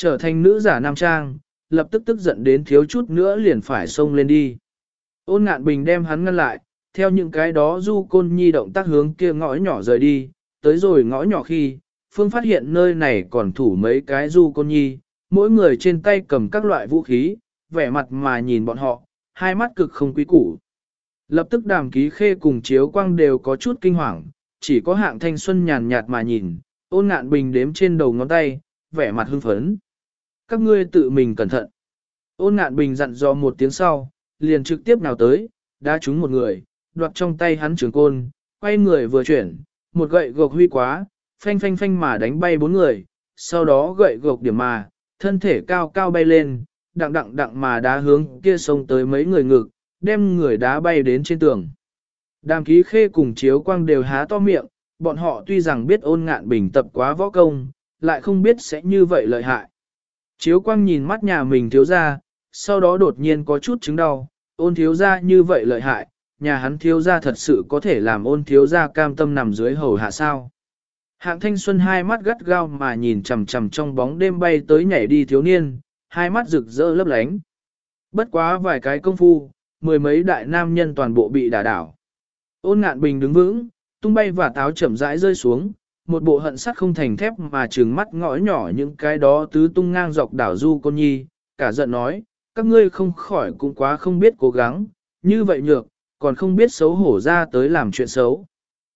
trở thành nữ giả nam trang, lập tức tức giận đến thiếu chút nữa liền phải xông lên đi. Ôn Ngạn Bình đem hắn ngăn lại, theo những cái đó Du Côn Nhi động tác hướng kia ngõ nhỏ rời đi, tới rồi ngõ nhỏ khi, Phương phát hiện nơi này còn thủ mấy cái Du Côn Nhi, mỗi người trên tay cầm các loại vũ khí, vẻ mặt mà nhìn bọn họ, hai mắt cực không quý củ. Lập tức Đàm Ký Khê cùng Chiếu Quang đều có chút kinh hoàng, chỉ có Hạng Thanh Xuân nhàn nhạt mà nhìn, Ôn Ngạn Bình đếm trên đầu ngón tay, vẻ mặt hưng phấn. Các ngươi tự mình cẩn thận. Ôn Ngạn Bình dặn dò một tiếng sau, liền trực tiếp nào tới, đá trúng một người, đoạt trong tay hắn trường côn, quay người vừa chuyển, một gậy gộc huy quá, phanh phanh phanh mà đánh bay bốn người, sau đó gậy gộc điểm mà, thân thể cao cao bay lên, đặng đặng đặng mà đá hướng kia sông tới mấy người ngực, đem người đá bay đến trên tường. Đàm Ký Khê cùng Chiếu Quang đều há to miệng, bọn họ tuy rằng biết Ôn Ngạn Bình tập quá võ công, lại không biết sẽ như vậy lợi hại. Chiếu Quang nhìn mắt nhà mình thiếu gia, sau đó đột nhiên có chút chứng đau, Ôn thiếu gia như vậy lợi hại, nhà hắn thiếu gia thật sự có thể làm Ôn thiếu gia cam tâm nằm dưới hầu hạ sao. Hạng Thanh Xuân hai mắt gắt gao mà nhìn chằm chằm trong bóng đêm bay tới nhảy đi thiếu niên, hai mắt rực rỡ lấp lánh. Bất quá vài cái công phu, mười mấy đại nam nhân toàn bộ bị đả đảo. Ôn Ngạn Bình đứng vững, tung bay và táo chậm rãi rơi xuống, một bộ hận sắt không thành thép mà trừng mắt ngõ nhỏ những cái đó tứ tung ngang dọc đảo Du Côn Nhi, cả giận nói, các ngươi không khỏi cũng quá không biết cố gắng, như vậy nhược, còn không biết xấu hổ ra tới làm chuyện xấu.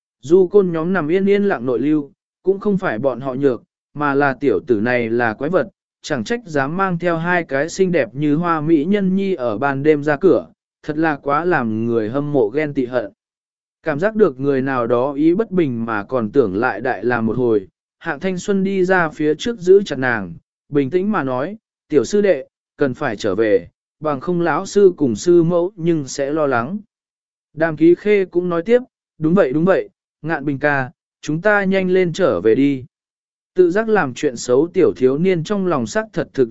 Du Côn nhóm nằm yên yên lặng nội lưu, cũng không phải bọn họ nhược, mà là tiểu tử này là quái vật, chẳng trách dám mang theo hai cái xinh đẹp như hoa mỹ nhân nhi ở ban đêm ra cửa, thật là quá làm người hâm mộ ghen tị hận. Cảm giác được người nào đó ý bất bình mà còn tưởng lại đại làm một hồi, Hạng Thanh Xuân đi ra phía trước giữ chặt nàng, bình tĩnh mà nói, tiểu sư đệ, cần phải trở về, bằng không lão sư cùng sư mẫu nhưng sẽ lo lắng. Đàm Ký Khê cũng nói tiếp, đúng vậy, Ngạn Bình ca, chúng ta nhanh lên trở về đi. Tự giác làm chuyện xấu tiểu thiếu niên trong lòng sắc thật thực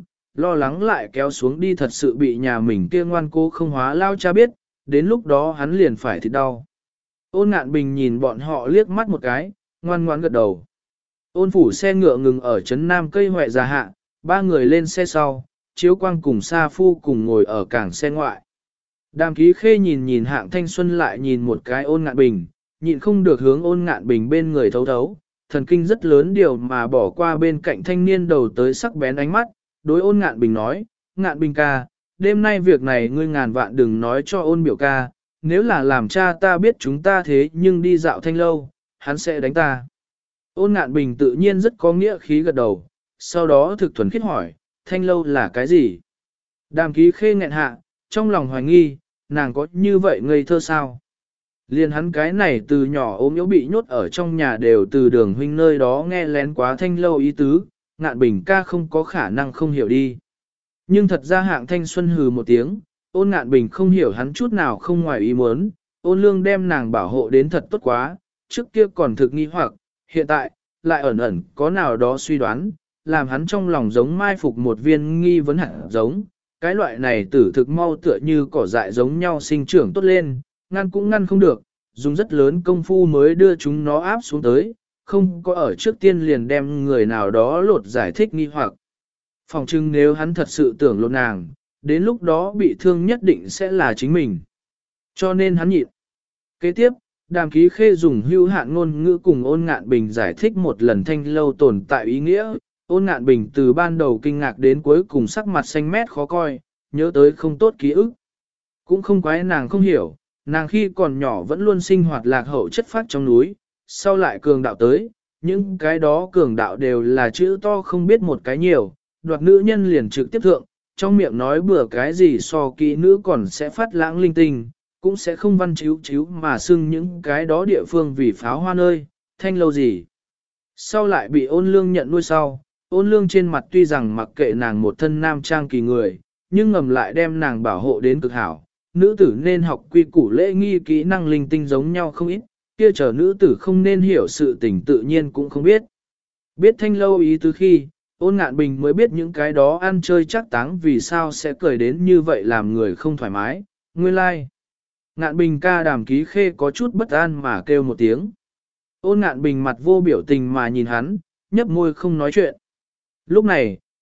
lo lắng lại kéo xuống đi thật sự bị nhà mình kia ngoan cố không hóa lao cha biết, đến lúc đó hắn liền phải thịt đau. Ôn Ngạn Bình nhìn bọn họ liếc mắt một cái, ngoan ngoãn gật đầu. Ôn phủ xe ngựa ngừng ở trấn Nam cây hoại già hạ, ba người lên xe sau, Chiếu Quang cùng Sa Phu cùng ngồi ở cảng xe ngoại. Đàm Ký Khê nhìn Hạng Thanh Xuân lại nhìn một cái Ôn Ngạn Bình, nhịn không được hướng Ôn Ngạn Bình bên người thấu thấu, thần kinh rất lớn điều mà bỏ qua bên cạnh thanh niên đầu tới sắc bén ánh mắt, đối Ôn Ngạn Bình nói, Ngạn Bình ca, đêm nay việc này ngươi ngàn vạn đừng nói cho Ôn biểu ca, nếu là làm cha ta biết chúng ta thế nhưng đi dạo Thanh lâu, hắn sẽ đánh ta. Ôn Ngạn Bình tự nhiên rất có nghĩa khí gật đầu, sau đó thực thuần khiết hỏi, Thanh lâu là cái gì? Đàm Ký Khê nghẹn hạ, trong lòng hoài nghi, nàng có như vậy ngây thơ sao? Liên hắn cái này từ nhỏ ốm yếu bị nhốt ở trong nhà đều từ Đường huynh nơi đó nghe lén quá Thanh lâu ý tứ, Ngạn Bình ca không có khả năng không hiểu đi. Nhưng thật ra Hạng Thanh Xuân hừ một tiếng, Ôn Ngạn Bình không hiểu hắn chút nào không ngoài ý muốn, Ôn Lương đem nàng bảo hộ đến thật tốt quá, trước kia còn thực nghi hoặc, hiện tại, lại ẩn ẩn có nào đó suy đoán, làm hắn trong lòng giống mai phục một viên nghi vấn hẳn giống, cái loại này tử thực mau tựa như cỏ dại giống nhau sinh trưởng tốt lên, ngăn cũng ngăn không được, dùng rất lớn công phu mới đưa chúng nó áp xuống tới, không có ở trước tiên liền đem người nào đó lột giải thích nghi hoặc. Phòng trưng nếu hắn thật sự tưởng lột nàng, đến lúc đó bị thương nhất định sẽ là chính mình. Cho nên hắn nhịn. Kế tiếp, Đàm Ký Khê dùng hữu hạn ngôn ngữ cùng Ôn Ngạn Bình giải thích một lần Thanh lâu tồn tại ý nghĩa. Ôn Ngạn Bình từ ban đầu kinh ngạc đến cuối cùng sắc mặt xanh mét khó coi, nhớ tới không tốt ký ức. Cũng không quái nàng không hiểu, nàng khi còn nhỏ vẫn luôn sinh hoạt lạc hậu chất phát trong núi, sau lại cường đạo tới, những cái đó cường đạo đều là chữ to không biết một cái nhiều, đoạt nữ nhân liền trực tiếp thượng, trong miệng nói bừa cái gì so kỹ nữ còn sẽ phát lãng linh tinh, cũng sẽ không văn chiếu mà xưng những cái đó địa phương vì pháo hoa nơi, Thanh lâu gì. Sau lại bị Ôn Lương nhận nuôi sau, Ôn Lương trên mặt tuy rằng mặc kệ nàng một thân nam trang kỳ người, nhưng ngầm lại đem nàng bảo hộ đến cực hảo. Nữ tử nên học quy củ lễ nghi kỹ năng linh tinh giống nhau không ít, kia chờ nữ tử không nên hiểu sự tình tự nhiên cũng không biết. Biết Thanh lâu ý tứ khi, Ôn Ngạn Bình mới biết những cái đó ăn chơi chắc táng vì sao sẽ cười đến như vậy làm người không thoải mái, nguyên lai. Like. Ngạn Bình ca Đàm Ký Khê có chút bất an mà kêu một tiếng. Ôn Ngạn Bình mặt vô biểu tình mà nhìn hắn, nhấp môi không nói chuyện. Lúc này,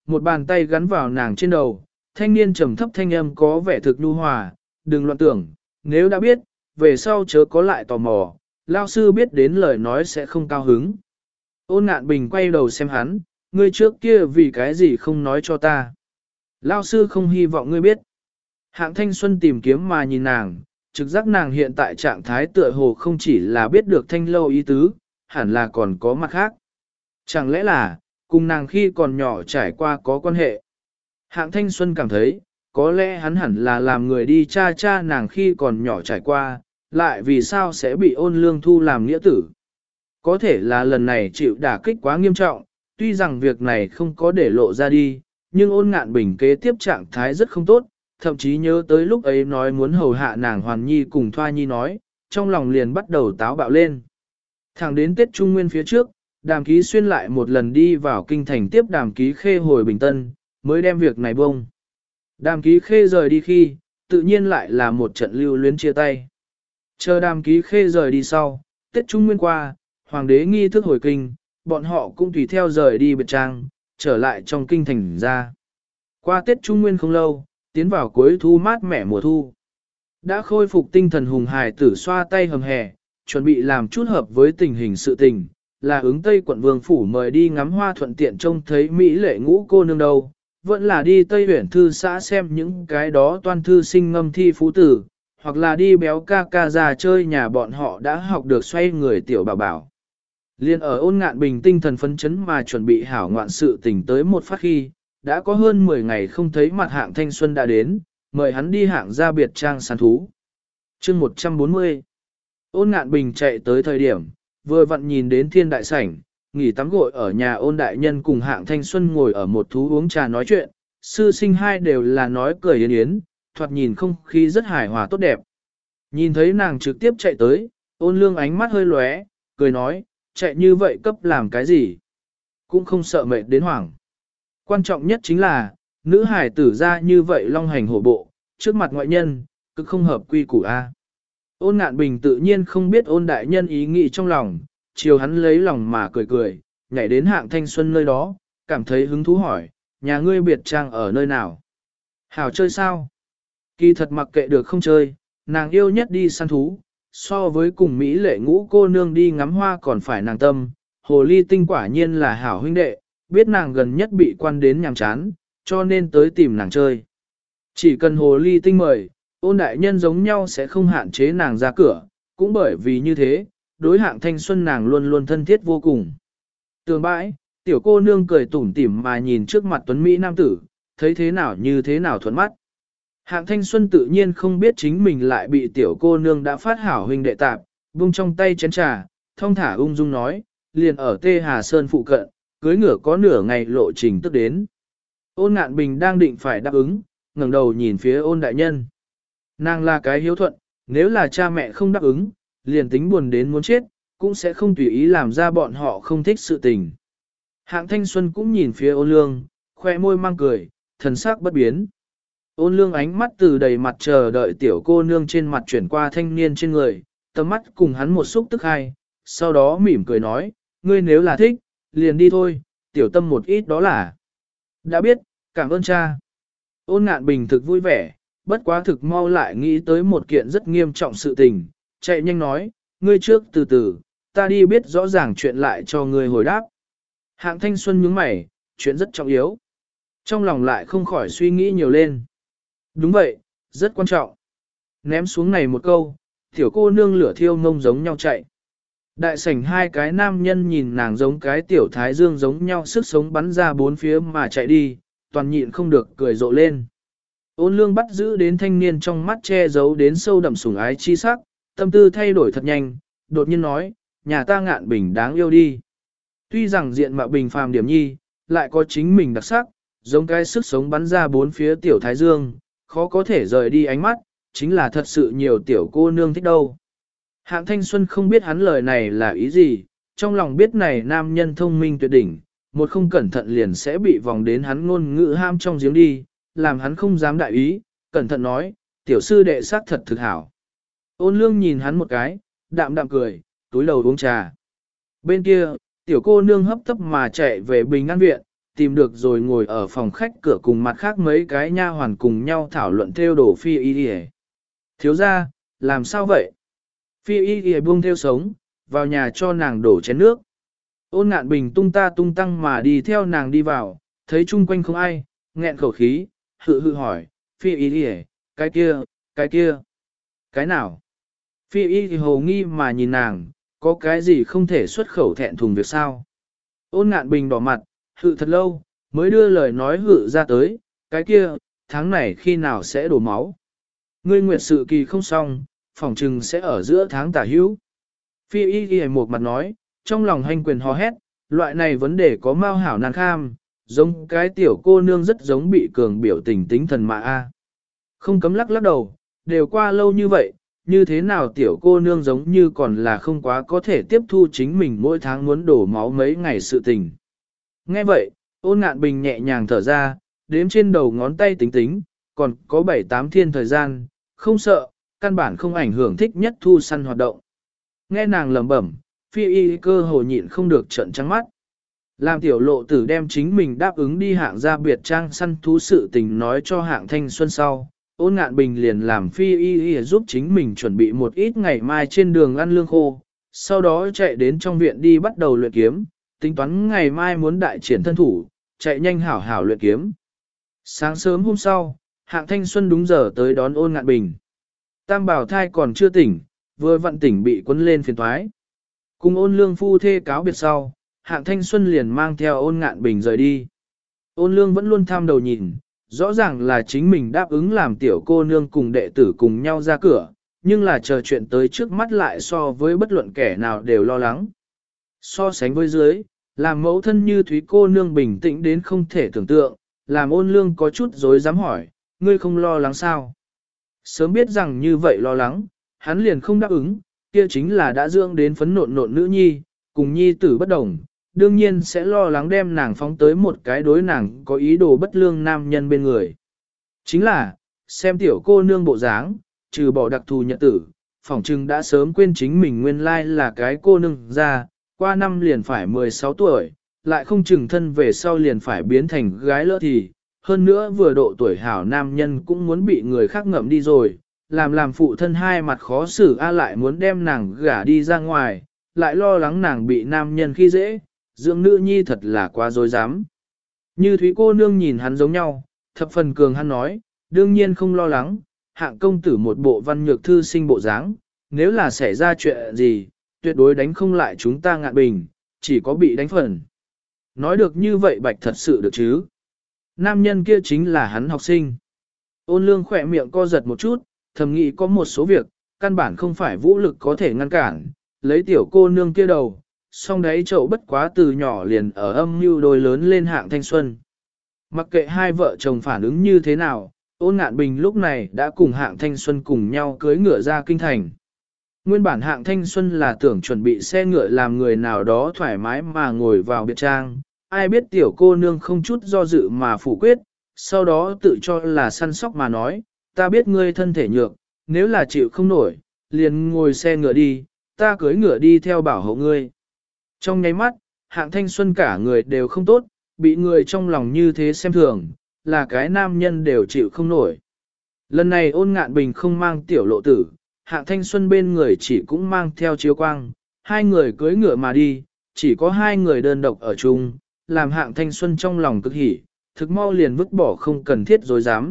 một bàn tay gắn vào nàng trên đầu, thanh niên trầm thấp thanh âm có vẻ thực nhu hòa, đừng loạn tưởng, nếu đã biết, về sau chớ có lại tò mò, lao sư biết đến lời nói sẽ không cao hứng. Ôn Ngạn Bình quay đầu xem hắn, ngươi trước kia vì cái gì không nói cho ta. Lao sư không hy vọng ngươi biết. Hạng Thanh Xuân tìm kiếm mà nhìn nàng, trực giác nàng hiện tại trạng thái tựa hồ không chỉ là biết được thanh lâu ý tứ, hẳn là còn có mặt khác. Chẳng lẽ là, cùng nàng khi còn nhỏ trải qua có quan hệ. Hạng Thanh Xuân cảm thấy, có lẽ hắn hẳn là làm người đi cha nàng khi còn nhỏ trải qua, lại vì sao sẽ bị Ôn Lương thu làm nghĩa tử. Có thể là lần này chịu đả kích quá nghiêm trọng, tuy rằng việc này không có để lộ ra đi, nhưng Ôn Ngạn Bình kế tiếp trạng thái rất không tốt, thậm chí nhớ tới lúc ấy nói muốn hầu hạ nàng Hoàn Nhi cùng Thoa Nhi nói, trong lòng liền bắt đầu táo bạo lên. Thẳng đến Tết Trung Nguyên phía trước, Đàm Ký Xuyên lại một lần đi vào kinh thành tiếp Đàm Ký Khê hồi Bình Tân, mới đem việc này bông. Đàm Ký Khê rời đi khi, tự nhiên lại là một trận lưu luyến chia tay. Chờ Đàm Ký Khê rời đi sau, Tết Trung Nguyên qua, Hoàng đế nghi thức hồi kinh, bọn họ cũng tùy theo rời đi biệt trang, trở lại trong kinh thành ra. Qua Tết Trung Nguyên không lâu, tiến vào cuối thu mát mẻ mùa thu. Đã khôi phục tinh thần hùng hài tử xoa tay hầm hè, chuẩn bị làm chút hợp với tình hình sự tình, là ứng Tây quận Vương Phủ mời đi ngắm hoa thuận tiện trông thấy Mỹ lệ ngũ cô nương đâu, vẫn là đi Tây huyện thư xã xem những cái đó toan thư sinh ngâm thi phú tử, hoặc là đi béo ca ca ra chơi nhà bọn họ đã học được xoay người tiểu bảo bảo. Liên ở Ôn Ngạn Bình tinh thần phấn chấn mà chuẩn bị hảo ngoạn sự tình tới một phát khi, đã có hơn 10 ngày không thấy mặt Hạng Thanh Xuân đã đến, mời hắn đi hạng ra biệt trang săn thú. Chương 140. Ôn Ngạn Bình chạy tới thời điểm, vừa vặn nhìn đến Thiên đại sảnh, nghỉ tắm gội ở nhà Ôn đại nhân cùng Hạng Thanh Xuân ngồi ở một thú uống trà nói chuyện, sư sinh hai đều là nói cười yến yến, thoạt nhìn không khí rất hài hòa tốt đẹp. Nhìn thấy nàng trực tiếp chạy tới, Ôn Lương ánh mắt hơi lóe, cười nói, chạy như vậy cấp làm cái gì? Cũng không sợ mệt đến hoảng. Quan trọng nhất chính là, nữ hải tử ra như vậy long hành hổ bộ, trước mặt ngoại nhân, cứ không hợp quy củ A. Ôn Ngạn Bình tự nhiên không biết Ôn đại nhân ý nghĩ trong lòng, chiều hắn lấy lòng mà cười cười, nhảy đến Hạng Thanh Xuân nơi đó, cảm thấy hứng thú hỏi, nhà ngươi biệt trang ở nơi nào? Hảo chơi sao? Kỳ thật mặc kệ được không chơi, nàng yêu nhất đi săn thú, so với cùng Mỹ lệ ngũ cô nương đi ngắm hoa còn phải nàng tâm, hồ ly tinh quả nhiên là hảo huynh đệ, biết nàng gần nhất bị quan đến nhàm chán, cho nên tới tìm nàng chơi. Chỉ cần hồ ly tinh mời, Ôn đại nhân giống nhau sẽ không hạn chế nàng ra cửa, cũng bởi vì như thế, đối Hạng Thanh Xuân nàng luôn luôn thân thiết vô cùng. Tường bãi, tiểu cô nương cười tủm tỉm mà nhìn trước mặt tuấn Mỹ nam tử, thấy thế nào như thế nào thuận mắt. Hạng Thanh Xuân tự nhiên không biết chính mình lại bị tiểu cô nương đã phát hảo huynh đệ tạp, buông trong tay chén trà, thong thả ung dung nói, liền ở Tê Hà Sơn phụ cận, cưới ngựa có nửa ngày lộ trình tức đến. Ôn Ngạn Bình đang định phải đáp ứng, ngẩng đầu nhìn phía Ôn đại nhân. Nàng là cái hiếu thuận, nếu là cha mẹ không đáp ứng, liền tính buồn đến muốn chết, cũng sẽ không tùy ý làm ra bọn họ không thích sự tình. Hạng Thanh Xuân cũng nhìn phía Ôn Lương, khoe môi mang cười, thần sắc bất biến. Ôn Lương ánh mắt từ đầy mặt chờ đợi tiểu cô nương trên mặt chuyển qua thanh niên trên người, tầm mắt cùng hắn một xúc tức hai, sau đó mỉm cười nói, ngươi nếu là thích, liền đi thôi, tiểu tâm một ít đó là. Đã biết, cảm ơn cha. Ôn Ngạn Bình thực vui vẻ, bất quá thực mau lại nghĩ tới một kiện rất nghiêm trọng sự tình, chạy nhanh nói, ngươi trước từ từ, ta đi biết rõ ràng chuyện lại cho ngươi hồi đáp. Hạng Thanh Xuân nhướng mày, chuyện rất trọng yếu. Trong lòng lại không khỏi suy nghĩ nhiều lên. Đúng vậy, rất quan trọng. Ném xuống này một câu, tiểu cô nương lửa thiêu ngông giống nhau chạy. Đại sảnh hai cái nam nhân nhìn nàng giống cái tiểu thái dương giống nhau sức sống bắn ra bốn phía mà chạy đi, toàn nhịn không được cười rộ lên. Ôn Lương bắt giữ đến thanh niên trong mắt che giấu đến sâu đậm sủng ái chi sắc, tâm tư thay đổi thật nhanh, đột nhiên nói, nhà ta Ngạn Bình đáng yêu đi. Tuy rằng diện mạo bình phàm điểm nhi, lại có chính mình đặc sắc, giống cái sức sống bắn ra bốn phía tiểu thái dương, khó có thể rời đi ánh mắt, chính là thật sự nhiều tiểu cô nương thích đâu. Hạng Thanh Xuân không biết hắn lời này là ý gì, trong lòng biết này nam nhân thông minh tuyệt đỉnh, một không cẩn thận liền sẽ bị vòng đến hắn ngôn ngữ ham trong giếng đi, làm hắn không dám đại ý, cẩn thận nói, tiểu sư đệ sắc thật thực hảo. Ôn Lương nhìn hắn một cái, đạm đạm cười, túi đầu uống trà. Bên kia, tiểu cô nương hấp tấp mà chạy về Bình An Viện, tìm được rồi ngồi ở phòng khách cửa cùng mặt khác mấy cái nha hoàn cùng nhau thảo luận theo đổ phi y y. Thiếu ra, làm sao vậy? Phi y y buông theo sống, vào nhà cho nàng đổ chén nước. Ôn Ngạn Bình tung ta tung tăng mà đi theo nàng đi vào, thấy chung quanh không ai, nghẹn khẩu khí, hự hỏi, phi y y, cái kia, cái nào? Phi y hồ nghi mà nhìn nàng, có cái gì không thể xuất khẩu thẹn thùng việc sao? Ôn Ngạn Bình đỏ mặt, hự thật lâu, mới đưa lời nói hự ra tới, cái kia, tháng này khi nào sẽ đổ máu? Ngươi nguyệt sự kỳ không xong, phỏng trừng sẽ ở giữa tháng tả hữu. Phi y ghi một mặt nói, trong lòng hành quyền hò hét, loại này vấn đề có mau hảo nàng kham, giống cái tiểu cô nương rất giống bị cường biểu tình tính thần mà a. Không cấm lắc đầu, đều qua lâu như vậy, như thế nào tiểu cô nương giống như còn là không quá có thể tiếp thu chính mình mỗi tháng muốn đổ máu mấy ngày sự tình. Nghe vậy, Ôn Ngạn Bình nhẹ nhàng thở ra, đếm trên đầu ngón tay tính tính, còn có 7-8 thiên thời gian, không sợ, căn bản không ảnh hưởng thích nhất thu săn hoạt động. Nghe nàng lẩm bẩm, phi y cơ hồ nhịn không được trợn trắng mắt. Làm tiểu lộ tử đem chính mình đáp ứng đi hạng ra biệt trang săn thú sự tình nói cho hạng thanh xuân sau. Ôn Ngạn Bình liền làm phi y giúp chính mình chuẩn bị một ít ngày mai trên đường ăn lương khô, sau đó chạy đến trong viện đi bắt đầu luyện kiếm, tính toán ngày mai muốn đại triển thân thủ, chạy nhanh hảo hảo luyện kiếm. Sáng sớm hôm sau, hạng thanh xuân đúng giờ tới đón Ôn Ngạn Bình. Tam bảo thai còn chưa tỉnh, vừa vặn tỉnh bị quấn lên phiền thoái. Cùng Ôn Lương phu thê cáo biệt sau, hạng thanh xuân liền mang theo Ôn Ngạn Bình rời đi. Ôn Lương vẫn luôn tham đầu nhìn, rõ ràng là chính mình đáp ứng làm tiểu cô nương cùng đệ tử cùng nhau ra cửa, nhưng là chờ chuyện tới trước mắt lại so với bất luận kẻ nào đều lo lắng. So sánh với dưới, làm mẫu thân như Thúy cô nương bình tĩnh đến không thể tưởng tượng, làm Ôn Lương có chút dối dám hỏi, ngươi không lo lắng sao? Sớm biết rằng như vậy lo lắng, hắn liền không đáp ứng, kia chính là đã dưỡng đến phấn nộn nữ nhi, cùng nhi tử bất đồng, đương nhiên sẽ lo lắng đem nàng phóng tới một cái đối nàng có ý đồ bất lương nam nhân bên người. Chính là, xem tiểu cô nương bộ dáng, trừ bỏ đặc thù nhật tử, phỏng chừng đã sớm quên chính mình nguyên lai là cái cô nương ra, qua năm liền phải 16 tuổi, lại không chừng thân về sau liền phải biến thành gái lỡ thì, hơn nữa vừa độ tuổi hảo nam nhân cũng muốn bị người khác ngậm đi rồi, làm phụ thân hai mặt khó xử lại muốn đem nàng gả đi ra ngoài, lại lo lắng nàng bị nam nhân khi dễ, dưỡng nữ nhi thật là quá dối dám. Như Thúy cô nương nhìn hắn giống nhau, thập phần cường hắn nói, đương nhiên không lo lắng, hạng công tử một bộ văn nhược thư sinh bộ dáng, nếu là xảy ra chuyện gì, tuyệt đối đánh không lại chúng ta Ngạn Bình, chỉ có bị đánh phần. Nói được như vậy bạch thật sự được chứ? Nam nhân kia chính là hắn học sinh. Ôn Lương khỏe miệng co giật một chút, thầm nghĩ có một số việc, căn bản không phải vũ lực có thể ngăn cản, lấy tiểu cô nương kia đầu, song đấy chậu bất quá từ nhỏ liền ở âm mưu đôi lớn lên hạng thanh xuân. Mặc kệ hai vợ chồng phản ứng như thế nào, Ôn Ngạn Bình lúc này đã cùng hạng thanh xuân cùng nhau cưới ngựa ra kinh thành. Nguyên bản hạng thanh xuân là tưởng chuẩn bị xe ngựa làm người nào đó thoải mái mà ngồi vào biệt trang, ai biết tiểu cô nương không chút do dự mà phủ quyết, sau đó tự cho là săn sóc mà nói, ta biết ngươi thân thể nhược, nếu là chịu không nổi, liền ngồi xe ngựa đi, ta cưới ngựa đi theo bảo hộ ngươi. Trong nháy mắt, hạng thanh xuân cả người đều không tốt, bị người trong lòng như thế xem thường, là cái nam nhân đều chịu không nổi. Lần này Ôn Ngạn Bình không mang tiểu lộ tử, hạng thanh xuân bên người chỉ cũng mang theo chiếu quang, hai người cưới ngựa mà đi, chỉ có hai người đơn độc ở chung, làm hạng thanh xuân trong lòng cực hỉ, thực mau liền vứt bỏ không cần thiết dối dám.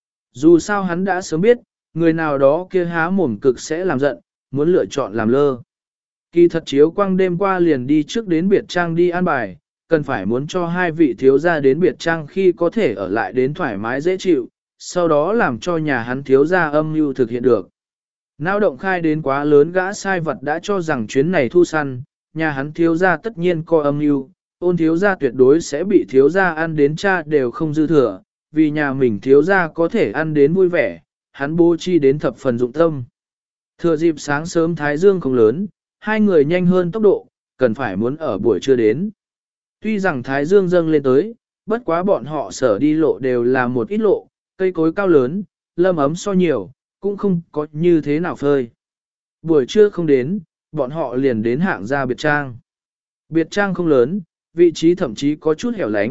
Dù sao hắn đã sớm biết, người nào đó kia há mồm cực sẽ làm giận, muốn lựa chọn làm lơ. Kỳ thật chiếu quang đêm qua liền đi trước đến biệt trang đi an bài, cần phải muốn cho hai vị thiếu gia đến biệt trang khi có thể ở lại đến thoải mái dễ chịu, sau đó làm cho nhà hắn thiếu gia âm mưu thực hiện được. Nao động khai đến quá lớn gã sai vật đã cho rằng chuyến này thu săn, nhà hắn thiếu gia tất nhiên coi âm mưu, Ôn thiếu gia tuyệt đối sẽ bị thiếu gia ăn đến cha đều không dư thừa, vì nhà mình thiếu gia có thể ăn đến vui vẻ, hắn bố chi đến thập phần dụng tâm. Thừa dịp sáng sớm thái dương không lớn, hai người nhanh hơn tốc độ, cần phải muốn ở buổi trưa đến. Tuy rằng thái dương dâng lên tới, bất quá bọn họ sở đi lộ đều là một ít lộ, cây cối cao lớn, lâm ấm so nhiều, cũng không có như thế nào phơi. Buổi trưa không đến, bọn họ liền đến hạng gia biệt trang. Biệt trang không lớn, vị trí thậm chí có chút hẻo lánh,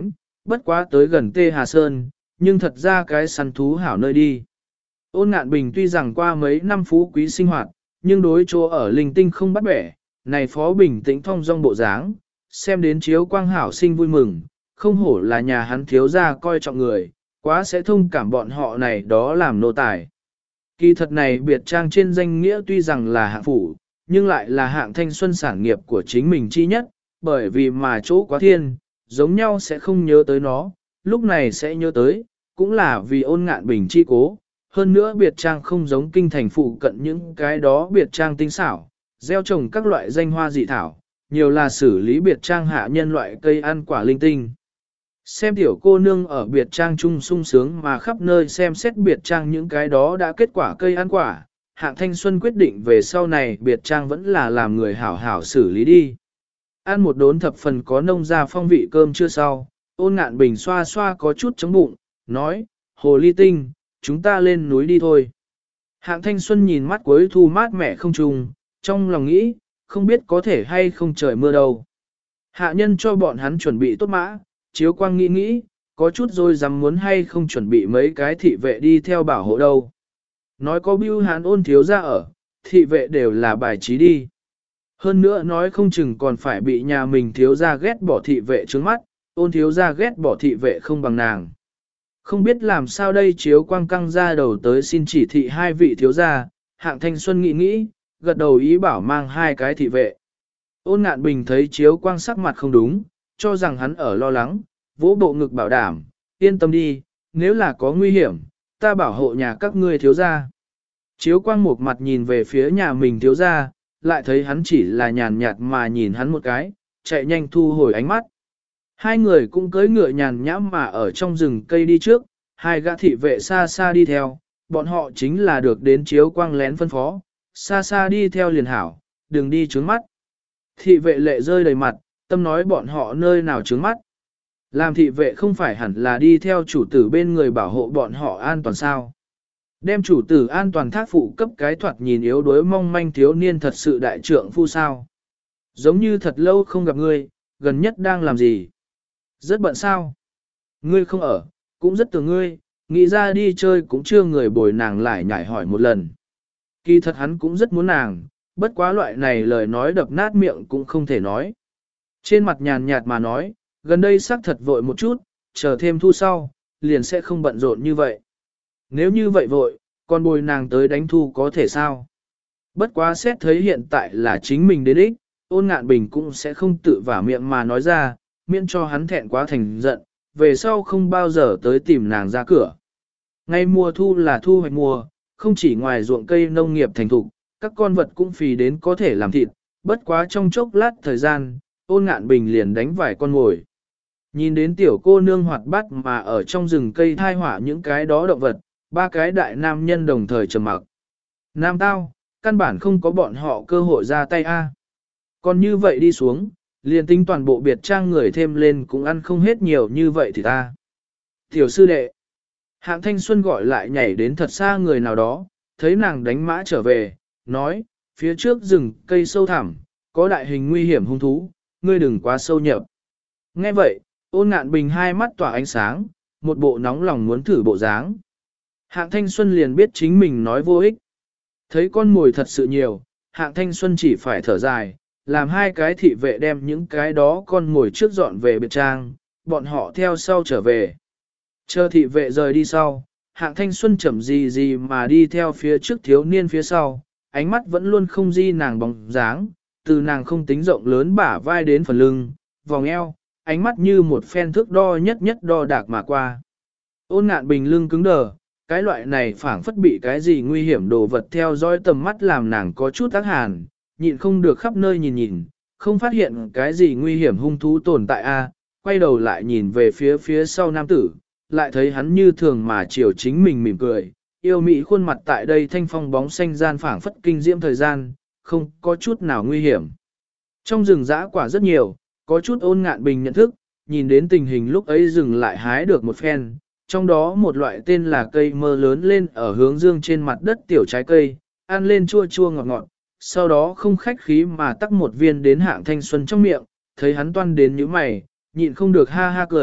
bất quá tới gần Tê Hà Sơn, nhưng thật ra cái săn thú hảo nơi đi. Ôn Ngạn Bình tuy rằng qua mấy năm phú quý sinh hoạt, nhưng đối chỗ ở linh tinh không bắt bẻ, này phó bình tĩnh thong dong bộ dáng, xem đến Chiếu Quang hảo sinh vui mừng, không hổ là nhà hắn thiếu gia coi trọng người, quá sẽ thông cảm bọn họ này đó làm nô tài. Kỳ thật này biệt trang trên danh nghĩa tuy rằng là hạng phủ, nhưng lại là hạng thanh xuân sản nghiệp của chính mình chi nhất, bởi vì mà chỗ quá thiên, giống nhau sẽ không nhớ tới nó, lúc này sẽ nhớ tới, cũng là vì Ôn Ngạn Bình chi cố. Hơn nữa biệt trang không giống kinh thành phụ cận những cái đó biệt trang tinh xảo, gieo trồng các loại danh hoa dị thảo, nhiều là xử lý biệt trang hạ nhân loại cây ăn quả linh tinh. Xem tiểu cô nương ở biệt trang trung sung sướng mà khắp nơi xem xét biệt trang những cái đó đã kết quả cây ăn quả, hạng thanh xuân quyết định về sau này biệt trang vẫn là làm người hảo hảo xử lý đi. Ăn một đốn thập phần có nông ra phong vị cơm chưa sau, Ôn Ngạn Bình xoa xoa có chút chống bụng, nói, hồ ly tinh, chúng ta lên núi đi thôi. Hạng thanh xuân nhìn mắt cuối thu mát mẻ không trùng, trong lòng nghĩ, không biết có thể hay không trời mưa đâu. Hạ nhân cho bọn hắn chuẩn bị tốt mã, Chiếu Quang nghĩ nghĩ, có chút rồi dám muốn hay không chuẩn bị mấy cái thị vệ đi theo bảo hộ đâu. Nói có bưu hán Ôn thiếu ra ở, thị vệ đều là bài trí đi. Hơn nữa nói không chừng còn phải bị nhà mình thiếu ra ghét bỏ thị vệ trước mắt, Ôn thiếu ra ghét bỏ thị vệ không bằng nàng. Không biết làm sao đây Chiếu Quang căng ra đầu tới xin chỉ thị hai vị thiếu gia, hạng thanh xuân nghĩ nghĩ, gật đầu ý bảo mang hai cái thị vệ. Ôn Ngạn Bình thấy Chiếu Quang sắc mặt không đúng, cho rằng hắn ở lo lắng, vỗ bộ ngực bảo đảm, yên tâm đi, nếu là có nguy hiểm, ta bảo hộ nhà các ngươi thiếu gia. Chiếu Quang một mặt nhìn về phía nhà mình thiếu gia, lại thấy hắn chỉ là nhàn nhạt mà nhìn hắn một cái, chạy nhanh thu hồi ánh mắt. Hai người cũng cưỡi ngựa nhàn nhãm mà ở trong rừng cây đi trước, hai gã thị vệ xa xa đi theo, bọn họ chính là được đến Chiếu Quang lén phân phó, xa xa đi theo liền hảo, đừng đi trướng mắt. Thị vệ lệ rơi đầy mặt, tâm nói bọn họ nơi nào trướng mắt. Làm thị vệ không phải hẳn là đi theo chủ tử bên người bảo hộ bọn họ an toàn sao. Đem chủ tử an toàn thác phụ cấp cái thoạt nhìn yếu đuối mong manh thiếu niên thật sự đại trượng phu sao. Giống như thật lâu không gặp ngươi, gần nhất đang làm gì. Rất bận sao? Ngươi không ở, cũng rất tưởng ngươi, nghĩ ra đi chơi cũng chưa người bồi nàng lại nhảy hỏi một lần. Kỳ thật hắn cũng rất muốn nàng, bất quá loại này lời nói đập nát miệng cũng không thể nói. Trên mặt nhàn nhạt mà nói, gần đây xác thật vội một chút, chờ thêm thu sau, liền sẽ không bận rộn như vậy. Nếu như vậy vội, còn bồi nàng tới đánh thu có thể sao? Bất quá xét thấy hiện tại là chính mình đến ích, Ôn Ngạn Bình cũng sẽ không tự vả miệng mà nói ra, miễn cho hắn thẹn quá thành giận, về sau không bao giờ tới tìm nàng ra cửa. Ngay mùa thu là thu hoạch mùa, không chỉ ngoài ruộng cây nông nghiệp thành thục, các con vật cũng phì đến có thể làm thịt, bất quá trong chốc lát thời gian, Ôn Ngạn Bình liền đánh vài con mồi. Nhìn đến tiểu cô nương hoạt bát mà ở trong rừng cây thai hỏa những cái đó động vật, ba cái đại nam nhân đồng thời trầm mặc. Nam tao, căn bản không có bọn họ cơ hội ra tay a. Còn như vậy đi xuống, liền tính toàn bộ biệt trang người thêm lên cũng ăn không hết nhiều như vậy thì ta. Tiểu sư đệ, hạng thanh xuân gọi lại nhảy đến thật xa người nào đó, thấy nàng đánh mã trở về, nói, phía trước rừng cây sâu thẳm, có đại hình nguy hiểm hung thú, ngươi đừng quá sâu nhập. Nghe vậy, Ôn Ngạn Bình hai mắt tỏa ánh sáng, một bộ nóng lòng muốn thử bộ dáng. Hạng thanh xuân liền biết chính mình nói vô ích. Thấy con mồi thật sự nhiều, hạng thanh xuân chỉ phải thở dài, làm hai cái thị vệ đem những cái đó con ngồi trước dọn về biệt trang, bọn họ theo sau trở về. Chờ thị vệ rời đi sau, hạng thanh xuân chậm gì gì mà đi theo phía trước thiếu niên phía sau, ánh mắt vẫn luôn không di nàng bóng dáng, từ nàng không tính rộng lớn bả vai đến phần lưng, vòng eo, ánh mắt như một phen thước đo nhất nhất đo đạc mà qua. Ôn Ngạn Bình lưng cứng đờ, cái loại này phảng phất bị cái gì nguy hiểm đồ vật theo dõi tầm mắt làm nàng có chút ác hàn, nhịn không được khắp nơi nhìn nhìn, không phát hiện cái gì nguy hiểm hung thú tồn tại a, quay đầu lại nhìn về phía sau nam tử, lại thấy hắn như thường mà chiều chính mình mỉm cười, yêu mị khuôn mặt tại đây thanh phong bóng xanh gian phảng phất kinh diễm thời gian, không có chút nào nguy hiểm. Trong rừng dã quả rất nhiều, có chút Ôn Ngạn Bình nhận thức, nhìn đến tình hình lúc ấy dừng lại hái được một phen, trong đó một loại tên là cây mơ lớn lên ở hướng dương trên mặt đất tiểu trái cây, ăn lên chua chua ngọt ngọt, sau đó không khách khí mà tắc một viên đến hạng thanh xuân trong miệng, thấy hắn toan đến nhíu mày, nhịn không được ha ha cười,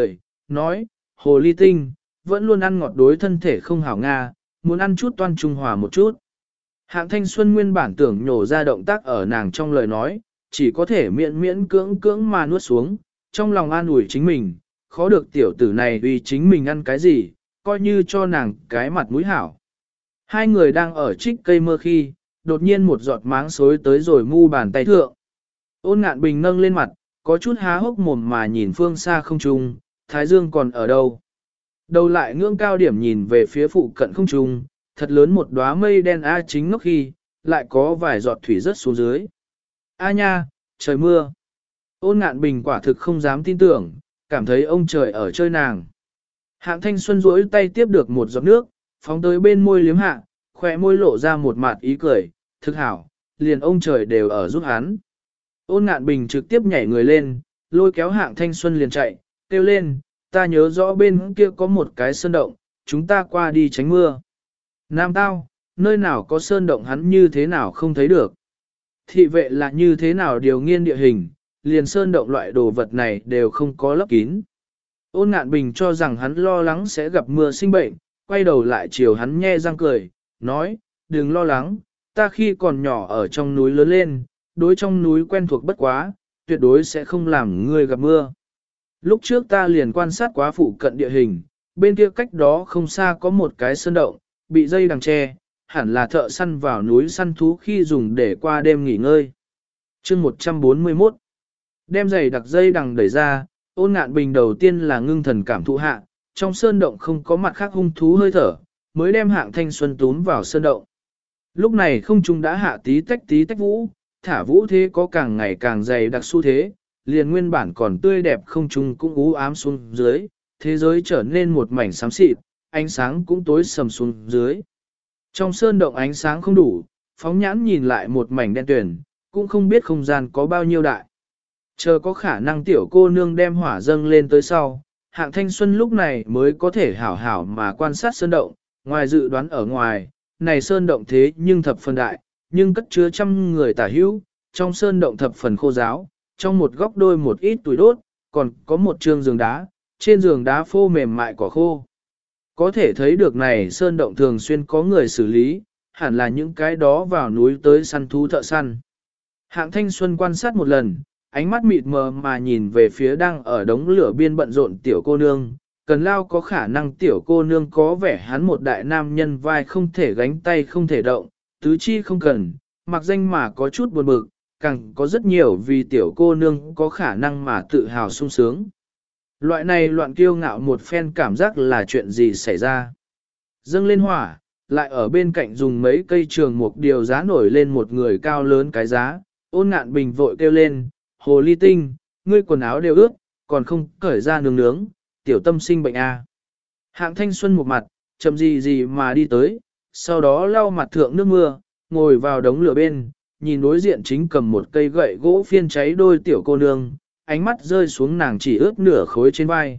nói, hồ ly tinh, vẫn luôn ăn ngọt đối thân thể không hảo nga, muốn ăn chút toan trung hòa một chút. Hạng thanh xuân nguyên bản tưởng nhổ ra động tác ở nàng trong lời nói, chỉ có thể miễn miễn cưỡng cưỡng mà nuốt xuống, trong lòng an ủi chính mình, khó được tiểu tử này vì chính mình ăn cái gì, coi như cho nàng cái mặt mũi hảo. Hai người đang ở trích cây mơ khi, đột nhiên một giọt máng xối tới rồi mu bàn tay thượng. Ôn Ngạn Bình nâng lên mặt, có chút há hốc mồm mà nhìn phương xa không trung, Thái Dương còn ở đâu. Đầu lại ngưỡng cao điểm nhìn về phía phụ cận không trung, thật lớn một đóa mây đen chính ngốc khi, lại có vài giọt thủy rớt xuống dưới. A nha, trời mưa. Ôn Ngạn Bình quả thực không dám tin tưởng, cảm thấy ông trời ở chơi nàng. Hạng Thanh Xuân duỗi tay tiếp được một giọt nước, phóng tới bên môi liếm hạ, khỏe môi lộ ra một mặt ý cười, thực hảo, liền ông trời đều ở giúp hắn. Ôn Ngạn Bình trực tiếp nhảy người lên, lôi kéo Hạng Thanh Xuân liền chạy, kêu lên, ta nhớ rõ bên kia có một cái sơn động, chúng ta qua đi tránh mưa. Nam tao, nơi nào có sơn động hắn như thế nào không thấy được. Thị vệ là như thế nào điều nghiên địa hình, liền sơn động loại đồ vật này đều không có lấp kín. Ôn Ngạn Bình cho rằng hắn lo lắng sẽ gặp mưa sinh bệnh, quay đầu lại chiều hắn nhe răng cười, nói, đừng lo lắng, ta khi còn nhỏ ở trong núi lớn lên, đối trong núi quen thuộc bất quá, tuyệt đối sẽ không làm ngươi gặp mưa. Lúc trước ta liền quan sát quá phụ cận địa hình, bên kia cách đó không xa có một cái sơn động, bị dây đằng che, hẳn là thợ săn vào núi săn thú khi dùng để qua đêm nghỉ ngơi. Chương 141 đem giày đặc dây đằng đẩy ra, Ôn Ngạn Bình đầu tiên là ngưng thần cảm thụ hạ, trong sơn động không có mặt khác hung thú hơi thở, mới đem Hạng Thanh Xuân túm vào sơn động. Lúc này không trung đã hạ tí tách vũ, thả vũ thế có càng ngày càng dày đặc xu thế, liền nguyên bản còn tươi đẹp không trung cũng u ám xuống dưới, thế giới trở nên một mảnh xám xịt, ánh sáng cũng tối sầm xuống dưới. Trong sơn động ánh sáng không đủ, phóng nhãn nhìn lại một mảnh đen tuyền, cũng không biết không gian có bao nhiêu đại. Chờ có khả năng tiểu cô nương đem hỏa dâng lên tới sau, Hạng Thanh Xuân lúc này mới có thể hảo hảo mà quan sát sơn động, ngoài dự đoán ở ngoài, này sơn động thế nhưng thập phần đại, nhưng cất chứa trăm người tả hữu, trong sơn động thập phần khô giáo, trong một góc đôi một ít tuổi đốt, còn có một trường giường đá, trên giường đá phô mềm mại cỏ khô. Có thể thấy được này sơn động thường xuyên có người xử lý, hẳn là những cái đó vào núi tới săn thú thợ săn. Hạng Thanh Xuân quan sát một lần, ánh mắt mịt mờ mà nhìn về phía đang ở đống lửa biên bận rộn tiểu cô nương, cần lao có khả năng tiểu cô nương có vẻ hắn một đại nam nhân vai không thể gánh tay không thể động, tứ chi không cần, mặc danh mà có chút buồn bực, càng có rất nhiều vì tiểu cô nương có khả năng mà tự hào sung sướng. Loại này loạn kiêu ngạo một phen cảm giác là chuyện gì xảy ra. Dâng lên hỏa, lại ở bên cạnh dùng mấy cây trường mục điều giá nổi lên một người cao lớn cái giá, Ôn Ngạn Bình vội kêu lên, hồ ly tinh, ngươi quần áo đều ướt, còn không cởi ra nướng nướng, tiểu tâm sinh bệnh à. Hạng Thanh Xuân một mặt, chậm gì mà đi tới, sau đó lau mặt thượng nước mưa, ngồi vào đống lửa bên, nhìn đối diện chính cầm một cây gậy gỗ phiên cháy đôi tiểu cô nương, ánh mắt rơi xuống nàng chỉ ướt nửa khối trên vai.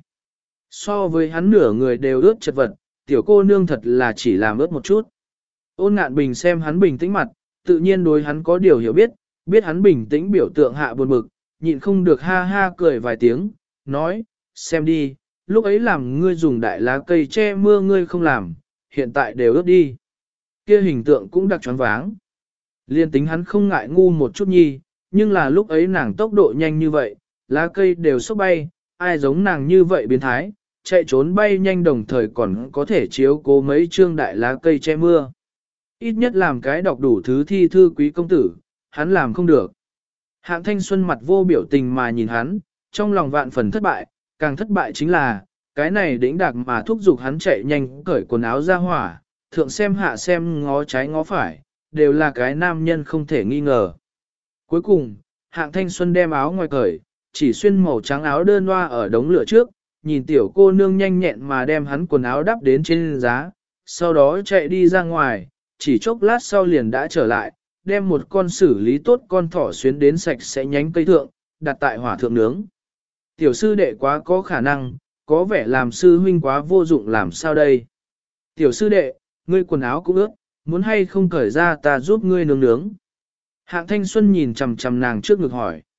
So với hắn nửa người đều ướt chật vật, tiểu cô nương thật là chỉ làm ướt một chút. Ôn Ngạn Bình xem hắn bình tĩnh mặt, tự nhiên đối hắn có điều hiểu biết, biết hắn bình tĩnh biểu tượng hạ buồn bực, nhịn không được ha ha cười vài tiếng, nói, xem đi, lúc ấy làm ngươi dùng đại lá cây che mưa ngươi không làm, hiện tại đều ướt đi. Kia hình tượng cũng đặc choáng váng. Liên tính hắn không ngại ngu một chút nhi, nhưng là lúc ấy nàng tốc độ nhanh như vậy, lá cây đều sốc bay, ai giống nàng như vậy biến thái, chạy trốn bay nhanh đồng thời còn có thể chiếu cố mấy trương đại lá cây che mưa. Ít nhất làm cái đọc đủ thứ thi thư quý công tử, hắn làm không được. Hạng Thanh Xuân mặt vô biểu tình mà nhìn hắn, trong lòng vạn phần thất bại, càng thất bại chính là, cái này đĩnh đạc mà thúc giục hắn chạy nhanh cởi quần áo ra hỏa, thượng xem hạ xem ngó trái ngó phải, đều là cái nam nhân không thể nghi ngờ. Cuối cùng, Hạng Thanh Xuân đem áo ngoài cởi, chỉ xuyên màu trắng áo đơn loa ở đống lửa trước, nhìn tiểu cô nương nhanh nhẹn mà đem hắn quần áo đắp đến trên giá, sau đó chạy đi ra ngoài, chỉ chốc lát sau liền đã trở lại, đem một con xử lý tốt con thỏ xuyến đến sạch sẽ nhánh cây thượng, đặt tại hỏa thượng nướng. Tiểu sư đệ quá có khả năng, có vẻ làm sư huynh quá vô dụng làm sao đây. Tiểu sư đệ, ngươi quần áo cũng ướt, muốn hay không cởi ra ta giúp ngươi nướng nướng. Hạng Thanh Xuân nhìn chằm chằm nàng trước ngực hỏi.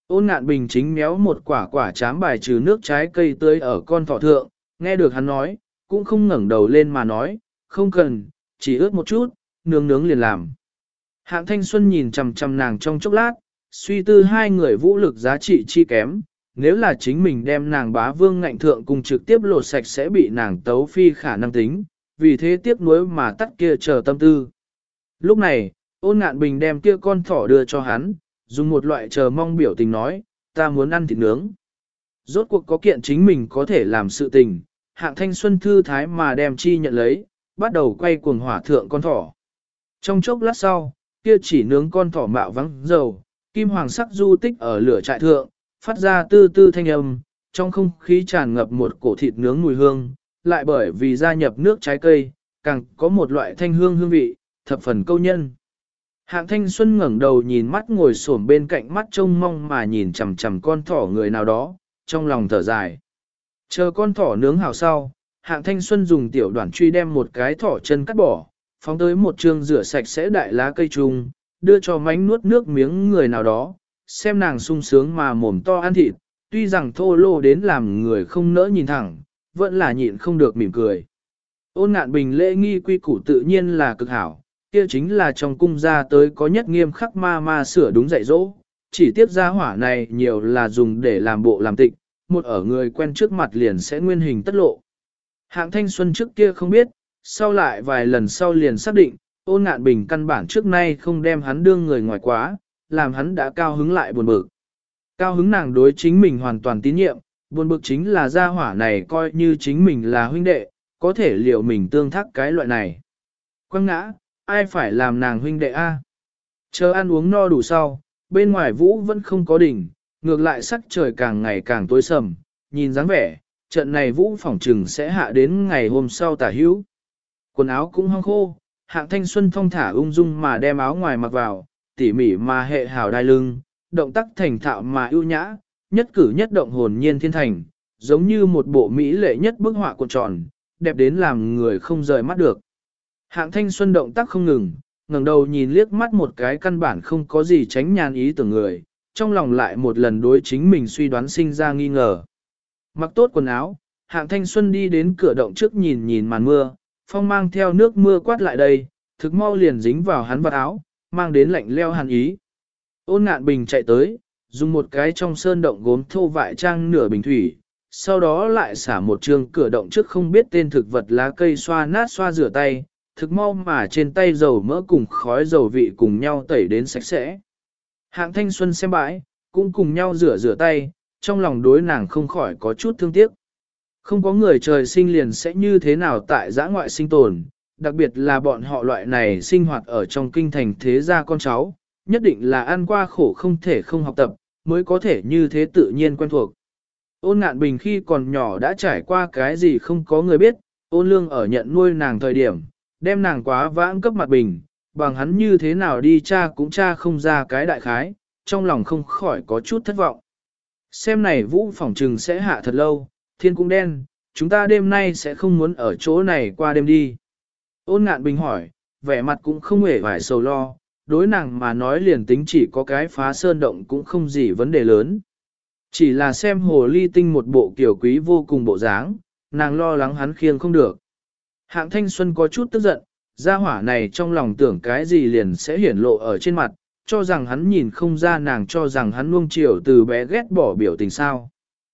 Ôn Ngạn Bình chính méo một quả quả chám bài trừ nước trái cây tươi ở con thỏ thượng, nghe được hắn nói, cũng không ngẩng đầu lên mà nói, không cần, chỉ ướt một chút, nướng nướng liền làm. Hạng Thanh Xuân nhìn chằm chằm nàng trong chốc lát, suy tư hai người vũ lực giá trị chi kém, nếu là chính mình đem nàng bá vương ngạnh thượng cùng trực tiếp lột sạch sẽ bị nàng tấu phi khả năng tính, vì thế tiếc nuối mà tắt kia chờ tâm tư. Lúc này, Ôn Ngạn Bình đem kia con thỏ đưa cho hắn, dùng một loại chờ mong biểu tình nói, ta muốn ăn thịt nướng. Rốt cuộc có kiện chính mình có thể làm sự tình, Hạng Thanh Xuân thư thái mà đem chi nhận lấy, bắt đầu quay cuồng hỏa thượng con thỏ. Trong chốc lát sau, kia chỉ nướng con thỏ mạo vắng dầu, kim hoàng sắc du tích ở lửa trại thượng, phát ra tư tư thanh âm, trong không khí tràn ngập một cổ thịt nướng mùi hương, lại bởi vì gia nhập nước trái cây, càng có một loại thanh hương hương vị, thập phần câu nhân. Hạng Thanh Xuân ngẩng đầu nhìn mắt ngồi xổm bên cạnh mắt trông mong mà nhìn chằm chằm con thỏ người nào đó, trong lòng thở dài. Chờ con thỏ nướng hảo sau, Hạng Thanh Xuân dùng tiểu đoạn truy đem một cái thỏ chân cắt bỏ, phóng tới một trường rửa sạch sẽ đại lá cây trùng, đưa cho mánh nuốt nước miếng người nào đó, xem nàng sung sướng mà mồm to ăn thịt, tuy rằng thô lô đến làm người không nỡ nhìn thẳng, vẫn là nhịn không được mỉm cười. Ôn Ngạn Bình lễ nghi quy củ tự nhiên là cực hảo, kia chính là trong cung gia tới có nhất nghiêm khắc ma sửa đúng dạy dỗ, chỉ tiếp gia hỏa này nhiều là dùng để làm bộ làm tịch, một ở người quen trước mặt liền sẽ nguyên hình tất lộ. Hạng Thanh Xuân trước kia không biết, sau lại vài lần sau liền xác định, Ôn Ngạn Bình căn bản trước nay không đem hắn đương người ngoài quá, làm hắn đã cao hứng lại buồn bực. Cao hứng nàng đối chính mình hoàn toàn tín nhiệm, buồn bực chính là gia hỏa này coi như chính mình là huynh đệ, có thể liệu mình tương thác cái loại này. Quăng ngã, ai phải làm nàng huynh đệ a? Chờ ăn uống no đủ sau, bên ngoài vũ vẫn không có đỉnh, ngược lại sắc trời càng ngày càng tối sầm, nhìn dáng vẻ, trận này vũ phỏng trừng sẽ hạ đến ngày hôm sau tả hữu. Quần áo cũng hong khô, Hạng Thanh Xuân thong thả ung dung mà đem áo ngoài mặc vào, tỉ mỉ mà hệ hảo đai lưng, động tác thành thạo mà ưu nhã, nhất cử nhất động hồn nhiên thiên thành, giống như một bộ mỹ lệ nhất bức họa cuộn tròn, đẹp đến làm người không rời mắt được. Hạng Thanh Xuân động tác không ngừng, ngẩng đầu nhìn liếc mắt một cái căn bản không có gì tránh nhàn ý tưởng người, trong lòng lại một lần đối chính mình suy đoán sinh ra nghi ngờ. Mặc tốt quần áo, Hạng Thanh Xuân đi đến cửa động trước nhìn nhìn màn mưa, phong mang theo nước mưa quát lại đây, thực mau liền dính vào hắn vào áo, mang đến lạnh leo hàn ý. Ôn Ngạn Bình chạy tới, dùng một cái trong sơn động gốm thô vại trang nửa bình thủy, sau đó lại xả một trường cửa động trước không biết tên thực vật lá cây xoa nát xoa rửa tay, thực mau mà trên tay dầu mỡ cùng khói dầu vị cùng nhau tẩy đến sạch sẽ. Hạng Thanh Xuân xem bãi, cũng cùng nhau rửa tay, trong lòng đối nàng không khỏi có chút thương tiếc. Không có người trời sinh liền sẽ như thế nào tại giã ngoại sinh tồn, đặc biệt là bọn họ loại này sinh hoạt ở trong kinh thành thế gia con cháu, nhất định là ăn qua khổ không thể không học tập, mới có thể như thế tự nhiên quen thuộc. Ôn Ngạn Bình khi còn nhỏ đã trải qua cái gì không có người biết, Ôn Lương ở nhận nuôi nàng thời điểm, đem nàng quá vãng cấp mặt bình, bằng hắn như thế nào đi cha cũng cha không ra cái đại khái, trong lòng không khỏi có chút thất vọng. Xem này vũ phỏng trừng sẽ hạ thật lâu, thiên cũng đen, chúng ta đêm nay sẽ không muốn ở chỗ này qua đêm đi. Ôn Ngạn Bình hỏi, vẻ mặt cũng không hề vải sầu lo, đối nàng mà nói liền tính chỉ có cái phá sơn động cũng không gì vấn đề lớn. Chỉ là xem hồ ly tinh một bộ kiểu quý vô cùng bộ dáng, nàng lo lắng hắn khiêng không được. Hạng Thanh Xuân có chút tức giận, gia hỏa này trong lòng tưởng cái gì liền sẽ hiển lộ ở trên mặt, cho rằng hắn nhìn không ra nàng cho rằng hắn nuông chiều từ bé ghét bỏ biểu tình sao.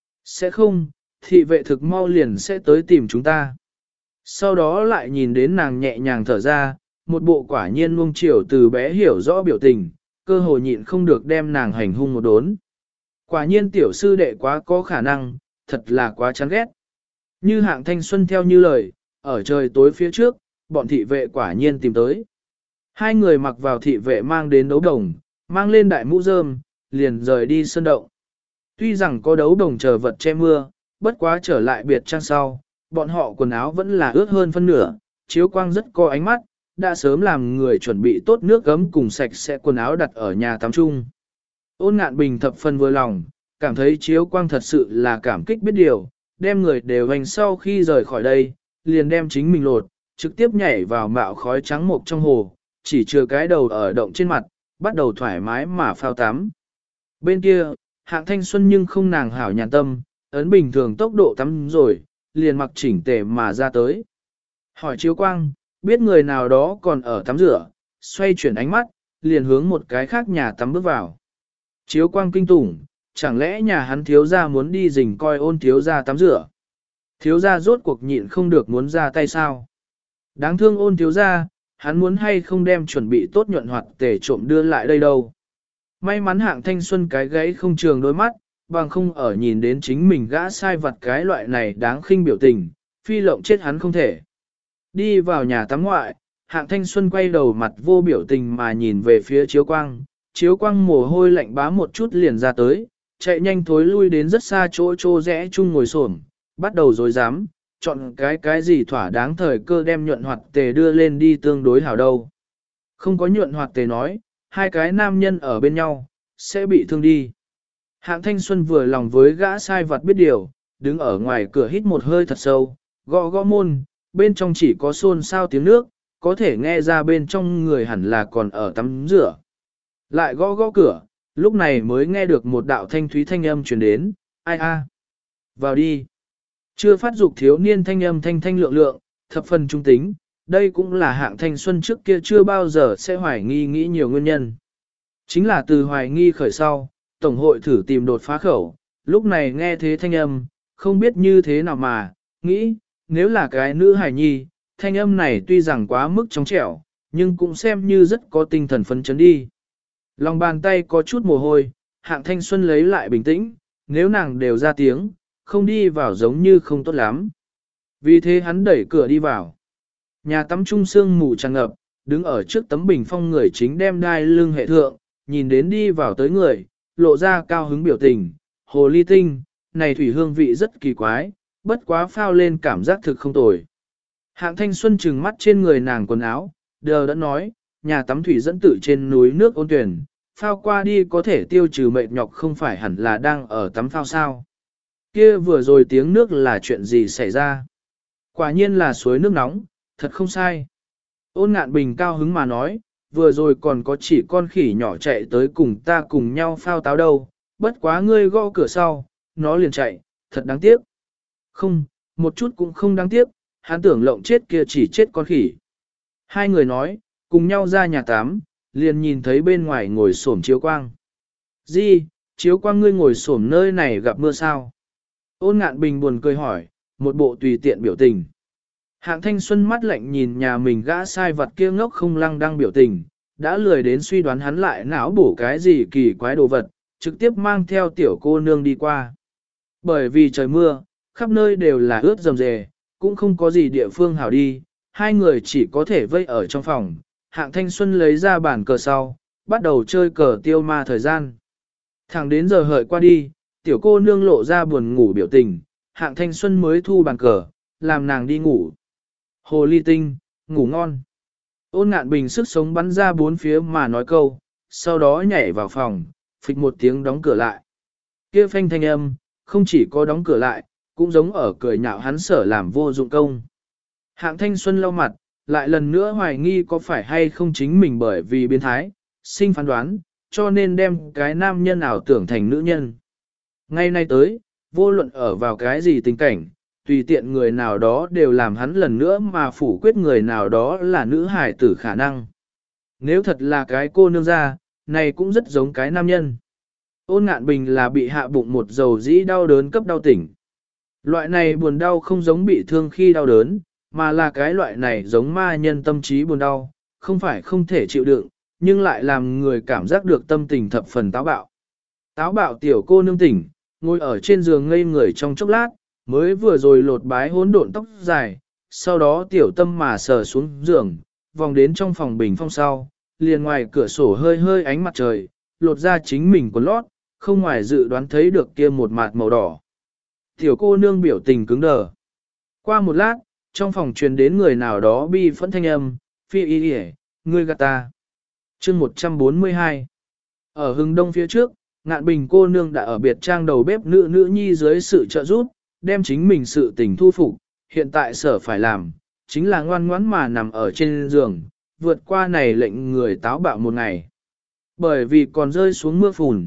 Sẽ không, thị vệ thực mau liền sẽ tới tìm chúng ta. Sau đó lại nhìn đến nàng nhẹ nhàng thở ra, một bộ quả nhiên nuông chiều từ bé hiểu rõ biểu tình, cơ hồ nhịn không được đem nàng hành hung một đốn. Quả nhiên tiểu sư đệ quá có khả năng, thật là quá chán ghét. Như Hạng Thanh Xuân theo như lời, ở trời tối phía trước, bọn thị vệ quả nhiên tìm tới. Hai người mặc vào thị vệ mang đến đấu đồng, mang lên đại mũ rơm, liền rời đi sơn động. Tuy rằng có đấu đồng chờ vật che mưa, bất quá trở lại biệt trang sau, bọn họ quần áo vẫn là ướt hơn phân nửa, chiếu quang rất có ánh mắt, đã sớm làm người chuẩn bị tốt nước gấm cùng sạch sẽ quần áo đặt ở nhà tắm chung. Ôn Ngạn Bình thập phần vừa lòng, cảm thấy chiếu quang thật sự là cảm kích biết điều, đem người đều hành sau khi rời khỏi đây, liền đem chính mình lột, trực tiếp nhảy vào mạo khói trắng mộc trong hồ, chỉ chừa cái đầu ở động trên mặt, bắt đầu thoải mái mà phao tắm. Bên kia, Hạng thanh xuân nhưng không nàng hảo nhàn tâm, ấn bình thường tốc độ tắm rồi, liền mặc chỉnh tề mà ra tới. Hỏi chiếu quang, biết người nào đó còn ở tắm rửa, xoay chuyển ánh mắt, liền hướng một cái khác nhà tắm bước vào. Chiếu quang kinh tủng, chẳng lẽ nhà hắn thiếu gia muốn đi rình coi Ôn thiếu gia tắm rửa. Thiếu gia rốt cuộc nhịn không được muốn ra tay sao. Đáng thương Ôn thiếu gia, hắn muốn hay không đem chuẩn bị tốt nhuận hoạt tể trộm đưa lại đây đâu. May mắn Hạng thanh xuân cái gãy không trường đôi mắt, bằng không ở nhìn đến chính mình gã sai vặt cái loại này đáng khinh biểu tình, phi lộng chết hắn không thể. Đi vào nhà tắm ngoại, Hạng thanh xuân quay đầu mặt vô biểu tình mà nhìn về phía chiếu quang mồ hôi lạnh bá một chút liền ra tới, chạy nhanh thối lui đến rất xa chỗ rẽ chung ngồi xổm, bắt đầu dối dám, chọn cái gì thỏa đáng thời cơ đem nhuận hoạt tề đưa lên đi tương đối hảo đâu. Không có nhuận hoạt tề nói, hai cái nam nhân ở bên nhau, sẽ bị thương đi. Hạng thanh xuân vừa lòng với gã sai vặt biết điều, đứng ở ngoài cửa hít một hơi thật sâu, gõ gõ môn, bên trong chỉ có xôn xao tiếng nước, có thể nghe ra bên trong người hẳn là còn ở tắm rửa. Lại gõ gõ cửa, lúc này mới nghe được một đạo thanh thúy thanh âm truyền đến, ai a, vào đi. Chưa phát dục thiếu niên thanh âm thanh thanh lượng lượng, thập phần trung tính, đây cũng là Hạng thanh xuân trước kia chưa bao giờ sẽ hoài nghi nghĩ nhiều nguyên nhân. Chính là từ hoài nghi khởi sau, Tổng hội thử tìm đột phá khẩu, lúc này nghe thế thanh âm, không biết như thế nào mà, nghĩ, nếu là cái nữ hài nhi, thanh âm này tuy rằng quá mức trong trẻo, nhưng cũng xem như rất có tinh thần phấn chấn đi. Lòng bàn tay có chút mồ hôi, Hạng thanh xuân lấy lại bình tĩnh, nếu nàng đều ra tiếng, không đi vào giống như không tốt lắm. Vì thế hắn đẩy cửa đi vào. Nhà tắm trung sương mù tràn ngập, đứng ở trước tấm bình phong người chính đem đai lưng hệ thượng, nhìn đến đi vào tới người, lộ ra cao hứng biểu tình, hồ ly tinh, này thủy hương vị rất kỳ quái, bất quá phao lên cảm giác thực không tồi. Hạng thanh xuân trừng mắt trên người nàng quần áo, đờ đã nói, nhà tắm thủy dẫn tự trên núi nước ôn tuyển, phao qua đi có thể tiêu trừ mệt nhọc không phải hẳn là đang ở tắm phao sao. Kia vừa rồi tiếng nước là chuyện gì xảy ra? Quả nhiên là suối nước nóng, thật không sai. Ôn Ngạn Bình cao hứng mà nói, vừa rồi còn có chỉ con khỉ nhỏ chạy tới cùng ta cùng nhau phao táo đâu, bất quá ngươi gõ cửa sau, nó liền chạy, thật đáng tiếc. Không, một chút cũng không đáng tiếc, hắn tưởng lộng chết kia chỉ chết con khỉ. Hai người nói, cùng nhau ra nhà tắm, liền nhìn thấy bên ngoài ngồi xổm Chiếu Quang. Di, Chiếu Quang ngươi ngồi xổm nơi này gặp mưa sao? Ôn Ngạn Bình buồn cười hỏi, một bộ tùy tiện biểu tình. Hạng thanh xuân mắt lạnh nhìn nhà mình gã sai vặt kia ngốc không lăng đang biểu tình, đã lười đến suy đoán hắn lại não bổ cái gì kỳ quái đồ vật, trực tiếp mang theo tiểu cô nương đi qua. Bởi vì trời mưa, khắp nơi đều là ướt rầm rề, cũng không có gì địa phương hảo đi, hai người chỉ có thể vây ở trong phòng. Hạng thanh xuân lấy ra bàn cờ sau, bắt đầu chơi cờ tiêu ma thời gian. Thẳng đến giờ hợi qua đi, tiểu cô nương lộ ra buồn ngủ biểu tình, Hạng thanh xuân mới thu bàn cờ, làm nàng đi ngủ. Hồ ly tinh, ngủ ngon. Ôn Ngạn Bình sức sống bắn ra bốn phía mà nói câu, sau đó nhảy vào phòng, phịch một tiếng đóng cửa lại. Kia phanh thanh âm, không chỉ có đóng cửa lại, cũng giống ở cười nhạo hắn sở làm vô dụng công. Hạng thanh xuân lau mặt, lại lần nữa hoài nghi có phải hay không chính mình bởi vì biến thái, sinh phán đoán, cho nên đem cái nam nhân ảo tưởng thành nữ nhân. Ngay nay tới, vô luận ở vào cái gì tình cảnh, tùy tiện người nào đó đều làm hắn lần nữa mà phủ quyết người nào đó là nữ hải tử khả năng. Nếu thật là cái cô nương ra, này cũng rất giống cái nam nhân. Ôn Ngạn Bình là bị hạ bụng một dầu dĩ đau đớn cấp đau tỉnh. Loại này buồn đau không giống bị thương khi đau đớn, mà là cái loại này giống ma nhân tâm trí buồn đau, không phải không thể chịu đựng, nhưng lại làm người cảm giác được tâm tình thập phần táo bạo. Táo bạo tiểu cô nương tỉnh, ngồi ở trên giường ngây người trong chốc lát, mới vừa rồi lột bái hỗn độn tóc dài, sau đó tiểu tâm mà sờ xuống giường, vòng đến trong phòng bình phong sau, liền ngoài cửa sổ hơi hơi ánh mặt trời, lột ra chính mình quần lót, không ngoài dự đoán thấy được kia một mạt màu đỏ. Tiểu cô nương biểu tình cứng đờ. Qua một lát, trong phòng truyền đến người nào đó bi phẫn thanh âm, phi y y, ngươi gạt ta. Chương 142. Ở hưng đông phía trước, Ngạn Bình cô nương đã ở biệt trang đầu bếp nữ nhi dưới sự trợ giúp, đem chính mình sự tình thu phục, hiện tại sở phải làm, chính là ngoan ngoãn mà nằm ở trên giường, vượt qua này lệnh người táo bạo một ngày. Bởi vì còn rơi xuống mưa phùn,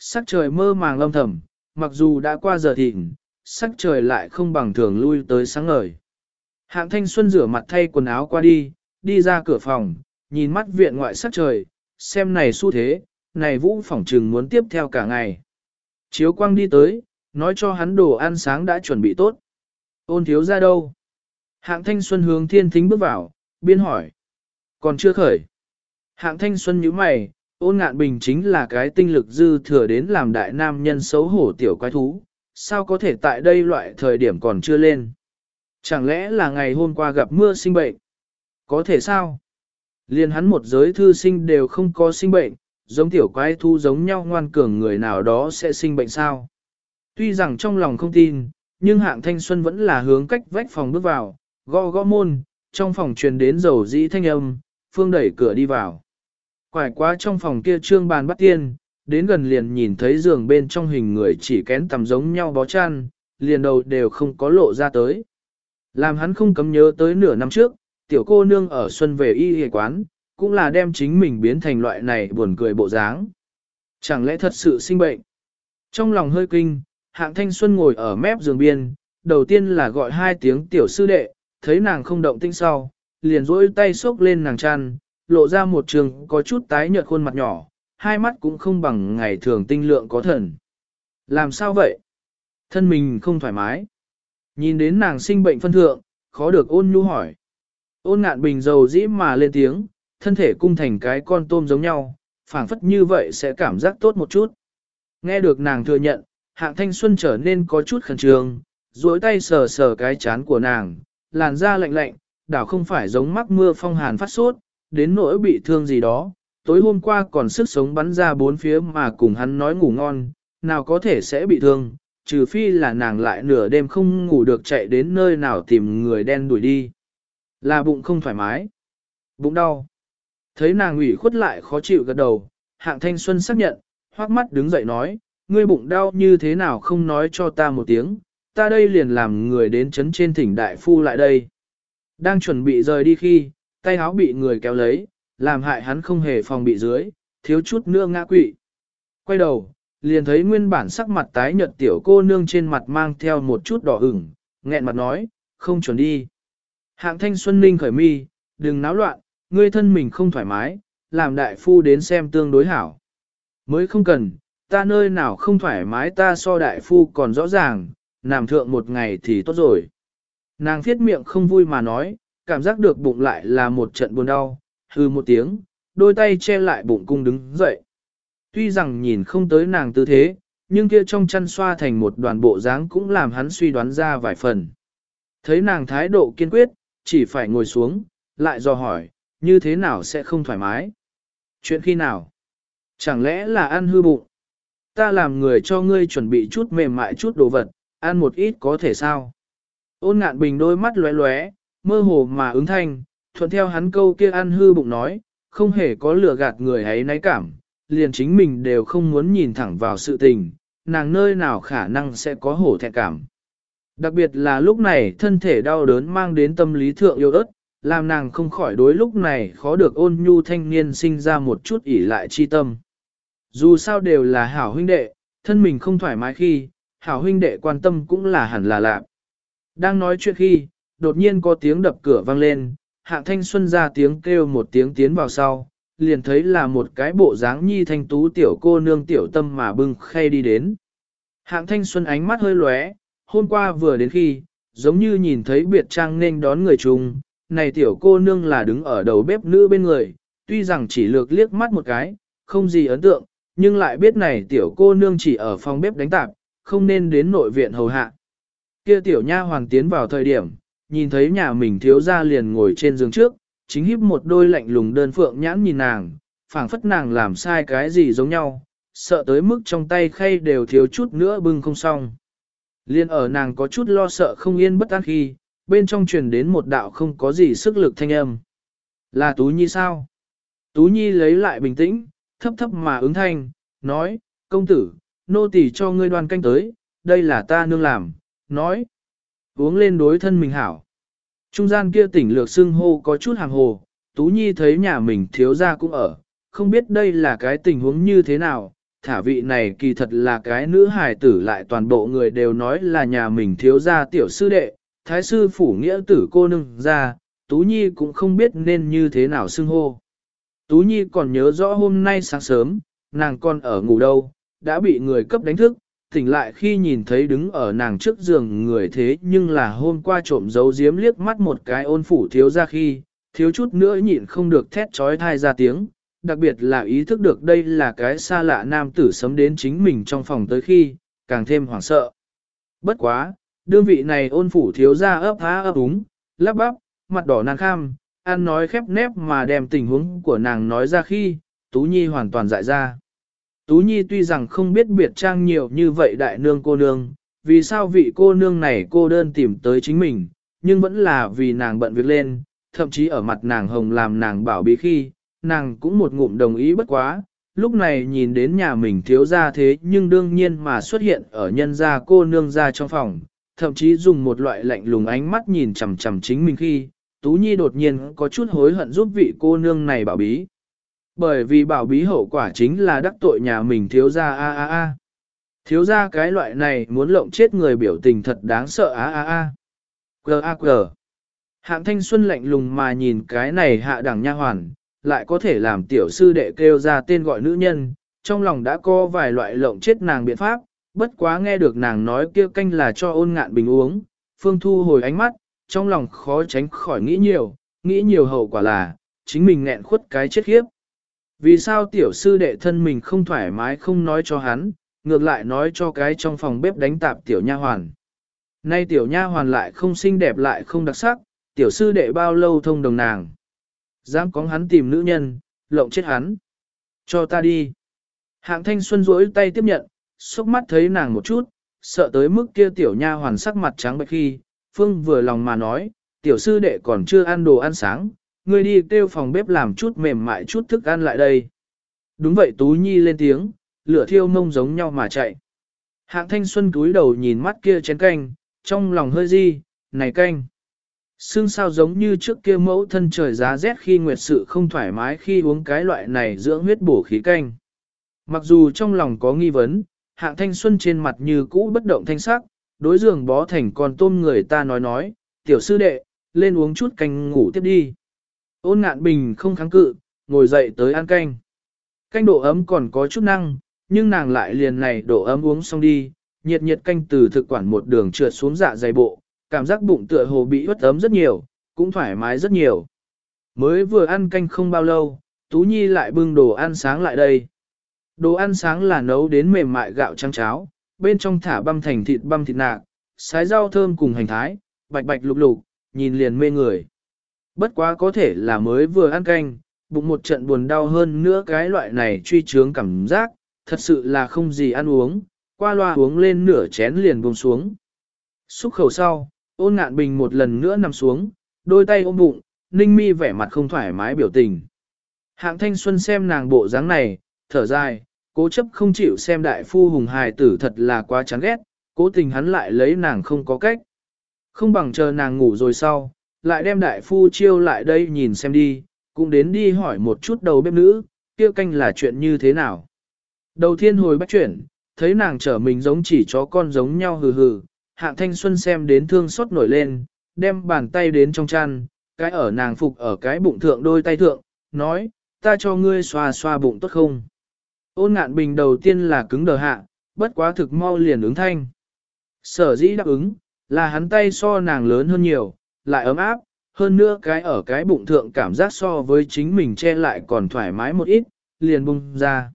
sắc trời mơ màng âm thầm, mặc dù đã qua giờ thịnh, sắc trời lại không bằng thường lui tới sáng ngời. Hạng Thanh Xuân rửa mặt thay quần áo qua đi, đi ra cửa phòng, nhìn mắt viện ngoại sắc trời, xem này xu thế, này Vũ phỏng trừng muốn tiếp theo cả ngày. Chiếu quang đi tới, nói cho hắn đồ ăn sáng đã chuẩn bị tốt. Ôn thiếu ra đâu? Hạng Thanh Xuân hướng Thiên Thính bước vào, biên hỏi. Còn chưa khởi. Hạng Thanh Xuân nhíu mày, Ôn Ngạn Bình chính là cái tinh lực dư thừa đến làm đại nam nhân xấu hổ tiểu quái thú, sao có thể tại đây loại thời điểm còn chưa lên? Chẳng lẽ là ngày hôm qua gặp mưa sinh bệnh? Có thể sao? Liên hắn một giới thư sinh đều không có sinh bệnh, giống tiểu quái thú giống nhau ngoan cường người nào đó sẽ sinh bệnh sao? Tuy rằng trong lòng không tin, nhưng Hạng Thanh Xuân vẫn là hướng cách vách phòng bước vào, gõ gõ môn, trong phòng truyền đến dầu dĩ thanh âm, Phương đẩy cửa đi vào. Quải quá trong phòng kia trương bàn bắt tiên, đến gần liền nhìn thấy giường bên trong hình người chỉ kén tầm giống nhau bó chăn, liền đầu đều không có lộ ra tới. Làm hắn không cấm nhớ tới nửa năm trước, tiểu cô nương ở xuân về y y quán, cũng là đem chính mình biến thành loại này buồn cười bộ dáng. Chẳng lẽ thật sự sinh bệnh? Trong lòng hơi kinh, Hạng Thanh Xuân ngồi ở mép giường biên, đầu tiên là gọi 2 tiếng tiểu sư đệ, thấy nàng không động tĩnh sau, liền rỗi tay xốc lên nàng chăn, lộ ra một trường có chút tái nhợt khuôn mặt nhỏ, hai mắt cũng không bằng ngày thường tinh lượng có thần. Làm sao vậy? Thân mình không thoải mái. Nhìn đến nàng sinh bệnh phân thượng, khó được Ôn Nhu hỏi. Ôn Ngạn Bình dầu dĩ mà lên tiếng, thân thể cung thành cái con tôm giống nhau, phảng phất như vậy sẽ cảm giác tốt một chút. Nghe được nàng thừa nhận, Hạng Thanh Xuân trở nên có chút khẩn trương, duỗi tay sờ sờ cái chán của nàng, làn da lạnh lạnh, đảo không phải giống mắc mưa phong hàn phát sốt, đến nỗi bị thương gì đó. Tối hôm qua còn sức sống bắn ra bốn phía mà cùng hắn nói ngủ ngon, nào có thể sẽ bị thương, trừ phi là nàng lại nửa đêm không ngủ được chạy đến nơi nào tìm người đen đuổi đi. Là bụng không thoải mái, bụng đau. Thấy nàng ủy khuất lại khó chịu gật đầu, Hạng Thanh Xuân xác nhận, hoắc mắt đứng dậy nói, ngươi bụng đau như thế nào không nói cho ta một tiếng, ta đây liền làm người đến chấn trên thỉnh đại phu lại đây. Đang chuẩn bị rời đi khi, tay áo bị người kéo lấy, làm hại hắn không hề phòng bị dưới, thiếu chút nữa ngã quỵ. Quay đầu, liền thấy nguyên bản sắc mặt tái nhợt tiểu cô nương trên mặt mang theo một chút đỏ ửng, nghẹn mặt nói, không chuẩn đi. Hạng Thanh Xuân ninh khởi mi, đừng náo loạn, ngươi thân mình không thoải mái, làm đại phu đến xem tương đối hảo. Mới không cần, ta nơi nào không thoải mái ta so đại phu còn rõ ràng, nằm thượng một ngày thì tốt rồi. Nàng thiết miệng không vui mà nói, cảm giác được bụng lại là một trận buồn đau, hư một tiếng, đôi tay che lại bụng cung đứng dậy. Tuy rằng nhìn không tới nàng tư thế, nhưng kia trong chăn xoa thành một đoàn bộ dáng cũng làm hắn suy đoán ra vài phần. Thấy nàng thái độ kiên quyết, chỉ phải ngồi xuống, lại dò hỏi, như thế nào sẽ không thoải mái? Chuyện khi nào? Chẳng lẽ là ăn hư bụng? Ta làm người cho ngươi chuẩn bị chút mềm mại chút đồ vật, ăn một ít có thể sao? Ôn Ngạn Bình đôi mắt lóe lóe, mơ hồ mà ứng thanh, thuận theo hắn câu kia ăn hư bụng nói, không hề có lừa gạt người ấy náy cảm, liền chính mình đều không muốn nhìn thẳng vào sự tình, nàng nơi nào khả năng sẽ có hổ thẹn cảm. Đặc biệt là lúc này thân thể đau đớn mang đến tâm lý thượng yêu ớt, làm nàng không khỏi đối lúc này khó được Ôn Nhu thanh niên sinh ra một chút ỉ lại chi tâm. Dù sao đều là hảo huynh đệ, thân mình không thoải mái khi, hảo huynh đệ quan tâm cũng là hẳn là lạc. Đang nói chuyện khi, đột nhiên có tiếng đập cửa vang lên, Hạng Thanh Xuân ra tiếng kêu một tiếng tiến vào sau, liền thấy là một cái bộ dáng nhi thanh tú tiểu cô nương tiểu tâm mà bưng khay đi đến. Hạng Thanh Xuân ánh mắt hơi lóe, hôm qua vừa đến khi, giống như nhìn thấy biệt trang nên đón người chung, này tiểu cô nương là đứng ở đầu bếp nữ bên người, tuy rằng chỉ lược liếc mắt một cái, không gì ấn tượng, nhưng lại biết này tiểu cô nương chỉ ở phòng bếp đánh tạp, không nên đến nội viện hầu hạ. Kia tiểu nha hoàng tiến vào thời điểm, nhìn thấy nhà mình thiếu gia liền ngồi trên giường trước, chính híp một đôi lạnh lùng đơn phượng nhãn nhìn nàng, phảng phất nàng làm sai cái gì giống nhau, sợ tới mức trong tay khay đều thiếu chút nữa bưng không xong. Liên ở nàng có chút lo sợ không yên bất an khi, bên trong truyền đến một đạo không có gì sức lực thanh âm. Là Tú Nhi sao? Tú Nhi lấy lại bình tĩnh, thấp thấp mà ứng thanh, nói, công tử, nô tỳ cho ngươi đoan canh tới, đây là ta nương làm, nói, uống lên đối thân mình hảo. Trung gian kia tỉnh lược xưng hô có chút hàng hồ, Tú Nhi thấy nhà mình thiếu gia cũng ở, không biết đây là cái tình huống như thế nào, thả vị này kỳ thật là cái nữ hài tử lại toàn bộ người đều nói là nhà mình thiếu gia tiểu sư đệ, thái sư phủ nghĩa tử cô nương ra, Tú Nhi cũng không biết nên như thế nào xưng hô. Tú Nhi còn nhớ rõ hôm nay sáng sớm, nàng còn ở ngủ đâu, đã bị người cấp đánh thức, tỉnh lại khi nhìn thấy đứng ở nàng trước giường người thế nhưng là hôm qua trộm giấu giếm liếc mắt một cái ôn phủ thiếu ra khi, thiếu chút nữa nhịn không được thét trói thai ra tiếng, đặc biệt là ý thức được đây là cái xa lạ nam tử sấm đến chính mình trong phòng tới khi, càng thêm hoảng sợ. Bất quá, đương vị này ôn phủ thiếu ra ấp há ấp úng, lắp bắp, mặt đỏ nàng kham, ăn nói khép nép mà đem tình huống của nàng nói ra khi, Tú Nhi hoàn toàn dại ra. Tú Nhi tuy rằng không biết biệt trang nhiều như vậy đại nương cô nương, vì sao vị cô nương này cô đơn tìm tới chính mình, nhưng vẫn là vì nàng bận việc lên, thậm chí ở mặt nàng hồng làm nàng bảo bí khi, nàng cũng một ngụm đồng ý bất quá, lúc này nhìn đến nhà mình thiếu ra thế nhưng đương nhiên mà xuất hiện ở nhân gia cô nương ra trong phòng, thậm chí dùng một loại lạnh lùng ánh mắt nhìn chằm chằm chính mình khi, Tú Nhi đột nhiên có chút hối hận giúp vị cô nương này bảo bí. Bởi vì bảo bí hậu quả chính là đắc tội nhà mình thiếu gia a. Thiếu gia cái loại này muốn lộng chết người biểu tình thật đáng sợ a. G. Hạng Thanh Xuân lạnh lùng mà nhìn cái này hạ đẳng nha hoàn, lại có thể làm tiểu sư đệ kêu ra tên gọi nữ nhân, trong lòng đã có vài loại lộng chết nàng biện pháp, bất quá nghe được nàng nói kia canh là cho Ôn Ngạn Bình uống, Phương thu hồi ánh mắt, trong lòng khó tránh khỏi nghĩ nhiều hậu quả là, chính mình nghẹn khuất cái chết khiếp. Vì sao tiểu sư đệ thân mình không thoải mái không nói cho hắn, ngược lại nói cho cái trong phòng bếp đánh tạp tiểu nha hoàn. Nay tiểu nha hoàn lại không xinh đẹp lại không đặc sắc, tiểu sư đệ bao lâu thông đồng nàng. Dám có hắn tìm nữ nhân, lộng chết hắn. Cho ta đi. Hạng Thanh Xuân rỗi tay tiếp nhận, xúc mắt thấy nàng một chút, sợ tới mức kia tiểu nha hoàn sắc mặt trắng bệch khi, Phương vừa lòng mà nói, tiểu sư đệ còn chưa ăn đồ ăn sáng, ngươi đi kêu phòng bếp làm chút mềm mại chút thức ăn lại đây. Đúng vậy Tú Nhi lên tiếng, lửa thiêu mông giống nhau mà chạy. Hạng Thanh Xuân cúi đầu nhìn mắt kia chén canh, trong lòng hơi di, này canh. Xương sao giống như trước kia mẫu thân trời giá rét khi nguyệt sự không thoải mái khi uống cái loại này dưỡng huyết bổ khí canh. Mặc dù trong lòng có nghi vấn, Hạng Thanh Xuân trên mặt như cũ bất động thanh sắc, đối giường bó thành con tôm người ta nói, tiểu sư đệ, lên uống chút canh ngủ tiếp đi. Ôn Ngạn Bình không kháng cự, ngồi dậy tới ăn canh. Canh độ ấm còn có chút năng, nhưng nàng lại liền này độ ấm uống xong đi, nhiệt nhiệt canh từ thực quản một đường trượt xuống dạ dày bộ, cảm giác bụng tựa hồ bị uất ấm rất nhiều, cũng thoải mái rất nhiều. Mới vừa ăn canh không bao lâu, Tú Nhi lại bưng đồ ăn sáng lại đây. Đồ ăn sáng là nấu đến mềm mại gạo trắng cháo, bên trong thả băm thành băm thịt nạc, sái rau thơm cùng hành thái, bạch bạch lục lục, nhìn liền mê người. Bất quá có thể là mới vừa ăn canh, bụng một trận buồn đau hơn nữa cái loại này truy trướng cảm giác, thật sự là không gì ăn uống, qua loa uống lên nửa chén liền buông xuống. Xúc khẩu sau, Ôn Ngạn Bình một lần nữa nằm xuống, đôi tay ôm bụng, ninh mi vẻ mặt không thoải mái biểu tình. Hạng Thanh Xuân xem nàng bộ dáng này, thở dài, cố chấp không chịu xem đại phu hùng hài tử thật là quá chán ghét, cố tình hắn lại lấy nàng không có cách. Không bằng chờ nàng ngủ rồi sau, lại đem đại phu chiêu lại đây nhìn xem đi, cũng đến đi hỏi một chút đầu bếp nữ, kia canh là chuyện như thế nào. Đầu thiên hồi bách chuyển, thấy nàng trở mình giống chỉ chó con giống nhau hừ hừ, Hạng Thanh Xuân xem đến thương xót nổi lên, đem bàn tay đến trong chăn, cái ở nàng phục ở cái bụng thượng đôi tay thượng, nói, ta cho ngươi xoa xoa bụng tốt không. Ôn Ngạn Bình đầu tiên là cứng đờ hạ, bất quá thực mau liền ứng thanh. Sở dĩ đáp ứng, là hắn tay so nàng lớn hơn nhiều, lại ấm áp, hơn nữa cái ở cái bụng thượng cảm giác so với chính mình che lại còn thoải mái một ít, liền bung ra.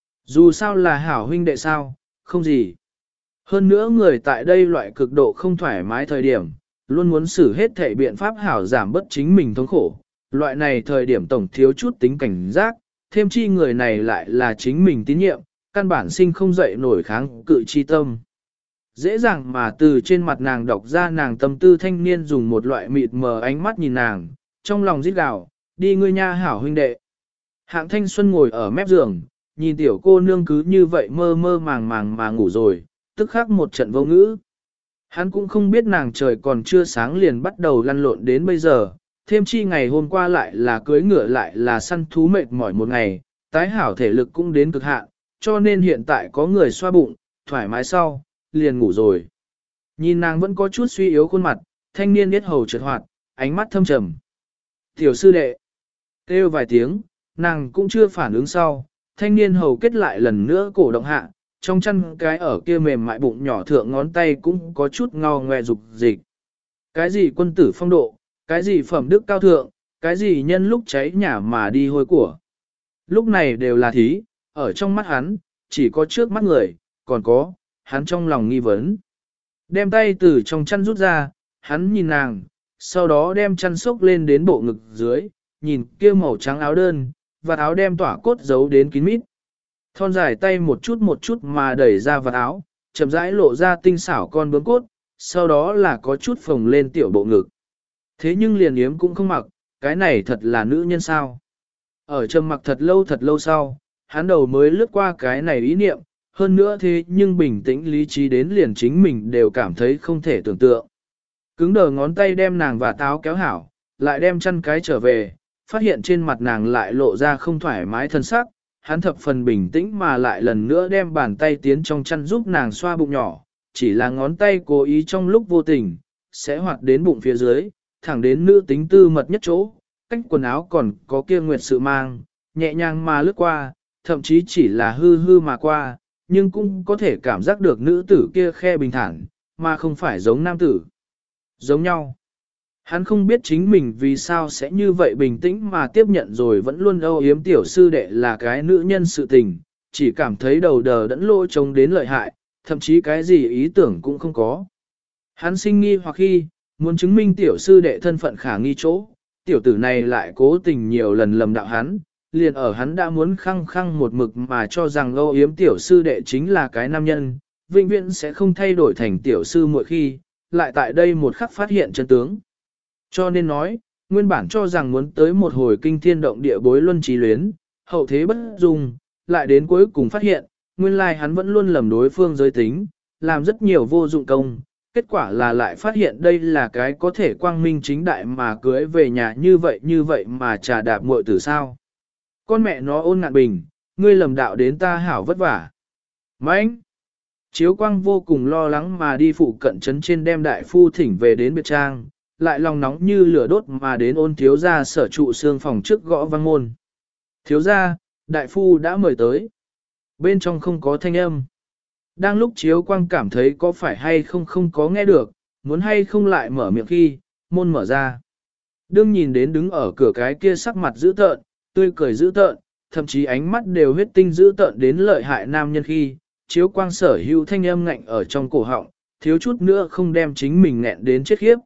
Dù sao là hảo huynh đệ sao, không gì. Hơn nữa người tại đây loại cực độ không thoải mái thời điểm, luôn muốn xử hết thể biện pháp hảo giảm bất chính mình thống khổ. Loại này thời điểm tổng thiếu chút tính cảnh giác, thêm chi người này lại là chính mình tín nhiệm, căn bản sinh không dậy nổi kháng cự chi tâm. Dễ dàng mà từ trên mặt nàng đọc ra nàng tâm tư thanh niên dùng một loại mịt mờ ánh mắt nhìn nàng, trong lòng rít gào, đi ngươi nha hảo huynh đệ. Hạng Thanh Xuân ngồi ở mép giường, nhìn tiểu cô nương cứ như vậy mơ mơ màng màng mà ngủ rồi, tức khắc một trận vô ngữ. Hắn cũng không biết nàng trời còn chưa sáng liền bắt đầu lăn lộn đến bây giờ, thêm chi ngày hôm qua lại là cưới ngựa lại là săn thú mệt mỏi một ngày, tái hảo thể lực cũng đến cực hạn, cho nên hiện tại có người xoa bụng, thoải mái sau, liền ngủ rồi. Nhìn nàng vẫn có chút suy yếu khuôn mặt, thanh niên biết hầu trượt hoạt, ánh mắt thâm trầm. Tiểu sư đệ, kêu vài tiếng, nàng cũng chưa phản ứng sau, thanh niên hầu kết lại lần nữa cổ động hạ, trong chăn cái ở kia mềm mại bụng nhỏ thượng ngón tay cũng có chút ngao ngoe dục dịch. Cái gì quân tử phong độ, cái gì phẩm đức cao thượng, cái gì nhân lúc cháy nhà mà đi hôi của. Lúc này đều là thí, ở trong mắt hắn, chỉ có trước mắt người, còn có, hắn trong lòng nghi vấn. Đem tay từ trong chăn rút ra, hắn nhìn nàng, sau đó đem chăn xốc lên đến bộ ngực dưới, nhìn kia màu trắng áo đơn, và áo đem tỏa cốt giấu đến kín mít. Thon dài tay một chút mà đẩy ra vạt áo, chậm rãi lộ ra tinh xảo con bướm cốt, sau đó là có chút phồng lên tiểu bộ ngực. Thế nhưng liền yếm cũng không mặc, cái này thật là nữ nhân sao. Ở trầm mặc thật lâu sau, hắn đầu mới lướt qua cái này ý niệm, hơn nữa thế nhưng bình tĩnh lý trí đến liền chính mình đều cảm thấy không thể tưởng tượng. Cứng đờ ngón tay đem nàng và táo kéo hảo, lại đem chăn cái trở về, phát hiện trên mặt nàng lại lộ ra không thoải mái thân sắc, hắn thập phần bình tĩnh mà lại lần nữa đem bàn tay tiến trong chăn giúp nàng xoa bụng nhỏ, chỉ là ngón tay cố ý trong lúc vô tình, sẽ hoạt đến bụng phía dưới, thẳng đến nữ tính tư mật nhất chỗ, cách quần áo còn có kia nguyệt sự mang, nhẹ nhàng mà lướt qua, thậm chí chỉ là hư mà qua, nhưng cũng có thể cảm giác được nữ tử kia khe bình thản, mà không phải giống nam tử. Giống nhau. Hắn không biết chính mình vì sao sẽ như vậy bình tĩnh mà tiếp nhận rồi vẫn luôn âu yếm tiểu sư đệ là cái nữ nhân sự tình, chỉ cảm thấy đầu đờ đẫn lỗ trông đến lợi hại, thậm chí cái gì ý tưởng cũng không có. Hắn sinh nghi hoặc khi, muốn chứng minh tiểu sư đệ thân phận khả nghi chỗ, tiểu tử này lại cố tình nhiều lần lầm đạo hắn, liền ở hắn đã muốn khăng khăng một mực mà cho rằng âu yếm tiểu sư đệ chính là cái nam nhân, vĩnh viễn sẽ không thay đổi thành tiểu sư mỗi khi, lại tại đây một khắc phát hiện chân tướng. Cho nên nói, nguyên bản cho rằng muốn tới một hồi kinh thiên động địa bối luân trí luyến, hậu thế bất dung, lại đến cuối cùng phát hiện, nguyên lai hắn vẫn luôn lầm đối phương giới tính, làm rất nhiều vô dụng công, kết quả là lại phát hiện đây là cái có thể quang minh chính đại mà cưới về nhà như vậy mà trà đạp muội tử sao. Con mẹ nó Ôn Ngạn Bình, ngươi lầm đạo đến ta hảo vất vả. Mãnh! Chiếu quang vô cùng lo lắng mà đi phụ cận trấn trên đem đại phu thỉnh về đến biệt trang, lại lòng nóng như lửa đốt mà đến Ôn thiếu gia sở trụ xương phòng trước gõ vang môn. Thiếu gia, đại phu đã mời tới. Bên trong không có thanh âm. Đang lúc chiếu quang cảm thấy có phải hay không có nghe được, muốn hay không lại mở miệng khi, môn mở ra. Đương nhìn đến đứng ở cửa cái kia sắc mặt dữ tợn, tươi cười dữ tợn, thậm chí ánh mắt đều huyết tinh dữ tợn đến lợi hại nam nhân khi, chiếu quang sở hữu thanh âm ngạnh ở trong cổ họng, thiếu chút nữa không đem chính mình nghẹn đến chết khiếp.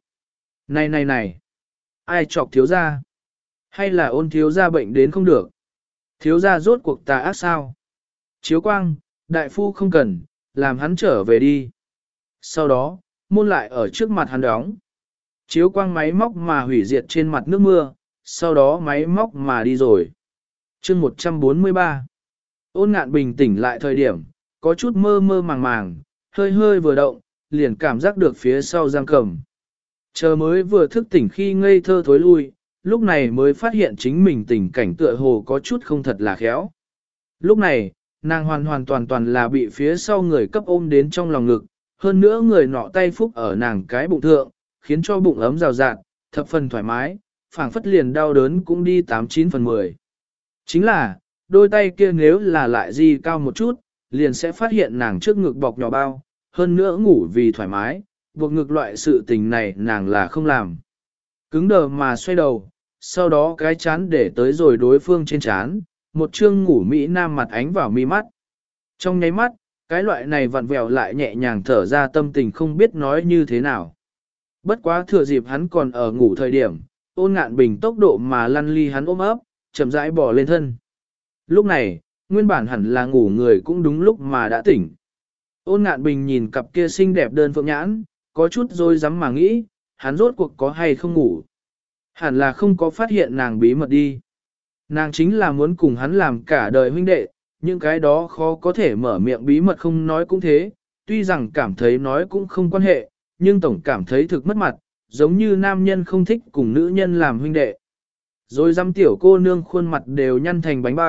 Này, ai chọc thiếu gia? Hay là Ôn thiếu gia bệnh đến không được? Thiếu gia rốt cuộc tà ác sao? Chiếu quang, đại phu không cần, làm hắn trở về đi. Sau đó, môn lại ở trước mặt hắn đóng. Chiếu quang máy móc mà hủy diệt trên mặt nước mưa, sau đó máy móc mà đi rồi. Chương 143. Ôn Ngạn bình tĩnh lại thời điểm, có chút mơ màng, hơi vừa động, liền cảm giác được phía sau giam cầm. Chờ mới vừa thức tỉnh khi ngây thơ thối lui, lúc này mới phát hiện chính mình tình cảnh tựa hồ có chút không thật là khéo. Lúc này, nàng hoàn toàn là bị phía sau người cấp ôm đến trong lòng ngực, hơn nữa người nọ tay phúc ở nàng cái bụng thượng, khiến cho bụng ấm rào rạt, thập phần thoải mái, phảng phất liền đau đớn cũng đi 89 phần 10. Chính là, đôi tay kia nếu là lại di cao một chút, liền sẽ phát hiện nàng trước ngực bọc nhỏ bao, hơn nữa ngủ vì thoải mái, buộc ngực loại sự tình này nàng là không làm. Cứng đờ mà xoay đầu, sau đó cái chán để tới rồi đối phương trên chán, một chương ngủ Mỹ Nam mặt ánh vào mi mắt. Trong nháy mắt, cái loại này vặn vẹo lại nhẹ nhàng thở ra tâm tình không biết nói như thế nào. Bất quá thừa dịp hắn còn ở ngủ thời điểm, Ôn Ngạn bình tốc độ mà lăn ly hắn ôm ấp, chậm rãi bò lên thân. Lúc này, nguyên bản hẳn là ngủ người cũng đúng lúc mà đã tỉnh. Ôn Ngạn bình nhìn cặp kia xinh đẹp đơn phượng nhãn, có chút rồi dám mà nghĩ, hắn rốt cuộc có hay không ngủ. Hẳn là không có phát hiện nàng bí mật đi. Nàng chính là muốn cùng hắn làm cả đời huynh đệ, những cái đó khó có thể mở miệng bí mật không nói cũng thế, tuy rằng cảm thấy nói cũng không quan hệ, nhưng tổng cảm thấy thực mất mặt, giống như nam nhân không thích cùng nữ nhân làm huynh đệ. Rồi dăm tiểu cô nương khuôn mặt đều nhăn thành bánh bao,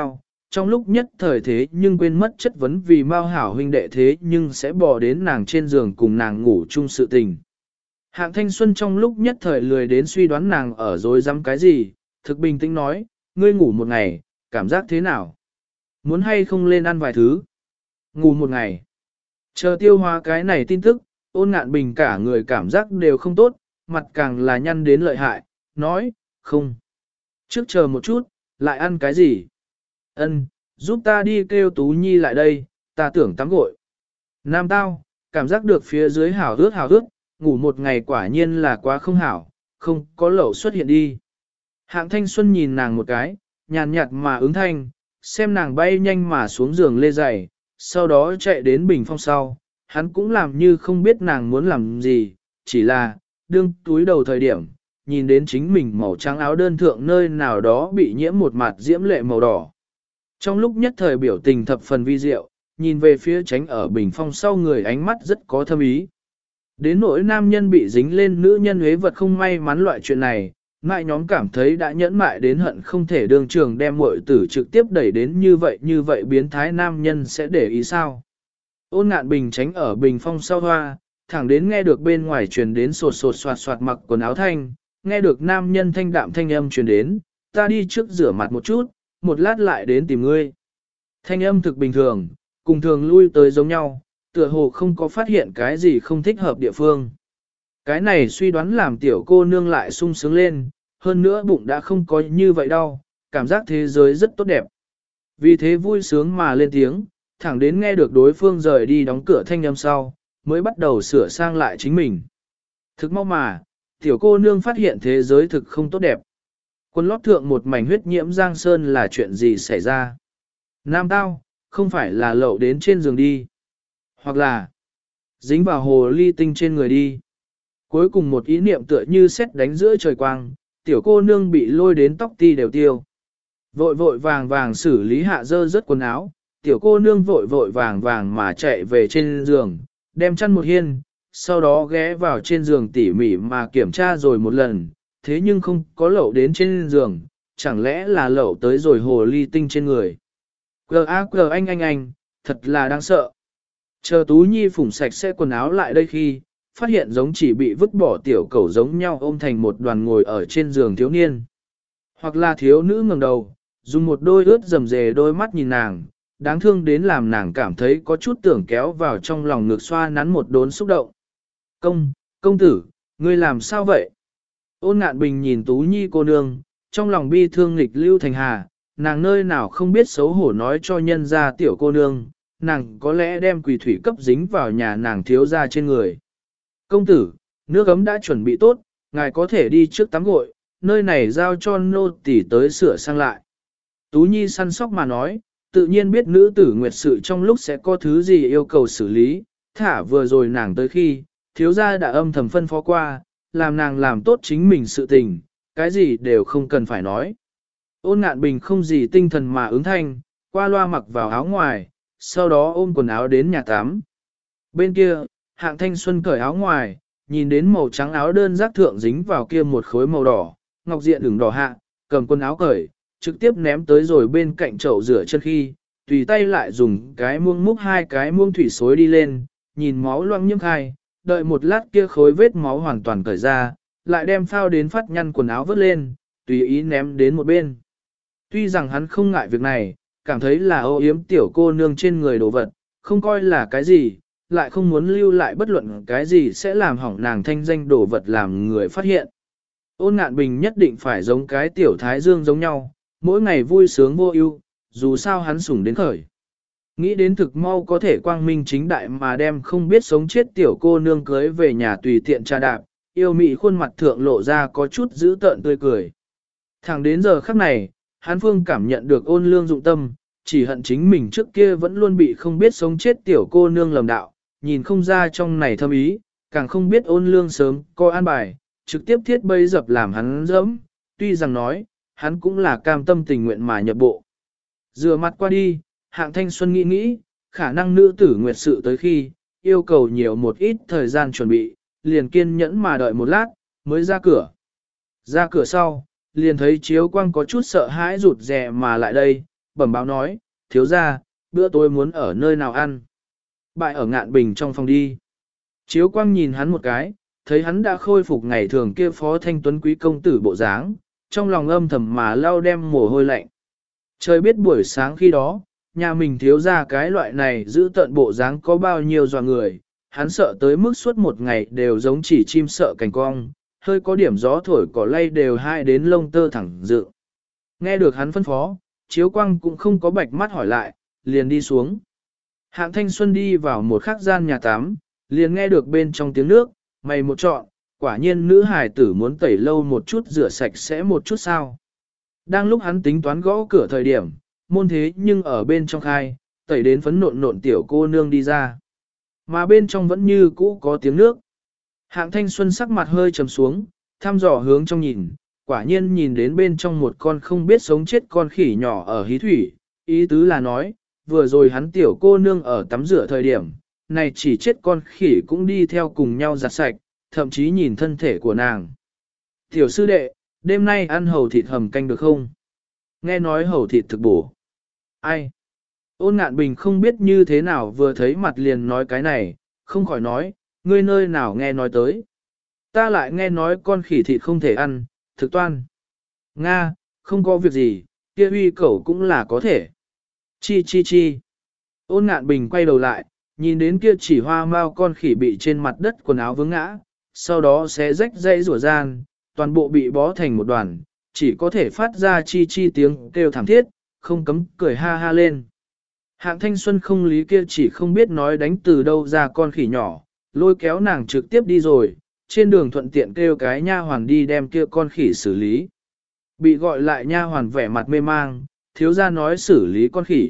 trong lúc nhất thời thế nhưng quên mất chất vấn vì Mao hảo huynh đệ thế nhưng sẽ bỏ đến nàng trên giường cùng nàng ngủ chung sự tình. Hạng Thanh Xuân trong lúc nhất thời lười đến suy đoán nàng ở dối dám cái gì, thực bình tĩnh nói, ngươi ngủ một ngày, cảm giác thế nào? Muốn hay không lên ăn vài thứ? Ngủ một ngày. Chờ tiêu hóa cái này tin tức, Ôn Ngạn Bình cả người cảm giác đều không tốt, mặt càng là nhăn đến lợi hại, nói, không. Trước chờ một chút, lại ăn cái gì? Ân, giúp ta đi kêu Tú Nhi lại đây, ta tưởng tắm gội. Nam tao, cảm giác được phía dưới hảo ướt, ngủ một ngày quả nhiên là quá không hảo, không có lẩu xuất hiện đi. Hạng Thanh Xuân nhìn nàng một cái, nhàn nhạt mà ứng thanh, xem nàng bay nhanh mà xuống giường lê giày, sau đó chạy đến bình phong sau, hắn cũng làm như không biết nàng muốn làm gì, chỉ là, đương túi đầu thời điểm, nhìn đến chính mình màu trắng áo đơn thượng nơi nào đó bị nhiễm một mặt diễm lệ màu đỏ. Trong lúc nhất thời biểu tình thập phần vi diệu, nhìn về phía tránh ở bình phong sau người ánh mắt rất có thâm ý. Đến nỗi nam nhân bị dính lên nữ nhân huế vật không may mắn loại chuyện này, ngại nhóm cảm thấy đã nhẫn mại đến hận không thể đường trường đem muội tử trực tiếp đẩy đến như vậy biến thái nam nhân sẽ để ý sao. Ôn Ngạn Bình tránh ở bình phong sau hoa, thẳng đến nghe được bên ngoài truyền đến sột sột soạt soạt mặc quần áo thanh, nghe được nam nhân thanh đạm thanh âm truyền đến, ta đi trước rửa mặt một chút, một lát lại đến tìm ngươi. Thanh âm thực bình thường, cùng thường lui tới giống nhau, tựa hồ không có phát hiện cái gì không thích hợp địa phương. Cái này suy đoán làm tiểu cô nương lại sung sướng lên, hơn nữa bụng đã không có như vậy đâu, cảm giác thế giới rất tốt đẹp. Vì thế vui sướng mà lên tiếng, thẳng đến nghe được đối phương rời đi đóng cửa thanh âm sau, mới bắt đầu sửa sang lại chính mình. Thực mau mà, tiểu cô nương phát hiện thế giới thực không tốt đẹp. Quân lót thượng một mảnh huyết nhiễm giang sơn là chuyện gì xảy ra? Nam tao, không phải là lậu đến trên giường đi. Hoặc là dính vào hồ ly tinh trên người đi. Cuối cùng một ý niệm tựa như sét đánh giữa trời quang, tiểu cô nương bị lôi đến tóc ti đều tiêu. Vội vội vàng vàng xử lý hạ dơ rớt quần áo, tiểu cô nương vội vội vàng vàng mà chạy về trên giường, đem chăn một hiên, sau đó ghé vào trên giường tỉ mỉ mà kiểm tra rồi một lần, thế nhưng không có lậu đến trên giường, chẳng lẽ là lậu tới rồi hồ ly tinh trên người. G.A.G. anh, thật là đáng sợ. Chờ Tú Nhi phủng sạch sẽ quần áo lại đây khi, phát hiện giống chỉ bị vứt bỏ tiểu cẩu giống nhau ôm thành một đoàn ngồi ở trên giường thiếu niên. Hoặc là thiếu nữ ngẩng đầu, dùng một đôi ướt rầm rề đôi mắt nhìn nàng, đáng thương đến làm nàng cảm thấy có chút tưởng kéo vào trong lòng ngực xoa nắn một đốn xúc động. Công tử, ngươi làm sao vậy? Ôn Ngạn Bình nhìn Tú Nhi cô nương, trong lòng bi thương nghịch lưu thành hà, nàng nơi nào không biết xấu hổ nói cho nhân ra tiểu cô nương, nàng có lẽ đem quỳ thủy cấp dính vào nhà nàng thiếu ra trên người. Công tử, nước ấm đã chuẩn bị tốt, ngài có thể đi trước tắm gội, nơi này giao cho nô tỳ tới sửa sang lại. Tú Nhi săn sóc mà nói, tự nhiên biết nữ tử nguyệt sự trong lúc sẽ có thứ gì yêu cầu xử lý, thả vừa rồi nàng tới khi, thiếu gia đã âm thầm phân phó qua, làm nàng làm tốt chính mình sự tình, cái gì đều không cần phải nói. Ôn Ngạn Bình không gì tinh thần mà ứng thanh, qua loa mặc vào áo ngoài, sau đó ôm quần áo đến nhà tắm. Bên kia, Hạng Thanh Xuân cởi áo ngoài, nhìn đến màu trắng áo đơn giác thượng dính vào kia một khối màu đỏ, ngọc diện ửng đỏ hạ, cầm quần áo cởi, trực tiếp ném tới rồi bên cạnh chậu rửa chân khi, tùy tay lại dùng cái muông múc hai cái muông thủy xối đi lên, nhìn máu loang nhiễm khai, đợi một lát kia khối vết máu hoàn toàn cởi ra, lại đem phao đến phát nhăn quần áo vớt lên, tùy ý ném đến một bên. Tuy rằng hắn không ngại việc này, cảm thấy là ô yếm tiểu cô nương trên người đồ vật, không coi là cái gì, lại không muốn lưu lại bất luận cái gì sẽ làm hỏng nàng thanh danh đồ vật làm người phát hiện. Ôn Ngạn Bình nhất định phải giống cái tiểu thái dương giống nhau, mỗi ngày vui sướng vô ưu, dù sao hắn sủng đến khởi. Nghĩ đến thực mau có thể quang minh chính đại mà đem không biết sống chết tiểu cô nương cưới về nhà tùy tiện trà đạp, yêu mị khuôn mặt thượng lộ ra có chút dữ tợn tươi cười. Thẳng đến giờ khắc này, Hán Phương cảm nhận được Ôn Lương dụng tâm, chỉ hận chính mình trước kia vẫn luôn bị không biết sống chết tiểu cô nương lầm đạo, nhìn không ra trong này thâm ý, càng không biết Ôn Lương sớm coi an bài, trực tiếp thiết bấy dập làm hắn dẫm, tuy rằng nói, hắn cũng là cam tâm tình nguyện mà nhập bộ. Rửa mặt qua đi, Hạng Thanh Xuân nghĩ, khả năng nữ tử nguyệt sự tới khi, yêu cầu nhiều một ít thời gian chuẩn bị, liền kiên nhẫn mà đợi một lát, mới ra cửa. Ra cửa sau, liền thấy chiếu quang có chút sợ hãi rụt rè mà lại đây, bẩm báo nói, thiếu gia, bữa tối muốn ở nơi nào ăn. Bại ở Ngạn Bình trong phòng đi. Chiếu quang nhìn hắn một cái, thấy hắn đã khôi phục ngày thường kia phó thanh tuấn quý công tử bộ dáng, trong lòng âm thầm mà lau đem mồ hôi lạnh. Trời biết buổi sáng khi đó, nhà mình thiếu ra cái loại này giữ tận bộ dáng có bao nhiêu dọa người, hắn sợ tới mức suốt một ngày đều giống chỉ chim sợ cành cong, hơi có điểm gió thổi cỏ lay đều hai đến lông tơ thẳng dự. Nghe được hắn phân phó, Chiếu Quang cũng không có bạch mắt hỏi lại, liền đi xuống. Hạng Thanh Xuân đi vào một khắc gian nhà tắm, liền nghe được bên trong tiếng nước, mày một trọn, quả nhiên nữ hài tử muốn tẩy lâu một chút rửa sạch sẽ một chút sao. Đang lúc hắn tính toán gõ cửa thời điểm, môn thế nhưng ở bên trong khai, tẩy đến phấn nộn nộn tiểu cô nương đi ra. Mà bên trong vẫn như cũ có tiếng nước. Hạng Thanh Xuân sắc mặt hơi trầm xuống, thăm dò hướng trong nhìn, quả nhiên nhìn đến bên trong một con không biết sống chết con khỉ nhỏ ở hí thủy, ý tứ là nói, vừa rồi hắn tiểu cô nương ở tắm rửa thời điểm, này chỉ chết con khỉ cũng đi theo cùng nhau giặt sạch, thậm chí nhìn thân thể của nàng. Tiểu sư đệ, đêm nay ăn hầu thịt hầm canh được không? Nghe nói hầu thịt thực bổ. Ai? Ôn Ngạn Bình không biết như thế nào vừa thấy mặt liền nói cái này, không khỏi nói, ngươi nơi nào nghe nói tới. Ta lại nghe nói con khỉ thịt không thể ăn, thực toan. Nga, không có việc gì, kia huy cẩu cũng là có thể. Chi chi chi. Ôn Ngạn Bình quay đầu lại, nhìn đến kia chỉ hoa mao con khỉ bị trên mặt đất quần áo vướng ngã, sau đó xé rách dây rủa gian, toàn bộ bị bó thành một đoàn, chỉ có thể phát ra chi chi tiếng kêu thảm thiết, không cấm cười ha ha lên. Hạng Thanh Xuân không lý kia chỉ không biết nói đánh từ đâu ra con khỉ nhỏ, lôi kéo nàng trực tiếp đi rồi, trên đường thuận tiện kêu cái nha hoàn đi đem kia con khỉ xử lý. Bị gọi lại nha hoàn vẻ mặt mê mang, thiếu gia nói xử lý con khỉ.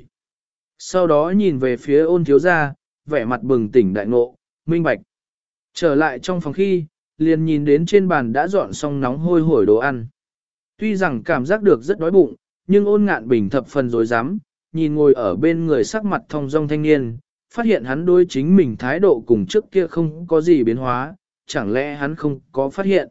Sau đó nhìn về phía Ôn thiếu gia, vẻ mặt bừng tỉnh đại ngộ, minh bạch. Trở lại trong phòng khi, liền nhìn đến trên bàn đã dọn xong nóng hôi hổi đồ ăn. Tuy rằng cảm giác được rất đói bụng, nhưng Ôn Ngạn Bình thập phần dối dám, nhìn ngồi ở bên người sắc mặt thong dong thanh niên, phát hiện hắn đối chính mình thái độ cùng trước kia không có gì biến hóa, chẳng lẽ hắn không có phát hiện.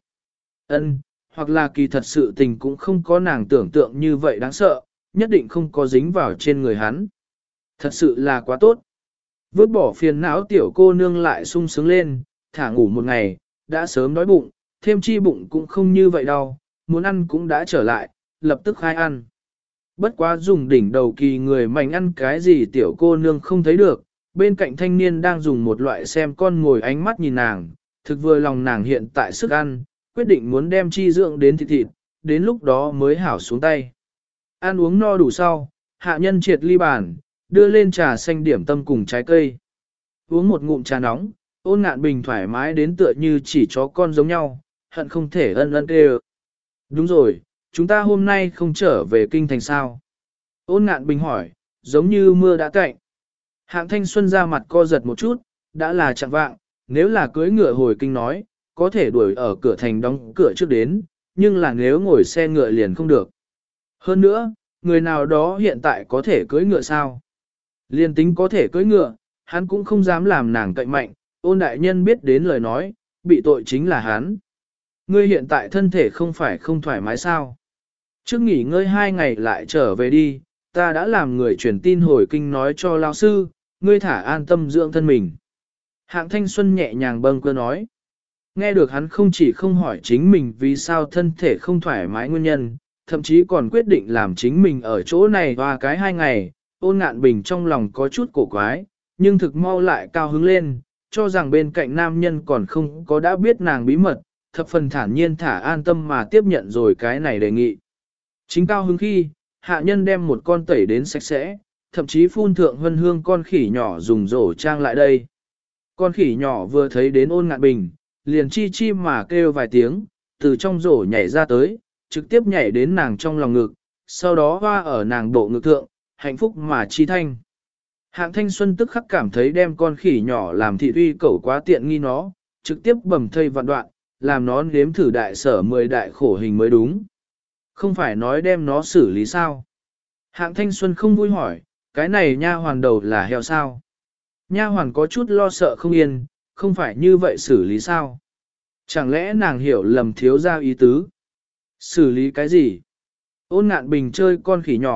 Hoặc là kỳ thật sự tình cũng không có nàng tưởng tượng như vậy đáng sợ, nhất định không có dính vào trên người hắn. Thật sự là quá tốt. Vứt bỏ phiền não tiểu cô nương lại sung sướng lên, thả ngủ một ngày, đã sớm đói bụng, thêm chi bụng cũng không như vậy đâu, muốn ăn cũng đã trở lại, lập tức khai ăn. Bất quá dùng đỉnh đầu kỳ người mạnh ăn cái gì tiểu cô nương không thấy được, bên cạnh thanh niên đang dùng một loại xem con ngồi ánh mắt nhìn nàng, thực vừa lòng nàng hiện tại sức ăn, quyết định muốn đem chi dưỡng đến thịt thịt, đến lúc đó mới hảo xuống tay. Ăn uống no đủ sau, hạ nhân triệt ly bàn, đưa lên trà xanh điểm tâm cùng trái cây. Uống một ngụm trà nóng, Ôn Ngạn Bình thoải mái đến tựa như chỉ chó con giống nhau, hận không thể ân ân kêu. Đúng rồi, chúng ta hôm nay không trở về kinh thành sao? Ôn Ngạn Bình hỏi, giống như mưa đã cạnh. Hạng Thanh Xuân ra mặt co giật một chút, đã là chạng vạng, nếu là cưới ngựa hồi kinh nói, có thể đuổi ở cửa thành đóng cửa trước đến, nhưng là nếu ngồi xe ngựa liền không được. Hơn nữa, người nào đó hiện tại có thể cưới ngựa sao? Liên tính có thể cưới ngựa, hắn cũng không dám làm nàng cậy mạnh, Ôn đại nhân biết đến lời nói, bị tội chính là hắn. Ngươi hiện tại thân thể không phải không thoải mái sao? Trước nghỉ ngơi 2 ngày lại trở về đi, ta đã làm người truyền tin hồi kinh nói cho lão sư, ngươi thả an tâm dưỡng thân mình. Hạng Thanh Xuân nhẹ nhàng bâng quơ nói. Nghe được hắn không chỉ không hỏi chính mình vì sao thân thể không thoải mái nguyên nhân, thậm chí còn quyết định làm chính mình ở chỗ này và cái 2 ngày, Ôn Ngạn Bình trong lòng có chút cổ quái, nhưng thực mau lại cao hứng lên, cho rằng bên cạnh nam nhân còn không có đã biết nàng bí mật, thập phần thản nhiên thả an tâm mà tiếp nhận rồi cái này đề nghị. Chính cao hứng khi, hạ nhân đem một con tẩy đến sạch sẽ, thậm chí phun thượng hân hương con khỉ nhỏ dùng rổ trang lại đây. Con khỉ nhỏ vừa thấy đến Ôn Ngạn Bình, liền chi chi mà kêu vài tiếng, từ trong rổ nhảy ra tới, trực tiếp nhảy đến nàng trong lòng ngực, sau đó hoa ở nàng bộ ngực thượng, hạnh phúc mà chi thanh. Hạng Thanh Xuân tức khắc cảm thấy đem con khỉ nhỏ làm thị uy cẩu quá tiện nghi nó, trực tiếp bầm thây vạn đoạn, làm nó nếm thử đại sở 10 đại khổ hình mới đúng. Không phải nói đem nó xử lý sao? Hạng Thanh Xuân không vui hỏi, cái này nha hoàn đầu là heo sao? Nha hoàn có chút lo sợ không yên, không phải như vậy xử lý sao? Chẳng lẽ nàng hiểu lầm thiếu gia ý tứ? Xử lý cái gì? Ôn Ngạn Bình chơi con khỉ nhỏ,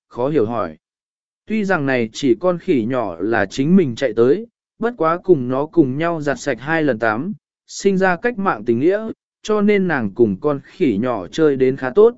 khó hiểu hỏi. Tuy rằng này chỉ con khỉ nhỏ là chính mình chạy tới, bất quá cùng nó cùng nhau giặt sạch 2 lần tắm, sinh ra cách mạng tình nghĩa, cho nên nàng cùng con khỉ nhỏ chơi đến khá tốt.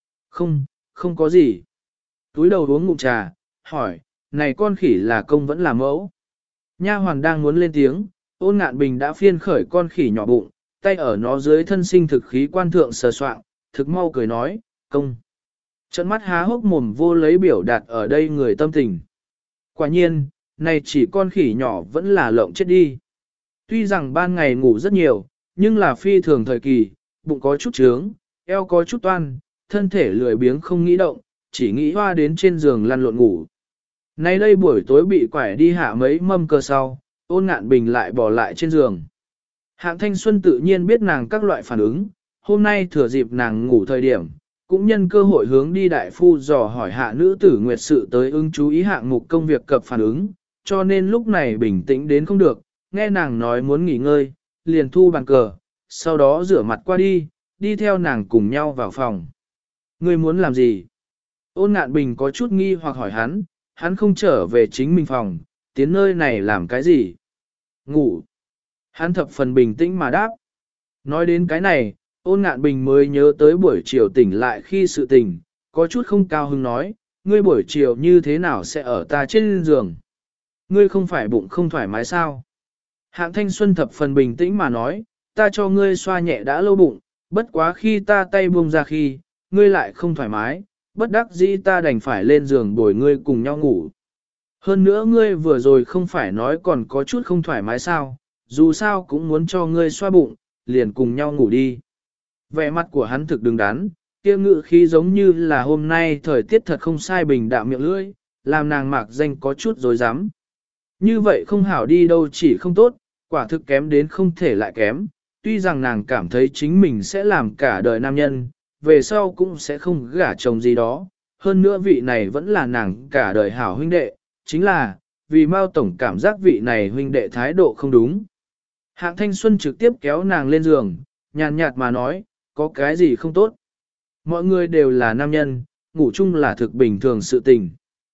Không có gì. Túi đầu uống ngụm trà, hỏi, này con khỉ là công vẫn là mẫu? Nha hoàn đang muốn lên tiếng, Ôn Ngạn Bình đã phiên khởi con khỉ nhỏ bụng, tay ở nó dưới thân sinh thực khí quan thượng sờ soạng, thực mau cười nói, công. Trận mắt há hốc mồm vô lấy biểu đạt ở đây người tâm tình. Quả nhiên, này chỉ con khỉ nhỏ vẫn là lộng chết đi. Tuy rằng ban ngày ngủ rất nhiều, nhưng là phi thường thời kỳ, bụng có chút trướng, eo có chút toan, thân thể lười biếng không nghĩ động, chỉ nghĩ hoa đến trên giường lăn lộn ngủ. Nay đây buổi tối bị quải đi hạ mấy mâm cờ sau, Ôn Ngạn Bình lại bỏ lại trên giường. Hạng Thanh Xuân tự nhiên biết nàng các loại phản ứng, hôm nay thừa dịp nàng ngủ thời điểm, cũng nhân cơ hội hướng đi đại phu dò hỏi hạ nữ tử nguyệt sự tới ứng chú ý hạng mục công việc cập phản ứng, cho nên lúc này bình tĩnh đến không được, nghe nàng nói muốn nghỉ ngơi, liền thu bàn cờ, sau đó rửa mặt qua đi, đi theo nàng cùng nhau vào phòng. Ngươi muốn làm gì? Ôn Ngạn Bình có chút nghi hoặc hỏi hắn không trở về chính mình phòng, tiến nơi này làm cái gì? Ngủ. Hắn thập phần bình tĩnh mà đáp. Nói đến cái này, Ôn Ngạn Bình mới nhớ tới buổi chiều tỉnh lại khi sự tình, có chút không cao hứng nói, ngươi buổi chiều như thế nào sẽ ở ta trên giường? Ngươi không phải bụng không thoải mái sao? Hạng Thanh Xuân thập phần bình tĩnh mà nói, ta cho ngươi xoa nhẹ đã lâu bụng, bất quá khi ta tay buông ra khi, ngươi lại không thoải mái, bất đắc dĩ ta đành phải lên giường bồi ngươi cùng nhau ngủ. Hơn nữa ngươi vừa rồi không phải nói còn có chút không thoải mái sao, dù sao cũng muốn cho ngươi xoa bụng, liền cùng nhau ngủ đi. Vẻ mặt của hắn thực đứng đắn, kia ngự khí giống như là hôm nay thời tiết thật không sai bình đạm miệng lưỡi, làm nàng mạc danh có chút dối rắm. Như vậy không hảo đi đâu chỉ không tốt, quả thực kém đến không thể lại kém, tuy rằng nàng cảm thấy chính mình sẽ làm cả đời nam nhân, về sau cũng sẽ không gả chồng gì đó, hơn nữa vị này vẫn là nàng cả đời hảo huynh đệ, chính là, vì Mao Tổng cảm giác vị này huynh đệ thái độ không đúng. Hạng Thanh Xuân trực tiếp kéo nàng lên giường, nhàn nhạt mà nói, có cái gì không tốt. Mọi người đều là nam nhân, ngủ chung là thực bình thường sự tình.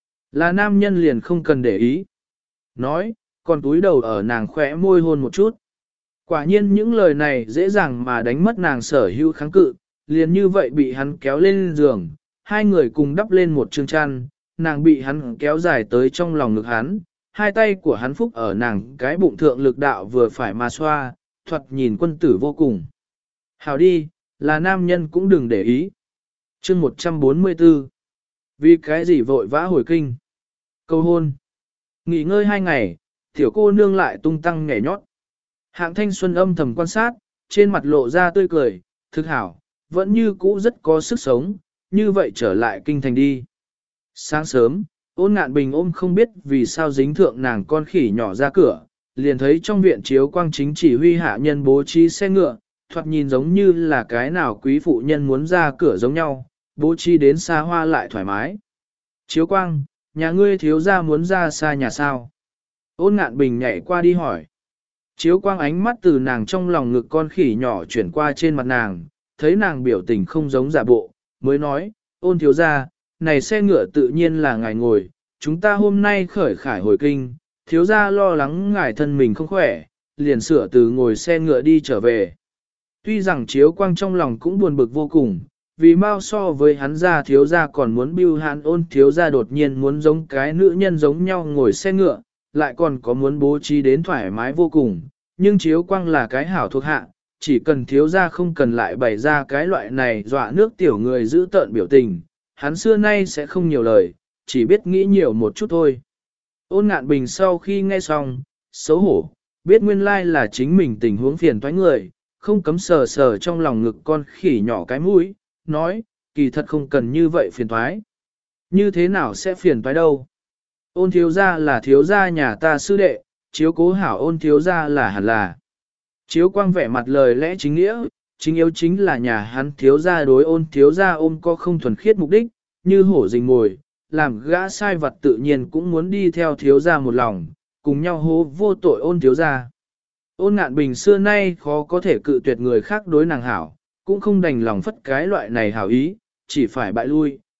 Là nam nhân liền không cần để ý. Nói, còn túi đầu ở nàng khỏe môi hôn một chút. Quả nhiên những lời này dễ dàng mà đánh mất nàng sở hữu kháng cự, liền như vậy bị hắn kéo lên giường, hai người cùng đắp lên một chương chăn, nàng bị hắn kéo dài tới trong lòng ngực hắn, hai tay của hắn phúc ở nàng cái bụng thượng lực đạo vừa phải mà xoa, thoạt nhìn quân tử vô cùng. Hảo đi, là nam nhân cũng đừng để ý. Chương 144. Vì cái gì vội vã hồi kinh? Cầu hôn. Nghỉ ngơi 2 ngày, tiểu cô nương lại tung tăng nhảy nhót. Hạng Thanh Xuân âm thầm quan sát, trên mặt lộ ra tươi cười, thực hảo, vẫn như cũ rất có sức sống, như vậy trở lại kinh thành đi. Sáng sớm, Ôn Ngạn Bình ôm không biết vì sao dính thượng nàng con khỉ nhỏ ra cửa, liền thấy trong viện chiếu quang chính chỉ huy hạ nhân bố trí xe ngựa, thoạt nhìn giống như là cái nào quý phụ nhân muốn ra cửa giống nhau, bố trí đến xa hoa lại thoải mái. Chiếu quang, nhà ngươi thiếu gia muốn ra xa nhà sao? Ôn Ngạn Bình nhảy qua đi hỏi. Chiếu quang ánh mắt từ nàng trong lòng ngực con khỉ nhỏ chuyển qua trên mặt nàng, thấy nàng biểu tình không giống giả bộ, mới nói, ôn thiếu gia, này xe ngựa tự nhiên là ngài ngồi, chúng ta hôm nay khởi khải hồi kinh, thiếu gia lo lắng ngài thân mình không khỏe, liền sửa từ ngồi xe ngựa đi trở về. Tuy rằng chiếu quang trong lòng cũng buồn bực vô cùng, vì mau so với hắn ra thiếu gia còn muốn bưu hắn ôn thiếu gia đột nhiên muốn giống cái nữ nhân giống nhau ngồi xe ngựa, lại còn có muốn bố trí đến thoải mái vô cùng, nhưng chiếu quang là cái hảo thuộc hạ, chỉ cần thiếu gia không cần lại bày ra cái loại này dọa nước tiểu người giữ tợn biểu tình, hắn xưa nay sẽ không nhiều lời, chỉ biết nghĩ nhiều một chút thôi. Ôn Ngạn Bình sau khi nghe xong, xấu hổ, biết nguyên lai là chính mình tình huống phiền toái người, không cấm sờ sờ trong lòng ngực con khỉ nhỏ cái mũi, nói, kỳ thật không cần như vậy phiền toái. Như thế nào sẽ phiền toái đâu? Ôn thiếu gia là thiếu gia nhà ta sư đệ, chiếu cố hảo ôn thiếu gia là hẳn là. Chiếu quang vẻ mặt lời lẽ chính nghĩa, chính yếu chính là nhà hắn thiếu gia đối ôn thiếu gia ôm có không thuần khiết mục đích, như hổ rình mồi, làm gã sai vật tự nhiên cũng muốn đi theo thiếu gia một lòng, cùng nhau hô vô tội ôn thiếu gia. Ôn Ngạn Bình xưa nay khó có thể cự tuyệt người khác đối nàng hảo, cũng không đành lòng phất cái loại này hảo ý, chỉ phải bại lui,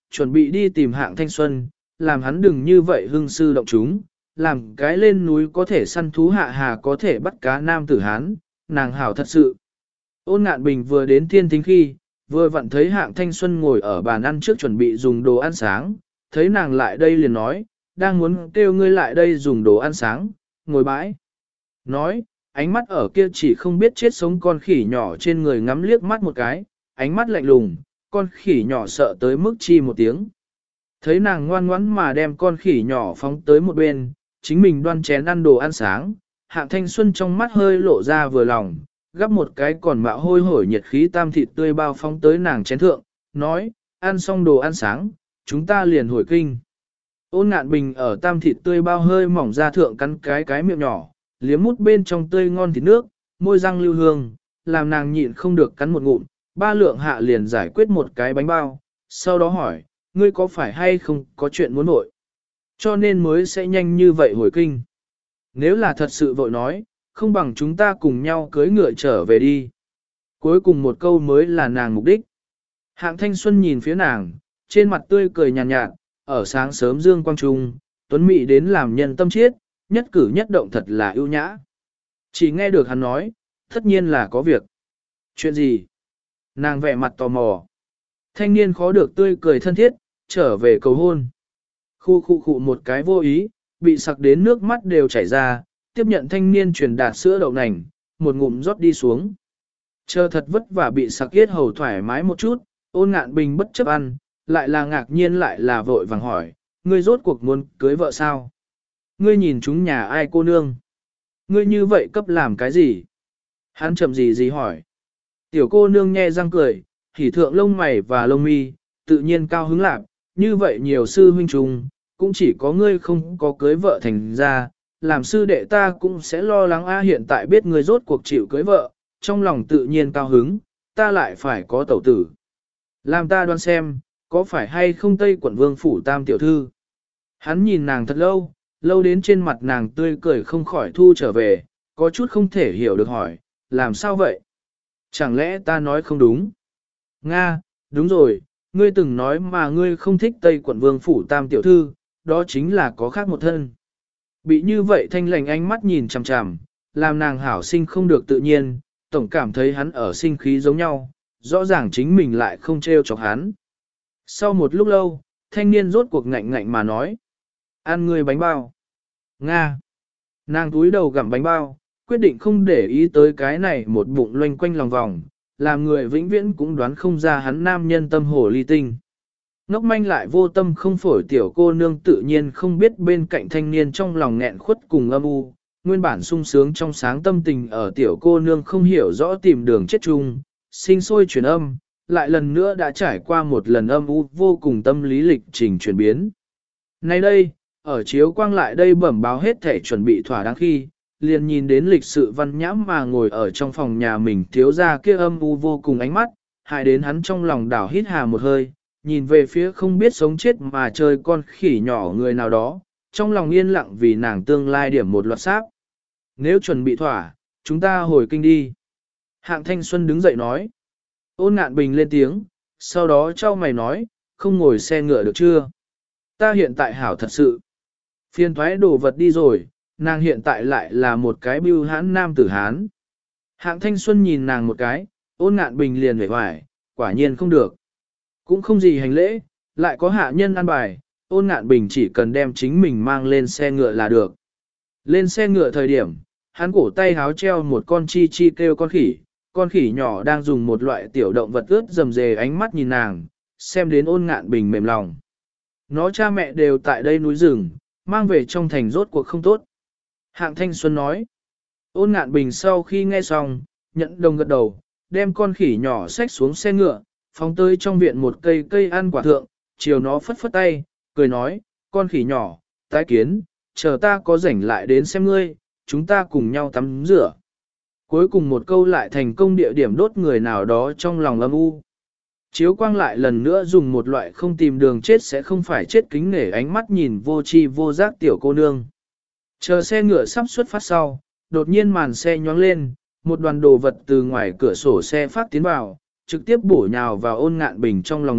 chuẩn bị đi tìm Hạng Thanh Xuân, làm hắn đừng như vậy hưng sư động chúng, làm cái lên núi có thể săn thú hạ hà có thể bắt cá nam tử Hán, nàng hảo thật sự. Ôn Ngạn Bình vừa đến Thiên Thính khi, vừa vặn thấy Hạng Thanh Xuân ngồi ở bàn ăn trước chuẩn bị dùng đồ ăn sáng, thấy nàng lại đây liền nói, đang muốn kêu ngươi lại đây dùng đồ ăn sáng, ngồi bãi. Nói, ánh mắt ở kia chỉ không biết chết sống con khỉ nhỏ trên người ngắm liếc mắt một cái, ánh mắt lạnh lùng, con khỉ nhỏ sợ tới mức chi một tiếng. Thấy nàng ngoan ngoãn mà đem con khỉ nhỏ phóng tới một bên, chính mình đoan chén ăn đồ ăn sáng, Hạng Thanh Xuân trong mắt hơi lộ ra vừa lòng, gắp một cái còn mạo hôi hổi nhiệt khí tam thịt tươi bao phóng tới nàng chén thượng, nói, ăn xong đồ ăn sáng, chúng ta liền hồi kinh. Ôn Ngạn Bình ở tam thịt tươi bao hơi mỏng ra thượng cắn cái miệng nhỏ, liếm mút bên trong tươi ngon thịt nước, môi răng lưu hương, làm nàng nhịn không được cắn một ngụm, ba lượng hạ liền giải quyết một cái bánh bao, sau đó hỏi, ngươi có phải hay không có chuyện muốn vội, cho nên mới sẽ nhanh như vậy hồi kinh. Nếu là thật sự vội nói, không bằng chúng ta cùng nhau cưới ngựa trở về đi. Cuối cùng một câu mới là nàng mục đích. Hạng Thanh Xuân nhìn phía nàng, trên mặt tươi cười nhàn nhạt, ở sáng sớm dương quang trung, tuấn mỹ đến làm nhân tâm chiết, nhất cử nhất động thật là ưu nhã. Chỉ nghe được hắn nói, tất nhiên là có việc. Chuyện gì? Nàng vẻ mặt tò mò. Thanh niên khó được tươi cười thân thiết, trở về cầu hôn. Khu một cái vô ý, bị sặc đến nước mắt đều chảy ra, tiếp nhận thanh niên truyền đạt sữa đậu nành, một ngụm rót đi xuống. Chờ thật vất vả bị sặc yết hầu thoải mái một chút, Ôn Ngạn Bình bất chấp ăn, lại là ngạc nhiên lại là vội vàng hỏi, ngươi rốt cuộc muốn cưới vợ sao? Ngươi nhìn chúng nhà ai cô nương? Ngươi như vậy cấp làm cái gì? Hắn chậm gì hỏi. Tiểu cô nương nhe răng cười, hỉ thượng lông mày và lông mi, tự nhiên cao hứng lạc, như vậy nhiều sư huynh trùng, cũng chỉ có ngươi không có cưới vợ thành ra, làm sư đệ ta cũng sẽ lo lắng hiện tại biết ngươi rốt cuộc chịu cưới vợ, trong lòng tự nhiên cao hứng, ta lại phải có tẩu tử. Làm ta đoán xem, có phải hay không Tây quận vương phủ tam tiểu thư? Hắn nhìn nàng thật lâu, lâu đến trên mặt nàng tươi cười không khỏi thu trở về, có chút không thể hiểu được hỏi, làm sao vậy? Chẳng lẽ ta nói không đúng? Nga, đúng rồi, ngươi từng nói mà ngươi không thích Tây quận vương phủ tam tiểu thư, đó chính là có khác một thân. Bị như vậy thanh lành ánh mắt nhìn chằm chằm, làm nàng hảo sinh không được tự nhiên, tổng cảm thấy hắn ở sinh khí giống nhau, rõ ràng chính mình lại không trêu chọc hắn. Sau một lúc lâu, thanh niên rốt cuộc ngạnh ngạnh mà nói, ăn ngươi bánh bao. Nga. Nàng túi đầu gặm bánh bao, quyết định không để ý tới cái này một bụng loanh quanh lòng vòng, làm người vĩnh viễn cũng đoán không ra hắn nam nhân tâm hồ ly tinh. Ngốc manh lại vô tâm không phổi tiểu cô nương tự nhiên không biết bên cạnh thanh niên trong lòng nghẹn khuất cùng âm u, nguyên bản sung sướng trong sáng tâm tình ở tiểu cô nương không hiểu rõ tìm đường chết chung, sinh sôi chuyển âm, lại lần nữa đã trải qua một lần âm u vô cùng tâm lý lịch trình chuyển biến. Nay đây, ở chiếu quang lại đây bẩm báo hết thể chuẩn bị thỏa đáng khi, liền nhìn đến lịch sự văn nhãm mà ngồi ở trong phòng nhà mình thiếu ra kia âm u vô cùng ánh mắt, hại đến hắn trong lòng đảo hít hà một hơi, nhìn về phía không biết sống chết mà chơi con khỉ nhỏ người nào đó, trong lòng yên lặng vì nàng tương lai điểm một loạt sáp. Nếu chuẩn bị thỏa, chúng ta hồi kinh đi. Hạng Thanh Xuân đứng dậy nói. Ôn Ngạn Bình lên tiếng, sau đó trao mày nói, không ngồi xe ngựa được chưa? Ta hiện tại hảo thật sự. Phiền thoái đồ vật đi rồi, nàng hiện tại lại là một cái bưu hãn nam tử hán. Hạng Thanh Xuân nhìn nàng một cái, Ôn Ngạn Bình liền vẻ hoài, quả nhiên không được. Cũng không gì hành lễ, lại có hạ nhân ăn bài, Ôn Ngạn Bình chỉ cần đem chính mình mang lên xe ngựa là được. Lên xe ngựa thời điểm, hắn cổ tay háo treo một con chi chi kêu con khỉ nhỏ đang dùng một loại tiểu động vật ướt rầm rề ánh mắt nhìn nàng, xem đến Ôn Ngạn Bình mềm lòng. Nó cha mẹ đều tại đây núi rừng, mang về trong thành rốt cuộc không tốt. Hạng Thanh Xuân nói, Ôn Ngạn Bình sau khi nghe xong, nhận đồng gật đầu, đem con khỉ nhỏ xách xuống xe ngựa, phóng tới trong viện một cây ăn quả thượng, chiều nó phất phất tay, cười nói, con khỉ nhỏ, tái kiến, chờ ta có rảnh lại đến xem ngươi, chúng ta cùng nhau tắm rửa. Cuối cùng một câu lại thành công địa điểm đốt người nào đó trong lòng âm u. Chiếu quang lại lần nữa dùng một loại không tìm đường chết sẽ không phải chết kính nể ánh mắt nhìn vô tri vô giác tiểu cô nương. Chờ xe ngựa sắp xuất phát sau, đột nhiên màn xe nhoáng lên, một đoàn đồ vật từ ngoài cửa sổ xe phát tiến vào, trực tiếp bổ nhào vào Ôn Ngạn Bình trong lòng ngực,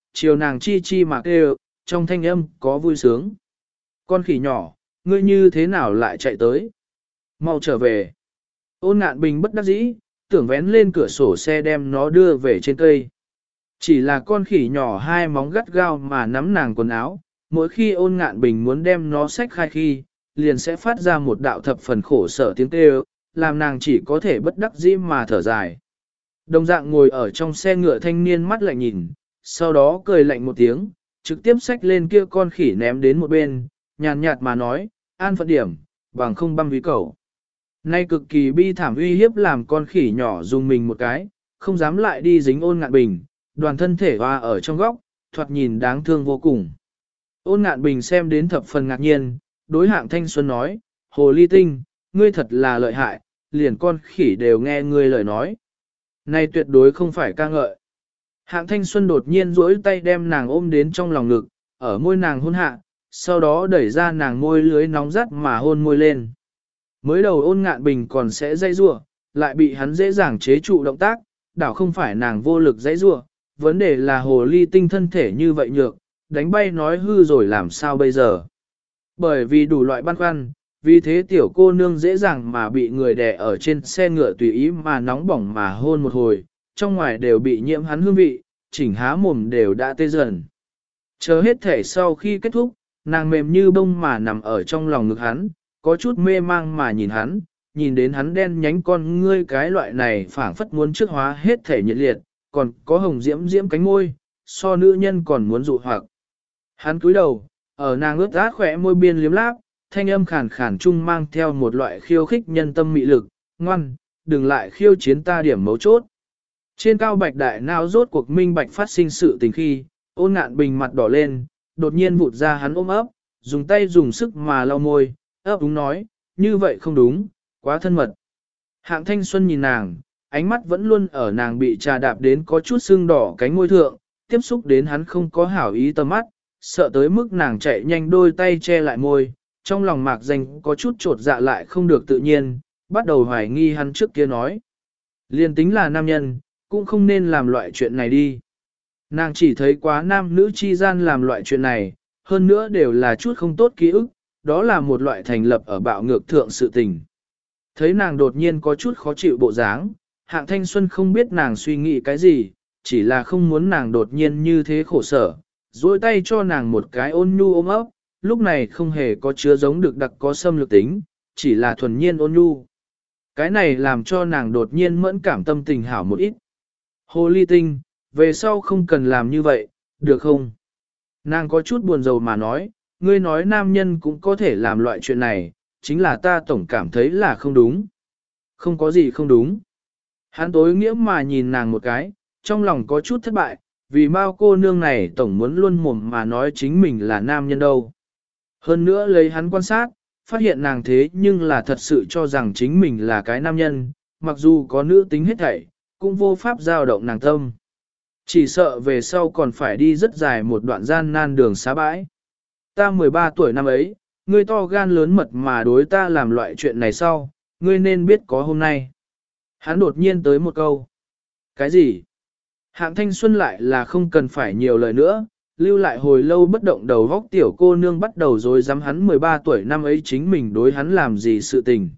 chiều nàng chi chi mà kêu, trong thanh âm có vui sướng. Con khỉ nhỏ, ngươi như thế nào lại chạy tới? Mau trở về. Ôn Ngạn Bình bất đắc dĩ, tưởng vén lên cửa sổ xe đem nó đưa về trên cây. Chỉ là con khỉ nhỏ hai móng gắt gao mà nắm nàng quần áo, mỗi khi Ôn Ngạn Bình muốn đem nó xách khai khi, liền sẽ phát ra một đạo thập phần khổ sở tiếng kêu, làm nàng chỉ có thể bất đắc dĩ mà thở dài. Đồng dạng ngồi ở trong xe ngựa thanh niên mắt lạnh nhìn, sau đó cười lạnh một tiếng, trực tiếp xách lên kia con khỉ ném đến một bên, nhàn nhạt mà nói, an phận điểm, bằng không băm ví cầu. Nay cực kỳ bi thảm uy hiếp làm con khỉ nhỏ dùng mình một cái, không dám lại đi dính Ôn Ngạn Bình, đoàn thân thể hoa ở trong góc, thoạt nhìn đáng thương vô cùng. Ôn Ngạn Bình xem đến thập phần ngạc nhiên, đối Hạng Thanh Xuân nói, Hồ Ly Tinh, ngươi thật là lợi hại, liền con khỉ đều nghe ngươi lời nói. Này tuyệt đối không phải ca ngợi. Hạng Thanh Xuân đột nhiên duỗi tay đem nàng ôm đến trong lòng ngực, ở môi nàng hôn hạ, sau đó đẩy ra nàng môi lưới nóng rát mà hôn môi lên. Mới đầu Ôn Ngạn Bình còn sẽ dây rủa, lại bị hắn dễ dàng chế trụ động tác, đảo không phải nàng vô lực dây rủa, vấn đề là Hồ Ly Tinh thân thể như vậy nhược, đánh bay nói hư rồi làm sao bây giờ. Bởi vì đủ loại băn khoăn, vì thế tiểu cô nương dễ dàng mà bị người đè ở trên xe ngựa tùy ý mà nóng bỏng mà hôn một hồi, trong ngoài đều bị nhiễm hắn hương vị, chỉnh há mồm đều đã tê dần. Chờ hết thể sau khi kết thúc, nàng mềm như bông mà nằm ở trong lòng ngực hắn, có chút mê mang mà nhìn hắn, nhìn đến hắn đen nhánh con ngươi cái loại này phảng phất muốn trước hóa hết thể nhiệt liệt, còn có hồng diễm diễm cánh môi, so nữ nhân còn muốn dụ hoặc. Hắn cúi đầu, ở nàng ướt át khỏe môi biên liếm láp, thanh âm khàn khàn chung mang theo một loại khiêu khích nhân tâm mị lực, ngoan, đừng lại khiêu chiến ta điểm mấu chốt. Trên cao bạch đại não rốt cuộc minh bạch phát sinh sự tình khi, Ôn Ngạn Bình mặt đỏ lên, đột nhiên vụt ra hắn ôm ấp, dùng tay dùng sức mà lau môi, ấp úng nói, như vậy không đúng, quá thân mật. Hạng Thanh Xuân nhìn nàng, ánh mắt vẫn luôn ở nàng bị trà đạp đến có chút sưng đỏ cánh môi thượng, tiếp xúc đến hắn không có hảo ý tầm mắt, sợ tới mức nàng chạy nhanh đôi tay che lại môi, trong lòng mạc danh có chút trột dạ lại không được tự nhiên, bắt đầu hoài nghi hắn trước kia nói. Liên tính là nam nhân, cũng không nên làm loại chuyện này đi. Nàng chỉ thấy quá nam nữ chi gian làm loại chuyện này, hơn nữa đều là chút không tốt ký ức, đó là một loại thành lập ở bạo ngược thượng sự tình. Thấy nàng đột nhiên có chút khó chịu bộ dáng, Hạng Thanh Xuân không biết nàng suy nghĩ cái gì, chỉ là không muốn nàng đột nhiên như thế khổ sở, duỗi tay cho nàng một cái ôn nhu ôm ấp, lúc này không hề có chứa giống được đặc có xâm lược tính, chỉ là thuần nhiên ôn nhu. Cái này làm cho nàng đột nhiên mẫn cảm tâm tình hảo một ít. Hồ Ly Tinh, về sau không cần làm như vậy, được không? Nàng có chút buồn rầu mà nói, ngươi nói nam nhân cũng có thể làm loại chuyện này, chính là ta tổng cảm thấy là không đúng. Không có gì không đúng. Hắn tối nghĩa mà nhìn nàng một cái, trong lòng có chút thất bại, vì bao cô nương này tổng muốn luôn mồm mà nói chính mình là nam nhân đâu. Hơn nữa lấy hắn quan sát, phát hiện nàng thế nhưng là thật sự cho rằng chính mình là cái nam nhân, mặc dù có nữ tính hết thảy, cũng vô pháp giao động nàng tâm. Chỉ sợ về sau còn phải đi rất dài một đoạn gian nan đường xá bãi. Ta 13 tuổi năm ấy, ngươi to gan lớn mật mà đối ta làm loại chuyện này sau, ngươi nên biết có hôm nay. Hắn đột nhiên tới một câu. Cái gì? Hạng Thanh Xuân lại là không cần phải nhiều lời nữa, lưu lại hồi lâu bất động đầu góc tiểu cô nương bắt đầu rồi dám hắn 13 tuổi năm ấy chính mình đối hắn làm gì sự tình.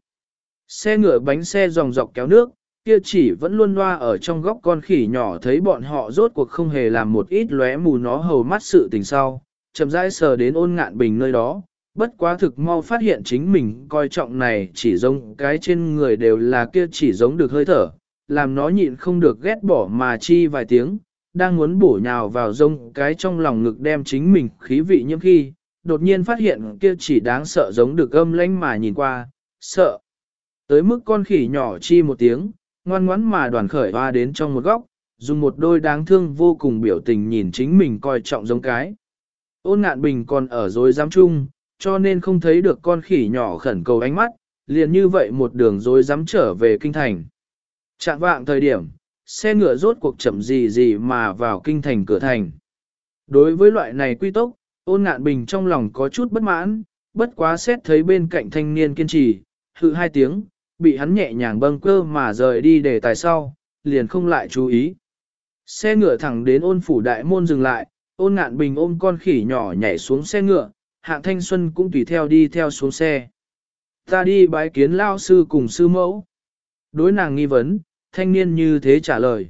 Xe ngựa bánh xe dòng dọc kéo nước, kia chỉ vẫn luôn loa ở trong góc con khỉ nhỏ thấy bọn họ rốt cuộc không hề làm một ít lóe mù nó hầu mắt sự tình sau, chậm rãi sờ đến Ôn Ngạn Bình nơi đó, bất quá thực mau phát hiện chính mình coi trọng này chỉ giống cái trên người đều là kia chỉ giống được hơi thở, làm nó nhịn không được ghét bỏ mà chi vài tiếng, đang muốn bổ nhào vào giống cái trong lòng ngực đem chính mình khí vị nhiễm khi, đột nhiên phát hiện kia chỉ đáng sợ giống được âm lãnh mà nhìn qua, sợ. Tới mức con khỉ nhỏ chi một tiếng, ngoan ngoãn mà đoàn khởi hoa đến trong một góc, dùng một đôi đáng thương vô cùng biểu tình nhìn chính mình coi trọng giống cái. Ôn Ngạn Bình còn ở dối giám chung, cho nên không thấy được con khỉ nhỏ khẩn cầu ánh mắt, liền như vậy một đường dối dám trở về kinh thành. Trạng vạng thời điểm, xe ngựa rốt cuộc chậm gì mà vào kinh thành cửa thành. Đối với loại này quy tốc, Ôn Ngạn Bình trong lòng có chút bất mãn, bất quá xét thấy bên cạnh thanh niên kiên trì, hự hai tiếng, bị hắn nhẹ nhàng bâng cơ mà rời đi để tài sau, liền không lại chú ý. Xe ngựa thẳng đến Ôn phủ đại môn dừng lại, Ôn Ngạn Bình ôm con khỉ nhỏ nhảy xuống xe ngựa, Hạng Thanh Xuân cũng tùy theo đi theo xuống xe. Ta đi bái kiến lao sư cùng sư mẫu. Đối nàng nghi vấn, thanh niên như thế trả lời.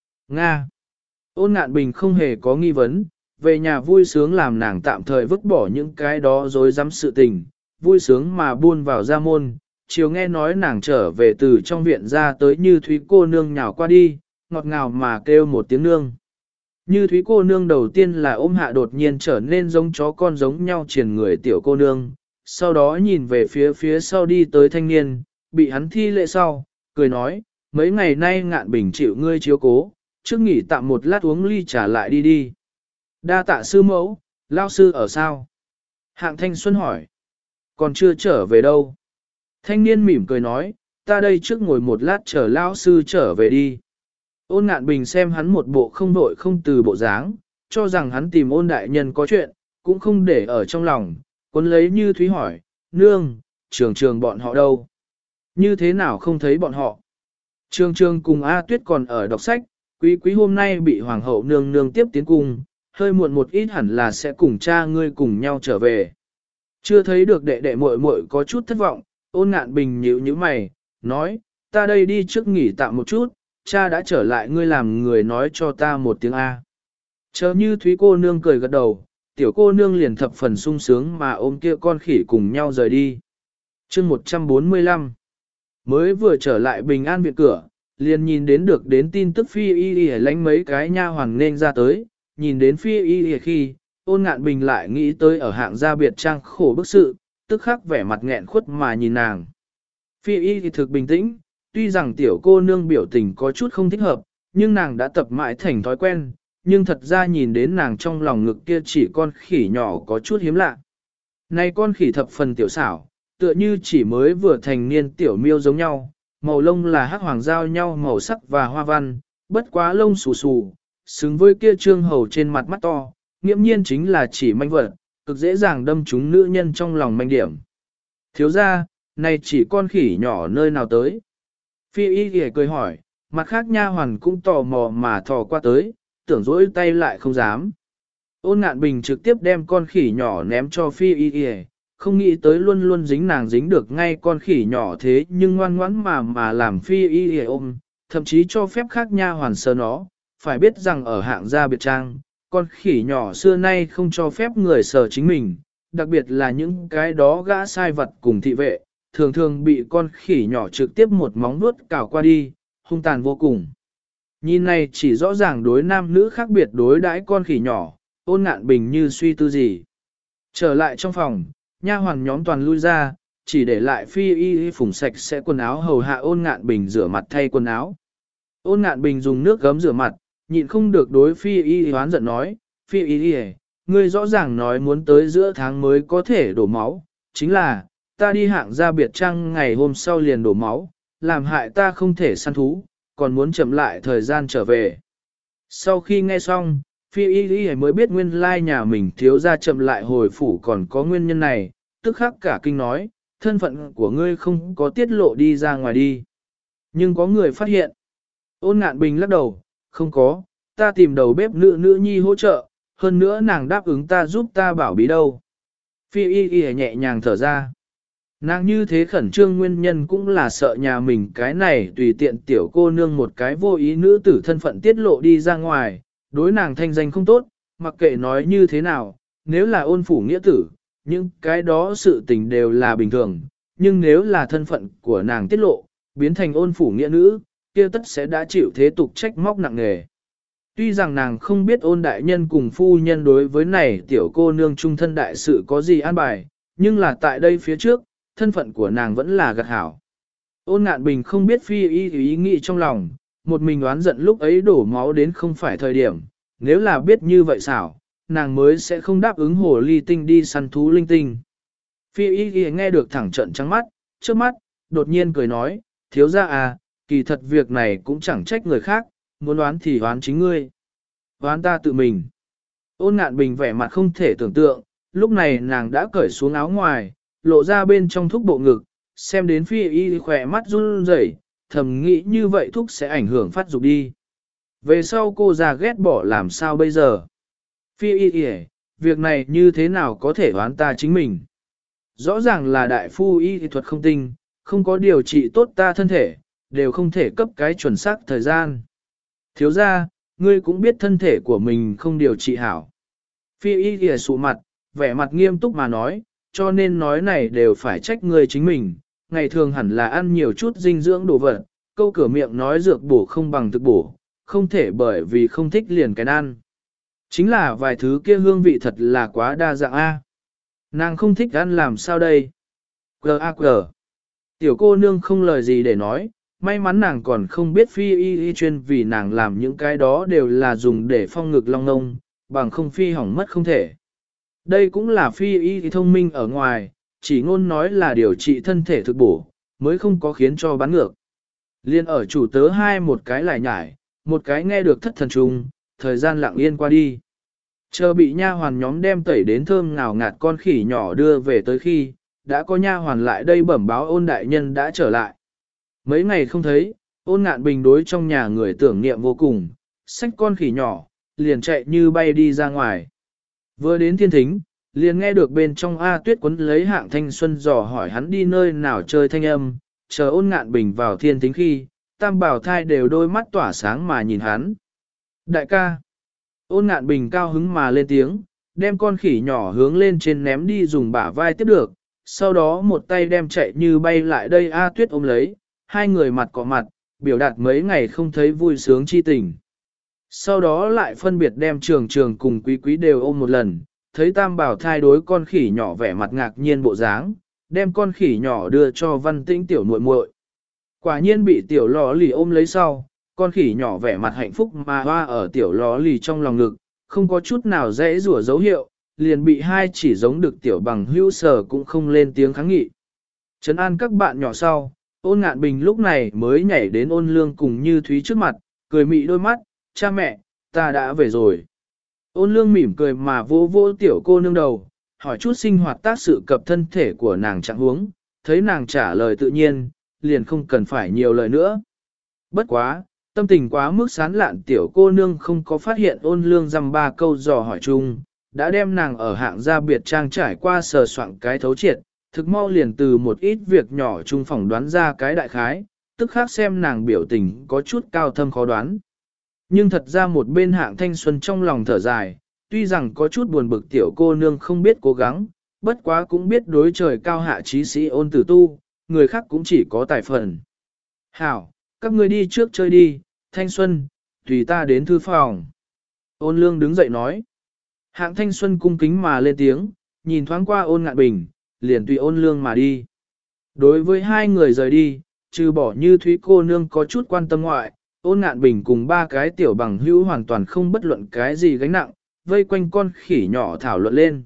Nga. Ôn Ngạn Bình không hề có nghi vấn, về nhà vui sướng làm nàng tạm thời vứt bỏ những cái đó dối dám sự tình, vui sướng mà buôn vào gia môn. Chiều nghe nói nàng trở về từ trong viện ra tới Như Thúy cô nương nhào qua đi, ngọt ngào mà kêu một tiếng nương. Như Thúy cô nương đầu tiên là ôm hạ đột nhiên trở nên giống chó con giống nhau triển người tiểu cô nương, sau đó nhìn về phía sau đi tới thanh niên, bị hắn thi lễ sau, cười nói, mấy ngày nay Ngạn Bình chịu ngươi chiếu cố, trước nghỉ tạm một lát uống ly trà lại đi đi. Đa tạ sư mẫu, lao sư ở sao? Hạng Thanh Xuân hỏi, còn chưa trở về đâu? Thanh niên mỉm cười nói, ta đây trước ngồi một lát chờ lao sư trở về đi. Ôn Ngạn Bình xem hắn một bộ không vội không từ bộ dáng, cho rằng hắn tìm ôn đại nhân có chuyện, cũng không để ở trong lòng, cuốn lấy Như Thúy hỏi, nương, trường bọn họ đâu? Như thế nào không thấy bọn họ? Trường cùng A Tuyết còn ở đọc sách, quý hôm nay bị hoàng hậu nương nương tiếp tiến cung, hơi muộn một ít hẳn là sẽ cùng cha ngươi cùng nhau trở về. Chưa thấy được đệ đệ muội muội có chút thất vọng, Ôn Ngạn Bình nhíu nhíu mày, nói, ta đây đi trước nghỉ tạm một chút, cha đã trở lại ngươi làm người nói cho ta một tiếng A. Chờ Như Thúy cô nương cười gật đầu, tiểu cô nương liền thập phần sung sướng mà ôm kia con khỉ cùng nhau rời đi. chương 145 mới vừa trở lại Bình An viện cửa, liền nhìn đến tin tức Phi Y lánh mấy cái nha hoàn nên ra tới, nhìn đến Phi Y khi, Ôn Ngạn Bình lại nghĩ tới ở hạng gia biệt trang khổ bức sự, tức khắc vẻ mặt nghẹn khuất mà nhìn nàng. Phi Y thì thực bình tĩnh, tuy rằng tiểu cô nương biểu tình có chút không thích hợp, nhưng nàng đã tập mãi thành thói quen, nhưng thật ra nhìn đến nàng trong lòng ngực kia chỉ con khỉ nhỏ có chút hiếm lạ. Này con khỉ thập phần tiểu xảo, tựa như chỉ mới vừa thành niên tiểu miêu giống nhau, màu lông là hắc hoàng giao nhau màu sắc và hoa văn, bất quá lông xù xù, xứng với kia trương hầu trên mặt mắt to, nghiễm nhiên chính là chỉ manh vật, cực dễ dàng đâm trúng nữ nhân trong lòng manh điểm. Thiếu ra, này chỉ con khỉ nhỏ nơi nào tới? Phi Y ghề cười hỏi, mặt khác nha hoàn cũng tò mò mà thò qua tới, tưởng dỗi tay lại không dám. Ôn Ngạn Bình trực tiếp đem con khỉ nhỏ ném cho Phi Y ghề, không nghĩ tới luôn luôn dính nàng dính được ngay con khỉ nhỏ thế nhưng ngoan ngoãn mà làm Phi Y ghề ôm, thậm chí cho phép khác nha hoàn sờ nó, phải biết rằng ở hạng gia biệt trang, con khỉ nhỏ xưa nay không cho phép người sờ chính mình, đặc biệt là những cái đó gã sai vật cùng thị vệ, thường thường bị con khỉ nhỏ trực tiếp một móng vuốt cào qua đi, hung tàn vô cùng. Nhìn này chỉ rõ ràng đối nam nữ khác biệt đối đãi con khỉ nhỏ, Ôn Ngạn Bình như suy tư gì. Trở lại trong phòng, nha hoàn nhóm toàn lui ra, chỉ để lại Phi Y phủng sạch sẽ quần áo hầu hạ Ôn Ngạn Bình rửa mặt thay quần áo. Ôn Ngạn Bình dùng nước gấm rửa mặt, nhịn không được đối Phi Y hoán giận nói, Phi Y, ngươi rõ ràng nói muốn tới giữa tháng mới có thể đổ máu, chính là, ta đi hạng gia biệt trang ngày hôm sau liền đổ máu, làm hại ta không thể săn thú, còn muốn chậm lại thời gian trở về. Sau khi nghe xong, Phi Y mới biết nguyên lai nhà mình thiếu ra chậm lại hồi phủ còn có nguyên nhân này, tức khắc cả kinh nói, thân phận của ngươi không có tiết lộ đi ra ngoài đi. Nhưng có người phát hiện. Ôn Ngạn Bình lắc đầu, không có, ta tìm đầu bếp nữ nhi hỗ trợ, hơn nữa nàng đáp ứng ta giúp ta bảo bí đâu. Phi Y nhẹ nhàng thở ra. Nàng như thế khẩn trương nguyên nhân cũng là sợ nhà mình cái này tùy tiện tiểu cô nương một cái vô ý nữ tử thân phận tiết lộ đi ra ngoài, đối nàng thanh danh không tốt, mặc kệ nói như thế nào, nếu là ôn phủ nghĩa tử, những cái đó sự tình đều là bình thường, nhưng nếu là thân phận của nàng tiết lộ, biến thành ôn phủ nghĩa nữ, kia tất sẽ đã chịu thế tục trách móc nặng nề. Tuy rằng nàng không biết ôn đại nhân cùng phu nhân đối với này tiểu cô nương trung thân đại sự có gì an bài, nhưng là tại đây phía trước, thân phận của nàng vẫn là gật hảo. Ôn Ngạn Bình không biết Phi Y ý nghĩ trong lòng, một mình oán giận lúc ấy đổ máu đến không phải thời điểm, nếu là biết như vậy xảo, nàng mới sẽ không đáp ứng hồ ly tinh đi săn thú linh tinh. Phi Y nghe được thẳng trận trắng mắt, trước mắt, đột nhiên cười nói, thiếu gia à, kỳ thật việc này cũng chẳng trách người khác, muốn đoán thì đoán chính ngươi. Đoán ta tự mình. Ôn Ngạn Bình vẻ mặt không thể tưởng tượng, lúc này nàng đã cởi xuống áo ngoài, lộ ra bên trong thúc bộ ngực, xem đến Phi Y khỏe mắt run rẩy, thầm nghĩ như vậy thúc sẽ ảnh hưởng phát dục đi. Về sau cô già ghét bỏ làm sao bây giờ? Phi y y, việc này như thế nào có thể đoán ta chính mình? Rõ ràng là đại phu y thuật không tinh, không có điều trị tốt ta thân thể, đều không thể cấp cái chuẩn xác thời gian. Thiếu ra, ngươi cũng biết thân thể của mình không điều trị hảo. Phi y y sụ mặt, vẻ mặt nghiêm túc mà nói, cho nên nói này đều phải trách ngươi chính mình, ngày thường hẳn là ăn nhiều chút dinh dưỡng đồ vật, câu cửa miệng nói dược bổ không bằng thực bổ, không thể bởi vì không thích liền cái ăn. Chính là vài thứ kia hương vị thật là quá đa dạng a. Nàng không thích ăn làm sao đây? G.A.G. Tiểu cô nương không lời gì để nói, may mắn nàng còn không biết phi y chuyên vì nàng làm những cái đó đều là dùng để phong ngực long ngông, bằng không phi hỏng mất không thể. Đây cũng là phi y thông minh ở ngoài, chỉ ngôn nói là điều trị thân thể thực bổ, mới không có khiến cho bán ngược. Liên ở chủ tớ hai một cái lại nhải, một cái nghe được thất thần trùng, thời gian lặng yên qua đi. Chờ bị nha hoàn nhóm đem tẩy đến thơm ngào ngạt con khỉ nhỏ đưa về tới khi, đã có nha hoàn lại đây bẩm báo Ôn đại nhân đã trở lại. Mấy ngày không thấy, Ôn Ngạn Bình đối trong nhà người tưởng niệm vô cùng, xách con khỉ nhỏ, liền chạy như bay đi ra ngoài. Vừa đến thiên thính, liền nghe được bên trong A Tuyết quấn lấy Hạng Thanh Xuân dò hỏi hắn đi nơi nào chơi thanh âm, chờ Ôn Ngạn Bình vào thiên thính khi, Tam Bảo Thai đều đôi mắt tỏa sáng mà nhìn hắn. Đại ca, Ôn Ngạn Bình cao hứng mà lên tiếng, đem con khỉ nhỏ hướng lên trên ném đi dùng bả vai tiếp được, sau đó một tay đem chạy như bay lại đây A Tuyết ôm lấy, hai người mặt cọ mặt, biểu đạt mấy ngày không thấy vui sướng chi tình. Sau đó lại phân biệt đem Trường Trường cùng Quý Quý đều ôm một lần, thấy Tam Bảo Thai đối con khỉ nhỏ vẻ mặt ngạc nhiên bộ dáng, đem con khỉ nhỏ đưa cho Văn Tĩnh tiểu muội muội. Quả nhiên bị tiểu lò lì ôm lấy sau, con khỉ nhỏ vẻ mặt hạnh phúc mà hoa ở tiểu lò lì trong lòng ngực, không có chút nào dễ rủa dấu hiệu, liền bị hai chỉ giống được tiểu bằng hữu sở cũng không lên tiếng kháng nghị. Trấn an các bạn nhỏ sau, Ôn Ngạn Bình lúc này mới nhảy đến Ôn Lương cùng Như Thúy trước mặt, cười mị đôi mắt, cha mẹ, ta đã về rồi. Ôn Lương mỉm cười mà vô vô tiểu cô nương đầu, hỏi chút sinh hoạt tác sự cập thân thể của nàng trạng huống, thấy nàng trả lời tự nhiên, liền không cần phải nhiều lời nữa. Bất quá, tâm tình quá mức sán lạn tiểu cô nương không có phát hiện Ôn Lương dăm ba câu dò hỏi chung, đã đem nàng ở hạng gia biệt trang trải qua sờ soạn cái thấu triệt, thực mau liền từ một ít việc nhỏ chung phỏng đoán ra cái đại khái, tức khác xem nàng biểu tình có chút cao thâm khó đoán. Nhưng thật ra một bên Hạng Thanh Xuân trong lòng thở dài, tuy rằng có chút buồn bực tiểu cô nương không biết cố gắng, bất quá cũng biết đối trời cao hạ trí sĩ Ôn Tử Tu, người khác cũng chỉ có tài phần. Hảo, các ngươi đi trước chơi đi, Thanh Xuân, tùy ta đến thư phòng. Ôn Lương đứng dậy nói. Hạng Thanh Xuân cung kính mà lên tiếng, nhìn thoáng qua Ôn Ngạn Bình, liền tùy Ôn Lương mà đi. Đối với hai người rời đi, trừ bỏ Như Thúy cô nương có chút quan tâm ngoại, Ôn Ngạn Bình cùng ba cái tiểu bằng hữu hoàn toàn không bất luận cái gì gánh nặng, vây quanh con khỉ nhỏ thảo luận lên.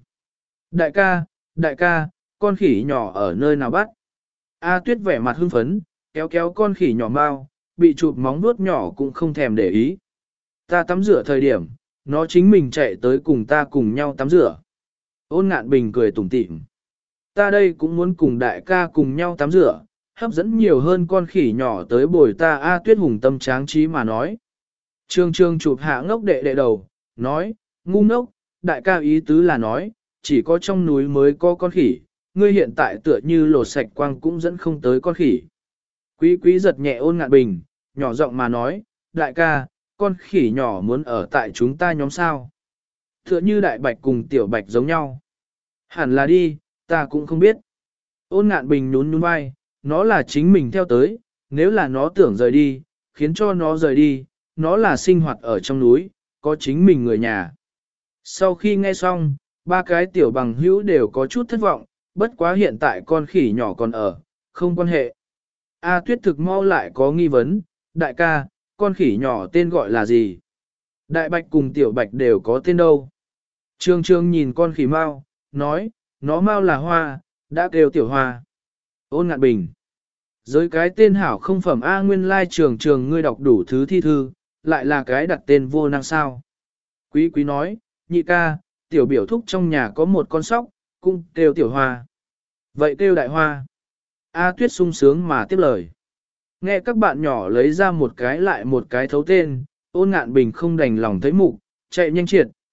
Đại ca, con khỉ nhỏ ở nơi nào bắt? A Tuyết vẻ mặt hưng phấn, kéo kéo con khỉ nhỏ mau, bị chụp móng vuốt nhỏ cũng không thèm để ý. Ta tắm rửa thời điểm, nó chính mình chạy tới cùng ta cùng nhau tắm rửa. Ôn Ngạn Bình cười tủm tỉm. Ta đây cũng muốn cùng đại ca cùng nhau tắm rửa, hấp dẫn nhiều hơn con khỉ nhỏ tới bồi ta. A Tuyết hùng tâm tráng trí mà nói. Trương Trương chụp hạ ngốc đệ đệ đầu, nói, ngu ngốc, đại ca ý tứ là nói, chỉ có trong núi mới có con khỉ, ngươi hiện tại tựa như lột sạch quang cũng dẫn không tới con khỉ. Quý Quý giật nhẹ Ôn Ngạn Bình, nhỏ giọng mà nói, đại ca, con khỉ nhỏ muốn ở tại chúng ta nhóm sao. Tựa như đại bạch cùng tiểu bạch giống nhau. Hẳn là đi, ta cũng không biết. Ôn Ngạn Bình nhún nhún vai, nó là chính mình theo tới, nếu là nó tưởng rời đi, khiến cho nó rời đi, nó là sinh hoạt ở trong núi, có chính mình người nhà. Sau khi nghe xong, ba cái tiểu bằng hữu đều có chút thất vọng, bất quá hiện tại con khỉ nhỏ còn ở, không quan hệ. A Tuyết thực mau lại có nghi vấn, đại ca, con khỉ nhỏ tên gọi là gì? Đại bạch cùng tiểu bạch đều có tên đâu? Trương Trương nhìn con khỉ mau, nói, nó mau là hoa, đã kêu tiểu hoa. Ôn Ngạn Bình. Giới cái tên hảo không phẩm A nguyên lai trường trường ngươi đọc đủ thứ thi thư, lại là cái đặt tên vô năng sao. Quý Quý nói, nhị ca, tiểu biểu thúc trong nhà có một con sóc, cũng kêu tiểu hoa. Vậy kêu đại hoa. A Tuyết sung sướng mà tiếp lời. Nghe các bạn nhỏ lấy ra một cái lại một cái thấu tên, Ôn Ngạn Bình không đành lòng thấy mục, chạy nhanh triệt,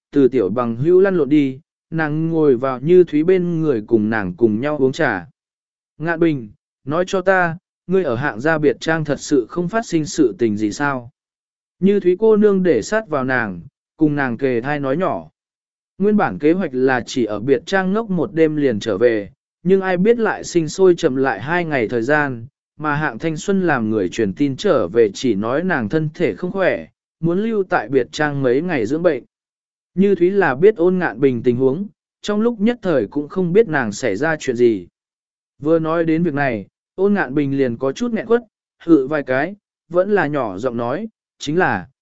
từ tiểu bằng hữu lăn lộn đi, nàng ngồi vào Như Thúy bên người cùng nàng cùng nhau uống trà. Ngạn Bình, nói cho ta, ngươi ở hạng gia biệt trang thật sự không phát sinh sự tình gì sao? Như Thúy cô nương để sát vào nàng, cùng nàng kề thai nói nhỏ. Nguyên bản kế hoạch là chỉ ở biệt trang ngốc một đêm liền trở về, nhưng ai biết lại sinh sôi chậm lại 2 ngày thời gian, mà hạng thanh xuân làm người truyền tin trở về chỉ nói nàng thân thể không khỏe, muốn lưu tại biệt trang mấy ngày dưỡng bệnh. Như Thúy là biết Ôn Ngạn Bình tình huống, trong lúc nhất thời cũng không biết nàng xảy ra chuyện gì. Vừa nói đến việc này, Ôn Ngạn Bình liền có chút nghẹn quất, hự vài cái, vẫn là nhỏ giọng nói, chính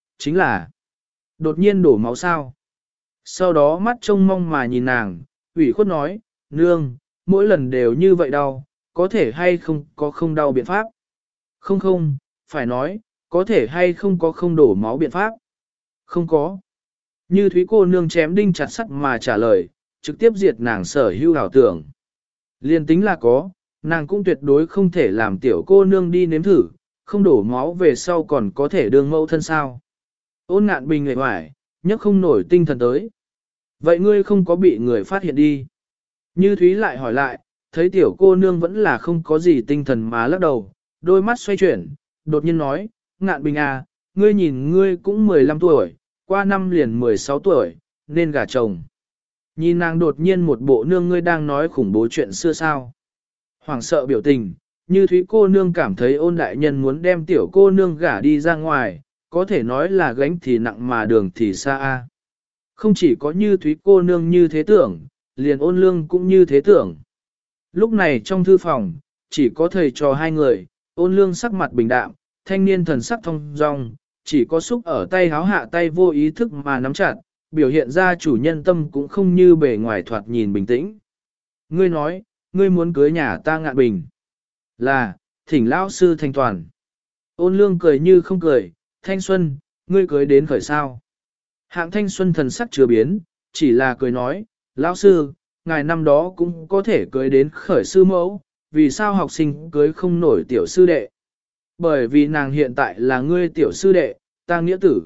là, đột nhiên đổ máu sao. Sau đó mắt trông mong mà nhìn nàng, ủy khuất nói, nương, mỗi lần đều như vậy đau, có thể hay không có không đau biện pháp. Không, phải nói, có thể hay không có không đổ máu biện pháp. Không có. Như Thúy cô nương chém đinh chặt sắt mà trả lời, trực tiếp diệt nàng sở hữu ảo tưởng. Liên tính là có, nàng cũng tuyệt đối không thể làm tiểu cô nương đi nếm thử, không đổ máu về sau còn có thể đương mẫu thân sao. Ôn Ngạn Bình ngại hoài, nhấc không nổi tinh thần tới. Vậy ngươi không có bị người phát hiện đi. Như Thúy lại hỏi lại, thấy tiểu cô nương vẫn là không có gì tinh thần mà lắc đầu, đôi mắt xoay chuyển, đột nhiên nói, Ngạn Bình à, ngươi nhìn ngươi cũng 15 tuổi, qua năm liền 16 tuổi, nên gả chồng. Nhìn nàng đột nhiên một bộ nương ngươi đang nói khủng bố chuyện xưa sao. Hoảng sợ biểu tình, Như Thúy cô nương cảm thấy Ôn đại nhân muốn đem tiểu cô nương gả đi ra ngoài, có thể nói là gánh thì nặng mà đường thì xa a. Không chỉ có Như Thúy cô nương như thế tưởng, liền Ôn Lương cũng như thế tưởng. Lúc này trong thư phòng, chỉ có thầy trò hai người, Ôn Lương sắc mặt bình đạm, thanh niên thần sắc thông dong, chỉ có xúc ở tay háo hạ tay vô ý thức mà nắm chặt, biểu hiện ra chủ nhân tâm cũng không như bề ngoài thoạt nhìn bình tĩnh. Ngươi nói, ngươi muốn cưới nhà ta Ngạn Bình. Là, thỉnh lão sư thanh toàn. Ôn Lương cười như không cười, Thanh Xuân, ngươi cưới đến khởi sao. Hạng Thanh Xuân thần sắc chưa biến, chỉ là cười nói, lão sư, ngài năm đó cũng có thể cưới đến khởi sư mẫu, vì sao học sinh cưới không nổi tiểu sư đệ? Bởi vì nàng hiện tại là ngươi tiểu sư đệ, ta nghĩa tử.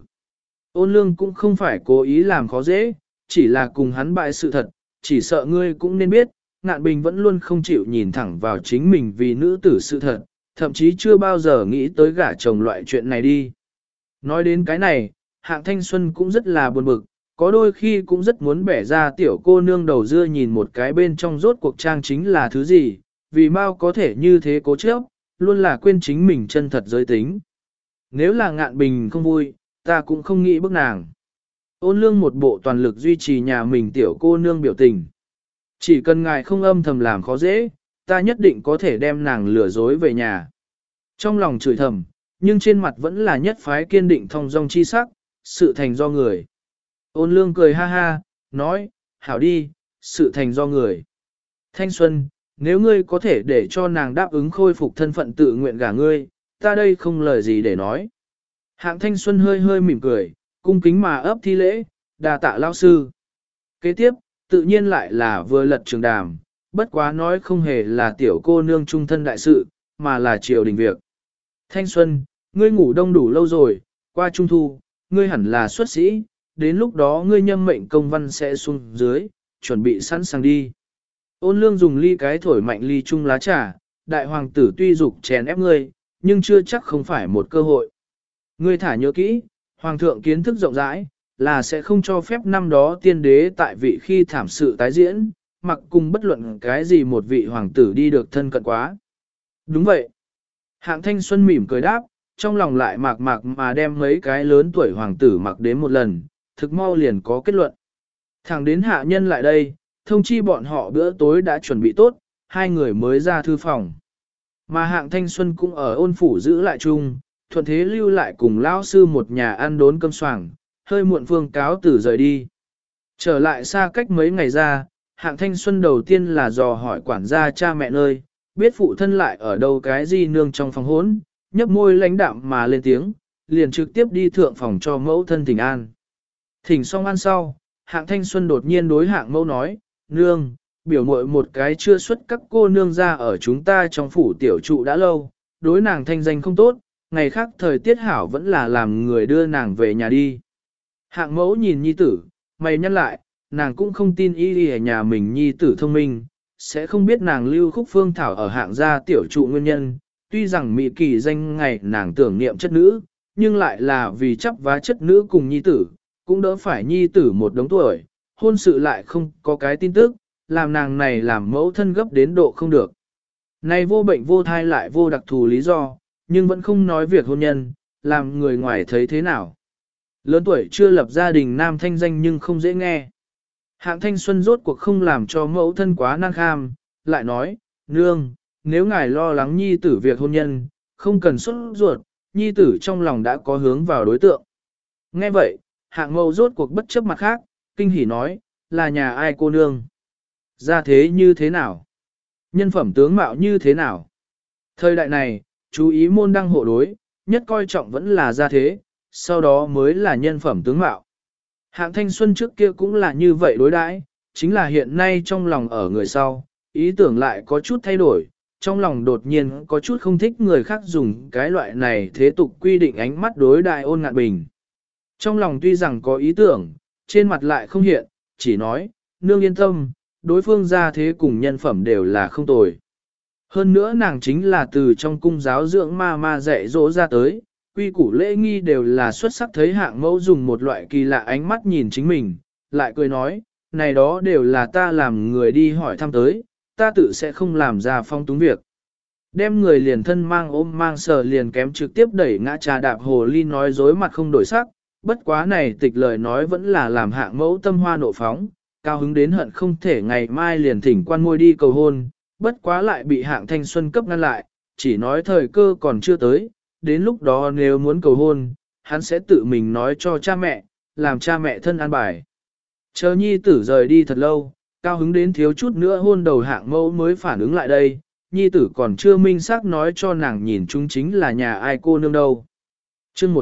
Ôn Lương cũng không phải cố ý làm khó dễ, chỉ là cùng hắn bại sự thật, chỉ sợ ngươi cũng nên biết, Ngạn Bình vẫn luôn không chịu nhìn thẳng vào chính mình vì nữ tử sự thật, thậm chí chưa bao giờ nghĩ tới gả chồng loại chuyện này đi. Nói đến cái này, Hạng Thanh Xuân cũng rất là buồn bực, có đôi khi cũng rất muốn bẻ ra tiểu cô nương đầu dưa nhìn một cái bên trong rốt cuộc trang chính là thứ gì, vì mau có thể như thế cố chấp, luôn là quên chính mình chân thật giới tính. Nếu là Ngạn Bình không vui, ta cũng không nghĩ bức nàng. Ôn Lương một bộ toàn lực duy trì nhà mình tiểu cô nương biểu tình. Chỉ cần ngài không âm thầm làm khó dễ, ta nhất định có thể đem nàng lừa dối về nhà. Trong lòng chửi thầm, nhưng trên mặt vẫn là nhất phái kiên định thong dong chi sắc, sự thành do người. Ôn Lương cười ha ha, nói, hảo đi, sự thành do người. Thanh Xuân, nếu ngươi có thể để cho nàng đáp ứng khôi phục thân phận tự nguyện gả ngươi, ta đây không lời gì để nói. Hạng Thanh Xuân hơi hơi mỉm cười, cung kính mà ấp thi lễ, đà tạ lao sư. Kế tiếp, tự nhiên lại là vừa lật trường đàm, bất quá nói không hề là tiểu cô nương trung thân đại sự, mà là triều đình việc. Thanh Xuân, ngươi ngủ đông đủ lâu rồi, qua trung thu, ngươi hẳn là xuất sĩ, đến lúc đó ngươi nhâm mệnh công văn sẽ xuống dưới, chuẩn bị sẵn sàng đi. Ôn Lương dùng ly cái thổi mạnh ly chung lá trà, đại hoàng tử tuy dục chèn ép ngươi, nhưng chưa chắc không phải một cơ hội. Ngươi thả nhớ kỹ, hoàng thượng kiến thức rộng rãi, là sẽ không cho phép năm đó tiên đế tại vị khi thảm sự tái diễn, mặc cùng bất luận cái gì một vị hoàng tử đi được thân cận quá. Đúng vậy. Hạng Thanh Xuân mỉm cười đáp, trong lòng lại mạc mạc mà đem mấy cái lớn tuổi hoàng tử mặc đến một lần, thực mau liền có kết luận. Thẳng đến hạ nhân lại đây, thông chi bọn họ bữa tối đã chuẩn bị tốt, hai người mới ra thư phòng. Mà Hạng Thanh Xuân cũng ở Ôn phủ giữ lại chung, thuận thế lưu lại cùng lão sư một nhà ăn đốn cơm xoàng, hơi muộn phương cáo tử rời đi. Trở lại xa cách mấy ngày ra, Hạng Thanh Xuân đầu tiên là dò hỏi quản gia cha mẹ nơi, biết phụ thân lại ở đâu cái gì nương trong phòng hốn, nhấp môi lãnh đạm mà lên tiếng, liền trực tiếp đi thượng phòng cho mẫu thân thỉnh an. Thỉnh xong ăn sau, Hạng Thanh Xuân đột nhiên đối Hạng mẫu nói, nương, biểu muội một cái chưa xuất các cô nương ra ở chúng ta trong phủ tiểu trụ đã lâu, đối nàng thanh danh không tốt, ngày khác thời tiết hảo vẫn là làm người đưa nàng về nhà đi. Hạng mẫu nhìn nhi tử, Mày nhắc lại, nàng cũng không tin y ở nhà mình nhi tử thông minh, sẽ không biết nàng lưu khúc phương thảo ở hạng gia tiểu trụ nguyên nhân, tuy rằng mỹ kỳ danh ngày nàng tưởng niệm chất nữ, nhưng lại là vì chấp vá chất nữ cùng nhi tử, cũng đỡ phải nhi tử một đống tuổi, hôn sự lại không có cái tin tức, làm nàng này làm mẫu thân gấp đến độ không được. Này vô bệnh vô thai lại vô đặc thù lý do, nhưng vẫn không nói việc hôn nhân, làm người ngoài thấy thế nào. Lớn tuổi chưa lập gia đình nam thanh danh nhưng không dễ nghe. Hạng thanh xuân rốt cuộc không làm cho mẫu thân quá năng kham, lại nói, nương, nếu ngài lo lắng nhi tử việc hôn nhân, không cần xuất ruột, nhi tử trong lòng đã có hướng vào đối tượng. Nghe vậy, hạng mẫu rốt cuộc bất chấp mặt khác, kinh hỉ nói, là nhà ai cô nương? Ra thế như thế nào? Nhân phẩm tướng mạo như thế nào? Thời đại này, chú ý môn đăng hộ đối, nhất coi trọng vẫn là gia thế, sau đó mới là nhân phẩm tướng mạo. Hạng thanh xuân trước kia cũng là như vậy đối đãi, chính là hiện nay trong lòng ở người sau, ý tưởng lại có chút thay đổi, trong lòng đột nhiên có chút không thích người khác dùng cái loại này thế tục quy định ánh mắt đối đại Ôn Ngạn Bình. Trong lòng tuy rằng có ý tưởng, trên mặt lại không hiện, chỉ nói, nương yên tâm, đối phương gia thế cùng nhân phẩm đều là không tồi. Hơn nữa nàng chính là từ trong cung giáo dưỡng ma dạy dỗ ra tới, quy củ lễ nghi đều là xuất sắc, thấy hạng mẫu dùng một loại kỳ lạ ánh mắt nhìn chính mình, lại cười nói, này đó đều là ta làm người đi hỏi thăm tới, ta tự sẽ không làm ra phong túng việc. Đem người liền thân mang ôm mang sờ liền kém trực tiếp đẩy ngã trà đạp hồ ly nói dối mặt không đổi sắc, bất quá này tịch lời nói vẫn là làm hạng mẫu tâm hoa nộ phóng, cao hứng đến hận không thể ngày mai liền thỉnh quan môi đi cầu hôn, bất quá lại bị hạng thanh xuân cấp ngăn lại, chỉ nói thời cơ còn chưa tới, đến lúc đó nếu muốn cầu hôn, hắn sẽ tự mình nói cho cha mẹ, làm cha mẹ thân an bài. Chờ nhi tử rời đi thật lâu, cao hứng đến thiếu chút nữa hôn đầu hạng mẫu mới phản ứng lại đây, nhi tử còn chưa minh xác nói cho nàng nhìn chúng chính là nhà ai cô nương đâu. Chương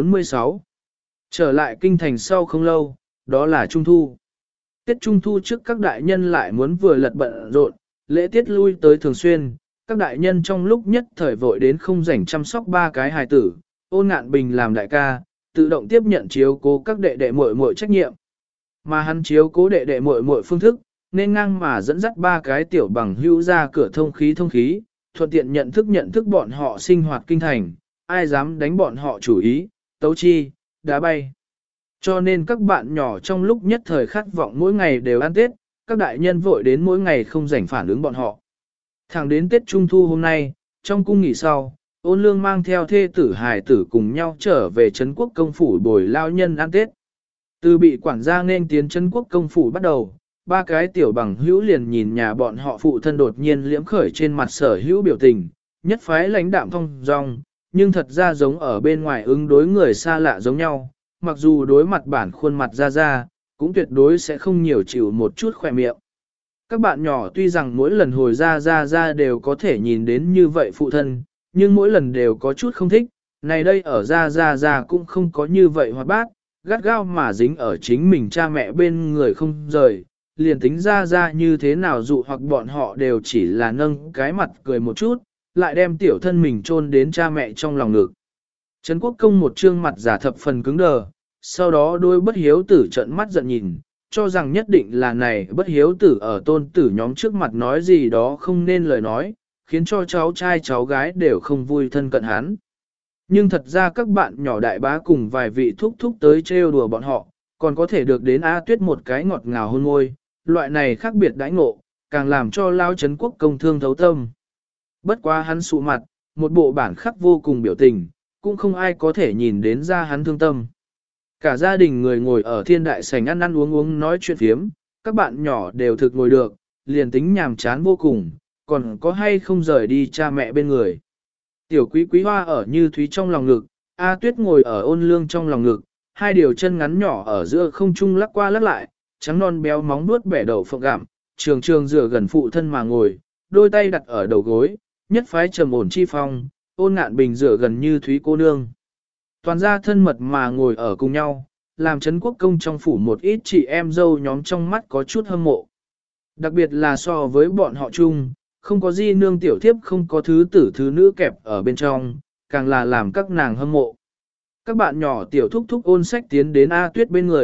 146 Trở lại kinh thành sau không lâu, đó là Trung Thu. Tết Trung Thu trước các đại nhân lại muốn vừa lật bận rộn, lễ tiết lui tới thường xuyên, các đại nhân trong lúc nhất thời vội đến không rảnh chăm sóc ba cái hài tử, Ôn Ngạn Bình làm đại ca, tự động tiếp nhận chiếu cố các đệ đệ muội muội trách nhiệm. Mà hắn chiếu cố đệ đệ muội muội phương thức, nên ngang mà dẫn dắt ba cái tiểu bằng hữu ra cửa thông khí, thuận tiện nhận thức bọn họ sinh hoạt kinh thành, ai dám đánh bọn họ chủ ý, tấu chi, đá bay. Cho nên các bạn nhỏ trong lúc nhất thời khát vọng mỗi ngày đều ăn Tết, các đại nhân vội đến mỗi ngày không rảnh phản ứng bọn họ. Thẳng đến Tết Trung Thu hôm nay, trong cung nghỉ sau, Ôn Lương mang theo thê tử hài tử cùng nhau trở về Trấn Quốc công phủ bồi lao nhân ăn Tết. Từ bị quản gia nên tiến Trấn Quốc công phủ bắt đầu, ba cái tiểu bằng hữu liền nhìn nhà bọn họ phụ thân đột nhiên liễm khởi trên mặt sở hữu biểu tình, nhất phái lãnh đạm thông dong, nhưng thật ra giống ở bên ngoài ứng đối người xa lạ giống nhau, mặc dù đối mặt bản khuôn mặt ra, cũng tuyệt đối sẽ không nhiều chịu một chút khỏe miệng. Các bạn nhỏ tuy rằng mỗi lần hồi ra đều có thể nhìn đến như vậy phụ thân, nhưng mỗi lần đều có chút không thích, này đây ở ra cũng không có như vậy hoạt bát, gắt gao mà dính ở chính mình cha mẹ bên người không rời, liền tính ra như thế nào dụ hoặc bọn họ đều chỉ là nâng cái mặt cười một chút, lại đem tiểu thân mình chôn đến cha mẹ trong lòng ngực. Trấn Quốc công một trương mặt giả thập phần cứng đờ, sau đó đôi bất hiếu tử trợn mắt giận nhìn, cho rằng nhất định là này bất hiếu tử ở tôn tử nhóm trước mặt nói gì đó không nên lời nói, khiến cho cháu trai cháu gái đều không vui thân cận hắn. Nhưng thật ra các bạn nhỏ đại bá cùng vài vị thúc tới trêu đùa bọn họ, còn có thể được đến A Tuyết một cái ngọt ngào hôn môi, loại này khác biệt đãi ngộ, càng làm cho Lao Trấn Quốc công thương thấu tâm. Bất quá hắn sụ mặt, một bộ bản khắc vô cùng biểu tình, cũng không ai có thể nhìn đến ra hắn thương tâm. Cả gia đình người ngồi ở thiên đại sảnh ăn uống nói chuyện phiếm, các bạn nhỏ đều thực ngồi được, liền tính nhàm chán vô cùng, còn có hay không rời đi cha mẹ bên người. Tiểu quý hoa ở Như Thúy trong lòng ngực, A Tuyết ngồi ở Ôn Lương trong lòng ngực, hai điều chân ngắn nhỏ ở giữa không trung lắc qua lắc lại, trắng non béo móng nuốt bẻ đầu phộng gặm, trường dựa gần phụ thân mà ngồi, đôi tay đặt ở đầu gối, nhất phái trầm ổn chi phong, Ôn Ngạn Bình dựa gần Như Thúy cô nương. Toàn gia thân mật mà ngồi ở cùng nhau, làm Trấn Quốc công trong phủ một ít chị em dâu nhóm trong mắt có chút hâm mộ. Đặc biệt là so với bọn họ chung, không có di nương tiểu thiếp không có thứ tử thứ nữ kẹp ở bên trong, càng là làm các nàng hâm mộ. Các bạn nhỏ tiểu thúc Ôn Sách tiến đến A Tuyết bên người,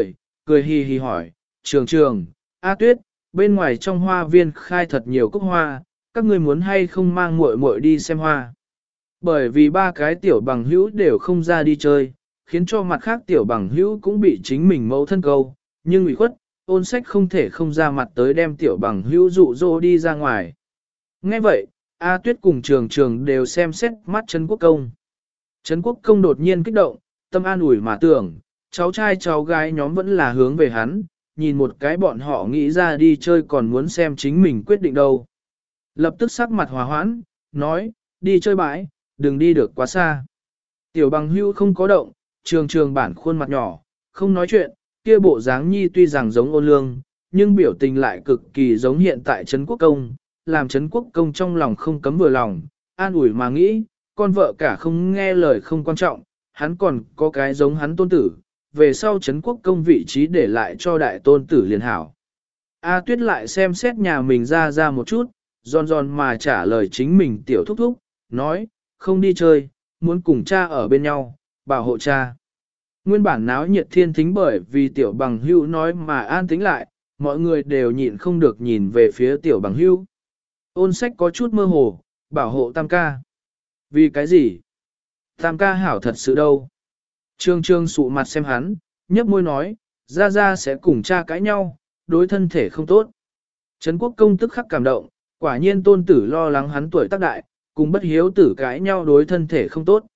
cười hì hì hỏi, trường trường, A Tuyết, bên ngoài trong hoa viên khai thật nhiều cúc hoa, các ngươi muốn hay không mang muội muội đi xem hoa. Bởi vì ba cái tiểu bằng hữu đều không ra đi chơi, khiến cho mặt khác tiểu bằng hữu cũng bị chính mình mẫu thân câu, nhưng ủy khuất, Ôn Sách không thể không ra mặt tới đem tiểu bằng hữu dụ dỗ đi ra ngoài. Nghe vậy, A Tuyết cùng trường trường đều xem xét mắt Trấn Quốc Công. Trấn Quốc Công đột nhiên kích động, tâm an ủi mà tưởng, cháu trai cháu gái nhóm vẫn là hướng về hắn, nhìn một cái bọn họ nghĩ ra đi chơi còn muốn xem chính mình quyết định đâu. Lập tức sắc mặt hòa hoãn, nói, đi chơi bãi, đừng đi được quá xa. Tiểu bằng hưu không có động, trường trường bản khuôn mặt nhỏ, không nói chuyện, kia bộ dáng nhi tuy rằng giống Ôn Lương, nhưng biểu tình lại cực kỳ giống hiện tại Trấn Quốc Công, làm Trấn Quốc Công trong lòng không cấm vừa lòng, an ủi mà nghĩ, con vợ cả không nghe lời không quan trọng, hắn còn có cái giống hắn tôn tử, về sau Trấn Quốc Công vị trí để lại cho đại tôn tử liền hảo. A Tuyết lại xem xét nhà mình ra một chút, giòn giòn mà trả lời chính mình tiểu thúc thúc, nói, không đi chơi, muốn cùng cha ở bên nhau, bảo hộ cha. Nguyên bản náo nhiệt thiên thính bởi vì tiểu bằng hưu nói mà an tĩnh lại, mọi người đều nhịn không được nhìn về phía tiểu bằng hưu. Ôn Sách có chút mơ hồ, bảo hộ tam ca. Vì cái gì? Tam ca hảo thật sự đâu. Trương Trương sụ mặt xem hắn, nhấp môi nói, ra sẽ cùng cha cãi nhau, đối thân thể không tốt. Trấn Quốc Công tức khắc cảm động, quả nhiên tôn tử lo lắng hắn tuổi tác đại, cùng bất hiếu tử cãi nhau đối thân thể không tốt.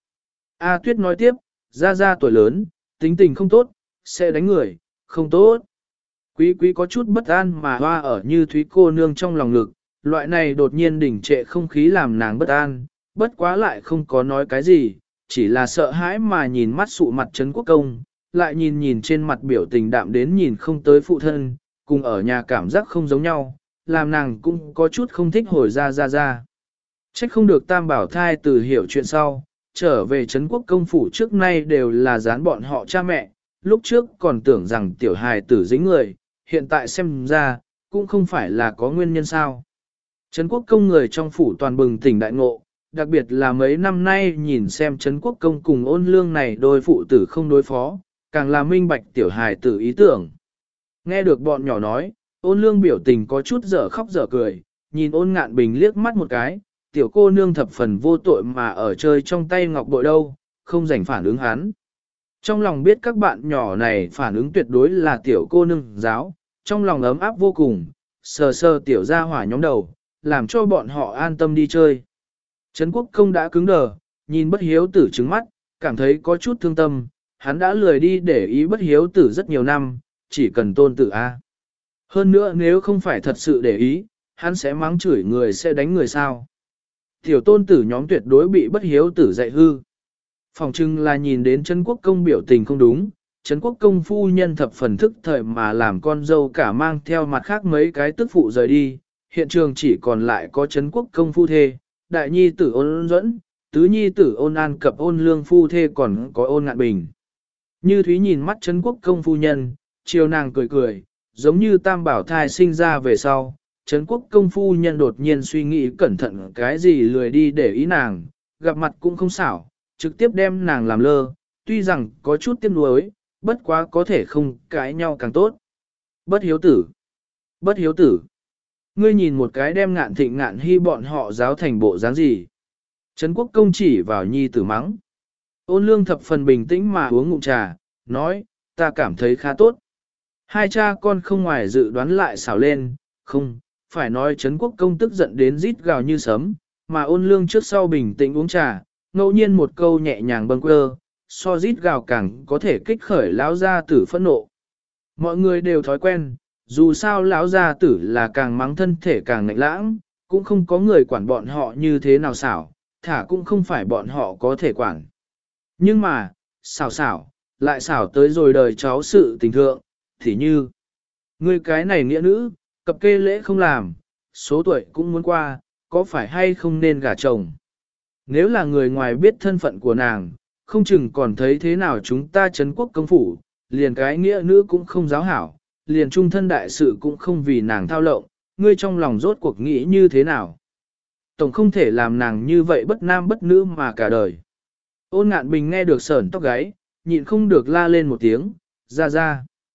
A Tuyết nói tiếp, ra tuổi lớn, tính tình không tốt, sẽ đánh người, không tốt. Quý quý có chút bất an mà hoa ở như Thúy cô nương trong lòng ngực, loại này đột nhiên đỉnh trệ không khí làm nàng bất an, bất quá lại không có nói cái gì, chỉ là sợ hãi mà nhìn mắt sụ mặt Trấn Quốc Công, lại nhìn trên mặt biểu tình đạm đến nhìn không tới phụ thân, cùng ở nhà cảm giác không giống nhau, làm nàng cũng có chút không thích hồi ra. Trách không được Tam Bảo Thai từ hiểu chuyện sau, trở về Trấn Quốc Công phủ trước nay đều là dán bọn họ cha mẹ, lúc trước còn tưởng rằng tiểu hài tử dính người, hiện tại xem ra, cũng không phải là có nguyên nhân sao. Trấn Quốc Công người trong phủ toàn bừng tỉnh đại ngộ, đặc biệt là mấy năm nay nhìn xem Trấn Quốc Công cùng Ôn Lương này đôi phụ tử không đối phó, càng là minh bạch tiểu hài tử ý tưởng. Nghe được bọn nhỏ nói, Ôn Lương biểu tình có chút dở khóc dở cười, nhìn Ôn Ngạn Bình liếc mắt một cái, tiểu cô nương thập phần vô tội mà ở chơi trong tay ngọc bội đâu, không rảnh phản ứng hắn. Trong lòng biết các bạn nhỏ này phản ứng tuyệt đối là tiểu cô nương giáo, trong lòng ấm áp vô cùng, sờ sờ tiểu gia hỏa nhóm đầu, làm cho bọn họ an tâm đi chơi. Trấn Quốc Công đã cứng đờ, nhìn bất hiếu tử trứng mắt, cảm thấy có chút thương tâm, hắn đã lười đi để ý bất hiếu tử rất nhiều năm, chỉ cần tôn tử A. Hơn nữa nếu không phải thật sự để ý, hắn sẽ mắng chửi người sẽ đánh người sao. Tiểu tôn tử nhóm tuyệt đối bị bất hiếu tử dạy hư. Phòng trưng là nhìn đến Trấn Quốc Công biểu tình không đúng, Trấn Quốc Công phu nhân thập phần thức thời mà làm con dâu cả mang theo mặt khác mấy cái tức phụ rời đi, hiện trường chỉ còn lại có Trấn Quốc Công phu thê, đại nhi tử Ôn Duẫn, tứ nhi tử Ôn An cập Ôn Lương phu thê còn có Ôn Ngạn Bình. Như Thúy nhìn mắt Trấn Quốc Công phu nhân, chiều nàng cười cười, giống như Tam Bảo Thai sinh ra về sau. Trấn Quốc Công phu nhân đột nhiên suy nghĩ cẩn thận cái gì lười đi để ý nàng, gặp mặt cũng không xảo, trực tiếp đem nàng làm lơ, tuy rằng có chút tiếc nuối, bất quá có thể không cãi nhau càng tốt. Bất hiếu tử! Bất hiếu tử! Ngươi nhìn một cái đem Ngạn Thịnh Ngạn Hy bọn họ giáo thành bộ dáng gì? Trấn Quốc Công chỉ vào nhi tử mắng. Ôn Lương thập phần bình tĩnh mà uống ngụm trà, nói, ta cảm thấy khá tốt. Hai cha con không ngoài dự đoán lại xảo lên, không, phải nói Trấn Quốc Công tức giận đến rít gào như sấm, mà Ôn Lương trước sau bình tĩnh uống trà, ngẫu nhiên một câu nhẹ nhàng bâng quơ, so rít gào càng có thể kích khởi lão gia tử phẫn nộ. Mọi người đều thói quen, dù sao lão gia tử là càng mắng thân thể càng ngạnh lãng, cũng không có người quản bọn họ như thế nào xảo, thả cũng không phải bọn họ có thể quản. Nhưng mà, xảo, lại xảo tới rồi đời cháu sự tình thượng, thì như, người cái này nghĩa nữ, cập kê lễ không làm, số tuổi cũng muốn qua, có phải hay không nên gả chồng. Nếu là người ngoài biết thân phận của nàng, không chừng còn thấy thế nào chúng ta Trấn Quốc Công phủ, liền cái nghĩa nữ cũng không giáo hảo, liền trung thân đại sự cũng không vì nàng thao lộng, ngươi trong lòng rốt cuộc nghĩ như thế nào. Tổng không thể làm nàng như vậy bất nam bất nữ mà cả đời. Ôn Ngạn Bình nghe được sởn tóc gáy, nhịn không được la lên một tiếng, ra.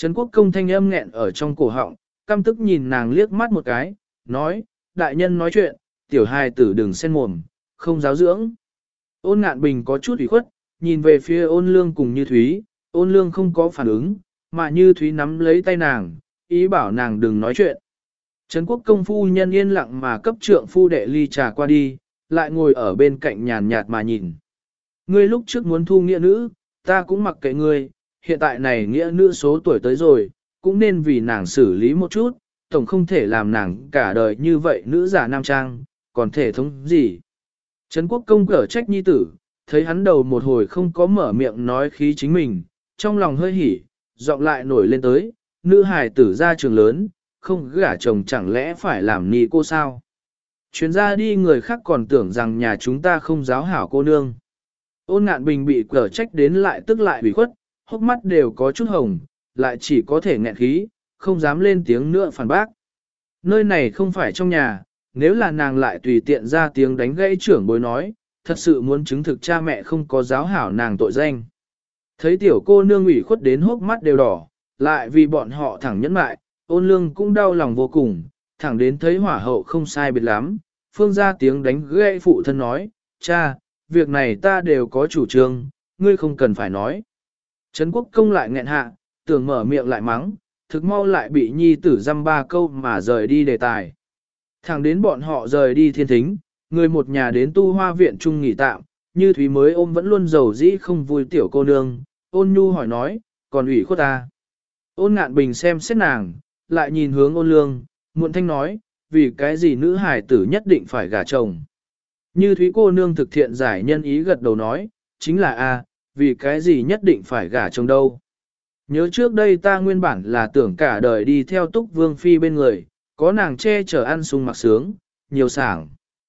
Trấn Quốc Công thanh âm nghẹn ở trong cổ họng, căm tức nhìn nàng liếc mắt một cái, nói, đại nhân nói chuyện, tiểu hài tử đừng xen mồm, không giáo dưỡng. Ôn Ngạn Bình có chút ủy khuất, nhìn về phía Ôn Lương cùng Như Thúy, Ôn Lương không có phản ứng, mà Như Thúy nắm lấy tay nàng, ý bảo nàng đừng nói chuyện. Trấn Quốc Công phu nhân yên lặng mà cấp trượng phu đệ ly trà qua đi, lại ngồi ở bên cạnh nhàn nhạt mà nhìn. Ngươi lúc trước muốn thu nghĩa nữ, ta cũng mặc kệ ngươi, hiện tại này nghĩa nữ số tuổi tới rồi, cũng nên vì nàng xử lý một chút, tổng không thể làm nàng cả đời như vậy nữ giả nam trang, còn thể thống gì. Trấn Quốc Công cở trách nhi tử, thấy hắn đầu một hồi không có mở miệng nói khí chính mình, trong lòng hơi hỉ, giọng lại nổi lên tới, nữ hài tử ra trường lớn, không gả chồng chẳng lẽ phải làm ni cô sao? Chuyến ra đi người khác còn tưởng rằng nhà chúng ta không giáo hảo cô nương. Ôn Ngạn Bình bị cở trách đến lại tức lại bị khuất, hốc mắt đều có chút hồng, lại chỉ có thể nghẹn khí, không dám lên tiếng nữa phản bác. Nơi này không phải trong nhà, nếu là nàng lại tùy tiện ra tiếng đánh gãy trưởng bối nói, thật sự muốn chứng thực cha mẹ không có giáo hảo nàng tội danh. Thấy tiểu cô nương ủy khuất đến hốc mắt đều đỏ, lại vì bọn họ thẳng nhẫn mại, Ôn Lương cũng đau lòng vô cùng, thẳng đến thấy hỏa hậu không sai biệt lắm, phương ra tiếng đánh gãy phụ thân nói, cha, việc này ta đều có chủ trương, ngươi không cần phải nói. Trấn Quốc Công lại nghẹn hạ, tưởng mở miệng lại mắng, thực mau lại bị nhi tử dăm ba câu mà rời đi đề tài. Thẳng đến bọn họ rời đi thiên thính, người một nhà đến tu hoa viện chung nghỉ tạm, Như Thúy mới ôm vẫn luôn giàu dĩ không vui tiểu cô nương, Ôn Nhu hỏi nói, còn ủy khuất ta. Ôn Ngạn Bình xem xét nàng, lại nhìn hướng Ôn Lương, muộn thanh nói, vì cái gì nữ hài tử nhất định phải gả chồng. Như Thúy cô nương thực thiện giải nhân ý gật đầu nói, chính là a, vì cái gì nhất định phải gả chồng đâu. Nhớ trước đây ta nguyên bản là tưởng cả đời đi theo Túc Vương Phi bên người, có nàng che chở ăn sung mặc sướng, nhiều sảng.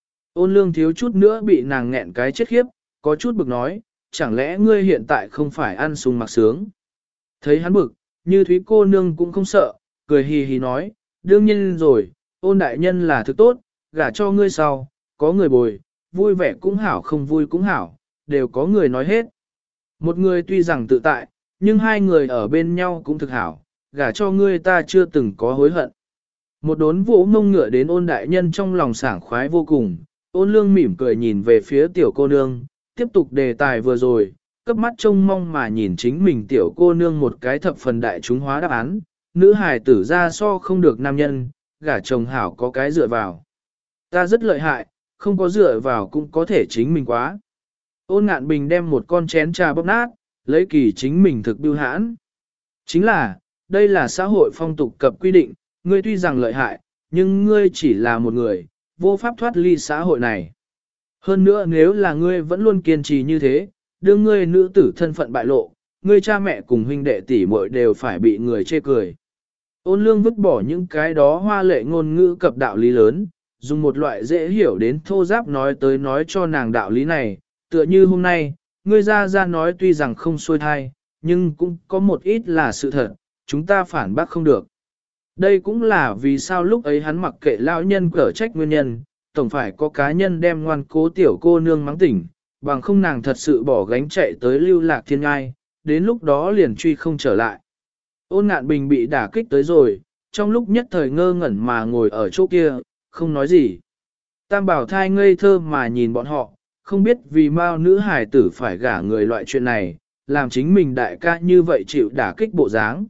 Ôn Lương thiếu chút nữa bị nàng nghẹn cái chết khiếp, có chút bực nói, chẳng lẽ ngươi hiện tại không phải ăn sung mặc sướng. Thấy hắn bực, Như Thúy cô nương cũng không sợ, cười hì hì nói, đương nhiên rồi, Ôn đại nhân là thứ tốt, gả cho ngươi sau, có người bồi, vui vẻ cũng hảo không vui cũng hảo, đều có người nói hết. Một người tuy rằng tự tại, nhưng hai người ở bên nhau cũng thực hảo, gả cho ngươi ta chưa từng có hối hận. Một đốn vỗ mông ngựa đến Ôn đại nhân trong lòng sảng khoái vô cùng, Ôn Lương mỉm cười nhìn về phía tiểu cô nương, tiếp tục đề tài vừa rồi, cấp mắt trông mong mà nhìn chính mình tiểu cô nương một cái thập phần đại chúng hóa đáp án, nữ hài tử ra so không được nam nhân, gả chồng hảo có cái dựa vào. Ta rất lợi hại, không có dựa vào cũng có thể chính mình quá. Ôn Ngạn Bình đem một con chén trà bóp nát, lấy kỳ chính mình thực bưu hãn. Chính là, đây là xã hội phong tục cập quy định, ngươi tuy rằng lợi hại, nhưng ngươi chỉ là một người, vô pháp thoát ly xã hội này. Hơn nữa nếu là ngươi vẫn luôn kiên trì như thế, đưa ngươi nữ tử thân phận bại lộ, ngươi cha mẹ cùng huynh đệ tỷ muội đều phải bị người chê cười. Ôn Lương vứt bỏ những cái đó hoa lệ ngôn ngữ cập đạo lý lớn, dùng một loại dễ hiểu đến thô giáp nói tới nói cho nàng đạo lý này, tựa như hôm nay, ngươi ra nói tuy rằng không xuôi thai, nhưng cũng có một ít là sự thật, chúng ta phản bác không được. Đây cũng là vì sao lúc ấy hắn mặc kệ lão nhân cở trách nguyên nhân, tổng phải có cá nhân đem ngoan cố tiểu cô nương mắng tỉnh, bằng không nàng thật sự bỏ gánh chạy tới lưu lạc thiên ngai, đến lúc đó liền truy không trở lại. Ôn Ngạn Bình bị đả kích tới rồi, trong lúc nhất thời ngơ ngẩn mà ngồi ở chỗ kia, không nói gì. Tam Bảo Thai ngây thơ mà nhìn bọn họ, không biết vì mau nữ hài tử phải gả người loại chuyện này, làm chính mình đại ca như vậy chịu đả kích bộ dáng.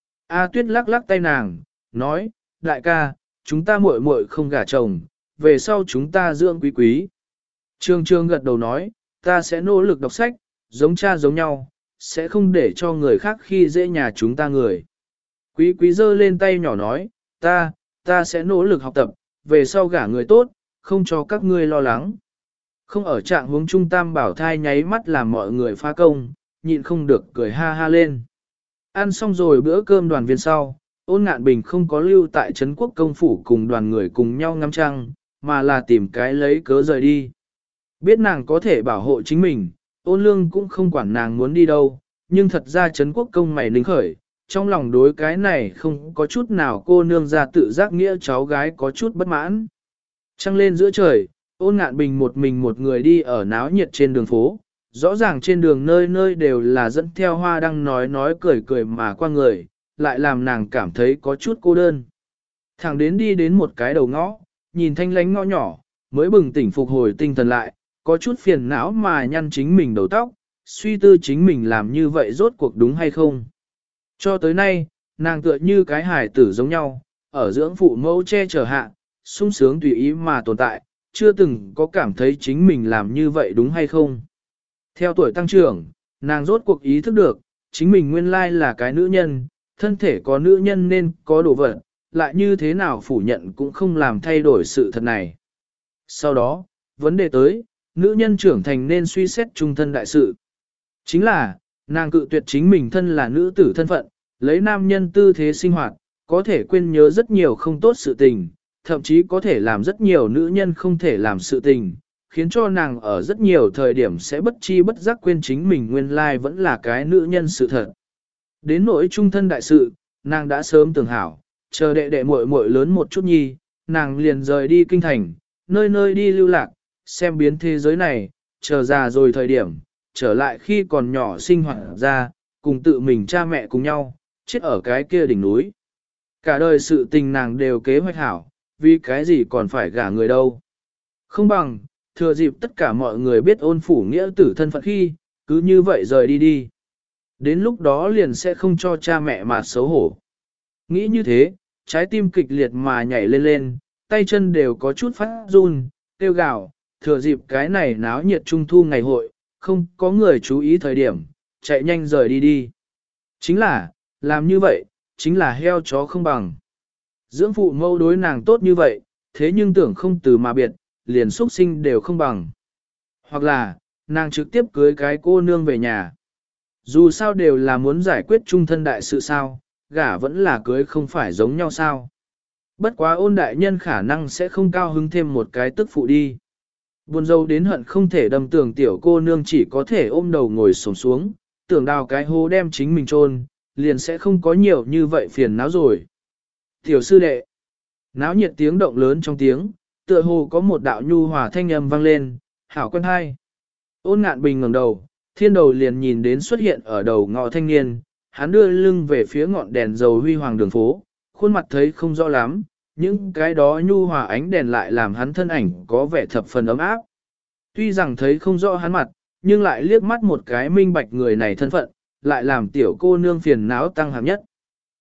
A Tuyết lắc lắc tay nàng, nói, đại ca, chúng ta muội muội không gả chồng, về sau chúng ta dưỡng quý quý. Trương Trương gật đầu nói, ta sẽ nỗ lực đọc sách, giống cha giống nhau, sẽ không để cho người khác khi dễ nhà chúng ta người. Quý quý giơ lên tay nhỏ nói, ta sẽ nỗ lực học tập, về sau gả người tốt, không cho các ngươi lo lắng. Không ở trạng huống trung Tam Bảo Thai nháy mắt làm mọi người phá công, nhịn không được cười ha ha lên. Ăn xong rồi bữa cơm đoàn viên sau, Ôn Ngạn Bình không có lưu tại Trấn Quốc công phủ cùng đoàn người cùng nhau ngắm trăng, mà là tìm cái lấy cớ rời đi. Biết nàng có thể bảo hộ chính mình, Ôn Lương cũng không quản nàng muốn đi đâu, nhưng thật ra Trấn Quốc công mày nính khởi, trong lòng đối cái này không có chút nào cô nương ra tự giác nghĩa cháu gái có chút bất mãn. Trăng lên giữa trời, Ôn Ngạn Bình một mình một người đi ở náo nhiệt trên đường phố, rõ ràng trên đường nơi nơi đều là dẫn theo hoa đăng nói cười cười mà qua người, lại làm nàng cảm thấy có chút cô đơn. Thẳng đến đi đến một cái đầu ngõ, nhìn thanh lánh ngõ nhỏ, mới bừng tỉnh phục hồi tinh thần lại, có chút phiền não mà nhăn chính mình đầu tóc, suy tư chính mình làm như vậy rốt cuộc đúng hay không. Cho tới nay, nàng tựa như cái hài tử giống nhau, ở dưỡng phụ mẫu che chở hạ, sung sướng tùy ý mà tồn tại, chưa từng có cảm thấy chính mình làm như vậy đúng hay không. Theo tuổi tăng trưởng, nàng rốt cuộc ý thức được, chính mình nguyên lai là cái nữ nhân, thân thể có nữ nhân nên có đồ vật, lại như thế nào phủ nhận cũng không làm thay đổi sự thật này. Sau đó, vấn đề tới, nữ nhân trưởng thành nên suy xét trung thân đại sự. Chính là, nàng cự tuyệt chính mình thân là nữ tử thân phận, lấy nam nhân tư thế sinh hoạt, có thể quên nhớ rất nhiều không tốt sự tình, thậm chí có thể làm rất nhiều nữ nhân không thể làm sự tình, khiến cho nàng ở rất nhiều thời điểm sẽ bất chi bất giác quên chính mình nguyên lai vẫn là cái nữ nhân sự thật. Đến nỗi trung thân đại sự, nàng đã sớm tưởng hảo, chờ đệ đệ muội muội lớn một chút nhi, nàng liền rời đi kinh thành, nơi nơi đi lưu lạc, xem biến thế giới này, chờ già rồi thời điểm, trở lại khi còn nhỏ sinh hoạt ra, cùng tự mình cha mẹ cùng nhau, chết ở cái kia đỉnh núi. Cả đời sự tình nàng đều kế hoạch hảo, vì cái gì còn phải gả người đâu. Không bằng, thừa dịp tất cả mọi người biết ôn phủ nghĩa tử thân phận khi, cứ như vậy rời đi đi. Đến lúc đó liền sẽ không cho cha mẹ mà xấu hổ. Nghĩ như thế, trái tim kịch liệt mà nhảy lên lên, tay chân đều có chút phát run, tiêu gạo, thừa dịp cái này náo nhiệt trung thu ngày hội, không có người chú ý thời điểm, chạy nhanh rời đi đi. Chính là, làm như vậy, chính là heo chó không bằng. Dưỡng phụ mâu đối nàng tốt như vậy, thế nhưng tưởng không từ mà biệt, liền xuất sinh đều không bằng. Hoặc là, nàng trực tiếp cưới cái cô nương về nhà. Dù sao đều là muốn giải quyết chung thân đại sự sao, gả vẫn là cưới không phải giống nhau sao. Bất quá ôn đại nhân khả năng sẽ không cao hứng thêm một cái tức phụ đi. Buồn rầu đến hận không thể đâm tưởng tiểu cô nương chỉ có thể ôm đầu ngồi xổm xuống, tưởng đào cái hố đem chính mình chôn, liền sẽ không có nhiều như vậy phiền não rồi. Tiểu sư đệ, náo nhiệt tiếng động lớn trong tiếng, tựa hồ có một đạo nhu hòa thanh âm vang lên, hảo quen hai. Ôn Ngạn Bình ngẩng đầu, thiên đầu liền nhìn đến xuất hiện ở đầu ngõ thanh niên, hắn đưa lưng về phía ngọn đèn dầu huy hoàng đường phố, khuôn mặt thấy không rõ lắm, những cái đó nhu hòa ánh đèn lại làm hắn thân ảnh có vẻ thập phần ấm áp. Tuy rằng thấy không rõ hắn mặt, nhưng lại liếc mắt một cái minh bạch người này thân phận, lại làm tiểu cô nương phiền não tăng hàm nhất.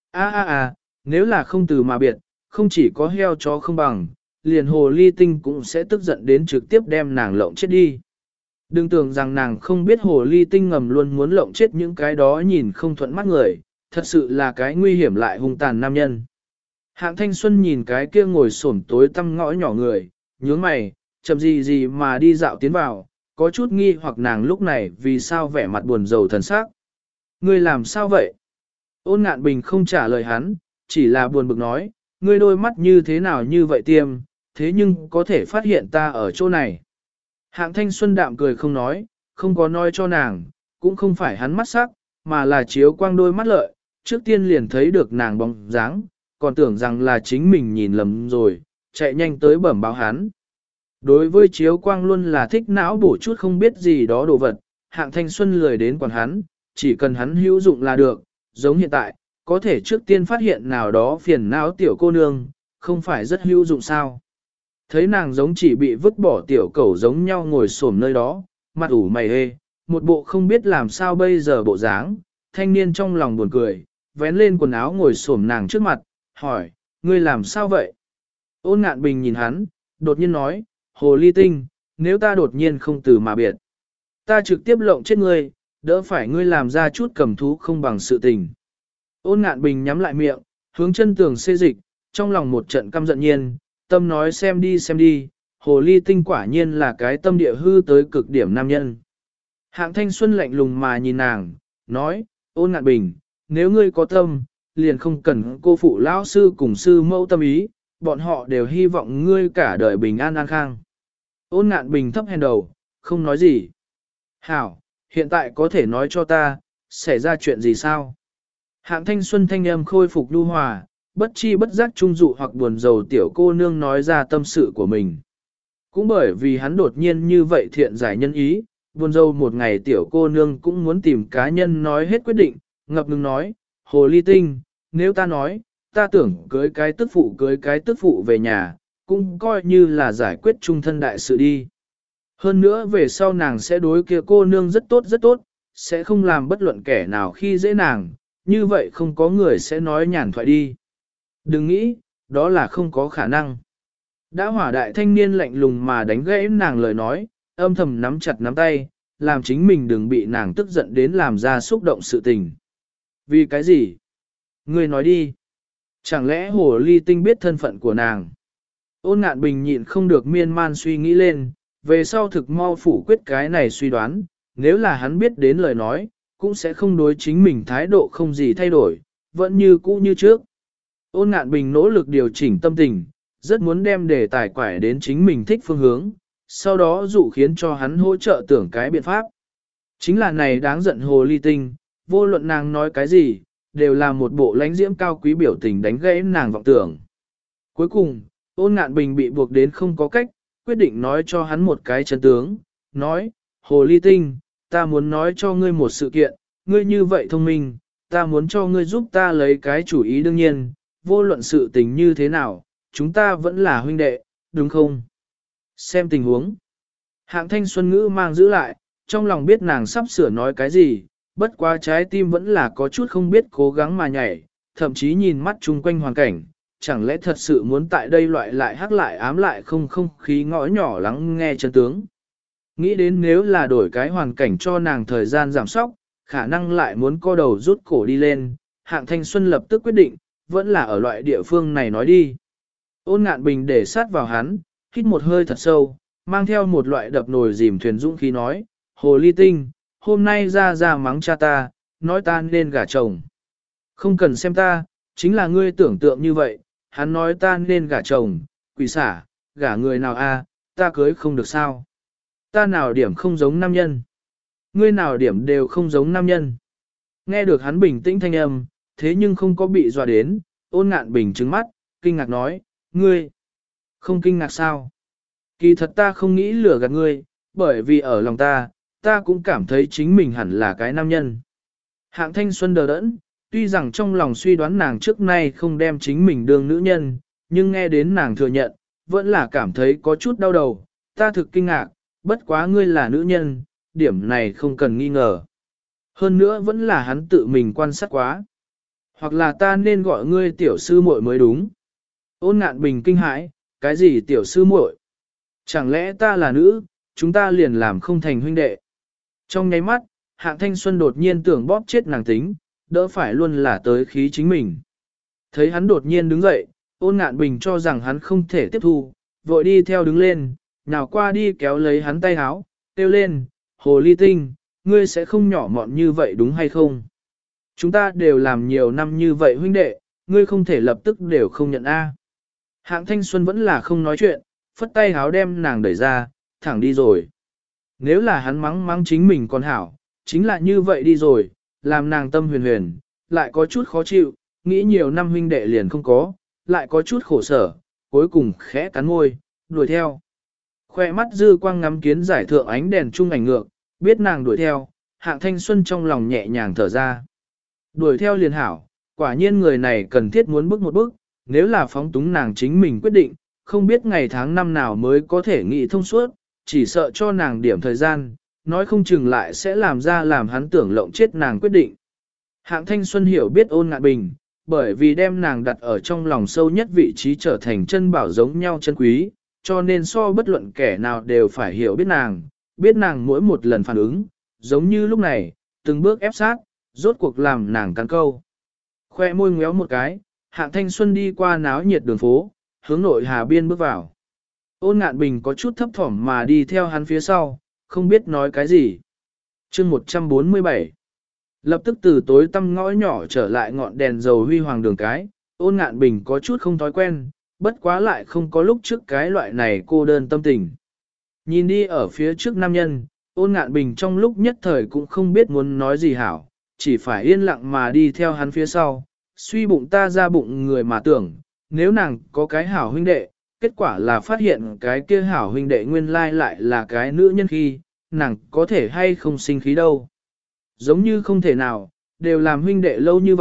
Nếu là không từ mà biệt, không chỉ có heo chó không bằng, liền hồ ly tinh cũng sẽ tức giận đến trực tiếp đem nàng lộng chết đi. Đừng tưởng rằng nàng không biết hồ ly tinh ngầm luôn muốn lộng chết những cái đó nhìn không thuận mắt người, thật sự là cái nguy hiểm lại hung tàn nam nhân. Hạng Thanh Xuân nhìn cái kia ngồi xổm tối tăm ngõ nhỏ người, nhướng mày, chậm gì gì mà đi dạo tiến vào, có chút nghi hoặc nàng lúc này vì sao vẻ mặt buồn rầu thần sắc. Ngươi làm sao vậy? Ôn Ngạn Bình không trả lời hắn, chỉ là buồn bực nói, ngươi đôi mắt như thế nào như vậy tiêm, thế nhưng có thể phát hiện ta ở chỗ này. Hạng Thanh Xuân đạm cười không nói, không có nói cho nàng, cũng không phải hắn mắt sắc, mà là chiếu quang đôi mắt lợi, trước tiên liền thấy được nàng bóng dáng, còn tưởng rằng là chính mình nhìn lầm rồi, chạy nhanh tới bẩm báo hắn. Đối với chiếu quang luôn là thích não bổ chút không biết gì đó đồ vật, Hạng Thanh Xuân lười đến quản hắn, chỉ cần hắn hữu dụng là được, giống hiện tại, có thể trước tiên phát hiện nào đó phiền não tiểu cô nương, không phải rất hữu dụng sao. Thấy nàng giống chỉ bị vứt bỏ tiểu cẩu giống nhau ngồi xổm nơi đó, mặt ủ mày hê, một bộ không biết làm sao bây giờ bộ dáng, thanh niên trong lòng buồn cười, vén lên quần áo ngồi xổm nàng trước mặt, hỏi, ngươi làm sao vậy? Ôn Ngạn Bình nhìn hắn, đột nhiên nói, hồ ly tinh, nếu ta đột nhiên không từ mà biệt, ta trực tiếp lộng chết ngươi, đỡ phải ngươi làm ra chút cầm thú không bằng sự tình. Ôn Ngạn Bình nhắm lại miệng, hướng chân tường xê dịch, trong lòng một trận căm giận nhiên, tâm nói xem đi, hồ ly tinh quả nhiên là cái tâm địa hư tới cực điểm nam nhân. Hạng Thanh Xuân lạnh lùng mà nhìn nàng, nói, Ôn Ngạn Bình, nếu ngươi có tâm, liền không cần cô phụ lão sư cùng sư mẫu tâm ý, bọn họ đều hy vọng ngươi cả đời bình an an khang. Ôn Ngạn Bình thấp hèn đầu, không nói gì. Hảo, hiện tại có thể nói cho ta, xảy ra chuyện gì sao? Hạng Thanh Xuân thanh âm khôi phục nhu hòa, bất chi bất giác trung dụ hoặc buồn rầu tiểu cô nương nói ra tâm sự của mình. Cũng bởi vì hắn đột nhiên như vậy thiện giải nhân ý, buồn rầu một ngày tiểu cô nương cũng muốn tìm cá nhân nói hết quyết định, ngập ngừng nói, hồ ly tinh, nếu ta nói, ta tưởng cưới cái tức phụ về nhà, cũng coi như là giải quyết chung thân đại sự đi. Hơn nữa về sau nàng sẽ đối kia cô nương rất tốt, sẽ không làm bất luận kẻ nào khi dễ nàng, như vậy không có người sẽ nói nhàn thoại đi. Đừng nghĩ, đó là không có khả năng. Đã hỏa đại thanh niên lạnh lùng mà đánh gãy nàng lời nói, âm thầm nắm chặt nắm tay, làm chính mình đừng bị nàng tức giận đến làm ra xúc động sự tình. Vì cái gì? Ngươi nói đi. Chẳng lẽ hồ ly tinh biết thân phận của nàng? Ôn ngạn bình nhịn không được miên man suy nghĩ lên, về sau thực mau phủ quyết cái này suy đoán, nếu là hắn biết đến lời nói, cũng sẽ không đối chính mình thái độ không gì thay đổi, vẫn như cũ như trước. Ôn ngạn bình nỗ lực điều chỉnh tâm tình, rất muốn đem đề tài quải đến chính mình thích phương hướng, sau đó dụ khiến cho hắn hỗ trợ tưởng cái biện pháp. Chính là này đáng giận hồ ly tinh, vô luận nàng nói cái gì, đều là một bộ lãnh diễm cao quý biểu tình đánh gãy nàng vọng tưởng. Cuối cùng, ôn ngạn bình bị buộc đến không có cách, quyết định nói cho hắn một cái chân tướng, nói, hồ ly tinh, ta muốn nói cho ngươi một sự kiện, ngươi như vậy thông minh, ta muốn cho ngươi giúp ta lấy cái chủ ý đương nhiên, vô luận sự tình như thế nào, chúng ta vẫn là huynh đệ, đúng không? Xem tình huống. Hạng thanh xuân ngữ mang giữ lại, trong lòng biết nàng sắp sửa nói cái gì, bất quá trái tim vẫn là có chút không biết cố gắng mà nhảy, thậm chí nhìn mắt chung quanh hoàn cảnh, chẳng lẽ thật sự muốn tại đây loại lại hắc lại ám lại không khí ngõ nhỏ lắng nghe chân tướng. Nghĩ đến nếu là đổi cái hoàn cảnh cho nàng thời gian giảm sóc, khả năng lại muốn co đầu rút cổ đi lên, hạng thanh xuân lập tức quyết định, vẫn là ở loại địa phương này nói đi. Ôn ngạn bình để sát vào hắn, hít một hơi thật sâu, mang theo một loại đập nồi dìm thuyền dũng khí nói, hồ ly tinh, hôm nay ra mắng cha ta, nói ta nên gả chồng. Không cần xem ta, chính là ngươi tưởng tượng như vậy, hắn nói ta nên gả chồng, quỷ xả, gả người nào a, ta cưới không được sao. Ta nào điểm không giống nam nhân. Ngươi nào điểm đều không giống nam nhân. Nghe được hắn bình tĩnh thanh âm, thế nhưng không có bị dọa đến, ôn ngạn bình trừng mắt, kinh ngạc nói, ngươi, không kinh ngạc sao? Kỳ thật ta không nghĩ lừa gạt ngươi, bởi vì ở lòng ta cũng cảm thấy chính mình hẳn là cái nam nhân. Hạng thanh xuân đờ đẫn, tuy rằng trong lòng suy đoán nàng trước nay không đem chính mình đương nữ nhân, nhưng nghe đến nàng thừa nhận, vẫn là cảm thấy có chút đau đầu, ta thực kinh ngạc, bất quá ngươi là nữ nhân, điểm này không cần nghi ngờ. Hơn nữa vẫn là hắn tự mình quan sát quá. Hoặc là ta nên gọi ngươi tiểu sư muội mới đúng. Ôn ngạn bình kinh hãi, cái gì tiểu sư muội? Chẳng lẽ ta là nữ, chúng ta liền làm không thành huynh đệ? Trong nháy mắt, hạng thanh xuân đột nhiên tưởng bóp chết nàng tính, đỡ phải luôn là tới khí chính mình. Thấy hắn đột nhiên đứng dậy, ôn ngạn bình cho rằng hắn không thể tiếp thu, vội đi theo đứng lên, nào qua đi kéo lấy hắn tay háo, kêu lên, hồ ly tinh, ngươi sẽ không nhỏ mọn như vậy đúng hay không? Chúng ta đều làm nhiều năm như vậy huynh đệ, ngươi không thể lập tức đều không nhận A. Hạng thanh xuân vẫn là không nói chuyện, phất tay háo đem nàng đẩy ra, thẳng đi rồi. Nếu là hắn mắng chính mình còn hảo, chính là như vậy đi rồi, làm nàng tâm huyền huyền, lại có chút khó chịu, nghĩ nhiều năm huynh đệ liền không có, lại có chút khổ sở, cuối cùng khẽ cắn môi, đuổi theo. Khoe mắt dư quang ngắm kiến giải thượng ánh đèn trung ảnh ngược, biết nàng đuổi theo, hạng thanh xuân trong lòng nhẹ nhàng thở ra. Đuổi theo liền hảo, quả nhiên người này cần thiết muốn bước một bước, nếu là phóng túng nàng chính mình quyết định, không biết ngày tháng năm nào mới có thể nghĩ thông suốt, chỉ sợ cho nàng điểm thời gian, nói không chừng lại sẽ làm ra làm hắn tưởng lộng chết nàng quyết định. Hạng thanh xuân hiểu biết ôn ngạn bình, bởi vì đem nàng đặt ở trong lòng sâu nhất vị trí trở thành chân bảo giống nhau chân quý, cho nên so bất luận kẻ nào đều phải hiểu biết nàng mỗi một lần phản ứng, giống như lúc này, từng bước ép sát, rốt cuộc làm nàng cắn câu. Khoe môi ngéo một cái, hạng thanh xuân đi qua náo nhiệt đường phố, hướng nội hà biên bước vào. Ôn ngạn bình có chút thấp thỏm mà đi theo hắn phía sau, không biết nói cái gì. chương 147 lập tức từ tối tăm ngõ nhỏ trở lại ngọn đèn dầu huy hoàng đường cái, ôn ngạn bình có chút không thói quen, bất quá lại không có lúc trước cái loại này cô đơn tâm tình. Nhìn đi ở phía trước nam nhân, ôn ngạn bình trong lúc nhất thời cũng không biết muốn nói gì hảo, chỉ phải yên lặng mà đi theo hắn phía sau, suy bụng ta ra bụng người mà tưởng, nếu nàng có cái hảo huynh đệ, kết quả là phát hiện cái kia hảo huynh đệ nguyên lai lại là cái nữ nhân khi, nàng có thể hay không sinh khí đâu. Giống như không thể nào, đều làm huynh đệ lâu như vậy,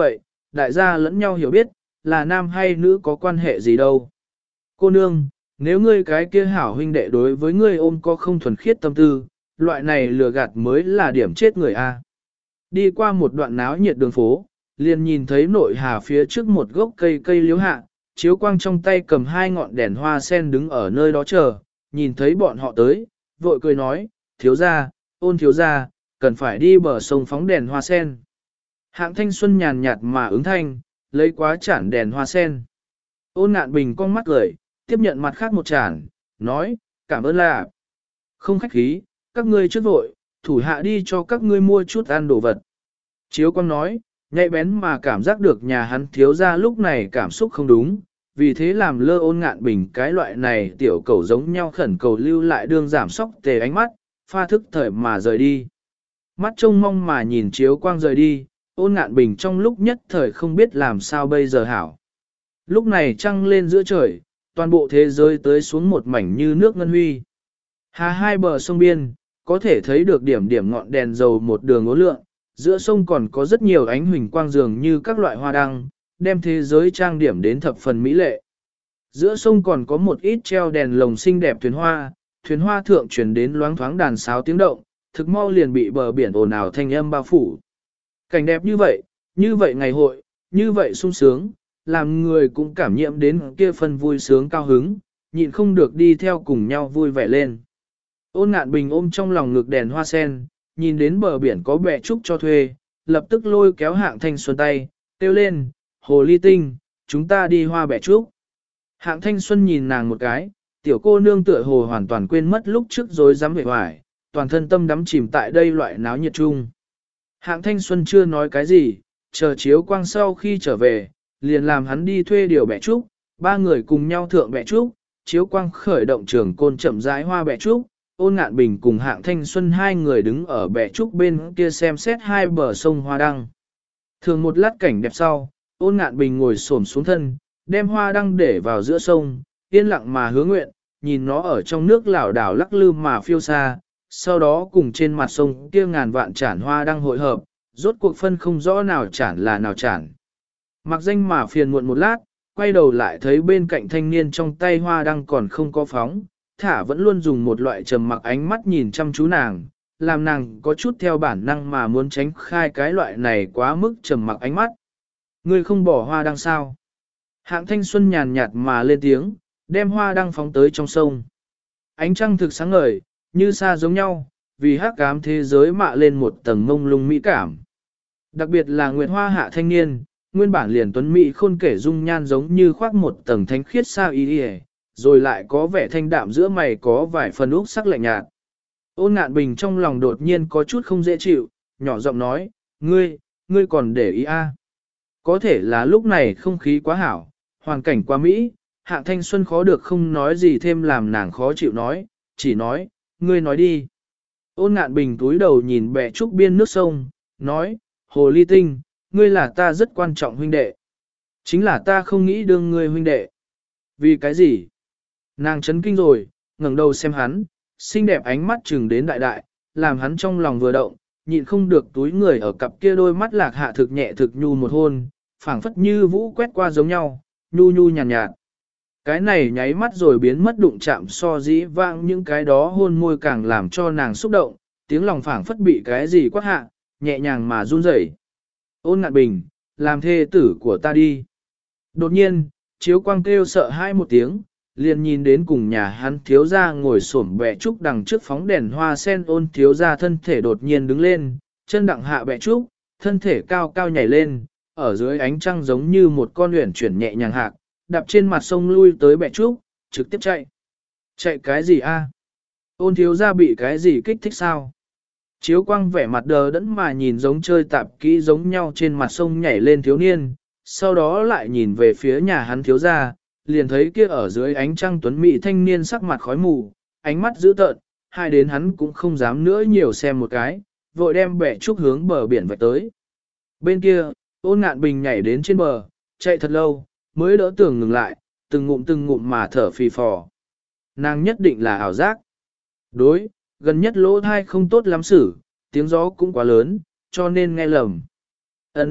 đại gia lẫn nhau hiểu biết, là nam hay nữ có quan hệ gì đâu. Cô nương, nếu ngươi cái kia hảo huynh đệ đối với ngươi ôm có không thuần khiết tâm tư, loại này lừa gạt mới là điểm chết người a. Đi qua một đoạn náo nhiệt đường phố, liền nhìn thấy nội hà phía trước một gốc cây liễu hạ, chiếu quang trong tay cầm hai ngọn đèn hoa sen đứng ở nơi đó chờ, nhìn thấy bọn họ tới, vội cười nói, thiếu gia, ôn thiếu gia, cần phải đi bờ sông phóng đèn hoa sen. Hạng Thanh Xuân nhàn nhạt mà ứng thanh, lấy quá chản đèn hoa sen. Ôn Ngạn Bình con mắt cười, tiếp nhận mặt khác một chản, nói, cảm ơn là. Không khách khí, các ngươi trước vội, thủ hạ đi cho các ngươi mua chút ăn đồ vật. Chiếu Quang nói, nhạy bén mà cảm giác được nhà hắn thiếu gia lúc này cảm xúc không đúng, vì thế làm lơ Ôn Ngạn Bình cái loại này tiểu cầu giống nhau khẩn cầu lưu lại đương giảm sóc tề ánh mắt, pha thức thời mà rời đi. Mắt trông mong mà nhìn Chiếu Quang rời đi, Ôn Ngạn Bình trong lúc nhất thời không biết làm sao bây giờ hảo. Lúc này trăng lên giữa trời, toàn bộ thế giới tới xuống một mảnh như nước ngân huy. Hà hai bờ sông biên, có thể thấy được điểm điểm ngọn đèn dầu một đường ố lượng, giữa sông còn có rất nhiều ánh huỳnh quang dường như các loại hoa đăng, đem thế giới trang điểm đến thập phần mỹ lệ. Giữa sông còn có một ít treo đèn lồng xinh đẹp thuyền hoa thượng truyền đến loáng thoáng đàn sáo tiếng động, thực mau liền bị bờ biển ồn ào thanh âm bao phủ. Cảnh đẹp như vậy ngày hội, như vậy sung sướng, làm người cũng cảm nhiễm đến kia phần vui sướng cao hứng, nhịn không được đi theo cùng nhau vui vẻ lên. Ôn Ngạn Bình ôm trong lòng ngực đèn hoa sen, nhìn đến bờ biển có bè trúc cho thuê, lập tức lôi kéo Hạng Thanh Xuân tay, kêu lên, hồ ly tinh, chúng ta đi hoa bè trúc. Hạng Thanh Xuân nhìn nàng một cái, tiểu cô nương tựa hồ hoàn toàn quên mất lúc trước rồi dám vẻ hoài, toàn thân tâm đắm chìm tại đây loại náo nhiệt chung. Hạng Thanh Xuân chưa nói cái gì, chờ Chiếu Quang sau khi trở về, liền làm hắn đi thuê điều bè trúc, ba người cùng nhau thượng bè trúc, Chiếu Quang khởi động trường côn chậm rãi hoa bè trúc, Ôn Ngạn Bình cùng Hạng Thanh Xuân hai người đứng ở bè trúc bên kia xem xét hai bờ sông hoa đăng. Thường một lát cảnh đẹp sau, Ôn Ngạn Bình ngồi xổm xuống thân, đem hoa đăng để vào giữa sông, yên lặng mà hứa nguyện, nhìn nó ở trong nước lảo đảo lắc lư mà phiêu xa, sau đó cùng trên mặt sông kia ngàn vạn chản hoa đăng hội hợp, rốt cuộc phân không rõ nào chản là nào chản. Mặc danh mà phiền muộn một lát, quay đầu lại thấy bên cạnh thanh niên trong tay hoa đăng còn không có phóng, thả vẫn luôn dùng một loại trầm mặc ánh mắt nhìn chăm chú nàng, làm nàng có chút theo bản năng mà muốn tránh khai cái loại này quá mức trầm mặc ánh mắt. Ngươi không bỏ hoa đăng sao? Hạng Thanh Xuân nhàn nhạt mà lên tiếng, đem hoa đăng phóng tới trong sông. Ánh trăng thực sáng ngời, như xa giống nhau, vì hắc ám thế giới mạ lên một tầng mông lung mỹ cảm. Đặc biệt là nguyệt hoa hạ thanh niên, nguyên bản liền tuấn mỹ khôn kể dung nhan giống như khoác một tầng thánh khiết sao y rồi lại có vẻ thanh đạm giữa mày có vài phần úc sắc lạnh nhạt. Ôn Ngạn Bình trong lòng đột nhiên có chút không dễ chịu, nhỏ giọng nói, ngươi còn để ý à? Có thể là lúc này không khí quá hảo, hoàn cảnh quá mỹ, Hạng Thanh Xuân khó được không nói gì thêm làm nàng khó chịu nói, chỉ nói, ngươi nói đi. Ôn Ngạn Bình túi đầu nhìn bè trúc biên nước sông, nói, hồ ly tinh, ngươi là ta rất quan trọng huynh đệ. Chính là ta không nghĩ đương ngươi huynh đệ. Vì cái gì? Nàng chấn kinh rồi, ngẩng đầu xem hắn, xinh đẹp ánh mắt trừng đến đại đại, làm hắn trong lòng vừa động, nhịn không được túi người ở cặp kia đôi mắt lạc hạ thực nhẹ thực nhu một hôn, phảng phất như vũ quét qua giống nhau, nhu nhu nhàn nhạt. Cái này nháy mắt rồi biến mất đụng chạm so dĩ vãng những cái đó hôn môi càng làm cho nàng xúc động, tiếng lòng phảng phất bị cái gì quát hạ, nhẹ nhàng mà run rẩy. Ôn Ngạn Bình, làm thê tử của ta đi. Đột nhiên, Chiếu Quang kêu sợ hai một tiếng, liền nhìn đến cùng nhà hắn thiếu gia ngồi xổm bẹ trúc đằng trước phóng đèn hoa sen. Ôn thiếu gia thân thể đột nhiên đứng lên, chân đặng hạ bẹ trúc, thân thể cao cao nhảy lên, ở dưới ánh trăng giống như một con luyện chuyển nhẹ nhàng hạc, đạp trên mặt sông lui tới bẹ trúc, trực tiếp chạy. Chạy cái gì a? Ôn thiếu gia bị cái gì kích thích sao? Chiếu Quang vẻ mặt đờ đẫn mà nhìn giống chơi tạp kỹ giống nhau trên mặt sông nhảy lên thiếu niên, sau đó lại nhìn về phía nhà hắn thiếu gia, liền thấy kia ở dưới ánh trăng tuấn mỹ thanh niên sắc mặt khói mù, ánh mắt dữ tợn, hai đến hắn cũng không dám nữa nhiều xem một cái, vội đem bẻ trúc hướng bờ biển vạch tới. Bên kia, Ôn Ngạn Bình nhảy đến trên bờ, chạy thật lâu, mới đỡ tưởng ngừng lại, từng ngụm mà thở phì phò. Nàng nhất định là ảo giác. Đối, gần nhất lỗ thai không tốt lắm xử, tiếng gió cũng quá lớn, cho nên nghe lầm. Ân,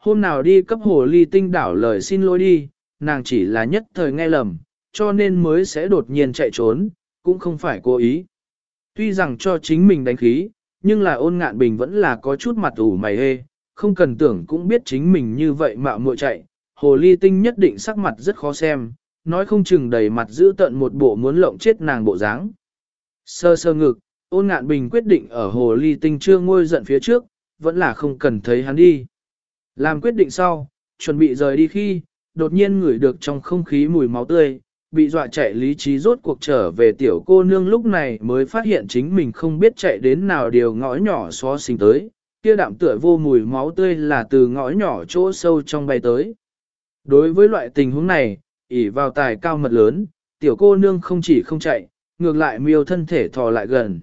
Hôm nào đi cấp hồ ly tinh đảo lời xin lỗi đi, nàng chỉ là nhất thời nghe lầm, cho nên mới sẽ đột nhiên chạy trốn, cũng không phải cố ý. Tuy rằng cho chính mình đánh khí, nhưng là Ôn Ngạn Bình vẫn là có chút mặt ủ mày hê, không cần tưởng cũng biết chính mình như vậy mạo muội chạy, hồ ly tinh nhất định sắc mặt rất khó xem, nói không chừng đầy mặt giữ tận một bộ muốn lộng chết nàng bộ dáng. Sơ sơ ngực, Ôn Ngạn Bình quyết định ở hồ ly tinh chưa ngôi giận phía trước, vẫn là không cần thấy hắn đi. Làm quyết định sau, chuẩn bị rời đi khi, đột nhiên ngửi được trong không khí mùi máu tươi, bị dọa chạy lý trí rốt cuộc trở về tiểu cô nương lúc này mới phát hiện chính mình không biết chạy đến nào điều ngõ nhỏ xó xình tới, kia đạm tựa vô mùi máu tươi là từ ngõ nhỏ chỗ sâu trong bay tới. Đối với loại tình huống này, ỷ vào tài cao mật lớn, tiểu cô nương không chỉ không chạy, ngược lại miêu thân thể thò lại gần.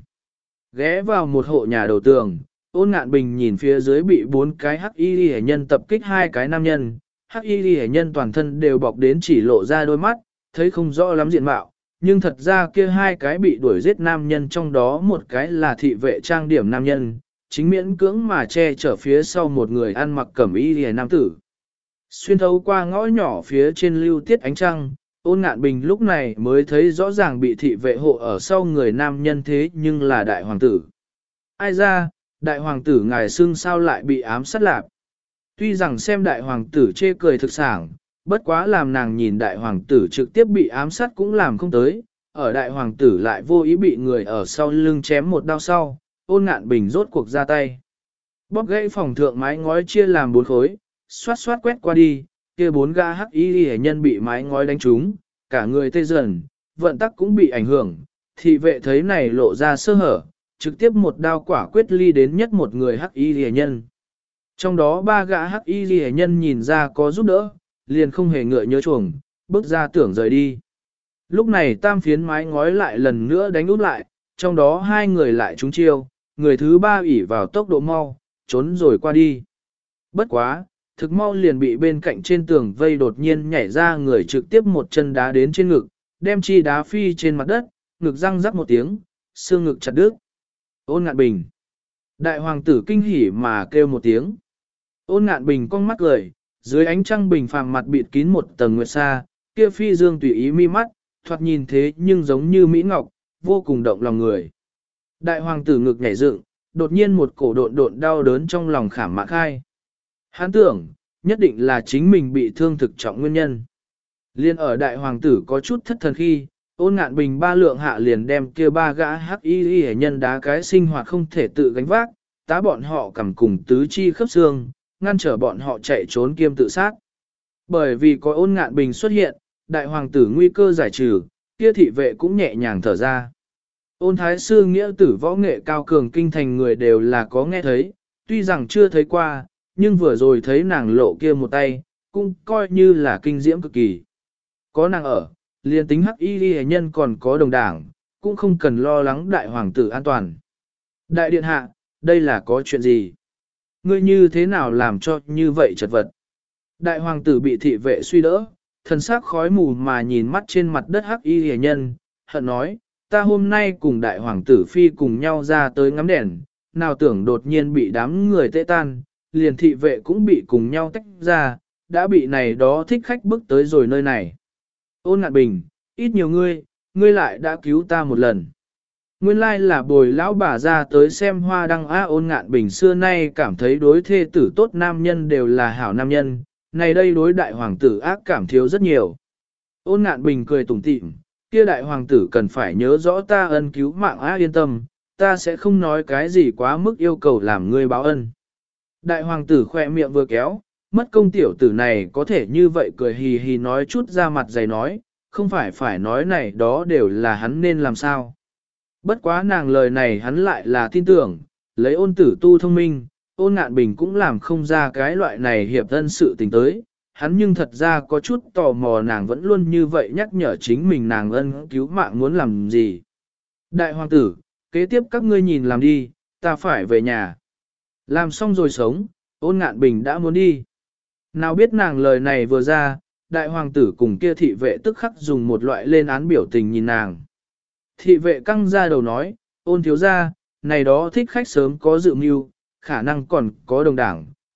Ghé vào một hộ nhà đầu tường, Ôn Ngạn Bình nhìn phía dưới bị 4 cái hắc y hệ nhân tập kích 2 cái nam nhân, hắc y hệ nhân toàn thân đều bọc đến chỉ lộ ra đôi mắt, thấy không rõ lắm diện mạo, nhưng thật ra kia 2 cái bị đuổi giết nam nhân trong đó một cái là thị vệ trang điểm nam nhân, chính miễn cưỡng mà che chở phía sau một người ăn mặc cẩm y hề nam tử. Xuyên thấu qua ngõ nhỏ phía trên lưu tiết ánh trăng, Ôn Ngạn Bình lúc này mới thấy rõ ràng bị thị vệ hộ ở sau người nam nhân thế nhưng là đại hoàng tử. Ai ra, đại hoàng tử ngài xưng sao lại bị ám sát lạc. Tuy rằng xem đại hoàng tử chê cười thực sảng, bất quá làm nàng nhìn đại hoàng tử trực tiếp bị ám sát cũng làm không tới, ở đại hoàng tử lại vô ý bị người ở sau lưng chém một đao sau, Ôn Ngạn Bình rốt cuộc ra tay. Bóp gãy phòng thượng mái ngói chia làm 4 khối, xoát xoát quét qua đi, kia 4 gã hắc y hệ nhân bị mái ngói đánh trúng, cả người tê dần, vận tắc cũng bị ảnh hưởng, thị vệ thấy này lộ ra sơ hở, trực tiếp một đao quả quyết ly đến nhất một người hắc y hệ nhân. Trong đó 3 gã hắc y hệ nhân nhìn ra có giúp đỡ, liền không hề ngựa nhớ chuồng, bước ra tưởng rời đi. Lúc này tam phiến mái ngói lại lần nữa đánh út lại, trong đó 2 người lại trúng chiêu, người thứ 3 ỉ vào tốc độ mau, trốn rồi qua đi. Bất quá, thực mau liền bị bên cạnh trên tường vây đột nhiên nhảy ra người trực tiếp một chân đá đến trên ngực, đem chi đá phi trên mặt đất, ngực răng rắc một tiếng, xương ngực chặt đứt. Ôn Ngạn Bình. Đại hoàng tử kinh hỉ mà kêu một tiếng. Ôn Ngạn Bình cong mắt cười, dưới ánh trăng bình phàm mặt bịt kín một tầng nguyệt sa, kia phi dương tùy ý mi mắt, thoạt nhìn thế nhưng giống như mỹ ngọc, vô cùng động lòng người. Đại hoàng tử ngực nhảy dựng, đột nhiên một cổ độn độn đau đớn trong lòng khảm mạc khai. Hắn tưởng, nhất định là chính mình bị thương thực trọng nguyên nhân. Liên ở đại hoàng tử có chút thất thần khi, Ôn Ngạn Bình 3 lượng hạ liền đem kia 3 gã hắc y hệ nhân đá cái sinh hoạt không thể tự gánh vác, tá bọn họ cầm cùng tứ chi khớp xương, ngăn trở bọn họ chạy trốn kiêm tự sát. Bởi vì có Ôn Ngạn Bình xuất hiện, đại hoàng tử nguy cơ giải trừ, kia thị vệ cũng nhẹ nhàng thở ra. Ôn thái sư nghĩa tử võ nghệ cao cường kinh thành người đều là có nghe thấy, tuy rằng chưa thấy qua, nhưng vừa rồi thấy nàng lộ kia một tay, cũng coi như là kinh diễm cực kỳ. Có nàng ở, liền tính hắc y hệ nhân còn có đồng đảng, cũng không cần lo lắng đại hoàng tử an toàn. Đại điện hạ, đây là có chuyện gì? Ngươi như thế nào làm cho như vậy chật vật? Đại hoàng tử bị thị vệ suy đỡ, thần sắc khói mù mà nhìn mắt trên mặt đất hắc y hệ nhân, hận nói, ta hôm nay cùng đại hoàng tử phi cùng nhau ra tới ngắm đèn, nào tưởng đột nhiên bị đám người tê tan, liền thị vệ cũng bị cùng nhau tách ra, đã bị này đó thích khách bước tới rồi nơi này. Ôn Ngạn Bình, ít nhiều ngươi lại đã cứu ta một lần. Nguyên lai là bồi lão bà ra tới xem hoa đăng á. Ôn Ngạn Bình xưa nay cảm thấy đối thê tử tốt nam nhân đều là hảo nam nhân, này đây đối đại hoàng tử ác cảm thiếu rất nhiều. Ôn Ngạn Bình cười tủm tỉm, kia đại hoàng tử cần phải nhớ rõ ta ân cứu mạng á, yên tâm, ta sẽ không nói cái gì quá mức yêu cầu làm ngươi báo ân. Đại hoàng tử khỏe miệng vừa kéo, mất công tiểu tử này có thể như vậy cười hì hì nói chút ra mặt dày nói, không phải nói này đó đều là hắn nên làm sao. Bất quá nàng lời này hắn lại là tin tưởng, lấy Ôn tử tu thông minh, Ôn Ngạn Bình cũng làm không ra cái loại này hiệp thân sự tình tới, hắn nhưng thật ra có chút tò mò nàng vẫn luôn như vậy nhắc nhở chính mình nàng ân cứu mạng muốn làm gì. Đại hoàng tử, kế tiếp các ngươi nhìn làm đi, ta phải về nhà. Làm xong rồi sống, Ôn Ngạn Bình đã muốn đi. Nào biết nàng lời này vừa ra, đại hoàng tử cùng kia thị vệ tức khắc dùng một loại lên án biểu tình nhìn nàng. Thị vệ căng ra đầu nói, Ôn thiếu gia, này đó thích khách sớm có dự mưu, khả năng còn có đồng đảng,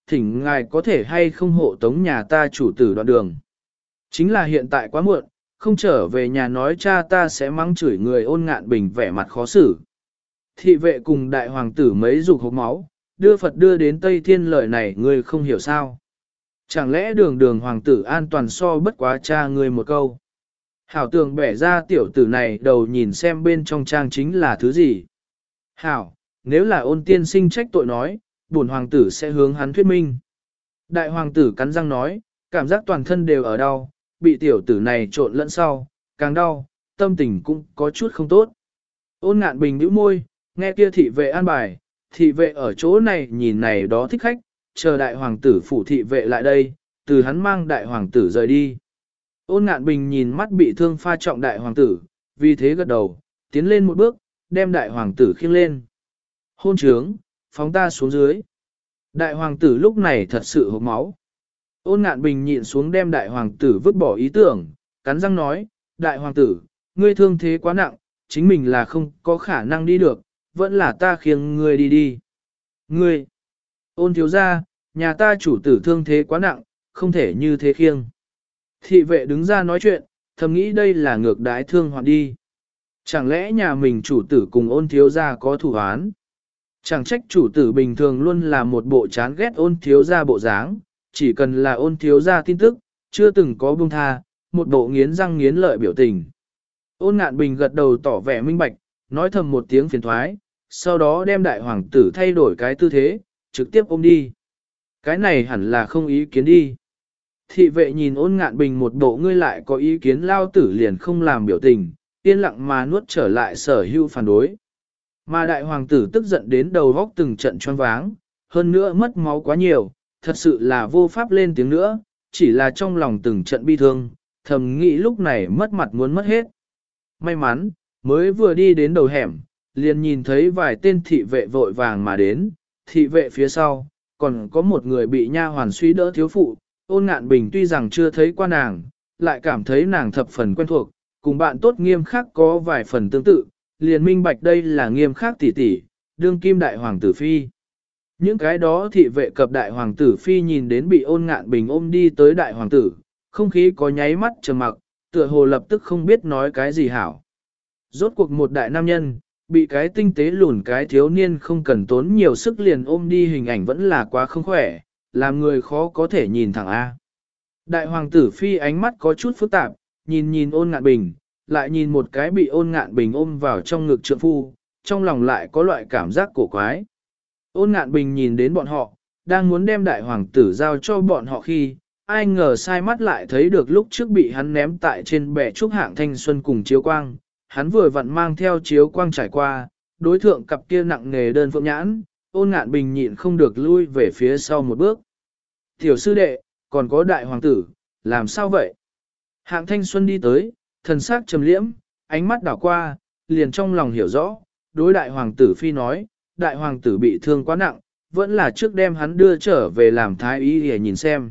thỉnh ngài có thể hay không hộ tống nhà ta chủ tử đoạn đường. Chính là hiện tại quá muộn, không trở về nhà nói cha ta sẽ mắng chửi người. Ôn Ngạn Bình vẻ mặt khó xử. Thị vệ cùng đại hoàng tử mấy dục hộc máu, đưa Phật đưa đến Tây Thiên, lời này ngươi không hiểu sao. Chẳng lẽ đường đường hoàng tử an toàn so bất quá cha ngươi một câu. Hảo tường bẻ ra tiểu tử này đầu nhìn xem bên trong trang chính là thứ gì. Hảo, nếu là Ôn tiên sinh trách tội nói, bổn hoàng tử sẽ hướng hắn thuyết minh. Đại hoàng tử cắn răng nói, cảm giác toàn thân đều ở đau, bị tiểu tử này trộn lẫn sau, càng đau, tâm tình cũng có chút không tốt. Ôn Ngạn Bình nhíu môi, nghe kia thị vệ an bài, thị vệ ở chỗ này nhìn này đó thích khách, chờ đại hoàng tử phủ thị vệ lại đây, từ hắn mang đại hoàng tử rời đi. Ôn Ngạn Bình nhìn mắt bị thương pha trọng đại hoàng tử, vì thế gật đầu, tiến lên một bước, đem đại hoàng tử khiêng lên. Hôn trướng, phóng ta xuống dưới. Đại hoàng tử lúc này thật sự hộc máu. Ôn Ngạn Bình nhịn xuống đem đại hoàng tử vứt bỏ ý tưởng, cắn răng nói, đại hoàng tử, ngươi thương thế quá nặng, chính mình là không có khả năng đi được, vẫn là ta khiêng ngươi đi đi. Ngươi, Ôn thiếu gia, nhà ta chủ tử thương thế quá nặng, không thể như thế khiêng. Thị vệ đứng ra nói chuyện, thầm nghĩ đây là ngược đái thương hoạn đi. Chẳng lẽ nhà mình chủ tử cùng Ôn thiếu gia có thủ án? Chẳng trách chủ tử bình thường luôn là một bộ chán ghét Ôn thiếu gia bộ dáng, chỉ cần là Ôn thiếu gia tin tức, chưa từng có buông tha, một bộ nghiến răng nghiến lợi biểu tình. Ôn Ngạn Bình gật đầu tỏ vẻ minh bạch, nói thầm một tiếng phiền thoái, sau đó đem đại hoàng tử thay đổi cái tư thế, trực tiếp ôm đi. Cái này hẳn là không ý kiến đi. Thị vệ nhìn Ôn Ngạn Bình một bộ ngươi lại có ý kiến lao tử liền không làm biểu tình, yên lặng mà nuốt trở lại sở hữu phản đối. Mà đại hoàng tử tức giận đến đầu góc từng trận choáng váng, hơn nữa mất máu quá nhiều, thật sự là vô pháp lên tiếng nữa, chỉ là trong lòng từng trận bi thương, thầm nghĩ lúc này mất mặt muốn mất hết. May mắn, mới vừa đi đến đầu hẻm, liền nhìn thấy vài tên thị vệ vội vàng mà đến, thị vệ phía sau, còn có một người bị nha hoàn suy đỡ thiếu phụ. Ôn Ngạn Bình tuy rằng chưa thấy qua nàng, lại cảm thấy nàng thập phần quen thuộc, cùng bạn tốt Nghiêm Khắc có vài phần tương tự, liền minh bạch đây là Nghiêm Khắc tỷ tỷ, đương kim đại hoàng tử phi. Những cái đó thị vệ cập đại hoàng tử phi nhìn đến bị Ôn Ngạn Bình ôm đi tới đại hoàng tử, không khí có nháy mắt trầm mặc, tựa hồ lập tức không biết nói cái gì hảo. Rốt cuộc một đại nam nhân, bị cái tinh tế lùn cái thiếu niên không cần tốn nhiều sức liền ôm đi, hình ảnh vẫn là quá không khỏe, làm người khó có thể nhìn thẳng A. Đại hoàng tử phi ánh mắt có chút phức tạp, nhìn Ôn Ngạn Bình, lại nhìn một cái bị Ôn Ngạn Bình ôm vào trong ngực trượng phu, trong lòng lại có loại cảm giác cổ quái. Ôn Ngạn Bình nhìn đến bọn họ, đang muốn đem đại hoàng tử giao cho bọn họ khi, ai ngờ sai mắt lại thấy được lúc trước bị hắn ném tại trên bệ trúc Hạng Thanh Xuân cùng Chiếu Quang, hắn vừa vặn mang theo Chiếu Quang trải qua, đối thượng cặp kia nặng nề đơn phượng nhãn, Ôn Ngạn Bình nhịn không được lui về phía sau một bước. Tiểu sư đệ, còn có đại hoàng tử, làm sao vậy? Hạng Thanh Xuân đi tới, thần sắc trầm liễm, ánh mắt đảo qua, liền trong lòng hiểu rõ, đối đại hoàng tử phi nói, đại hoàng tử bị thương quá nặng, vẫn là trước đem hắn đưa trở về làm thái y để nhìn xem.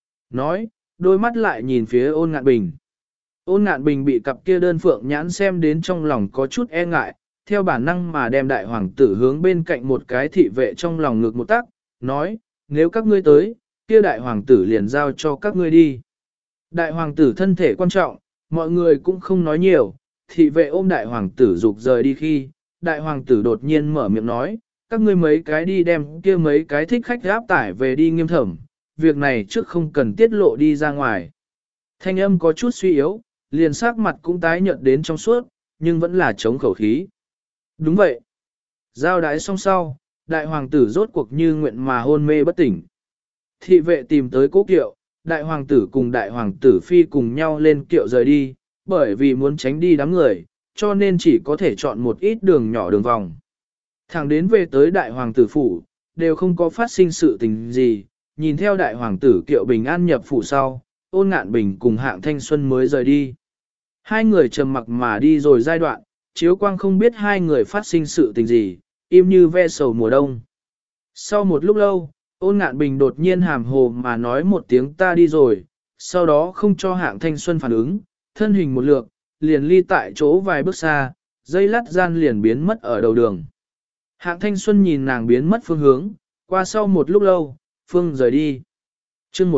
Nói, đôi mắt lại nhìn phía Ôn Ngạn Bình. Ôn Ngạn Bình bị cặp kia đơn phượng nhãn xem đến trong lòng có chút e ngại, theo bản năng mà đem đại hoàng tử hướng bên cạnh một cái thị vệ trong lòng ngực một tắc, nói, nếu các ngươi tới, kia đại hoàng tử liền giao cho các ngươi đi. Đại hoàng tử thân thể quan trọng, mọi người cũng không nói nhiều, thị vệ ôm đại hoàng tử dục rời đi khi, đại hoàng tử đột nhiên mở miệng nói, các ngươi mấy cái đi đem kia mấy cái thích khách áp tải về đi Nghiêm thẩm, việc này trước không cần tiết lộ đi ra ngoài. Thanh âm có chút suy yếu, liền sắc mặt cũng tái nhợt đến trong suốt, nhưng vẫn là chống khẩu khí. Đúng vậy. Giao đái xong sau, đại hoàng tử rốt cuộc như nguyện mà hôn mê bất tỉnh. Thị vệ tìm tới cố kiệu, đại hoàng tử cùng đại hoàng tử phi cùng nhau lên kiệu rời đi, bởi vì muốn tránh đi đám người, cho nên chỉ có thể chọn một ít đường nhỏ đường vòng. Thẳng đến về tới đại hoàng tử phủ, đều không có phát sinh sự tình gì, nhìn theo đại hoàng tử kiệu bình an nhập phủ sau, Ôn Ngạn Bình cùng Hạng Thanh Xuân mới rời đi. Hai người trầm mặc mà đi rồi giai đoạn, Chiếu Quang không biết hai người phát sinh sự tình gì, im như ve sầu mùa đông. Sau một lúc lâu, Ôn Ngạn Bình đột nhiên hàm hồ mà nói một tiếng ta đi rồi, sau đó không cho Hạng Thanh Xuân phản ứng, thân hình một lượt, liền ly tại chỗ vài bước xa, dây lát gian liền biến mất ở đầu đường. Hạng Thanh Xuân nhìn nàng biến mất phương hướng, qua sau một lúc lâu, phương rời đi. chương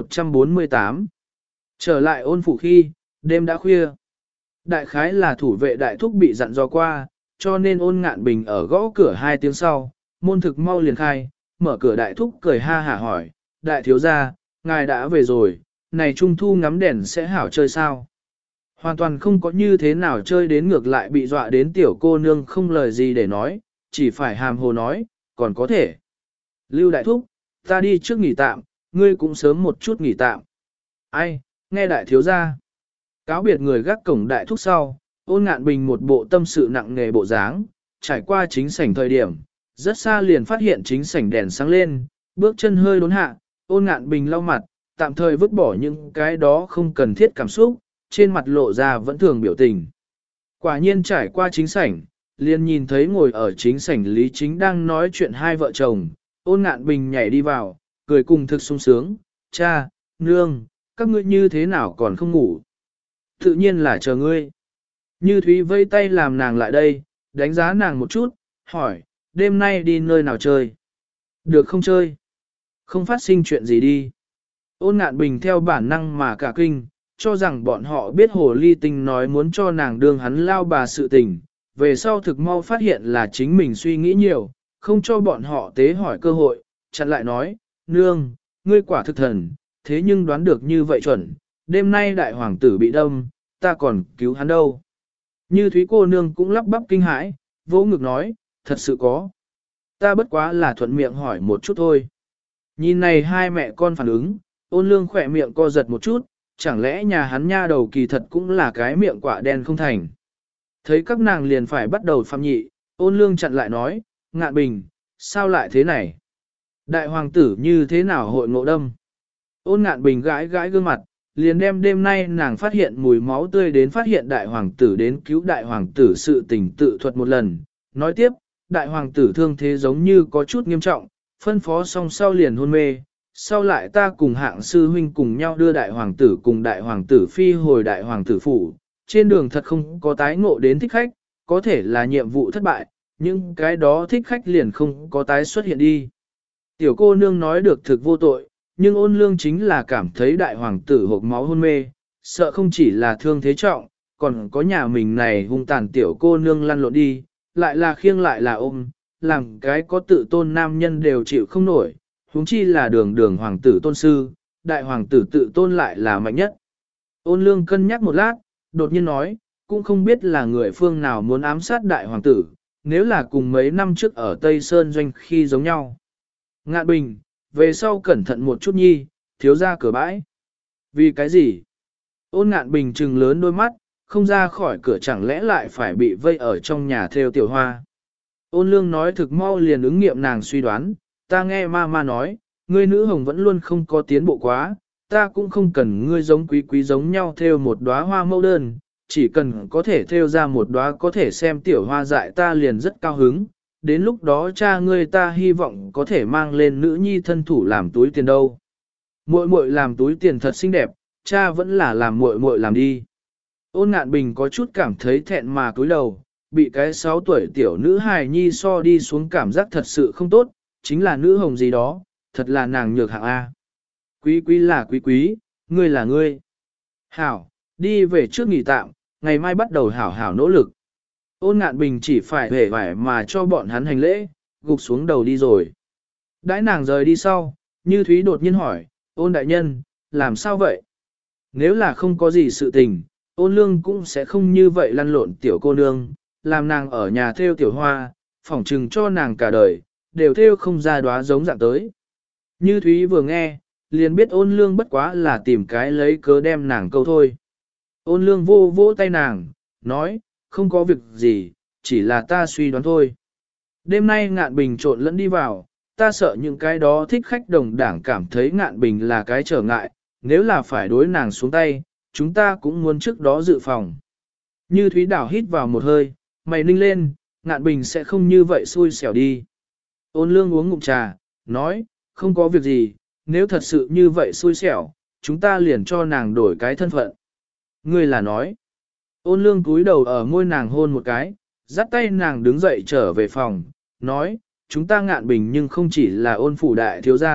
148 trở lại ôn phủ khi, đêm đã khuya. Đại khái là thủ vệ đại thúc bị dặn dò qua, cho nên ôn ngạn bình ở gõ cửa 2 tiếng sau, môn thực mau liền khai, mở cửa đại thúc cười ha hả hỏi, đại thiếu gia, ngài đã về rồi, này trung thu ngắm đèn sẽ hảo chơi sao? Hoàn toàn không có như thế nào chơi đến ngược lại bị dọa đến tiểu cô nương không lời gì để nói, chỉ phải hàm hồ nói, còn có thể. Lưu đại thúc, ta đi trước nghỉ tạm, ngươi cũng sớm một chút nghỉ tạm. Ai, nghe đại thiếu gia. Cáo biệt người gác cổng đại thúc sau, ôn ngạn bình một bộ tâm sự nặng nề bộ dáng, trải qua chính sảnh thời điểm, rất xa liền phát hiện chính sảnh đèn sáng lên, bước chân hơi đốn hạ, ôn ngạn bình lau mặt, tạm thời vứt bỏ những cái đó không cần thiết cảm xúc, trên mặt lộ ra vẫn thường biểu tình. Quả nhiên trải qua chính sảnh, liền nhìn thấy ngồi ở chính sảnh Lý Chính đang nói chuyện hai vợ chồng, ôn ngạn bình nhảy đi vào, cười cùng thực sung sướng, cha, nương, các ngươi như thế nào còn không ngủ? Tự nhiên là chờ ngươi. Như Thúy vây tay làm nàng lại đây, đánh giá nàng một chút, hỏi, đêm nay đi nơi nào chơi? Được không chơi? Không phát sinh chuyện gì đi. Ôn ngạn bình theo bản năng mà cả kinh, cho rằng bọn họ biết hồ ly tinh nói muốn cho nàng đương hắn lao bà sự tình, về sau thực mau phát hiện là chính mình suy nghĩ nhiều, không cho bọn họ tế hỏi cơ hội, chặn lại nói, nương, ngươi quả thực thần, thế nhưng đoán được như vậy chuẩn, đêm nay đại hoàng tử bị đâm, ta còn cứu hắn đâu. Như Thúy cô nương cũng lắp bắp kinh hãi, vỗ ngực nói, thật sự có. Ta bất quá là thuận miệng hỏi một chút thôi. Nhìn này hai mẹ con phản ứng, ôn lương khỏe miệng co giật một chút, chẳng lẽ nhà hắn nha đầu kỳ thật cũng là cái miệng quả đen không thành. Thấy các nàng liền phải bắt đầu phạm nhị, ôn lương chặn lại nói, ngạn bình, sao lại thế này? Đại hoàng tử như thế nào hội ngộ đâm? Ôn ngạn bình gãi gãi gương mặt, liền đem đêm nay nàng phát hiện mùi máu tươi đến phát hiện đại hoàng tử đến cứu đại hoàng tử sự tình tự thuật một lần. Nói tiếp, đại hoàng tử thương thế giống như có chút nghiêm trọng, phân phó xong sau liền hôn mê. Sau lại ta cùng hạng sư huynh cùng nhau đưa đại hoàng tử cùng đại hoàng tử phi hồi đại hoàng tử phủ. Trên đường thật không có tái ngộ đến thích khách, có thể là nhiệm vụ thất bại, nhưng cái đó thích khách liền không có tái xuất hiện đi. Tiểu cô nương nói được thực vô tội, nhưng ôn lương chính là cảm thấy đại hoàng tử hộp máu hôn mê, sợ không chỉ là thương thế trọng, còn có nhà mình này hung tàn tiểu cô nương lăn lộn đi, lại là khiêng lại là ôm, làm cái có tự tôn nam nhân đều chịu không nổi, huống chi là đường đường hoàng tử tôn sư, đại hoàng tử tự tôn lại là mạnh nhất. Ôn lương cân nhắc một lát, đột nhiên nói, cũng không biết là người phương nào muốn ám sát đại hoàng tử, nếu là cùng mấy năm trước ở Tây Sơn Doanh khi giống nhau. Ngạn Bình, về sau cẩn thận một chút nhi, thiếu ra cửa bãi. Vì cái gì? Ôn Ngạn Bình trừng lớn đôi mắt, không ra khỏi cửa chẳng lẽ lại phải bị vây ở trong nhà theo tiểu hoa. Ôn Lương nói thực mau liền ứng nghiệm nàng suy đoán, ta nghe ma nói, ngươi nữ hồng vẫn luôn không có tiến bộ quá, ta cũng không cần ngươi giống quý quý giống nhau theo một đóa hoa mẫu đơn, chỉ cần có thể theo ra một đóa có thể xem tiểu hoa dại ta liền rất cao hứng. Đến lúc đó cha ngươi ta hy vọng có thể mang lên nữ nhi thân thủ làm túi tiền đâu. Muội muội làm túi tiền thật xinh đẹp, cha vẫn là làm muội muội làm đi. Ôn Ngạn Bình có chút cảm thấy thẹn mà cúi đầu, bị cái 6 tuổi tiểu nữ hài nhi so đi xuống cảm giác thật sự không tốt, chính là nữ hồng gì đó, thật là nàng nhược hạng A. Quý quý là quý quý, ngươi là ngươi. Hảo, đi về trước nghỉ tạm, ngày mai bắt đầu hảo hảo nỗ lực. Ôn Ngạn Bình chỉ phải hề vải mà cho bọn hắn hành lễ, gục xuống đầu đi rồi. Đãi nàng rời đi sau, Như Thúy đột nhiên hỏi, ôn đại nhân, làm sao vậy? Nếu là không có gì sự tình, ôn lương cũng sẽ không như vậy lăn lộn tiểu cô nương, làm nàng ở nhà theo tiểu hoa, phỏng trừng cho nàng cả đời, đều theo không ra đóa giống dạng tới. Như Thúy vừa nghe, liền biết ôn lương bất quá là tìm cái lấy cớ đem nàng câu thôi. Ôn lương vô vỗ tay nàng, nói, không có việc gì, chỉ là ta suy đoán thôi. Đêm nay Ngạn Bình trộn lẫn đi vào, ta sợ những cái đó thích khách đồng đảng cảm thấy Ngạn Bình là cái trở ngại, nếu là phải đối nàng xuống tay, chúng ta cũng muốn trước đó dự phòng. Như Thúy Đảo hít vào một hơi, mày ninh lên, Ngạn Bình sẽ không như vậy xui xẻo đi. Ôn lương uống ngụm trà, nói, không có việc gì, nếu thật sự như vậy xui xẻo, chúng ta liền cho nàng đổi cái thân phận. Ngươi là nói, ôn lương cúi đầu ở môi nàng hôn một cái, dắt tay nàng đứng dậy trở về phòng, nói, chúng ta Ngạn Bình nhưng không chỉ là ôn phủ đại thiếu gia,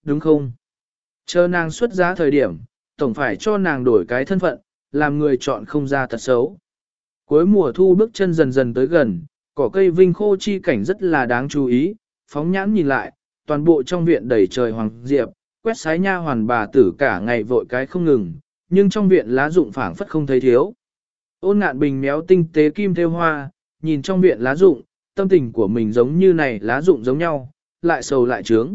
đúng không? Chờ nàng xuất giá thời điểm, tổng phải cho nàng đổi cái thân phận, làm người chọn không ra thật xấu. Cuối mùa thu bước chân dần dần tới gần, cỏ cây vinh khô chi cảnh rất là đáng chú ý, phóng nhãn nhìn lại, toàn bộ trong viện đầy trời hoàng diệp, quét sái nha hoàn bà tử cả ngày vội cái không ngừng, nhưng trong viện lá rụng phảng phất không thấy thiếu. Ôn Ngạn Bình méo tinh tế kim thêu hoa, nhìn trong viện lá rụng, tâm tình của mình giống như này lá rụng giống nhau, lại sầu lại trướng.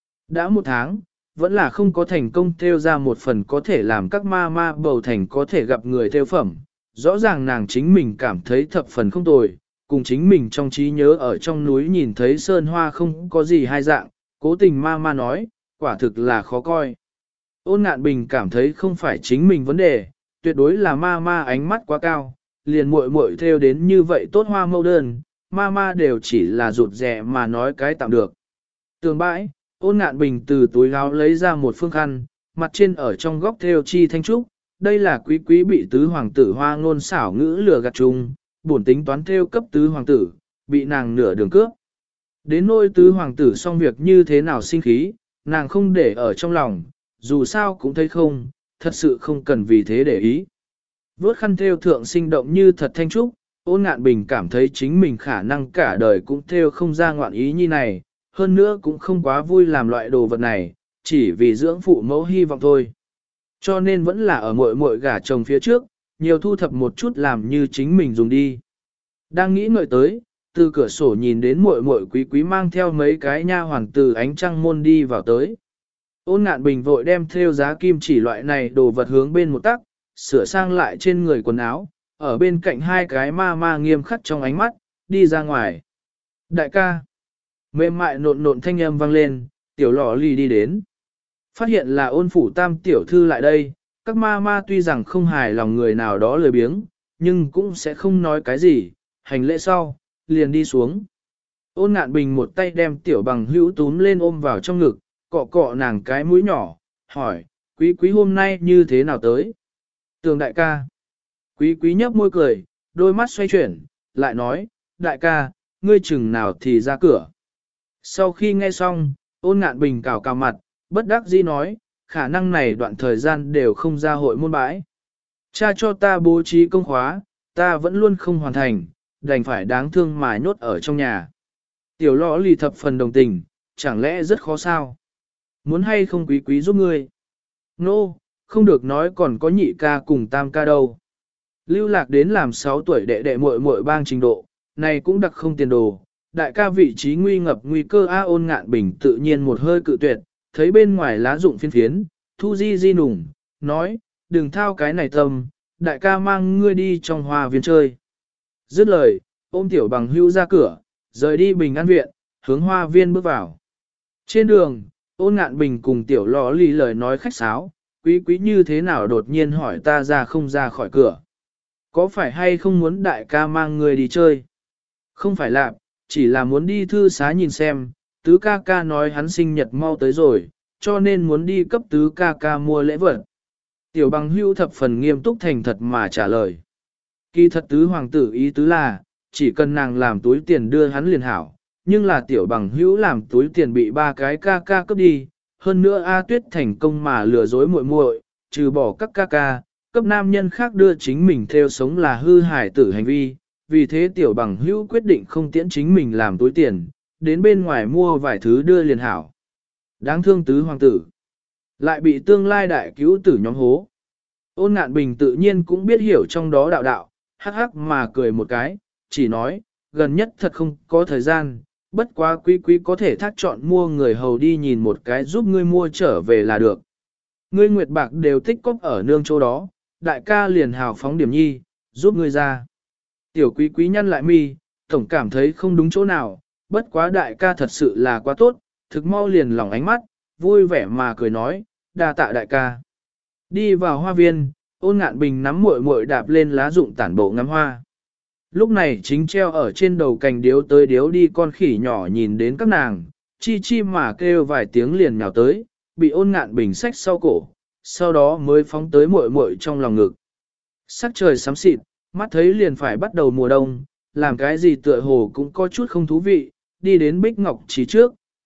Đã một tháng, vẫn là không có thành công thêu ra một phần có thể làm các ma ma bầu thành có thể gặp người thêu phẩm. Rõ ràng nàng chính mình cảm thấy thập phần không tồi, cùng chính mình trong trí nhớ ở trong núi nhìn thấy sơn hoa không có gì hai dạng, cố tình ma ma nói, quả thực là khó coi. Ôn Ngạn Bình cảm thấy không phải chính mình vấn đề, tuyệt đối là ma ma ánh mắt quá cao, liền muội muội theo đến như vậy tốt hoa mẫu đơn, ma ma đều chỉ là rụt rè mà nói cái tạm được. Tường bãi, Ôn Ngạn Bình từ túi áo lấy ra một phương khăn, mặt trên ở trong góc theo chi thanh trúc, đây là quý quý bị tứ hoàng tử hoa ngôn xảo ngữ lừa gạt chung, bổn tính toán theo cấp tứ hoàng tử, bị nàng nửa đường cướp. Đến nỗi tứ hoàng tử xong việc như thế nào sinh khí, nàng không để ở trong lòng, dù sao cũng thấy không, thật sự không cần vì thế để ý. Vốt khăn thêu thượng sinh động như thật thanh trúc, Ôn Ngạn Bình cảm thấy chính mình khả năng cả đời cũng thêu không ra ngoạn ý như này, hơn nữa cũng không quá vui làm loại đồ vật này, chỉ vì dưỡng phụ mẫu hy vọng thôi. Cho nên vẫn là ở muội muội gả chồng phía trước, nhiều thu thập một chút làm như chính mình dùng đi. Đang nghĩ ngợi tới, từ cửa sổ nhìn đến muội muội quý quý mang theo mấy cái nha hoàn từ ánh trăng môn đi vào tới. Ôn Ngạn Bình vội đem thêu giá kim chỉ loại này đồ vật hướng bên một tắc, sửa sang lại trên người quần áo, ở bên cạnh hai cái ma ma nghiêm khắc trong ánh mắt, đi ra ngoài. Đại ca, mềm mại nộn nộn thanh âm vang lên, tiểu lọ lì đi đến. Phát hiện là Ôn phủ tam tiểu thư lại đây, các ma ma tuy rằng không hài lòng người nào đó lười biếng, nhưng cũng sẽ không nói cái gì, hành lễ sau, liền đi xuống. Ôn Ngạn Bình một tay đem tiểu bằng hữu túm lên ôm vào trong ngực, cọ cọ nàng cái mũi nhỏ, hỏi, quý quý hôm nay như thế nào tới? Tường đại ca. Quý quý nhấp môi cười, đôi mắt xoay chuyển, lại nói, đại ca, ngươi chừng nào thì ra cửa. Sau khi nghe xong, Ôn Ngạn Bình cào cào mặt, bất đắc dĩ nói, khả năng này đoạn thời gian đều không ra hội môn bãi. Cha cho ta bố trí công khóa, ta vẫn luôn không hoàn thành, đành phải đáng thương mà nhốt ở trong nhà. Tiểu lõ lì thập phần đồng tình, chẳng lẽ rất khó sao? Muốn hay không quý quý giúp ngươi? Nô, không được nói còn có nhị ca cùng tam ca đâu. Lưu Lạc đến làm 6 tuổi đệ đệ muội muội bang trình độ, này cũng đặc không tiền đồ. Đại ca vị trí nguy ngập nguy cơ Ôn Ngạn Bình tự nhiên một hơi cự tuyệt, thấy bên ngoài lá rụng phiên phiến, thu di nùng, nói, đừng thao cái này tâm, đại ca mang ngươi đi trong hoa viên chơi. Dứt lời, ôm tiểu bằng hưu ra cửa, rời đi Bình An viện, hướng hoa viên bước vào. Trên đường, Ôn Ngạn Bình cùng tiểu lò lì lời nói khách sáo, quý quý như thế nào đột nhiên hỏi ta ra không ra khỏi cửa. Có phải hay không muốn đại ca mang người đi chơi? Không phải lạc, chỉ là muốn đi thư xá nhìn xem, tứ ca ca nói hắn sinh nhật mau tới rồi, cho nên muốn đi cấp tứ ca ca mua lễ vật. Tiểu bằng hưu thập phần nghiêm túc thành thật mà trả lời. Kỳ thật tứ hoàng tử ý tứ là, chỉ cần nàng làm túi tiền đưa hắn liền hảo, nhưng là tiểu bằng hữu làm túi tiền bị ba cái ca ca cướp đi, hơn nữa A Tuyết thành công mà lừa dối muội muội, trừ bỏ các ca ca, cấp nam nhân khác đưa chính mình theo sống là hư hại tử hành vi, vì thế tiểu bằng hữu quyết định không tiễn chính mình làm túi tiền, đến bên ngoài mua vài thứ đưa liền hảo. Đáng thương tứ hoàng tử, lại bị tương lai đại cứu tử nhóm hố. Ôn Ngạn Bình tự nhiên cũng biết hiểu trong đó đạo đạo, hắc hắc mà cười một cái, chỉ nói, gần nhất thật không có thời gian, bất quá quý quý có thể thác chọn mua người hầu đi nhìn một cái giúp ngươi mua trở về là được. Ngươi nguyệt bạc đều tích cóp ở nương chỗ đó, đại ca liền hào phóng điểm nhi, giúp ngươi ra. Tiểu quý quý nhăn lại mi, tổng cảm thấy không đúng chỗ nào, bất quá đại ca thật sự là quá tốt, thực mau liền lòng ánh mắt, vui vẻ mà cười nói, đa tạ đại ca. Đi vào hoa viên, Ôn Ngạn Bình nắm muội muội đạp lên lá rụng tản bộ ngắm hoa. Lúc này chính treo ở trên đầu cành điếu tới điếu đi con khỉ nhỏ nhìn đến các nàng, chi chi mà kêu vài tiếng liền nhào tới, bị Ôn Ngạn Bình xách sau cổ, sau đó mới phóng tới muội muội trong lòng ngực. Sắc trời xám xịt, mắt thấy liền phải bắt đầu mùa đông, làm cái gì tựa hồ cũng có chút không thú vị, đi đến Bích Ngọc Trì trước,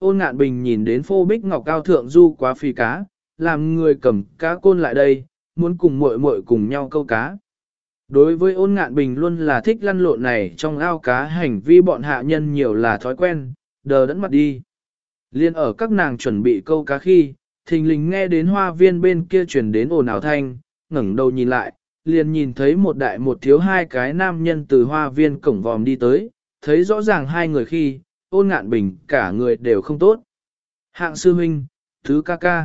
Ôn Ngạn Bình nhìn đến phô bích ngọc cao thượng du quá phi cá, làm người cầm cá côn lại đây, muốn cùng muội muội cùng nhau câu cá. Đối với Ôn Ngạn Bình luôn là thích lăn lộn này trong ao cá, hành vi bọn hạ nhân nhiều là thói quen, đờ đẫn mặt đi. Liên ở các nàng chuẩn bị câu cá khi, thình lình nghe đến hoa viên bên kia truyền đến ồn ào thanh, ngẩng đầu nhìn lại, liền nhìn thấy một đại một thiếu hai cái nam nhân từ hoa viên cổng vòm đi tới, thấy rõ ràng hai người khi, Ôn Ngạn Bình cả người đều không tốt. Hạng sư huynh, thứ ca ca.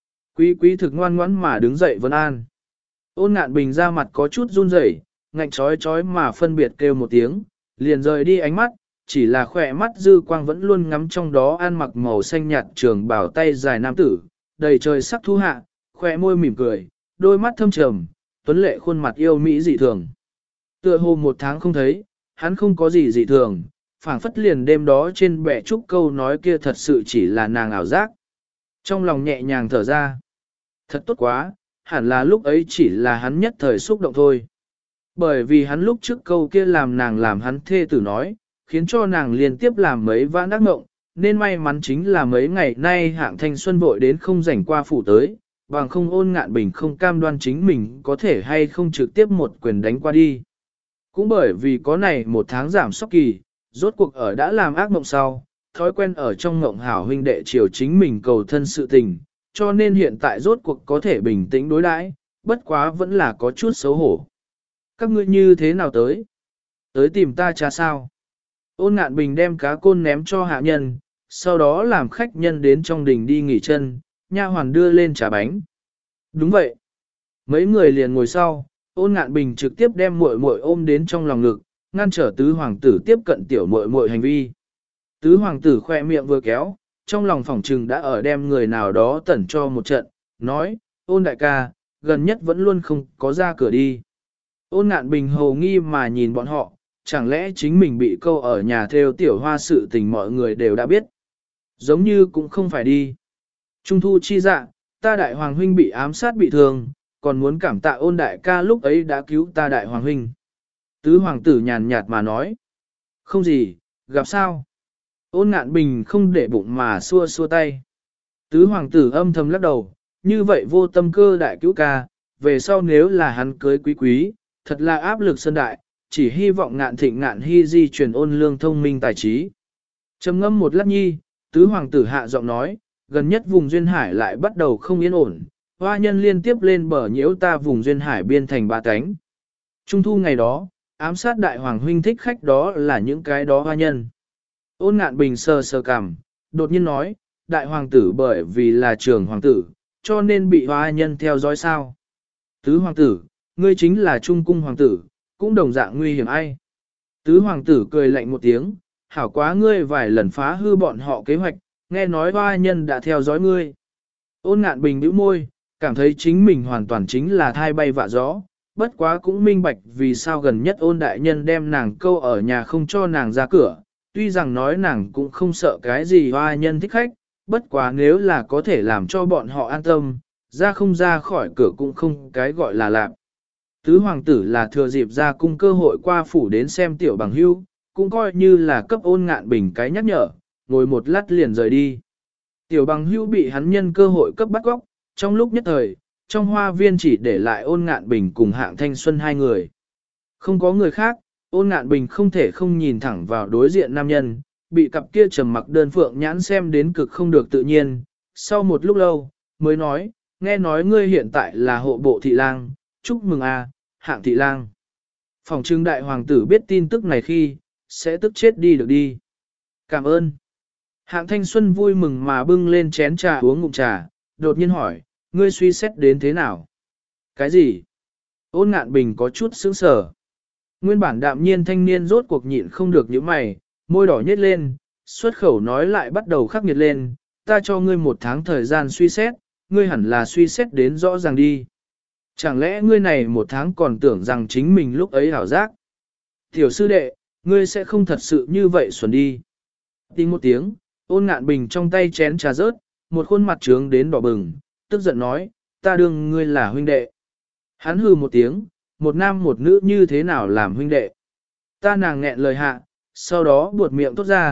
Quý thực ngoan ngoãn mà đứng dậy vân an. Ôn Ngạn Bình ra mặt có chút run rẩy, ngạnh chói chói mà phân biệt kêu một tiếng, liền rời đi ánh mắt, chỉ là khỏe mắt dư quang vẫn luôn ngắm trong đó ăn mặc màu xanh nhạt trường bảo tay dài nam tử, đầy trời sắc thu hạ, khỏe môi mỉm cười, đôi mắt thâm trầm, tuấn lệ khuôn mặt yêu mỹ dị thường. Tựa hồ một tháng không thấy, hắn không có gì dị thường, phảng phất liền đêm đó trên bệ trúc câu nói kia thật sự chỉ là nàng ảo giác. Trong lòng nhẹ nhàng thở ra. Thật tốt quá, hẳn là lúc ấy chỉ là hắn nhất thời xúc động thôi. Bởi vì hắn lúc trước câu kia làm hắn thê tử nói, khiến cho nàng liên tiếp làm mấy vãn ác mộng, nên may mắn chính là mấy ngày nay Hạng Thanh Xuân vội đến không rảnh qua phủ tới, bằng không Ôn Ngạn Bình không cam đoan chính mình có thể hay không trực tiếp một quyền đánh qua đi. Cũng bởi vì có này một tháng giảm sóc kỳ, rốt cuộc ở đã làm ác mộng sau, thói quen ở trong mộng hảo huynh đệ chiều chính mình cầu thân sự tình, cho nên hiện tại rốt cuộc có thể bình tĩnh đối đãi, bất quá vẫn là có chút xấu hổ. Các ngươi như thế nào tới? Tới tìm ta cha sao? Ôn Ngạn Bình đem cá côn ném cho hạ nhân, sau đó làm khách nhân đến trong đình đi nghỉ chân, nha hoàn đưa lên trà bánh. Đúng vậy. Mấy người liền ngồi sau, Ôn Ngạn Bình trực tiếp đem muội muội ôm đến trong lòng ngực, ngăn trở tứ hoàng tử tiếp cận tiểu muội muội hành vi. Tứ hoàng tử khoe miệng vừa kéo, trong lòng phỏng trừng đã ở đem người nào đó tẩn cho một trận, nói, Ôn đại ca, gần nhất vẫn luôn không có ra cửa đi. Ôn Ngạn Bình hồ nghi mà nhìn bọn họ, chẳng lẽ chính mình bị câu ở nhà theo tiểu hoa sự tình mọi người đều đã biết. Giống như cũng không phải đi. Trung thu chi dạ, ta đại hoàng huynh bị ám sát bị thương, còn muốn cảm tạ Ôn đại ca lúc ấy đã cứu ta đại hoàng huynh. Tứ hoàng tử nhàn nhạt mà nói. Không gì, gặp sao? Ôn Ngạn Bình không để bụng mà xua xua tay. Tứ hoàng tử âm thầm lắc đầu, như vậy vô tâm cơ đại cứu ca, về sau nếu là hắn cưới quý, thật là áp lực sơn đại, chỉ hy vọng Ngạn Thịnh Ngạn Hy di truyền ôn lương thông minh tài trí. Trầm ngâm một lát nhi, tứ hoàng tử hạ giọng nói, gần nhất vùng duyên hải lại bắt đầu không yên ổn, hoa nhân liên tiếp lên bờ nhiễu ta vùng duyên hải biên thành ba cánh. Trung thu ngày đó, ám sát đại hoàng huynh thích khách đó là những cái đó hoa nhân. Ôn Ngạn Bình sờ sờ cằm, đột nhiên nói, đại hoàng tử bởi vì là trường hoàng tử, cho nên bị hoa nhân theo dõi sao. Tứ hoàng tử, ngươi chính là trung cung hoàng tử, cũng đồng dạng nguy hiểm ai. Tứ hoàng tử cười lạnh một tiếng, hảo quá ngươi vài lần phá hư bọn họ kế hoạch, nghe nói hoa nhân đã theo dõi ngươi. Ôn Ngạn Bình bĩu môi, cảm thấy chính mình hoàn toàn chính là thai bay vạ gió, bất quá cũng minh bạch vì sao gần nhất Ôn đại nhân đem nàng câu ở nhà không cho nàng ra cửa, tuy rằng nói nàng cũng không sợ cái gì hoa nhân thích khách, bất quá nếu là có thể làm cho bọn họ an tâm, ra không ra khỏi cửa cũng không cái gọi là lạc. Tứ hoàng tử là thừa dịp ra cung cơ hội qua phủ đến xem tiểu bằng hưu, cũng coi như là cấp Ôn Ngạn Bình cái nhắc nhở, ngồi một lát liền rời đi. Tiểu bằng hưu bị hắn nhân cơ hội cấp bắt góc, trong lúc nhất thời, trong hoa viên chỉ để lại Ôn Ngạn Bình cùng Hạng Thanh Xuân hai người. Không có người khác, Ôn Ngạn Bình không thể không nhìn thẳng vào đối diện nam nhân, bị cặp kia trầm mặc đơn phượng nhãn xem đến cực không được tự nhiên. Sau một lúc lâu, mới nói, nghe nói ngươi hiện tại là hộ bộ thị lang, chúc mừng a, Hạng thị lang. Phòng trưng đại hoàng tử biết tin tức này khi, sẽ tức chết đi được đi. Cảm ơn. Hạng Thanh Xuân vui mừng mà bưng lên chén trà uống ngụm trà, đột nhiên hỏi, ngươi suy xét đến thế nào? Cái gì? Ôn Ngạn Bình có chút sững sờ. Nguyên bản đạm nhiên thanh niên rốt cuộc nhịn không được những mày, môi đỏ nhếch lên, xuất khẩu nói lại bắt đầu khắc nghiệt lên, ta cho ngươi một tháng thời gian suy xét, ngươi hẳn là suy xét đến rõ ràng đi. Chẳng lẽ ngươi này một tháng còn tưởng rằng chính mình lúc ấy hảo giác? Tiểu sư đệ, ngươi sẽ không thật sự như vậy xuẩn đi. Tiếng một tiếng, Ôn Ngạn Bình trong tay chén trà rớt, một khuôn mặt trướng đến đỏ bừng, tức giận nói, ta đương ngươi là huynh đệ. Hắn hừ một tiếng, một nam một nữ như thế nào làm huynh đệ. Ta nàng nghẹn lời hạ, sau đó buột miệng tốt ra,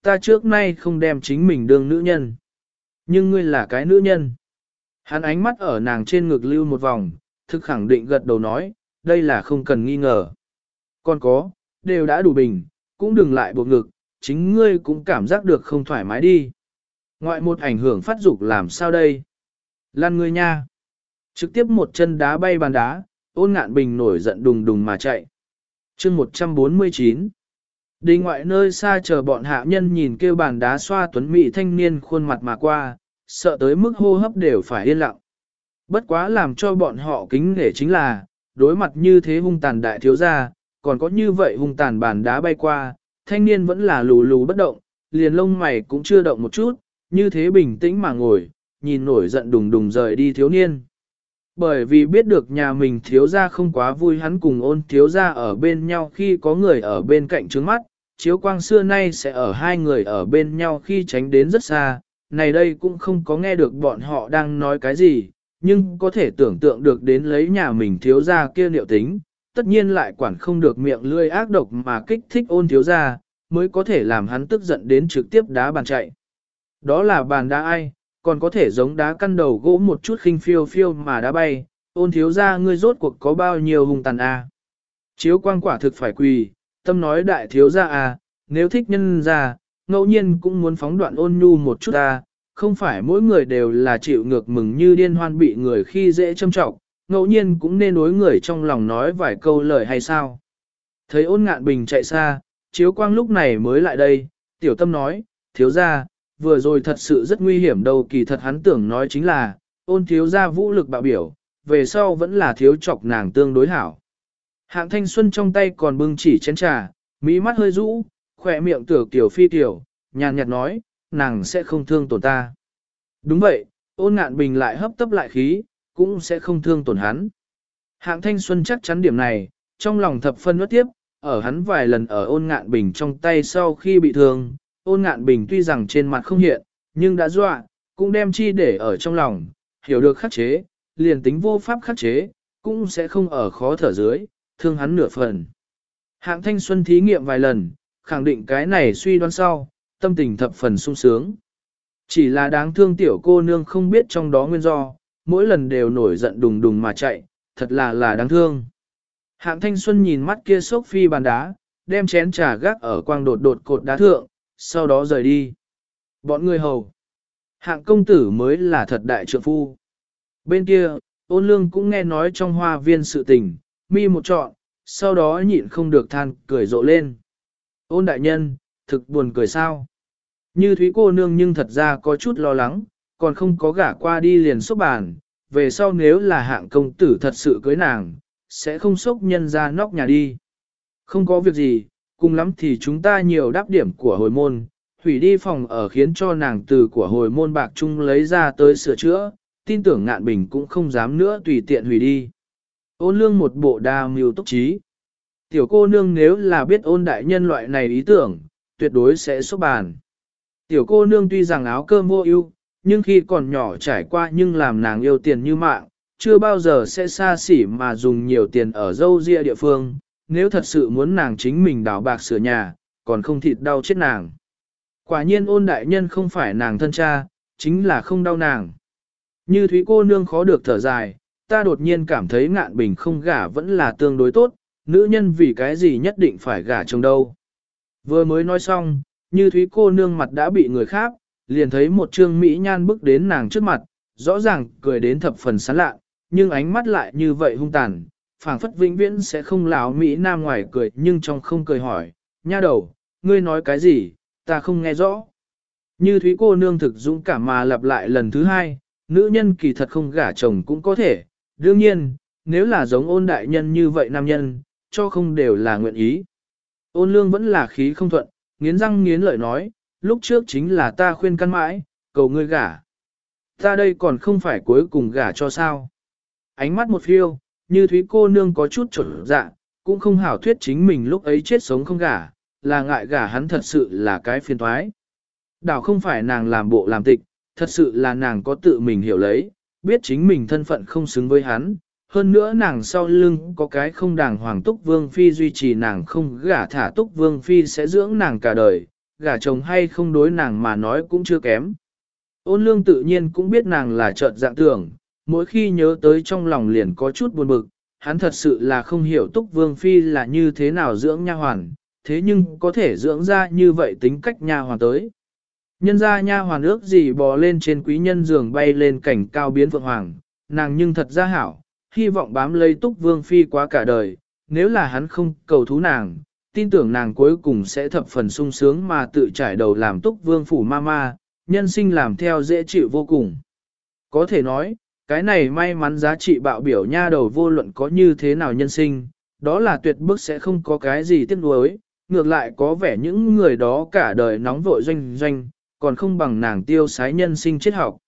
ta trước nay không đem chính mình đương nữ nhân. Nhưng ngươi là cái nữ nhân. Hắn ánh mắt ở nàng trên ngực lưu một vòng, thực khẳng định gật đầu nói, đây là không cần nghi ngờ. Còn có, đều đã đủ bình, cũng đừng lại buộc ngực, chính ngươi cũng cảm giác được không thoải mái đi. Ngoại một ảnh hưởng phát dục làm sao đây? Lan ngươi nha. Trực tiếp một chân đá bay bàn đá, Ôn Ngạn Bình nổi giận đùng đùng mà chạy. chương 149. Đi ngoại nơi xa chờ bọn hạ nhân nhìn kêu bàn đá xoa tuấn mỹ thanh niên khuôn mặt mà qua, sợ tới mức hô hấp đều phải yên lặng. Bất quá làm cho bọn họ kính nể chính là, đối mặt như thế hung tàn đại thiếu gia, còn có như vậy hung tàn bàn đá bay qua, thanh niên vẫn là lù lù bất động, liền lông mày cũng chưa động một chút, như thế bình tĩnh mà ngồi, nhìn nổi giận đùng đùng rời đi thiếu niên. Bởi vì biết được nhà mình thiếu gia không quá vui, hắn cùng Ôn thiếu gia ở bên nhau khi có người ở bên cạnh trướng mắt, chiếu quang xưa nay sẽ ở hai người ở bên nhau khi tránh đến rất xa, này đây cũng không có nghe được bọn họ đang nói cái gì, nhưng có thể tưởng tượng được đến lấy nhà mình thiếu gia kia liệu tính, tất nhiên lại quản không được miệng lươi ác độc mà kích thích Ôn thiếu gia, mới có thể làm hắn tức giận đến trực tiếp đá bàn chạy. Đó là bàn đá ai, còn có thể giống đá căn đầu gỗ một chút khinh phiêu phiêu mà đá bay, Ôn thiếu gia ngươi rốt cuộc có bao nhiêu hung tàn a? Chiếu quang quả thực phải quỳ, tâm nói đại thiếu gia a, nếu thích nhân gia, ngẫu nhiên cũng muốn phóng đoạn ôn nhu một chút a, không phải mỗi người đều là chịu ngược mừng như điên hoan bị người khi dễ châm trọng, ngẫu nhiên cũng nên đối người trong lòng nói vài câu lời hay sao. Thấy Ôn Ngạn Bình chạy xa, chiếu quang lúc này mới lại đây, tiểu tâm nói, thiếu gia, vừa rồi thật sự rất nguy hiểm đâu, kỳ thật hắn tưởng nói chính là, Ôn thiếu gia vũ lực bạo biểu, về sau vẫn là thiếu chọc nàng tương đối hảo. Hạng Thanh Xuân trong tay còn bưng chỉ chén trà, mỹ mắt hơi rũ, khỏe miệng tưởng tiểu phi tiểu, nhàn nhạt nói, nàng sẽ không thương tổn ta. Đúng vậy, Ôn Ngạn Bình lại hấp tấp lại khí, cũng sẽ không thương tổn hắn. Hạng Thanh Xuân chắc chắn điểm này, trong lòng thập phân nuốt tiếp, ở hắn vài lần ở Ôn Ngạn Bình trong tay sau khi bị thương, Ôn Ngạn Bình tuy rằng trên mặt không hiện, nhưng đã dọa, cũng đem chi để ở trong lòng, hiểu được khắc chế, liền tính vô pháp khắc chế, cũng sẽ không ở khó thở dưới, thương hắn nửa phần. Hạng Thanh Xuân thí nghiệm vài lần, khẳng định cái này suy đoán sau, tâm tình thập phần sung sướng. Chỉ là đáng thương tiểu cô nương không biết trong đó nguyên do, mỗi lần đều nổi giận đùng đùng mà chạy, thật là đáng thương. Hạng Thanh Xuân nhìn mắt kia sốc phi bàn đá, đem chén trà gác ở quang đột đột cột đá thượng, sau đó rời đi. Bọn người hầu. Hạng công tử mới là thật đại trượng phu. Bên kia, Ôn Lương cũng nghe nói trong hoa viên sự tình, mi một trọn, sau đó nhịn không được than cười rộ lên. Ôn đại nhân, thực buồn cười sao? Như Thúy cô nương nhưng thật ra có chút lo lắng, còn không có gả qua đi liền xúc bàn, về sau nếu là hạng công tử thật sự cưới nàng, sẽ không xúc nhân ra nóc nhà đi. Không có việc gì, cùng lắm thì chúng ta nhiều đáp điểm của hồi môn, hủy đi phòng ở khiến cho nàng từ của hồi môn bạc chung lấy ra tới sửa chữa, tin tưởng Ngạn Bình cũng không dám nữa tùy tiện hủy đi. Ôn Lương một bộ đa mưu túc trí. Tiểu cô nương nếu là biết Ôn đại nhân loại này ý tưởng, tuyệt đối sẽ xúc bàn. Tiểu cô nương tuy rằng áo cơm vô ưu, nhưng khi còn nhỏ trải qua nhưng làm nàng yêu tiền như mạng, chưa bao giờ sẽ xa xỉ mà dùng nhiều tiền ở dâu ria địa phương, nếu thật sự muốn nàng chính mình đào bạc sửa nhà, còn không thịt đau chết nàng. Quả nhiên Ôn đại nhân không phải nàng thân cha, chính là không đau nàng. Như Thúy cô nương khó được thở dài, ta đột nhiên cảm thấy Ngạn Bình không gả vẫn là tương đối tốt, nữ nhân vì cái gì nhất định phải gả chồng đâu. Vừa mới nói xong, Như Thúy cô nương mặt đã bị người khác, liền thấy một trương mỹ nhan bước đến nàng trước mặt, rõ ràng cười đến thập phần sán lạ, nhưng ánh mắt lại như vậy hung tàn, phảng phất vĩnh viễn sẽ không láo mỹ nam ngoài cười nhưng trong không cười hỏi, nha đầu, ngươi nói cái gì, ta không nghe rõ. Như Thúy cô nương thực dũng cảm mà lặp lại lần thứ hai, nữ nhân kỳ thật không gả chồng cũng có thể, đương nhiên, nếu là giống Ôn đại nhân như vậy nam nhân, cho không đều là nguyện ý. Ôn Lương vẫn là khí không thuận, nghiến răng nghiến lợi nói, lúc trước chính là ta khuyên căn mãi, cầu ngươi gả. Ta đây còn không phải cuối cùng gả cho sao. Ánh mắt một phiêu, Như Thúy cô nương có chút trở dạ, cũng không hảo thuyết chính mình lúc ấy chết sống không gả, là ngại gả hắn thật sự là cái phiền toái. Đảo không phải nàng làm bộ làm tịch, thật sự là nàng có tự mình hiểu lấy, biết chính mình thân phận không xứng với hắn. Hơn nữa nàng sau lưng có cái không đàng hoàng Túc Vương Phi duy trì nàng không gả thả Túc Vương Phi sẽ dưỡng nàng cả đời, gả chồng hay không đối nàng mà nói cũng chưa kém. Ôn lương tự nhiên cũng biết nàng là chợt dạng tưởng, mỗi khi nhớ tới trong lòng liền có chút buồn bực, hắn thật sự là không hiểu Túc Vương Phi là như thế nào dưỡng nha hoàn, thế nhưng có thể dưỡng ra như vậy tính cách nha hoàn tới. Nhân ra nha hoàn ước gì bò lên trên quý nhân giường bay lên cảnh cao biến phượng hoàng, nàng nhưng thật ra hảo, hy vọng bám lấy Túc Vương Phi quá cả đời, nếu là hắn không cầu thú nàng, tin tưởng nàng cuối cùng sẽ thập phần sung sướng mà tự trải đầu làm Túc Vương phủ mama, nhân sinh làm theo dễ chịu vô cùng. Có thể nói, cái này may mắn giá trị bạo biểu nha đầu vô luận có như thế nào nhân sinh, đó là tuyệt bức sẽ không có cái gì tiếc nuối, ngược lại có vẻ những người đó cả đời nóng vội doanh doanh, còn không bằng nàng tiêu sái nhân sinh triết học.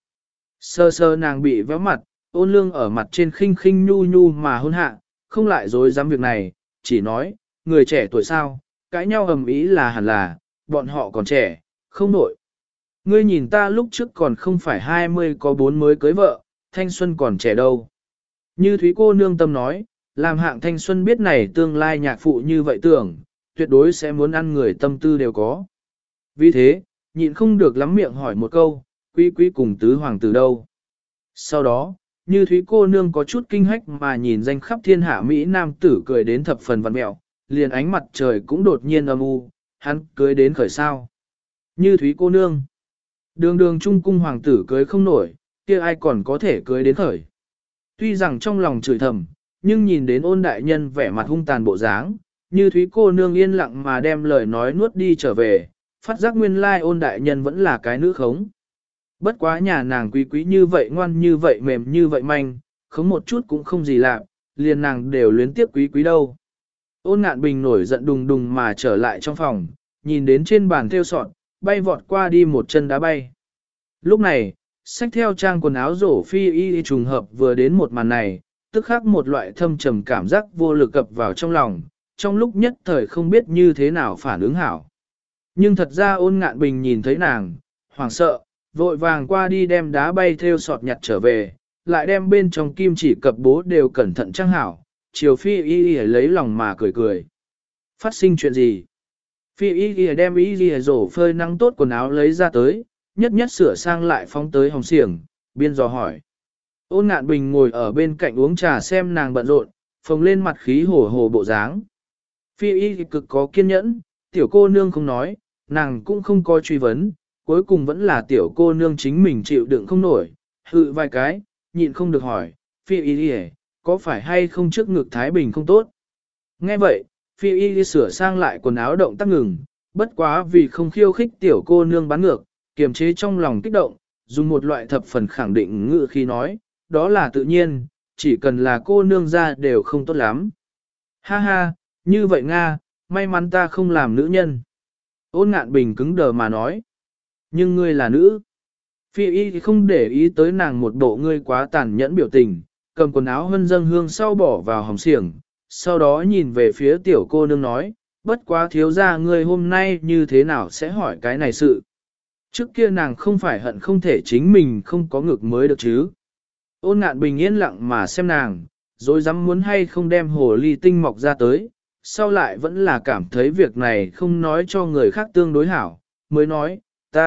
Sơ sơ nàng bị véo mặt, ôn lương ở mặt trên khinh khinh nhu nhu mà hôn hạ, không lại dối dám việc này, chỉ nói, người trẻ tuổi sao, cãi nhau ầm ĩ là hẳn là, bọn họ còn trẻ, không nổi. Ngươi nhìn ta lúc trước còn không phải 20 có 4 mới cưới vợ, thanh xuân còn trẻ đâu. Như Thúy cô nương tâm nói, làm hạng thanh xuân biết này tương lai nhạc phụ như vậy tưởng, tuyệt đối sẽ muốn ăn người tâm tư đều có. Vì thế, nhịn không được lắm miệng hỏi một câu, quý quý cùng tứ hoàng tử đâu. Sau đó, như Thúy cô nương có chút kinh hách mà nhìn danh khắp thiên hạ Mỹ nam tử cười đến thập phần vặn mẹo, liền ánh mặt trời cũng đột nhiên âm u, hắn cưới đến khởi sao. Như Thúy cô nương, đường đường trung cung hoàng tử cưới không nổi, kia ai còn có thể cưới đến khởi. Tuy rằng trong lòng chửi thầm, nhưng nhìn đến ôn đại nhân vẻ mặt hung tàn bộ dáng, như Thúy cô nương yên lặng mà đem lời nói nuốt đi trở về, phát giác nguyên lai ôn đại nhân vẫn là cái nữ khống. Bất quá nhà nàng quý quý như vậy ngoan như vậy mềm như vậy manh, không một chút cũng không gì lạ, liền nàng đều luyến tiếp quý quý đâu. Ôn ngạn bình nổi giận đùng đùng mà trở lại trong phòng, nhìn đến trên bàn theo sọt, bay vọt qua đi một chân đá bay. Lúc này, xách theo trang quần áo rổ phi y trùng hợp vừa đến một màn này, tức khắc một loại thâm trầm cảm giác vô lực cập vào trong lòng, trong lúc nhất thời không biết như thế nào phản ứng hảo. Nhưng thật ra ôn ngạn bình nhìn thấy nàng, hoảng sợ, vội vàng qua đi đem đá bay theo sọt nhặt trở về, lại đem bên trong kim chỉ cập bố đều cẩn thận trang hảo, chiều phi y lấy lòng mà cười cười. Phát sinh chuyện gì? Phi y đem y rổ phơi nắng tốt quần áo lấy ra tới, nhất nhất sửa sang lại phóng tới hồng xiềng, biên dò hỏi. Ôn ngạn bình ngồi ở bên cạnh uống trà xem nàng bận rộn, phồng lên mặt khí hổ hồ bộ dáng. Phi y cực có kiên nhẫn, tiểu cô nương không nói, nàng cũng không có truy vấn, cuối cùng vẫn là tiểu cô nương chính mình chịu đựng không nổi, hự vài cái, nhịn không được hỏi, Phi y có phải hay không trước ngực Thái Bình không tốt? Nghe vậy, Phi y sửa sang lại quần áo động tác ngừng, bất quá vì không khiêu khích tiểu cô nương bán ngược, kiềm chế trong lòng kích động, dùng một loại thập phần khẳng định ngữ khi nói, đó là tự nhiên, chỉ cần là cô nương ra đều không tốt lắm. Ha ha, như vậy Nga, may mắn ta không làm nữ nhân. Ôn ngạn bình cứng đờ mà nói. Nhưng ngươi là nữ. Phi y thì không để ý tới nàng một bộ ngươi quá tàn nhẫn biểu tình, cầm quần áo hân dâng hương sau bỏ vào hồng xiềng, sau đó nhìn về phía tiểu cô nương nói, bất quá thiếu ra ngươi hôm nay như thế nào sẽ hỏi cái này sự. Trước kia nàng không phải hận không thể chính mình không có ngực mới được chứ. Ôn ngạn bình yên lặng mà xem nàng, rồi dám muốn hay không đem hồ ly tinh mọc ra tới, sau lại vẫn là cảm thấy việc này không nói cho người khác tương đối hảo, mới nói,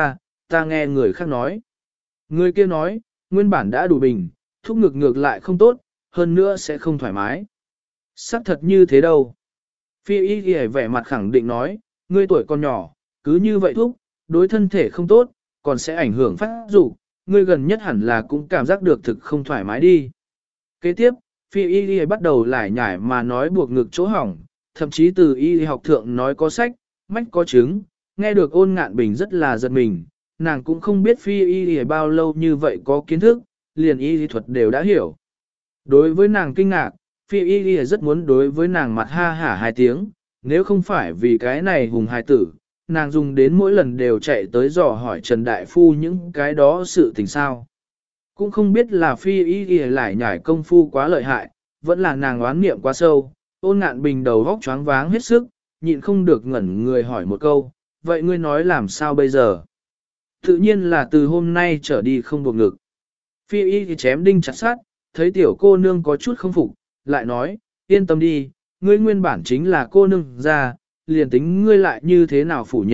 ta nghe người khác nói. Người kia nói, nguyên bản đã đủ bình, thúc ngực ngược lại không tốt, hơn nữa sẽ không thoải mái. Sắc thật như thế đâu. Phi y ghi vẻ mặt khẳng định nói, ngươi tuổi còn nhỏ, cứ như vậy thúc, đối thân thể không tốt, còn sẽ ảnh hưởng phát dục, ngươi gần nhất hẳn là cũng cảm giác được thực không thoải mái đi. Kế tiếp, Phi y bắt đầu lải nhải mà nói buộc ngực chỗ hỏng, thậm chí từ y học thượng nói có sách, mách có chứng, nghe được ôn ngạn bình rất là giật mình, nàng cũng không biết Phi y bao lâu như vậy có kiến thức, liền y thuật đều đã hiểu. Đối với nàng kinh ngạc, Phi y rất muốn đối với nàng mặt ha hả hai tiếng, nếu không phải vì cái này hùng hài tử, nàng dùng đến mỗi lần đều chạy tới dò hỏi Trần Đại Phu những cái đó sự tình sao. Cũng không biết là Phi y lại nhảy công phu quá lợi hại, vẫn là nàng oán niệm quá sâu, ôn ngạn bình đầu vóc choáng váng hết sức, nhịn không được ngẩn người hỏi một câu, vậy ngươi nói làm sao bây giờ? Tự nhiên là từ hôm nay trở đi không buộc ngực. Phi y thì chém đinh chặt sát, thấy tiểu cô nương có chút không phục, lại nói, yên tâm đi, ngươi nguyên bản chính là cô nương ra, liền tính ngươi lại như thế nào phủ nhận,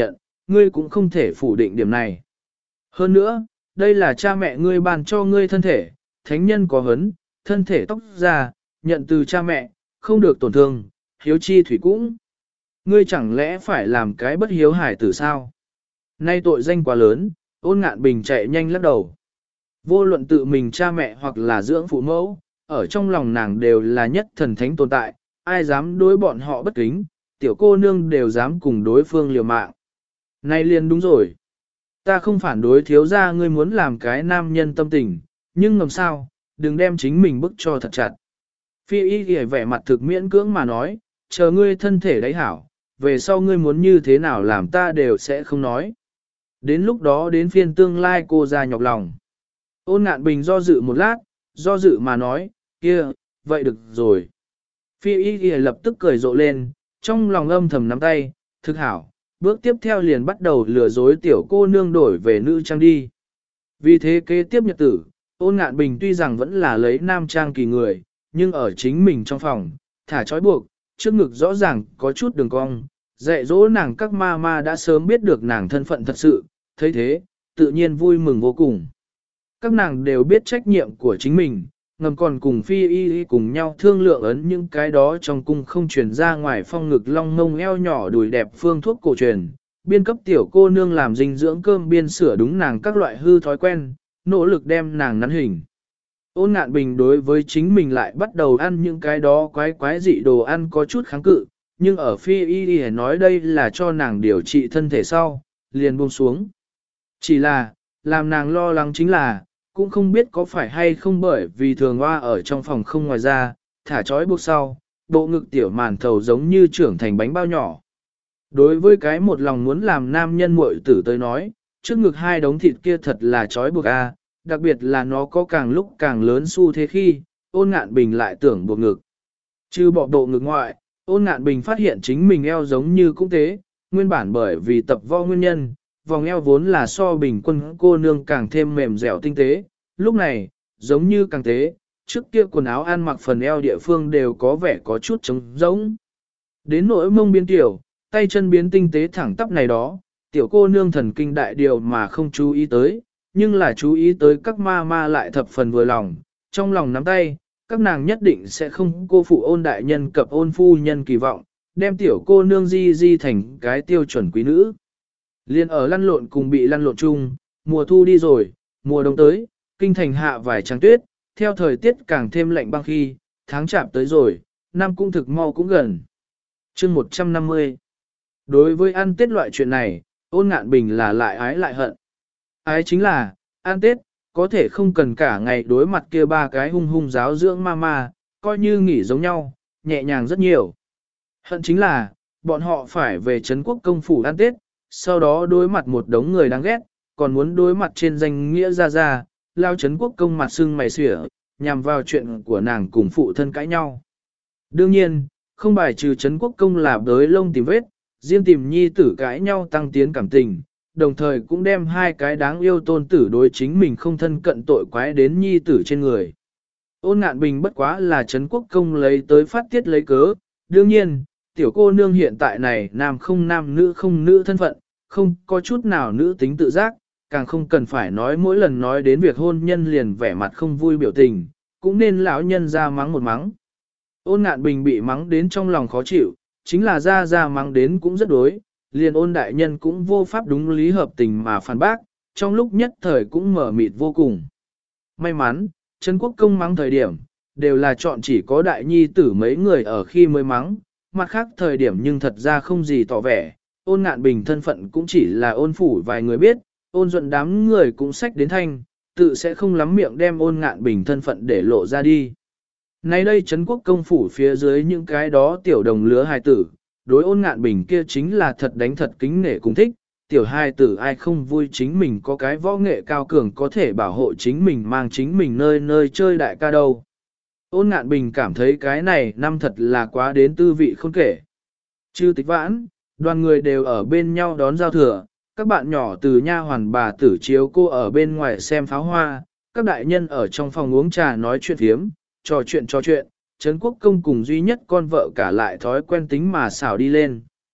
ngươi cũng không thể phủ định điểm này. Hơn nữa, đây là cha mẹ ngươi ban cho ngươi thân thể, thánh nhân có hấn, thân thể tóc ra, nhận từ cha mẹ, không được tổn thương, hiếu chi thủy cũng. Ngươi chẳng lẽ phải làm cái bất hiếu hải tử sao? Nay tội danh quá lớn, Ôn Ngạn Bình chạy nhanh lắc đầu. Vô luận tự mình cha mẹ hoặc là dưỡng phụ mẫu, ở trong lòng nàng đều là nhất thần thánh tồn tại, ai dám đối bọn họ bất kính, tiểu cô nương đều dám cùng đối phương liều mạng. Nay liền đúng rồi. Ta không phản đối thiếu gia ngươi muốn làm cái nam nhân tâm tình, nhưng ngầm sao, đừng đem chính mình bức cho thật chặt. Phi y ghề vẻ mặt thực miễn cưỡng mà nói, chờ ngươi thân thể đấy hảo, về sau ngươi muốn như thế nào làm ta đều sẽ không nói. Đến lúc đó đến phiên tương lai cô ra nhọc lòng. Ôn Ngạn Bình do dự một lát, do dự mà nói, kia, vậy được rồi. Phi y ghề lập tức cười rộ lên, trong lòng âm thầm nắm tay, thực hảo. Bước tiếp theo liền bắt đầu lừa dối tiểu cô nương đổi về nữ trang đi. Vì thế kế tiếp nhật tử, Ôn Ngạn Bình tuy rằng vẫn là lấy nam trang kỳ người, nhưng ở chính mình trong phòng, thả trói buộc, trước ngực rõ ràng có chút đường cong, dạy dỗ nàng các ma ma đã sớm biết được nàng thân phận thật sự, thấy thế, tự nhiên vui mừng vô cùng. Các nàng đều biết trách nhiệm của chính mình, ngầm còn cùng Phi y cùng nhau thương lượng ấn những cái đó trong cung không truyền ra ngoài phong ngực long ngông eo nhỏ đùi đẹp phương thuốc cổ truyền, biên cấp tiểu cô nương làm dinh dưỡng cơm biên sửa đúng nàng các loại hư thói quen, nỗ lực đem nàng nắn hình. Ôn Ngạn Bình đối với chính mình lại bắt đầu ăn những cái đó quái dị đồ ăn có chút kháng cự, nhưng ở Phi y nói đây là cho nàng điều trị thân thể sau, liền buông xuống. Chỉ là, làm nàng lo lắng chính là, cũng không biết có phải hay không bởi vì thường hoa ở trong phòng không ngoài ra, thả trói buộc sau, bộ ngực tiểu màn thầu giống như trưởng thành bánh bao nhỏ. Đối với cái một lòng muốn làm nam nhân muội tử tới nói, trước ngực hai đống thịt kia thật là trói buộc a, đặc biệt là nó có càng lúc càng lớn xu thế khi, Ôn Ngạn Bình lại tưởng buộc ngực. Trừ bỏ bộ ngực ngoại, Ôn Ngạn Bình phát hiện chính mình eo giống như cũng thế, nguyên bản bởi vì tập võ nguyên nhân, vòng eo vốn là so bình quân cô nương càng thêm mềm dẻo tinh tế, lúc này, giống như càng tế, trước kia quần áo ăn mặc phần eo địa phương đều có vẻ có chút trống rỗng. Đến nỗi mông biến tiểu, tay chân biến tinh tế thẳng tắp này đó, tiểu cô nương thần kinh đại điều mà không chú ý tới, nhưng là chú ý tới các ma ma lại thập phần vừa lòng, trong lòng nắm tay, các nàng nhất định sẽ không cô phụ Ôn đại nhân cập Ôn phu nhân kỳ vọng, đem tiểu cô nương di thành cái tiêu chuẩn quý nữ. Liên ở lăn lộn cùng bị lăn lộn chung, mùa thu đi rồi, mùa đông tới, kinh thành hạ vài trăng tuyết, theo thời tiết càng thêm lạnh băng khi, tháng chạp tới rồi, năm cũng thực mau cũng gần. chương 150. Đối với ăn Tết loại chuyện này, Ôn Ngạn Bình là lại ái lại hận. Ái chính là, ăn Tết, có thể không cần cả ngày đối mặt kia ba cái hung hung giáo dưỡng ma, coi như nghỉ giống nhau, nhẹ nhàng rất nhiều. Hận chính là, bọn họ phải về Trấn Quốc công phủ ăn Tết, sau đó đối mặt một đống người đáng ghét, còn muốn đối mặt trên danh nghĩa ra, lao Trấn Quốc công mặt sưng mày xỉa, nhằm vào chuyện của nàng cùng phụ thân cãi nhau. Đương nhiên, không bài trừ Trấn Quốc công là bới lông tìm vết, riêng tìm nhi tử cãi nhau tăng tiến cảm tình, đồng thời cũng đem hai cái đáng yêu tôn tử đối chính mình không thân cận tội quái đến nhi tử trên người. Ôn Ngạn Bình bất quá là Trấn Quốc công lấy tới phát tiết lấy cớ, đương nhiên, tiểu cô nương hiện tại này nam không nam nữ không nữ thân phận, không có chút nào nữ tính tự giác, càng không cần phải nói mỗi lần nói đến việc hôn nhân liền vẻ mặt không vui biểu tình, cũng nên lão nhân ra mắng một mắng. Ôn Ngạn Bình bị mắng đến trong lòng khó chịu, chính là ra mắng đến cũng rất đối, liền Ôn đại nhân cũng vô pháp đúng lý hợp tình mà phản bác, trong lúc nhất thời cũng mở mịt vô cùng. May mắn, Trấn Quốc công mắng thời điểm, đều là chọn chỉ có đại nhi tử mấy người ở khi mới mắng, mặt khác thời điểm nhưng thật ra không gì tỏ vẻ, Ôn Ngạn Bình thân phận cũng chỉ là Ôn phủ vài người biết, Ôn Duận đám người cũng sách đến thanh, tự sẽ không lắm miệng đem Ôn Ngạn Bình thân phận để lộ ra đi. Nay đây Trấn Quốc công phủ phía dưới những cái đó tiểu đồng lứa hài tử, đối Ôn Ngạn Bình kia chính là thật đánh thật kính nể cùng thích, tiểu hài tử ai không vui chính mình có cái võ nghệ cao cường có thể bảo hộ chính mình mang chính mình nơi nơi chơi đại ca đâu. Ôn Ngạn Bình cảm thấy cái này năm thật là quá đến tư vị không kể. Chư Tịch Vãn, đoàn người đều ở bên nhau đón giao thừa, các bạn nhỏ từ nha hoàn bà tử chiếu cô ở bên ngoài xem pháo hoa, các đại nhân ở trong phòng uống trà nói chuyện phiếm, trò chuyện, Trấn Quốc công cùng duy nhất con vợ cả lại thói quen tính mà xảo đi lên.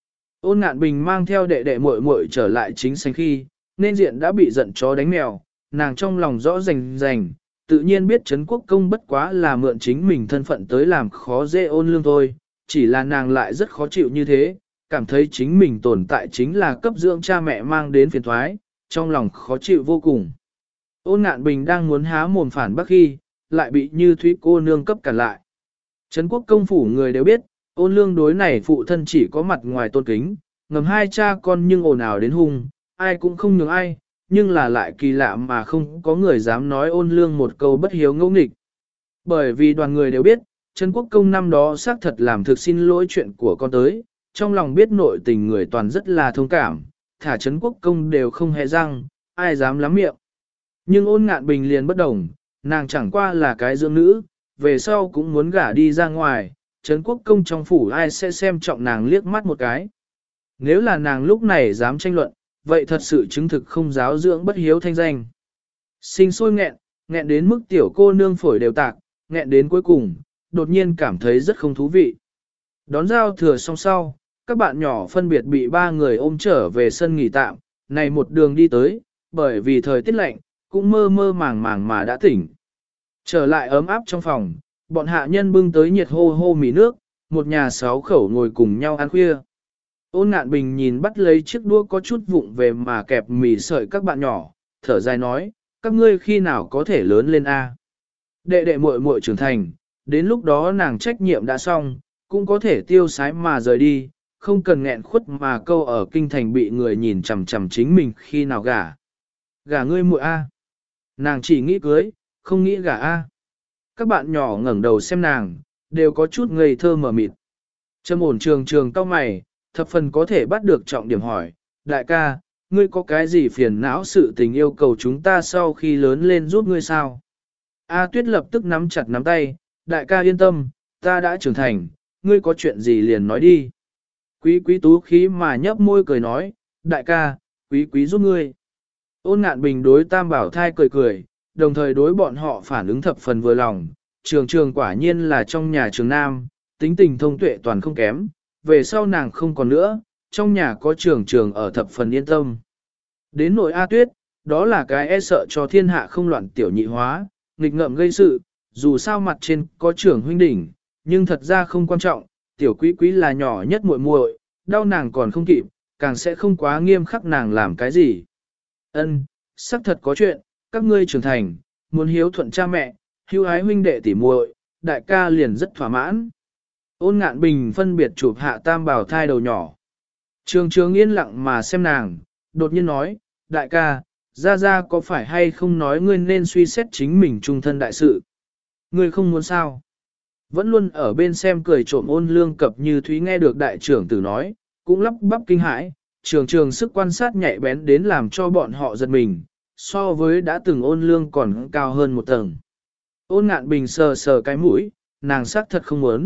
Ôn Ngạn Bình mang theo đệ đệ muội muội trở lại chính sảnh khi, nên diện đã bị giận chó đánh mèo, nàng trong lòng rõ rành rành, tự nhiên biết Trấn Quốc Công bất quá là mượn chính mình thân phận tới làm khó dễ Ôn Lương thôi, chỉ là nàng lại rất khó chịu như thế, cảm thấy chính mình tồn tại chính là cấp dưỡng cha mẹ mang đến phiền thoái, trong lòng khó chịu vô cùng. Ôn Ngạn Bình đang muốn há mồm phản bác khi, lại bị Như Thúy cô nương cấp cản lại. Trấn Quốc Công phủ người đều biết, Ôn Lương đối này phụ thân chỉ có mặt ngoài tôn kính, ngầm hai cha con nhưng ồn ào đến hung, ai cũng không nhường ai, nhưng là lại kỳ lạ mà không có người dám nói Ôn Lương một câu bất hiếu ngẫu nghịch. Bởi vì đoàn người đều biết, Trấn Quốc Công năm đó xác thật làm thực xin lỗi chuyện của con tới, trong lòng biết nội tình người toàn rất là thông cảm, thả Trấn Quốc Công đều không hề răng, ai dám lắm miệng. Nhưng Ôn Ngạn Bình liền bất đồng, nàng chẳng qua là cái dưỡng nữ, về sau cũng muốn gả đi ra ngoài, Trấn Quốc Công trong phủ ai sẽ xem trọng nàng liếc mắt một cái. Nếu là nàng lúc này dám tranh luận, vậy thật sự chứng thực không giáo dưỡng bất hiếu thanh danh. Sinh sôi nghẹn đến mức tiểu cô nương phổi đều tạc, nghẹn đến cuối cùng, đột nhiên cảm thấy rất không thú vị. Đón giao thừa xong sau, các bạn nhỏ phân biệt bị ba người ôm trở về sân nghỉ tạm, này một đường đi tới, bởi vì thời tiết lạnh, cũng mơ mơ màng màng mà đã tỉnh. Trở lại ấm áp trong phòng, bọn hạ nhân bưng tới nhiệt hô hô mì nước, một nhà 6 khẩu ngồi cùng nhau ăn khuya. Ôn Ngạn Bình nhìn bắt lấy chiếc đũa có chút vụng về mà kẹp mì sợi các bạn nhỏ, thở dài nói, các ngươi khi nào có thể lớn lên a? Đệ đệ muội muội trưởng thành, đến lúc đó nàng trách nhiệm đã xong, cũng có thể tiêu sái mà rời đi, không cần nghẹn khuất mà câu ở kinh thành bị người nhìn chằm chằm chính mình khi nào gả. Gả ngươi muội a? Nàng chỉ nghĩ cưới, không nghĩ gả a. Các bạn nhỏ ngẩng đầu xem nàng, đều có chút ngây thơ mờ mịt. Trầm ổn trường cau mày, thập phần có thể bắt được trọng điểm hỏi, đại ca, ngươi có cái gì phiền não sự tình yêu cầu chúng ta sau khi lớn lên giúp ngươi sao? A Tuyết lập tức nắm chặt nắm tay, đại ca yên tâm, ta đã trưởng thành, ngươi có chuyện gì liền nói đi. Quý tú khí mà nhấp môi cười nói, đại ca, quý giúp ngươi. Ôn Ngạn Bình đối Tam Bảo Thai cười cười, đồng thời đối bọn họ phản ứng thập phần vừa lòng, trường quả nhiên là trong nhà trường nam, tính tình thông tuệ toàn không kém, về sau nàng không còn nữa, trong nhà có trường ở thập phần yên tâm. Đến nội A Tuyết, đó là cái e sợ cho thiên hạ không loạn tiểu nhị hóa, nghịch ngợm gây sự, dù sao mặt trên có trưởng huynh đỉnh, nhưng thật ra không quan trọng, tiểu quý là nhỏ nhất muội muội, đau nàng còn không kịp, càng sẽ không quá nghiêm khắc nàng làm cái gì. Ân, xác thật có chuyện, các ngươi trưởng thành, muốn hiếu thuận cha mẹ, hiếu ái huynh đệ tỉ muội, đại ca liền rất thỏa mãn. Ôn Ngạn Bình phân biệt chụp hạ Tam Bảo Thai đầu nhỏ. Trường yên lặng mà xem nàng, đột nhiên nói, đại ca, ra có phải hay không nói ngươi nên suy xét chính mình trung thân đại sự. Ngươi không muốn sao? Vẫn luôn ở bên xem cười trộm Ôn Lương Cập Như Thúy nghe được đại trưởng tử nói, cũng lắp bắp kinh hãi, trường sức quan sát nhạy bén đến làm cho bọn họ giật mình, so với đã từng Ôn Lương còn cao hơn một tầng. Ôn Ngạn Bình sờ cái mũi, nàng xác thật không muốn.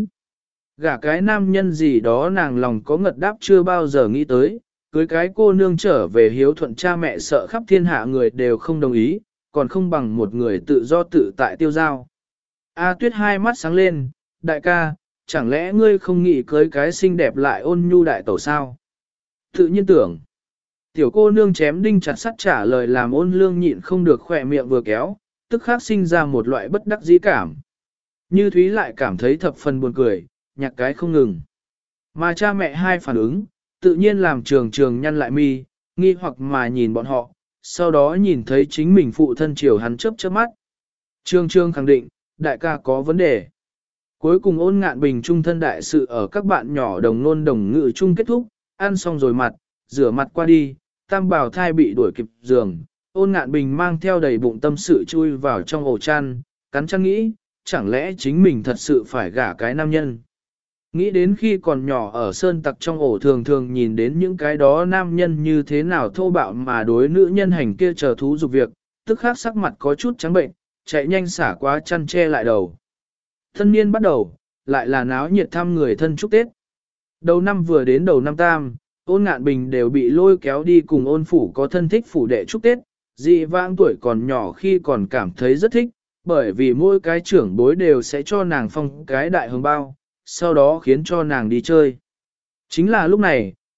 Gả cái nam nhân gì đó nàng lòng có ngật đáp chưa bao giờ nghĩ tới, cưới cái cô nương trở về hiếu thuận cha mẹ sợ khắp thiên hạ người đều không đồng ý, còn không bằng một người tự do tự tại tiêu giao. A Tuyết hai mắt sáng lên, đại ca, chẳng lẽ ngươi không nghĩ cưới cái xinh đẹp lại ôn nhu đại tẩu sao? Tự nhiên tưởng. Tiểu cô nương chém đinh chặt sắt trả lời làm Ôn Lương nhịn không được khỏe miệng vừa kéo, tức khắc sinh ra một loại bất đắc dĩ cảm. Như Thúy lại cảm thấy thập phần buồn cười, nhạc cái không ngừng. Mà cha mẹ hai phản ứng, tự nhiên làm trường nhăn lại mi, nghi hoặc mà nhìn bọn họ, sau đó nhìn thấy chính mình phụ thân chiều hắn chớp mắt. Trường khẳng định, đại ca có vấn đề. Cuối cùng Ôn Ngạn Bình trung thân đại sự ở các bạn nhỏ đồng nôn đồng ngữ chung kết thúc, ăn xong rồi rửa mặt qua đi, Tam Bảo Thai bị đuổi kịp giường, Ôn Ngạn Bình mang theo đầy bụng tâm sự chui vào trong ổ chăn, cắn chăn nghĩ, chẳng lẽ chính mình thật sự phải gả cái nam nhân. Nghĩ đến khi còn nhỏ ở sơn tặc trong ổ thường nhìn đến những cái đó nam nhân như thế nào thô bạo mà đối nữ nhân hành kia chờ thú dục việc, tức khắc sắc mặt có chút trắng bệnh, chạy nhanh xả qua chăn che lại đầu. Thân niên bắt đầu, lại là náo nhiệt thăm người thân chúc Tết. Đầu năm vừa đến đầu năm tam, Ôn Ngạn Bình đều bị lôi kéo đi cùng Ôn phủ có thân thích phủ đệ chúc Tết, dị vãng tuổi còn nhỏ khi còn cảm thấy rất thích, bởi vì mỗi cái trưởng bối đều sẽ cho nàng phong cái đại hồng bao, sau đó khiến cho nàng đi chơi. Chính là lúc này,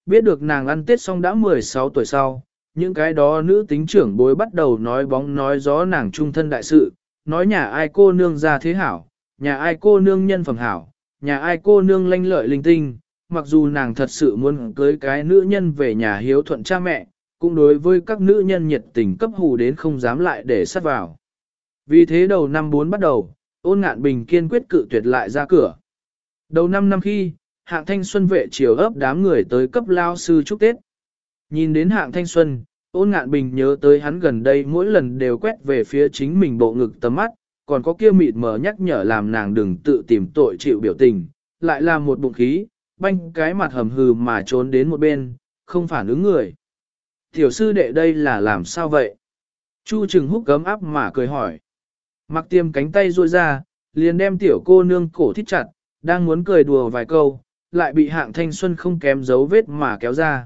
Biết được nàng ăn Tết xong đã 16 tuổi sau, những cái đó nữ tính trưởng bối bắt đầu nói bóng nói gió nàng trung thân đại sự, nói nhà ai cô nương ra thế hảo, nhà ai cô nương nhân phẩm hảo, nhà ai cô nương lanh lợi linh tinh, mặc dù nàng thật sự muốn cưới cái nữ nhân về nhà hiếu thuận cha mẹ, cũng đối với các nữ nhân nhiệt tình cấp hù đến không dám lại để sát vào. Vì thế đầu năm 4 bắt đầu, Ôn Ngạn Bình kiên quyết cự tuyệt lại ra cửa. Đầu năm khi, Hạng Thanh Xuân vệ chiều ấp đám người tới cấp lao sư chúc Tết. Nhìn đến Hạng Thanh Xuân, Ôn Ngạn Bình nhớ tới hắn gần đây mỗi lần đều quét về phía chính mình bộ ngực tầm mắt, còn có kia mịt mờ nhắc nhở làm nàng đừng tự tìm tội chịu biểu tình, lại là một bụng khí, banh cái mặt hầm hừ mà trốn đến một bên, không phản ứng người. Tiểu sư đệ đây là làm sao vậy? Chu Trừng Húc gấm áp mà cười hỏi. Mặc Tiêm cánh tay duỗi ra, liền đem tiểu cô nương cổ thít chặt, đang muốn cười đùa vài câu, lại bị Hạng Thanh Xuân không kém dấu vết mà kéo ra.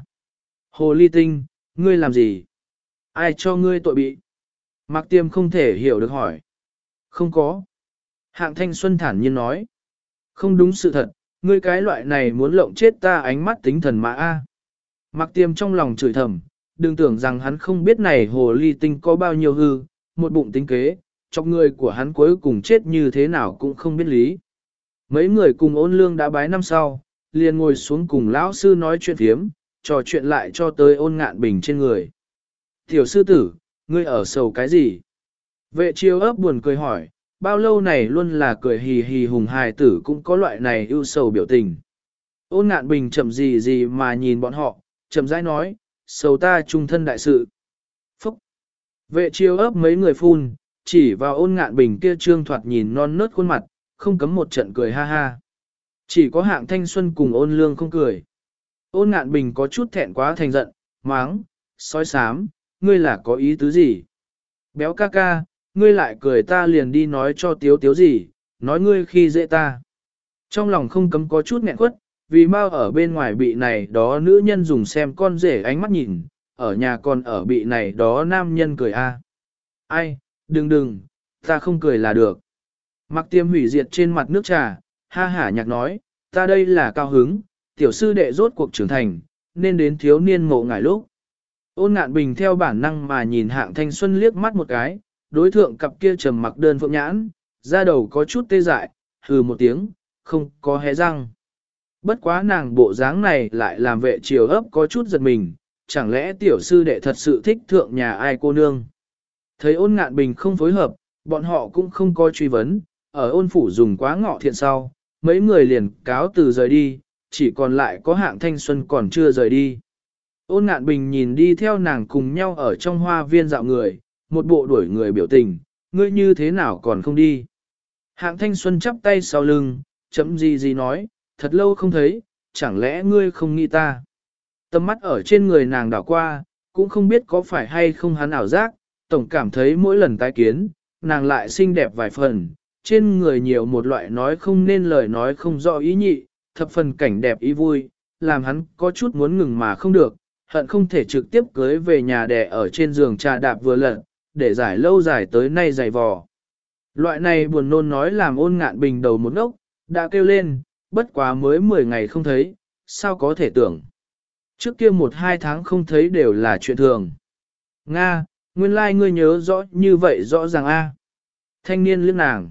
Hồ ly tinh, ngươi làm gì? Ai cho ngươi tội bị? Mặc Tiêm không thể hiểu được hỏi. Không có. Hạng Thanh Xuân thản nhiên nói. Không đúng sự thật, ngươi cái loại này muốn lộng chết ta ánh mắt tính thần mà a. Mặc Tiêm trong lòng chửi thầm, đừng tưởng rằng hắn không biết này hồ ly tinh có bao nhiêu hư, một bụng tính kế, chọc người của hắn cuối cùng chết như thế nào cũng không biết lý. Mấy người cùng Ôn Lương đã bái năm sau, liền ngồi xuống cùng lão sư nói chuyện phiếm, trò chuyện lại cho tới Ôn Ngạn Bình trên người. Tiểu sư tử, ngươi ở sầu cái gì? Vệ chiêu ấp buồn cười hỏi, bao lâu này luôn là cười hì hì hùng hài tử cũng có loại này ưu sầu biểu tình. Ôn Ngạn Bình chậm gì gì mà nhìn bọn họ, chậm rãi nói, sầu ta trung thân đại sự. Phúc! Vệ chiêu ấp mấy người phun, chỉ vào Ôn Ngạn Bình kia trương thoạt nhìn non nớt khuôn mặt, không cấm một trận cười ha ha. Chỉ có Hạng Thanh Xuân cùng Ôn Lương không cười. Ôn Ngạn Bình có chút thẹn quá thành giận, máng, sói xám, ngươi là có ý tứ gì? Béo ca ca, ngươi lại cười ta liền đi nói cho tiếu tiếu gì, nói ngươi khi dễ ta. Trong lòng không cấm có chút nghẹn quất, vì mau ở bên ngoài bị này đó nữ nhân dùng xem con rể ánh mắt nhìn, ở nhà còn ở bị này đó nam nhân cười a. Ai, đừng, ta không cười là được. Mặc Tiêm hủy diệt trên mặt nước trà, ha hả nhạc nói, ta đây là cao hứng, tiểu sư đệ rốt cuộc trưởng thành, nên đến thiếu niên mộ ngài lúc. Ôn Ngạn Bình theo bản năng mà nhìn Hạng Thanh Xuân liếc mắt một cái, đối thượng cặp kia trầm mặc đơn phượng nhãn, da đầu có chút tê dại, hừ một tiếng, không có hé răng. Bất quá nàng bộ dáng này lại làm vệ chiều ấp có chút giật mình, chẳng lẽ tiểu sư đệ thật sự thích thượng nhà ai cô nương. Thấy Ôn Ngạn Bình không phối hợp, bọn họ cũng không có truy vấn, ở Ôn phủ dùng quá ngọ thiện sau, mấy người liền cáo từ rời đi, chỉ còn lại có Hạng Thanh Xuân còn chưa rời đi. Ôn Ngạn Bình nhìn đi theo nàng cùng nhau ở trong hoa viên dạo người, một bộ đuổi người biểu tình, ngươi như thế nào còn không đi. Hạng Thanh Xuân chắp tay sau lưng, chấm gì nói, thật lâu không thấy, chẳng lẽ ngươi không nghĩ ta. Tầm mắt ở trên người nàng đảo qua, cũng không biết có phải hay không hắn ảo giác, tổng cảm thấy mỗi lần tái kiến, nàng lại xinh đẹp vài phần, trên người nhiều một loại nói không nên lời nói không rõ ý nhị, thập phần cảnh đẹp ý vui, làm hắn có chút muốn ngừng mà không được, hận không thể trực tiếp cưới về nhà đẻ ở trên giường trà đạp vừa lật, để giải lâu dài tới nay dày vò. Loại này buồn nôn nói làm Ôn Ngạn Bình đầu một ngốc, đã kêu lên, bất quá mới 10 ngày không thấy, sao có thể tưởng. Trước kia 1-2 tháng không thấy đều là chuyện thường. Nga, nguyên lai like ngươi nhớ rõ như vậy rõ ràng a. Thanh niên liếc nàng.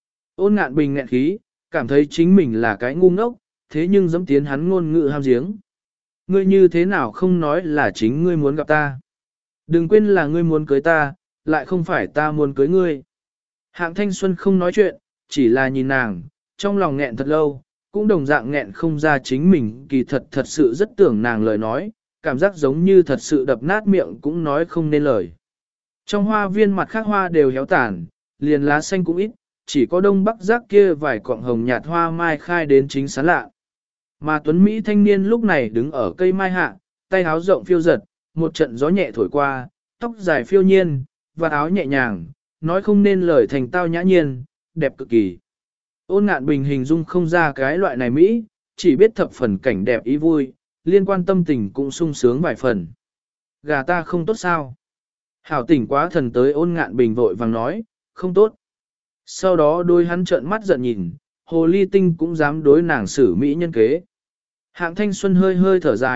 Ôn Ngạn Bình nghẹn khí, cảm thấy chính mình là cái ngu ngốc, thế nhưng dẫm tiến hắn ngôn ngữ ham giếng. Ngươi như thế nào không nói là chính ngươi muốn gặp ta. Đừng quên là ngươi muốn cưới ta, lại không phải ta muốn cưới ngươi. Hạng Thanh Xuân không nói chuyện, chỉ là nhìn nàng, trong lòng nghẹn thật lâu, cũng đồng dạng nghẹn không ra chính mình kỳ thật sự rất tưởng nàng lời nói, cảm giác giống như thật sự đập nát miệng cũng nói không nên lời. Trong hoa viên mặt khác hoa đều héo tàn, liền lá xanh cũng ít, chỉ có đông bắc giác kia vài cọng hồng nhạt hoa mai khai đến chính sán lạ. Mà Tuấn Mỹ thanh niên lúc này đứng ở cây mai hạ, tay áo rộng phiêu giật, một trận gió nhẹ thổi qua, tóc dài phiêu nhiên, và áo nhẹ nhàng, nói không nên lời thành tao nhã nhiên, đẹp cực kỳ. Ôn Ngạn Bình hình dung không ra cái loại này Mỹ, chỉ biết thập phần cảnh đẹp ý vui, liên quan tâm tình cũng sung sướng vài phần. Gà ta không tốt sao? Hảo tỉnh quá thần tới Ôn Ngạn Bình vội vàng nói, không tốt. Sau đó đôi hắn trợn mắt giận nhìn, hồ ly tinh cũng dám đối nàng xử Mỹ nhân kế. Hạng Thanh Xuân hơi hơi thở dài,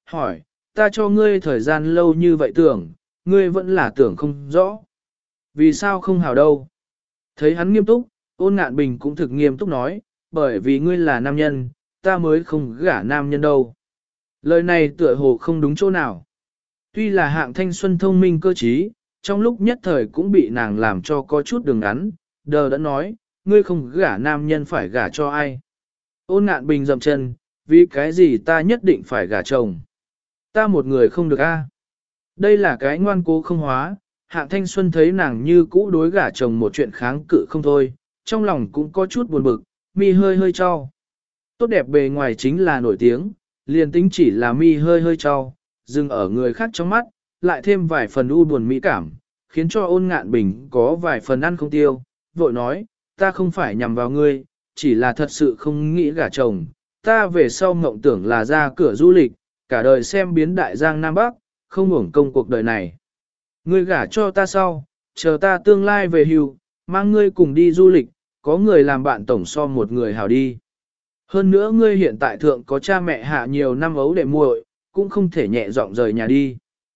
hỏi, ta cho ngươi thời gian lâu như vậy tưởng, ngươi vẫn là tưởng không rõ. Vì sao không hảo đâu? Thấy hắn nghiêm túc, Ôn Ngạn Bình cũng thực nghiêm túc nói, bởi vì ngươi là nam nhân, ta mới không gả nam nhân đâu. Lời này tựa hồ không đúng chỗ nào. Tuy là hạng thanh xuân thông minh cơ trí, trong lúc nhất thời cũng bị nàng làm cho có chút đường ngắn, đờ đã nói, ngươi không gả nam nhân phải gả cho ai. Ôn Ngạn Bình dậm chân, vì cái gì ta nhất định phải gả chồng. Ta một người không được a. Đây là cái ngoan cố không hóa, hạng thanh xuân thấy nàng như cũ đối gả chồng một chuyện kháng cự không thôi, trong lòng cũng có chút buồn bực, mi hơi hơi cho. Tốt đẹp bề ngoài chính là nổi tiếng, liền tính chỉ là mi hơi hơi cho, dừng ở người khác trong mắt, lại thêm vài phần u buồn mỹ cảm, khiến cho Ôn Ngạn Bình có vài phần ăn không tiêu, vội nói, ta không phải nhằm vào ngươi, chỉ là thật sự không nghĩ gả chồng, ta về sau mộng tưởng là ra cửa du lịch, cả đời xem biến đại giang Nam Bắc, không hưởng công cuộc đời này. Ngươi gả cho ta sau, chờ ta tương lai về hưu, mang ngươi cùng đi du lịch, có người làm bạn tổng so một người hảo đi. Hơn nữa ngươi hiện tại thượng có cha mẹ hạ nhiều năm ấu đệ muội, cũng không thể nhẹ giọng rời nhà đi.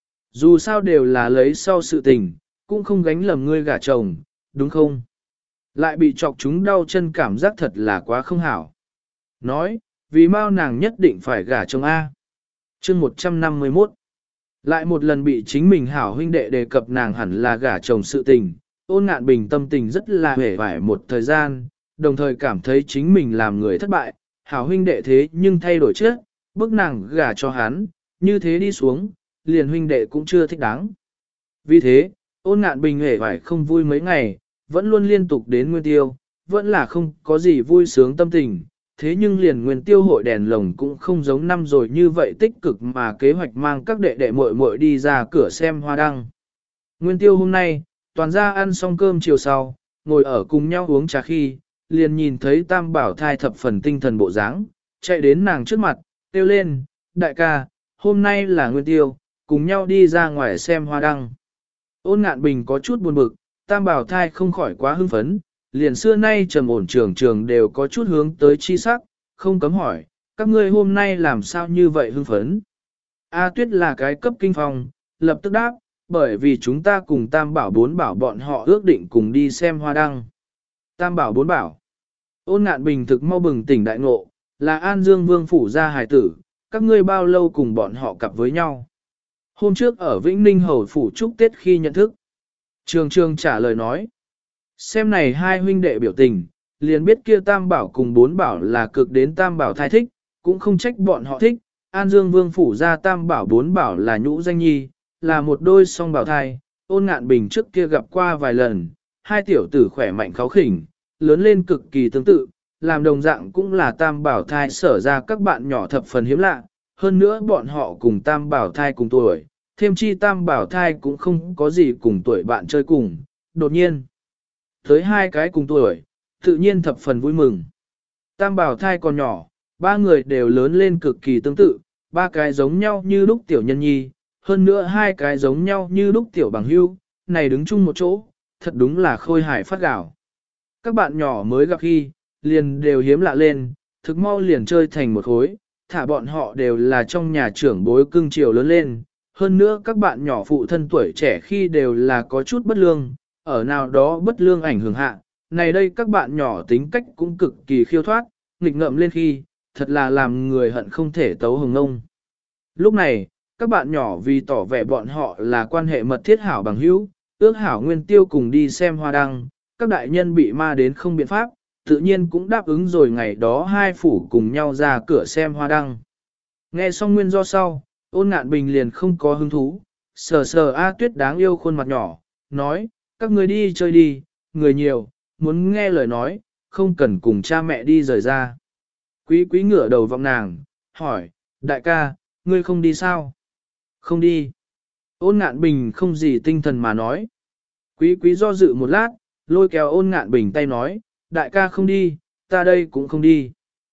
Dù sao đều là lấy sau sự tình, cũng không gánh lầm ngươi gả chồng, đúng không? Lại bị chọc chúng đau chân cảm giác thật là quá không hảo. Nói, vì mau nàng nhất định phải gả chồng A. chương 151. Lại một lần bị chính mình hảo huynh đệ đề cập nàng hẳn là gả chồng sự tình, Ôn Ngạn Bình tâm tình rất là hề vải một thời gian, đồng thời cảm thấy chính mình làm người thất bại, hảo huynh đệ thế nhưng thay đổi trước, bức nàng gả cho hắn, như thế đi xuống, liền huynh đệ cũng chưa thích đáng. Vì thế, Ôn Ngạn Bình hề vải không vui mấy ngày, vẫn luôn liên tục đến Nguyên Tiêu, vẫn là không có gì vui sướng tâm tình, thế nhưng liền Nguyên Tiêu hội đèn lồng cũng không giống năm rồi như vậy tích cực mà kế hoạch mang các đệ đệ muội muội đi ra cửa xem hoa đăng. Nguyên Tiêu hôm nay, toàn gia ăn xong cơm chiều sau, ngồi ở cùng nhau uống trà khi, liền nhìn thấy Tam Bảo thai thập phần tinh thần bộ dáng, chạy đến nàng trước mặt, kêu lên, đại ca, hôm nay là Nguyên Tiêu, cùng nhau đi ra ngoài xem hoa đăng. Ôn Ngạn Bình có chút buồn bực, Tam Bảo thai không khỏi quá hưng phấn, liền xưa nay trầm ổn trường đều có chút hướng tới chi sắc, không cấm hỏi, các ngươi hôm nay làm sao như vậy hưng phấn? A Tuyết là cái cấp kinh phong, lập tức đáp, bởi vì chúng ta cùng Tam Bảo bốn bảo bọn họ ước định cùng đi xem hoa đăng. Tam Bảo bốn bảo. Ôn Ngạn Bình thực mau bừng tỉnh đại ngộ, là An Dương Vương phủ gia hài tử, các ngươi bao lâu cùng bọn họ cặp với nhau? Hôm trước ở Vĩnh Ninh Hầu phủ chúc Tết khi nhận thức. Trường trả lời nói, xem này hai huynh đệ biểu tình, liền biết kia Tam Bảo cùng bốn bảo là cực đến Tam Bảo thai thích, cũng không trách bọn họ thích. An Dương Vương phủ ra Tam Bảo bốn bảo là nhũ danh nhi, là một đôi song bảo thai. Ôn Ngạn Bình trước kia gặp qua vài lần, hai tiểu tử khỏe mạnh kháu khỉnh, lớn lên cực kỳ tương tự, làm đồng dạng cũng là Tam Bảo thai sở ra các bạn nhỏ thập phần hiếm lạ. Hơn nữa bọn họ cùng Tam Bảo thai cùng tuổi, thêm chi Tam Bảo thai cũng không có gì cùng tuổi bạn chơi cùng, đột nhiên. Tới hai cái cùng tuổi, tự nhiên thập phần vui mừng. Tam Bảo thai còn nhỏ, ba người đều lớn lên cực kỳ tương tự, ba cái giống nhau như lúc tiểu nhân nhi, hơn nữa hai cái giống nhau như lúc tiểu bằng hưu, này đứng chung một chỗ, thật đúng là khôi hài phát gạo. Các bạn nhỏ mới gặp khi, liền đều hiếm lạ lên, thực mau liền chơi thành một khối, thả bọn họ đều là trong nhà trưởng bối cưng chiều lớn lên. Hơn nữa các bạn nhỏ phụ thân tuổi trẻ khi đều là có chút bất lương, ở nào đó bất lương ảnh hưởng hạ. Này đây các bạn nhỏ tính cách cũng cực kỳ khiêu thoát, nghịch ngợm lên khi, thật là làm người hận không thể tấu hồng ngông. Lúc này, các bạn nhỏ vì tỏ vẻ bọn họ là quan hệ mật thiết hảo bằng hữu, ước hảo Nguyên Tiêu cùng đi xem hoa đăng, các đại nhân bị ma đến không biện pháp, tự nhiên cũng đáp ứng rồi ngày đó hai phủ cùng nhau ra cửa xem hoa đăng. Nghe xong nguyên do sau, Ôn Ngạn Bình liền không có hứng thú, sờ sờ A Tuyết đáng yêu khuôn mặt nhỏ, nói, các người đi chơi đi, người nhiều, muốn nghe lời nói, không cần cùng cha mẹ đi rời ra. Quý quý ngửa đầu vọng nàng, hỏi, đại ca, ngươi không đi sao? Không đi. Ôn Ngạn Bình không gì tinh thần mà nói. Quý quý do dự một lát, lôi kéo Ôn Ngạn Bình tay nói, đại ca không đi, ta đây cũng không đi.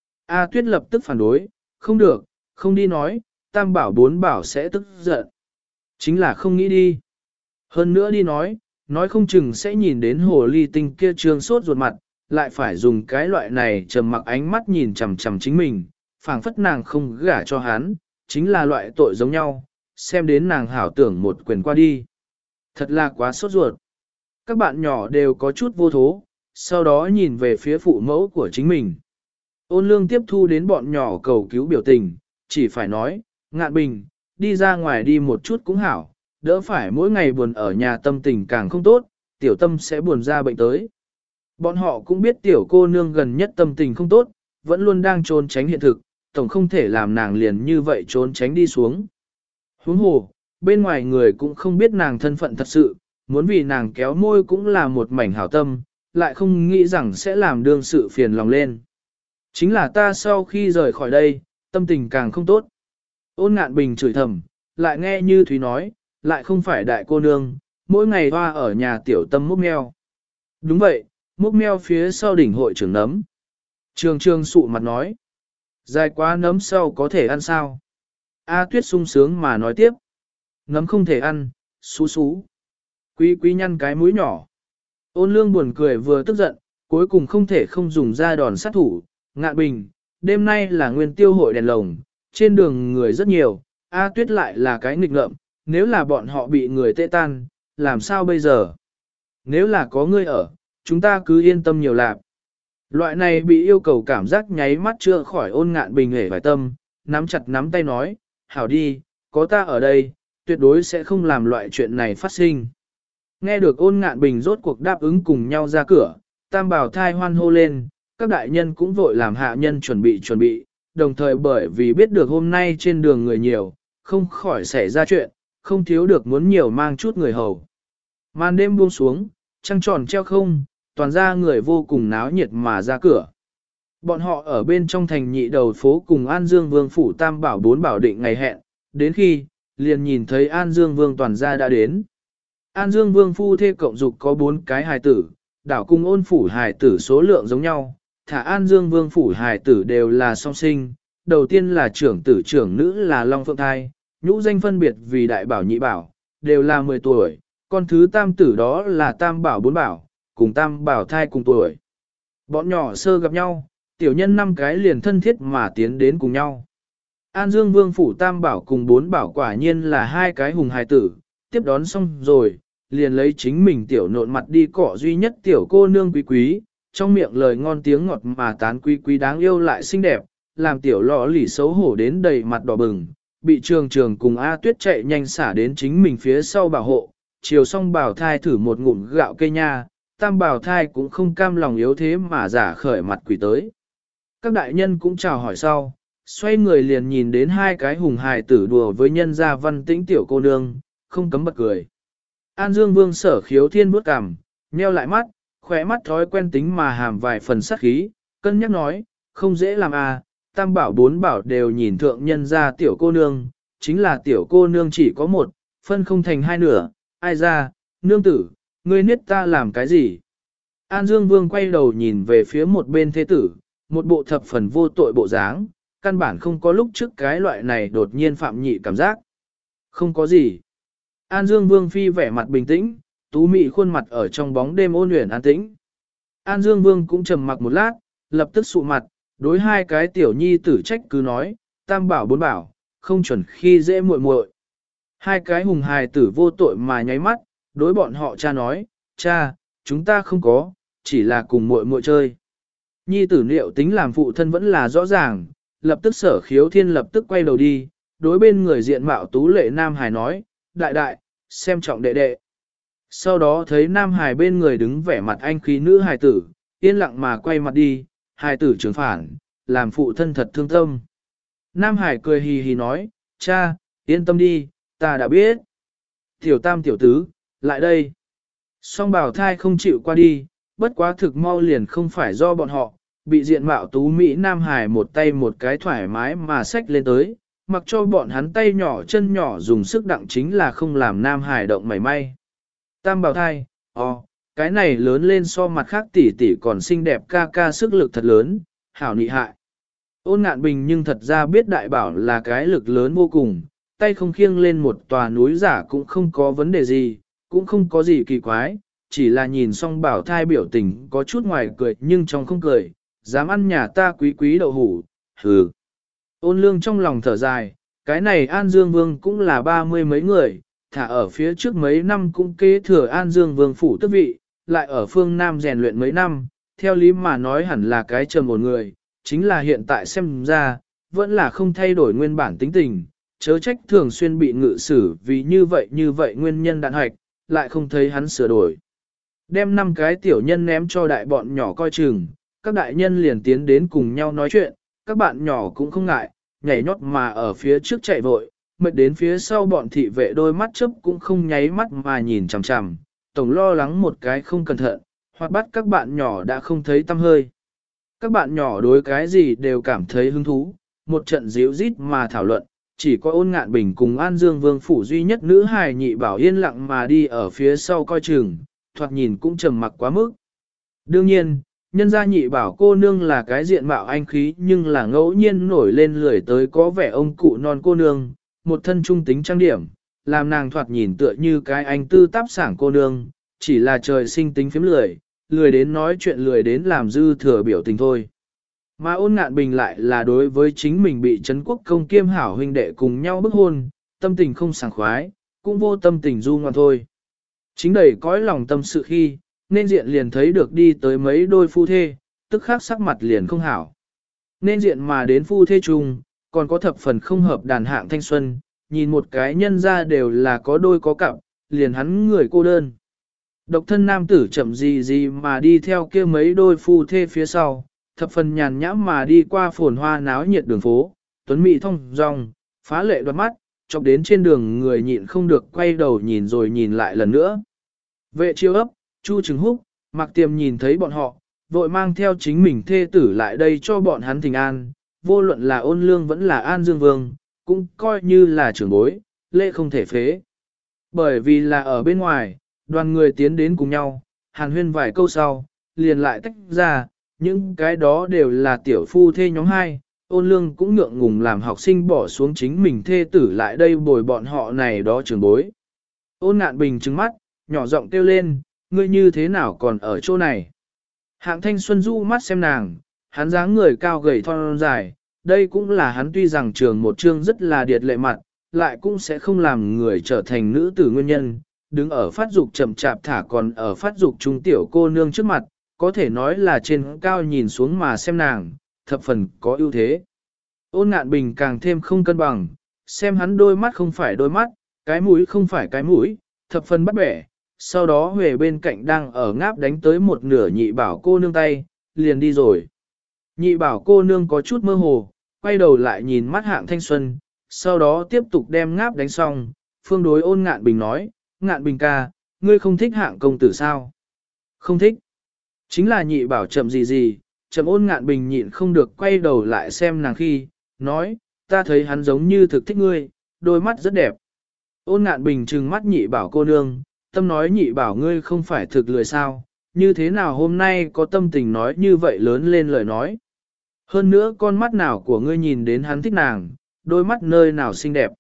A Tuyết lập tức phản đối, không được, không đi nói, Tam Bảo bốn bảo sẽ tức giận. Chính là không nghĩ đi. Hơn nữa đi nói không chừng sẽ nhìn đến hồ ly tinh kia trương sốt ruột mặt, lại phải dùng cái loại này trầm mặc ánh mắt nhìn chằm chằm chính mình, phảng phất nàng không gả cho hắn, chính là loại tội giống nhau, xem đến nàng hảo tưởng một quyền qua đi. Thật là quá sốt ruột. Các bạn nhỏ đều có chút vô thố, sau đó nhìn về phía phụ mẫu của chính mình. Ôn lương tiếp thu đến bọn nhỏ cầu cứu biểu tình, chỉ phải nói, Ngạn Bình, đi ra ngoài đi một chút cũng hảo, đỡ phải mỗi ngày buồn ở nhà tâm tình càng không tốt, tiểu tâm sẽ buồn ra bệnh tới. Bọn họ cũng biết tiểu cô nương gần nhất tâm tình không tốt, vẫn luôn đang trốn tránh hiện thực, tổng không thể làm nàng liền như vậy trốn tránh đi xuống. Huống hồ, bên ngoài người cũng không biết nàng thân phận thật sự, muốn vì nàng kéo môi cũng là một mảnh hảo tâm, lại không nghĩ rằng sẽ làm đương sự phiền lòng lên. Chính là ta sau khi rời khỏi đây, tâm tình càng không tốt. Ôn Ngạn Bình chửi thầm, lại nghe như Thúy nói, lại không phải đại cô nương, mỗi ngày hoa ở nhà tiểu tâm múc meo. Đúng vậy, múc meo phía sau đỉnh hội trưởng nấm. Trường Trường sụ mặt nói, dài quá nấm sau có thể ăn sao? A Tuyết sung sướng mà nói tiếp, nấm không thể ăn, xú xú. Quý quý nhăn cái mũi nhỏ. Ôn lương buồn cười vừa tức giận, cuối cùng không thể không dùng ra đòn sát thủ. Ngạn Bình, đêm nay là nguyên tiêu hội đèn lồng, trên đường người rất nhiều, A Tuyết lại là cái nghịch ngợm, nếu là bọn họ bị người tê tan, làm sao bây giờ? Nếu là có ngươi ở, chúng ta cứ yên tâm nhiều lạc. Loại này bị yêu cầu cảm giác nháy mắt chưa khỏi Ôn Ngạn Bình hề phải tâm, nắm chặt nắm tay nói, hảo đi, có ta ở đây, tuyệt đối sẽ không làm loại chuyện này phát sinh. Nghe được Ôn Ngạn Bình rốt cuộc đáp ứng cùng nhau ra cửa, Tam Bảo Thai hoan hô lên, các đại nhân cũng vội làm hạ nhân chuẩn bị, đồng thời bởi vì biết được hôm nay trên đường người nhiều, không khỏi xảy ra chuyện, không thiếu được muốn nhiều mang chút người hầu. Màn đêm buông xuống, trăng tròn treo không, toàn ra người vô cùng náo nhiệt mà ra cửa. Bọn họ ở bên trong thành nhị đầu phố cùng An Dương Vương phủ Tam Bảo bốn bảo định ngày hẹn, đến khi, liền nhìn thấy An Dương Vương toàn gia đã đến. An Dương Vương phu thê cộng dục có 4 cái hài tử, đảo cùng Ôn phủ hài tử số lượng giống nhau, thả An Dương Vương phủ hài tử đều là song sinh, đầu tiên là trưởng tử trưởng nữ là Long Phượng Thai, nhũ danh phân biệt vì đại bảo nhị bảo, đều là 10 tuổi, con thứ tam tử đó là Tam Bảo bốn bảo, cùng Tam Bảo Thai cùng tuổi. Bọn nhỏ sơ gặp nhau, tiểu nhân 5 cái liền thân thiết mà tiến đến cùng nhau. An Dương Vương phủ Tam Bảo cùng 4 bảo quả nhiên là 2 cái hùng hài tử, tiếp đón xong rồi, liền lấy chính mình tiểu nộn mặt đi cọ duy nhất tiểu cô nương quý quý, trong miệng lời ngon tiếng ngọt mà tán quý quý đáng yêu lại xinh đẹp, làm tiểu lọ lì xấu hổ đến đầy mặt đỏ bừng, bị Trường Trường cùng A Tuyết chạy nhanh xả đến chính mình phía sau bảo hộ, chiều xong Bảo Thai thử một ngụm gạo cây nha, Tam Bảo Thai cũng không cam lòng yếu thế mà giả khởi mặt quỷ tới. Các đại nhân cũng chào hỏi sau, xoay người liền nhìn đến 2 cái hùng hài tử đùa với nhân gia Văn Tĩnh tiểu cô nương, không cấm bật cười. An Dương Vương Sở Khiếu Thiên bước cằm, nheo lại mắt, khóe mắt thói quen tính mà hàm vài phần sát khí, cân nhắc nói, không dễ làm à, Tam Bảo bốn bảo đều nhìn thượng nhân gia tiểu cô nương, chính là tiểu cô nương chỉ có một, phân không thành 2 nửa, ai ra, nương tử, ngươi niết ta làm cái gì? An Dương Vương quay đầu nhìn về phía một bên thế tử, một bộ thập phần vô tội bộ dáng, căn bản không có lúc trước cái loại này đột nhiên phạm nhị cảm giác. Không có gì. An Dương Vương phi vẻ mặt bình tĩnh, tú mị khuôn mặt ở trong bóng đêm ôn luyện an tĩnh. An Dương Vương cũng trầm mặc một lát, lập tức sụ mặt, đối 2 cái tiểu nhi tử trách cứ nói, Tam Bảo bốn bảo, không chuẩn khi dễ muội muội. 2 cái hùng hài tử vô tội mà nháy mắt, đối bọn họ cha nói, cha, chúng ta không có, chỉ là cùng muội muội chơi. Nhi tử liệu tính làm phụ thân vẫn là rõ ràng, lập tức Sở Khiếu Thiên lập tức quay đầu đi, đối bên người diện mạo tú lệ Nam Hải nói, đại đại, xem trọng đệ đệ. Sau đó thấy Nam Hải bên người đứng vẻ mặt anh khí nữ hài tử, yên lặng mà quay mặt đi, hài tử trưởng phản, làm phụ thân thật thương tâm. Nam Hải cười hì hì nói, cha, yên tâm đi, ta đã biết. Tiểu tam tiểu tứ, lại đây. Song Bảo Thai không chịu qua đi, bất quá thực mau liền không phải do bọn họ, bị diện mạo tú Mỹ Nam Hải một tay một cái thoải mái mà xách lên tới, mặc cho bọn hắn tay nhỏ chân nhỏ dùng sức đặng chính là không làm Nam Hải động mảy may. Tam Bảo Thai, cái này lớn lên so mặt khác tỷ tỷ còn xinh đẹp ca ca sức lực thật lớn, hảo nị hại. Ôn Ngạn Bình nhưng thật ra biết đại bảo là cái lực lớn vô cùng, tay không khiêng lên một tòa núi giả cũng không có vấn đề gì, cũng không có gì kỳ quái, chỉ là nhìn xong Bảo Thai biểu tình có chút ngoài cười nhưng trong không cười, dám ăn nhà ta quý quý đậu hủ, hừ. Ôn Lương trong lòng thở dài, Cái này An Dương Vương cũng là 30 mấy người, thả ở phía trước mấy năm cũng kế thừa An Dương Vương phủ tước vị, lại ở phương Nam rèn luyện mấy năm, theo lý mà nói hẳn là cái trầm một người, chính là hiện tại xem ra, vẫn là không thay đổi nguyên bản tính tình, chớ trách thường xuyên bị ngự xử vì như vậy nguyên nhân đạn hoạch, lại không thấy hắn sửa đổi. Đem 5 cái tiểu nhân ném cho đại bọn nhỏ coi chừng, các đại nhân liền tiến đến cùng nhau nói chuyện, các bạn nhỏ cũng không ngại, nhảy nhót mà ở phía trước chạy vội, mệt đến phía sau bọn thị vệ đôi mắt chớp cũng không nháy mắt mà nhìn chằm chằm, tổng lo lắng một cái không cẩn thận, hoặc bắt các bạn nhỏ đã không thấy tâm hơi. Các bạn nhỏ đối cái gì đều cảm thấy hứng thú, một trận díu rít mà thảo luận, chỉ có Ôn Ngạn Bình cùng An Dương Vương phủ duy nhất nữ hài Nhị Bảo yên lặng mà đi ở phía sau coi chừng, thoạt nhìn cũng trầm mặc quá mức. Đương nhiên, nhân gia Nhị Bảo cô nương là cái diện mạo anh khí nhưng là ngẫu nhiên nổi lên lười tới có vẻ ông cụ non cô nương, một thân trung tính trang điểm, làm nàng thoạt nhìn tựa như cái anh tư táp sảng cô nương, chỉ là trời sinh tính phiếm lười đến nói chuyện lười đến làm dư thừa biểu tình thôi. Mà Ôn Ngạn Bình lại là đối với chính mình bị Trấn Quốc công kiêm hảo huynh đệ cùng nhau bức hôn, tâm tình không sảng khoái, cũng vô tâm tình du ngoạn thôi. Chính đầy cõi lòng tâm sự khi, nên diện liền thấy được đi tới mấy đôi phu thê, tức khắc sắc mặt liền không hảo. Nên diện mà đến phu thê chung, còn có thập phần không hợp đàn hạng thanh xuân, nhìn một cái nhân ra đều là có đôi có cặp, liền hắn người cô đơn. Độc thân nam tử chậm gì mà đi theo kia mấy đôi phu thê phía sau, thập phần nhàn nhãm mà đi qua phồn hoa náo nhiệt đường phố, tuấn mỹ thông dong, phá lệ đoạt mắt, chọc đến trên đường người nhịn không được quay đầu nhìn rồi nhìn lại lần nữa. Vệ chiêu ấp, Chu Trừng Húc, Mạc Tiềm nhìn thấy bọn họ, vội mang theo chính mình thê tử lại đây cho bọn hắn thỉnh an, vô luận là Ôn Lương vẫn là An Dương Vương, cũng coi như là trưởng bối, lễ không thể phế. Bởi vì là ở bên ngoài, đoàn người tiến đến cùng nhau, hàn huyên vài câu sau, liền lại tách ra, những cái đó đều là tiểu phu thê nhóm 2, Ôn Lương cũng ngượng ngùng làm học sinh bỏ xuống chính mình thê tử lại đây bồi bọn họ này đó trưởng bối. Ôn Ngạn Bình trừng mắt, nhỏ giọng kêu lên, ngươi như thế nào còn ở chỗ này? Hạng Thanh Xuân du mắt xem nàng, hắn dáng người cao gầy thon dài, đây cũng là hắn tuy rằng trường một chương rất là điệt lệ mặt, lại cũng sẽ không làm người trở thành nữ tử nguyên nhân, đứng ở phát dục chậm chạp thả còn ở phát dục trung tiểu cô nương trước mặt, có thể nói là trên cao nhìn xuống mà xem nàng, thập phần có ưu thế. Ôn Ngạn Bình càng thêm không cân bằng, xem hắn đôi mắt không phải đôi mắt, cái mũi không phải cái mũi, thập phần bắt bẻ, sau đó Huệ bên cạnh đang ở ngáp đánh tới một nửa Nhị Bảo cô nương tay, liền đi rồi. Nhị Bảo cô nương có chút mơ hồ, quay đầu lại nhìn mắt Hạng Thanh Xuân, sau đó tiếp tục đem ngáp đánh xong, phương đối Ôn Ngạn Bình nói, Ngạn Bình ca, ngươi không thích Hạng công tử sao? Không thích. Chính là Nhị Bảo chậm gì, chậm Ôn Ngạn Bình nhịn không được quay đầu lại xem nàng khi, nói, ta thấy hắn giống như thực thích ngươi, đôi mắt rất đẹp. Ôn Ngạn Bình trừng mắt Nhị Bảo cô nương, tâm nói Nhị Bảo ngươi không phải thực lười sao, như thế nào hôm nay có tâm tình nói như vậy lớn lên lời nói. Hơn nữa con mắt nào của ngươi nhìn đến hắn thích nàng, đôi mắt nơi nào xinh đẹp.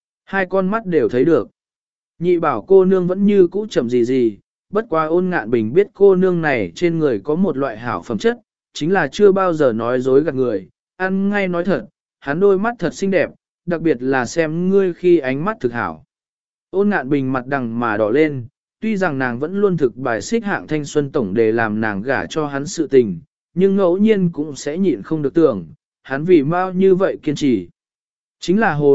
2 con mắt đều thấy được. Nhị Bảo cô nương vẫn như cũ chậm gì, bất quá Ôn Ngạn Bình biết cô nương này trên người có một loại hảo phẩm chất, chính là chưa bao giờ nói dối gạt người, ăn ngay nói thật, hắn đôi mắt thật xinh đẹp, đặc biệt là xem ngươi khi ánh mắt thực hảo. Ôn Ngạn Bình mặt đằng mà đỏ lên, tuy rằng nàng vẫn luôn thực bài xích Hạng Thanh Xuân tổng để làm nàng gả cho hắn sự tình, nhưng ngẫu nhiên cũng sẽ nhịn không được tưởng, hắn vì mau như vậy kiên trì. Chính là hồ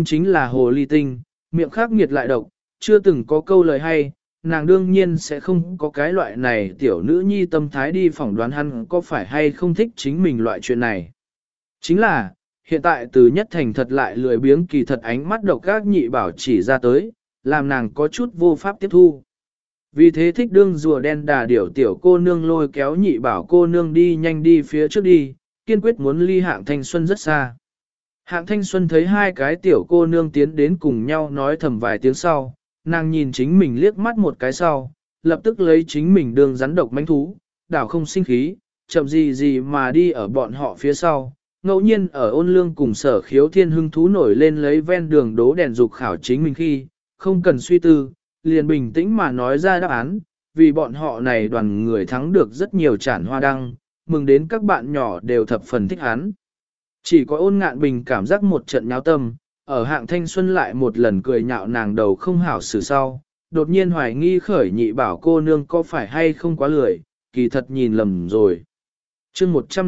ly tinh, miệng khắc nghiệt lại độc, chưa từng có câu lời hay, nàng đương nhiên sẽ không có cái loại này tiểu nữ nhi tâm thái đi phỏng đoán hắn có phải hay không thích chính mình loại chuyện này. Chính là, hiện tại từ nhất thành thật lại lười biếng kỳ thật ánh mắt độc các Nhị Bảo chỉ ra tới, làm nàng có chút vô pháp tiếp thu. Vì thế thích đương rùa đen đà điểu tiểu cô nương lôi kéo Nhị Bảo cô nương đi nhanh đi phía trước đi, kiên quyết muốn ly Hạng Thanh Xuân rất xa. Hạng Thanh Xuân thấy 2 cái tiểu cô nương tiến đến cùng nhau nói thầm vài tiếng sau, nàng nhìn chính mình liếc mắt một cái sau, lập tức lấy chính mình đường rắn độc mãnh thú, đảo không sinh khí, chậm gì mà đi ở bọn họ phía sau. Ngẫu nhiên ở Ôn Lương cùng Sở Khiếu Thiên hưng thú nổi lên lấy ven đường đố đèn dục khảo chính mình khi, không cần suy tư, liền bình tĩnh mà nói ra đáp án, vì bọn họ này đoàn người thắng được rất nhiều chản hoa đăng, mừng đến các bạn nhỏ đều thập phần thích hắn. Chỉ có Ôn Ngạn Bình cảm giác một trận nháo tâm, ở hạng thanh xuân lại một lần cười nhạo nàng đầu không hảo xử sau, đột nhiên hoài nghi khởi nhị bảo cô nương có phải hay không quá lười, kỳ thật nhìn lầm rồi. chương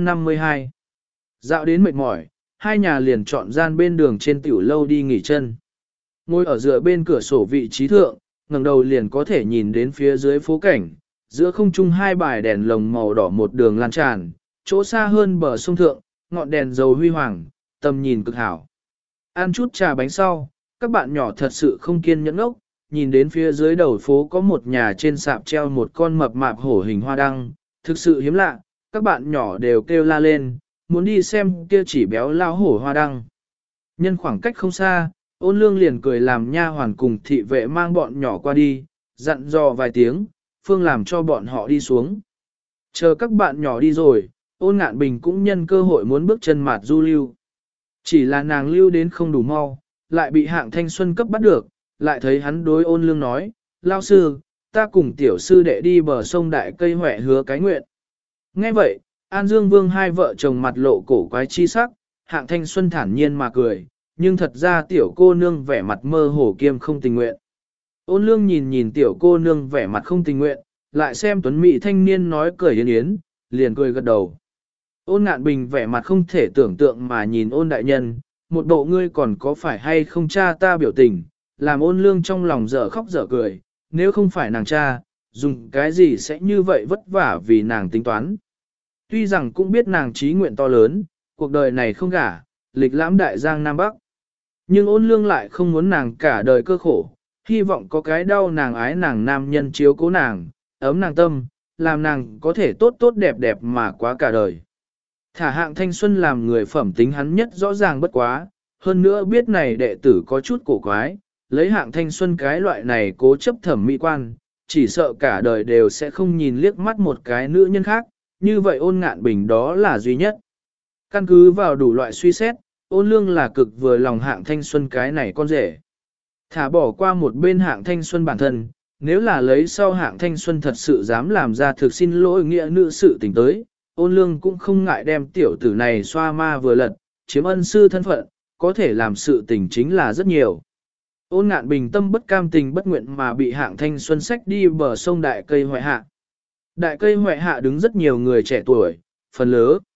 152 dạo đến mệt mỏi, hai nhà liền chọn gian bên đường trên tiểu lâu đi nghỉ chân. Ngồi ở dựa bên cửa sổ vị trí thượng, ngẩng đầu liền có thể nhìn đến phía dưới phố cảnh, giữa không trung hai bài đèn lồng màu đỏ một đường lan tràn, chỗ xa hơn bờ sông thượng, ngọn đèn dầu huy hoàng, tầm nhìn cực hảo. Ăn chút trà bánh sau, các bạn nhỏ thật sự không kiên nhẫn ốc, nhìn đến phía dưới đầu phố có một nhà trên sạp treo một con mập mạp hổ hình hoa đăng, thực sự hiếm lạ, các bạn nhỏ đều kêu la lên, muốn đi xem kia chỉ béo lao hổ hoa đăng. Nhân khoảng cách không xa, Ôn Lương liền cười làm nha hoàn cùng thị vệ mang bọn nhỏ qua đi, dặn dò vài tiếng, phương làm cho bọn họ đi xuống. Chờ các bạn nhỏ đi rồi, Ôn Ngạn Bình cũng nhân cơ hội muốn bước chân mạt du lưu. Chỉ là nàng lưu đến không đủ mau, lại bị hạng thanh xuân cấp bắt được, lại thấy hắn đối Ôn Lương nói, lao sư, ta cùng tiểu sư đệ đi bờ sông Đại Cây Huệ hứa cái nguyện. Nghe vậy, An Dương Vương hai vợ chồng mặt lộ cổ quái chi sắc, hạng thanh xuân thản nhiên mà cười, nhưng thật ra tiểu cô nương vẻ mặt mơ hồ kiêm không tình nguyện. Ôn Lương nhìn nhìn tiểu cô nương vẻ mặt không tình nguyện, lại xem tuấn mỹ thanh niên nói cười yến yến, liền cười gật đầu. Ôn Ngạn Bình vẻ mặt không thể tưởng tượng mà nhìn Ôn đại nhân, một bộ ngươi còn có phải hay không cha ta biểu tình, làm Ôn Lương trong lòng dở khóc dở cười, nếu không phải nàng cha, dùng cái gì sẽ như vậy vất vả vì nàng tính toán. Tuy rằng cũng biết nàng trí nguyện to lớn, cuộc đời này không gả, lịch lãm đại giang Nam Bắc. Nhưng Ôn Lương lại không muốn nàng cả đời cơ khổ, hy vọng có cái đau nàng ái nàng nam nhân chiếu cố nàng, ấm nàng tâm, làm nàng có thể tốt tốt đẹp đẹp mà quá cả đời. Thả hạng thanh xuân làm người phẩm tính hắn nhất rõ ràng bất quá, hơn nữa biết này đệ tử có chút cổ quái, lấy hạng thanh xuân cái loại này cố chấp thẩm mỹ quan, chỉ sợ cả đời đều sẽ không nhìn liếc mắt một cái nữ nhân khác, như vậy Ôn Ngạn Bình đó là duy nhất. Căn cứ vào đủ loại suy xét, Ôn Lương là cực vừa lòng hạng thanh xuân cái này con rể. Thả bỏ qua một bên hạng thanh xuân bản thân, nếu là lấy sau hạng thanh xuân thật sự dám làm ra thực xin lỗi nghĩa nữ sự tình tới, Ôn Lương cũng không ngại đem tiểu tử này xoa ma vừa lật, chiếm ân sư thân phận, có thể làm sự tình chính là rất nhiều. Ôn Ngạn Bình tâm bất cam tình bất nguyện mà bị hạng thanh xuân sách đi bờ sông Đại Cây Huệ hạ. Đại Cây Huệ hạ đứng rất nhiều người trẻ tuổi, phần lớn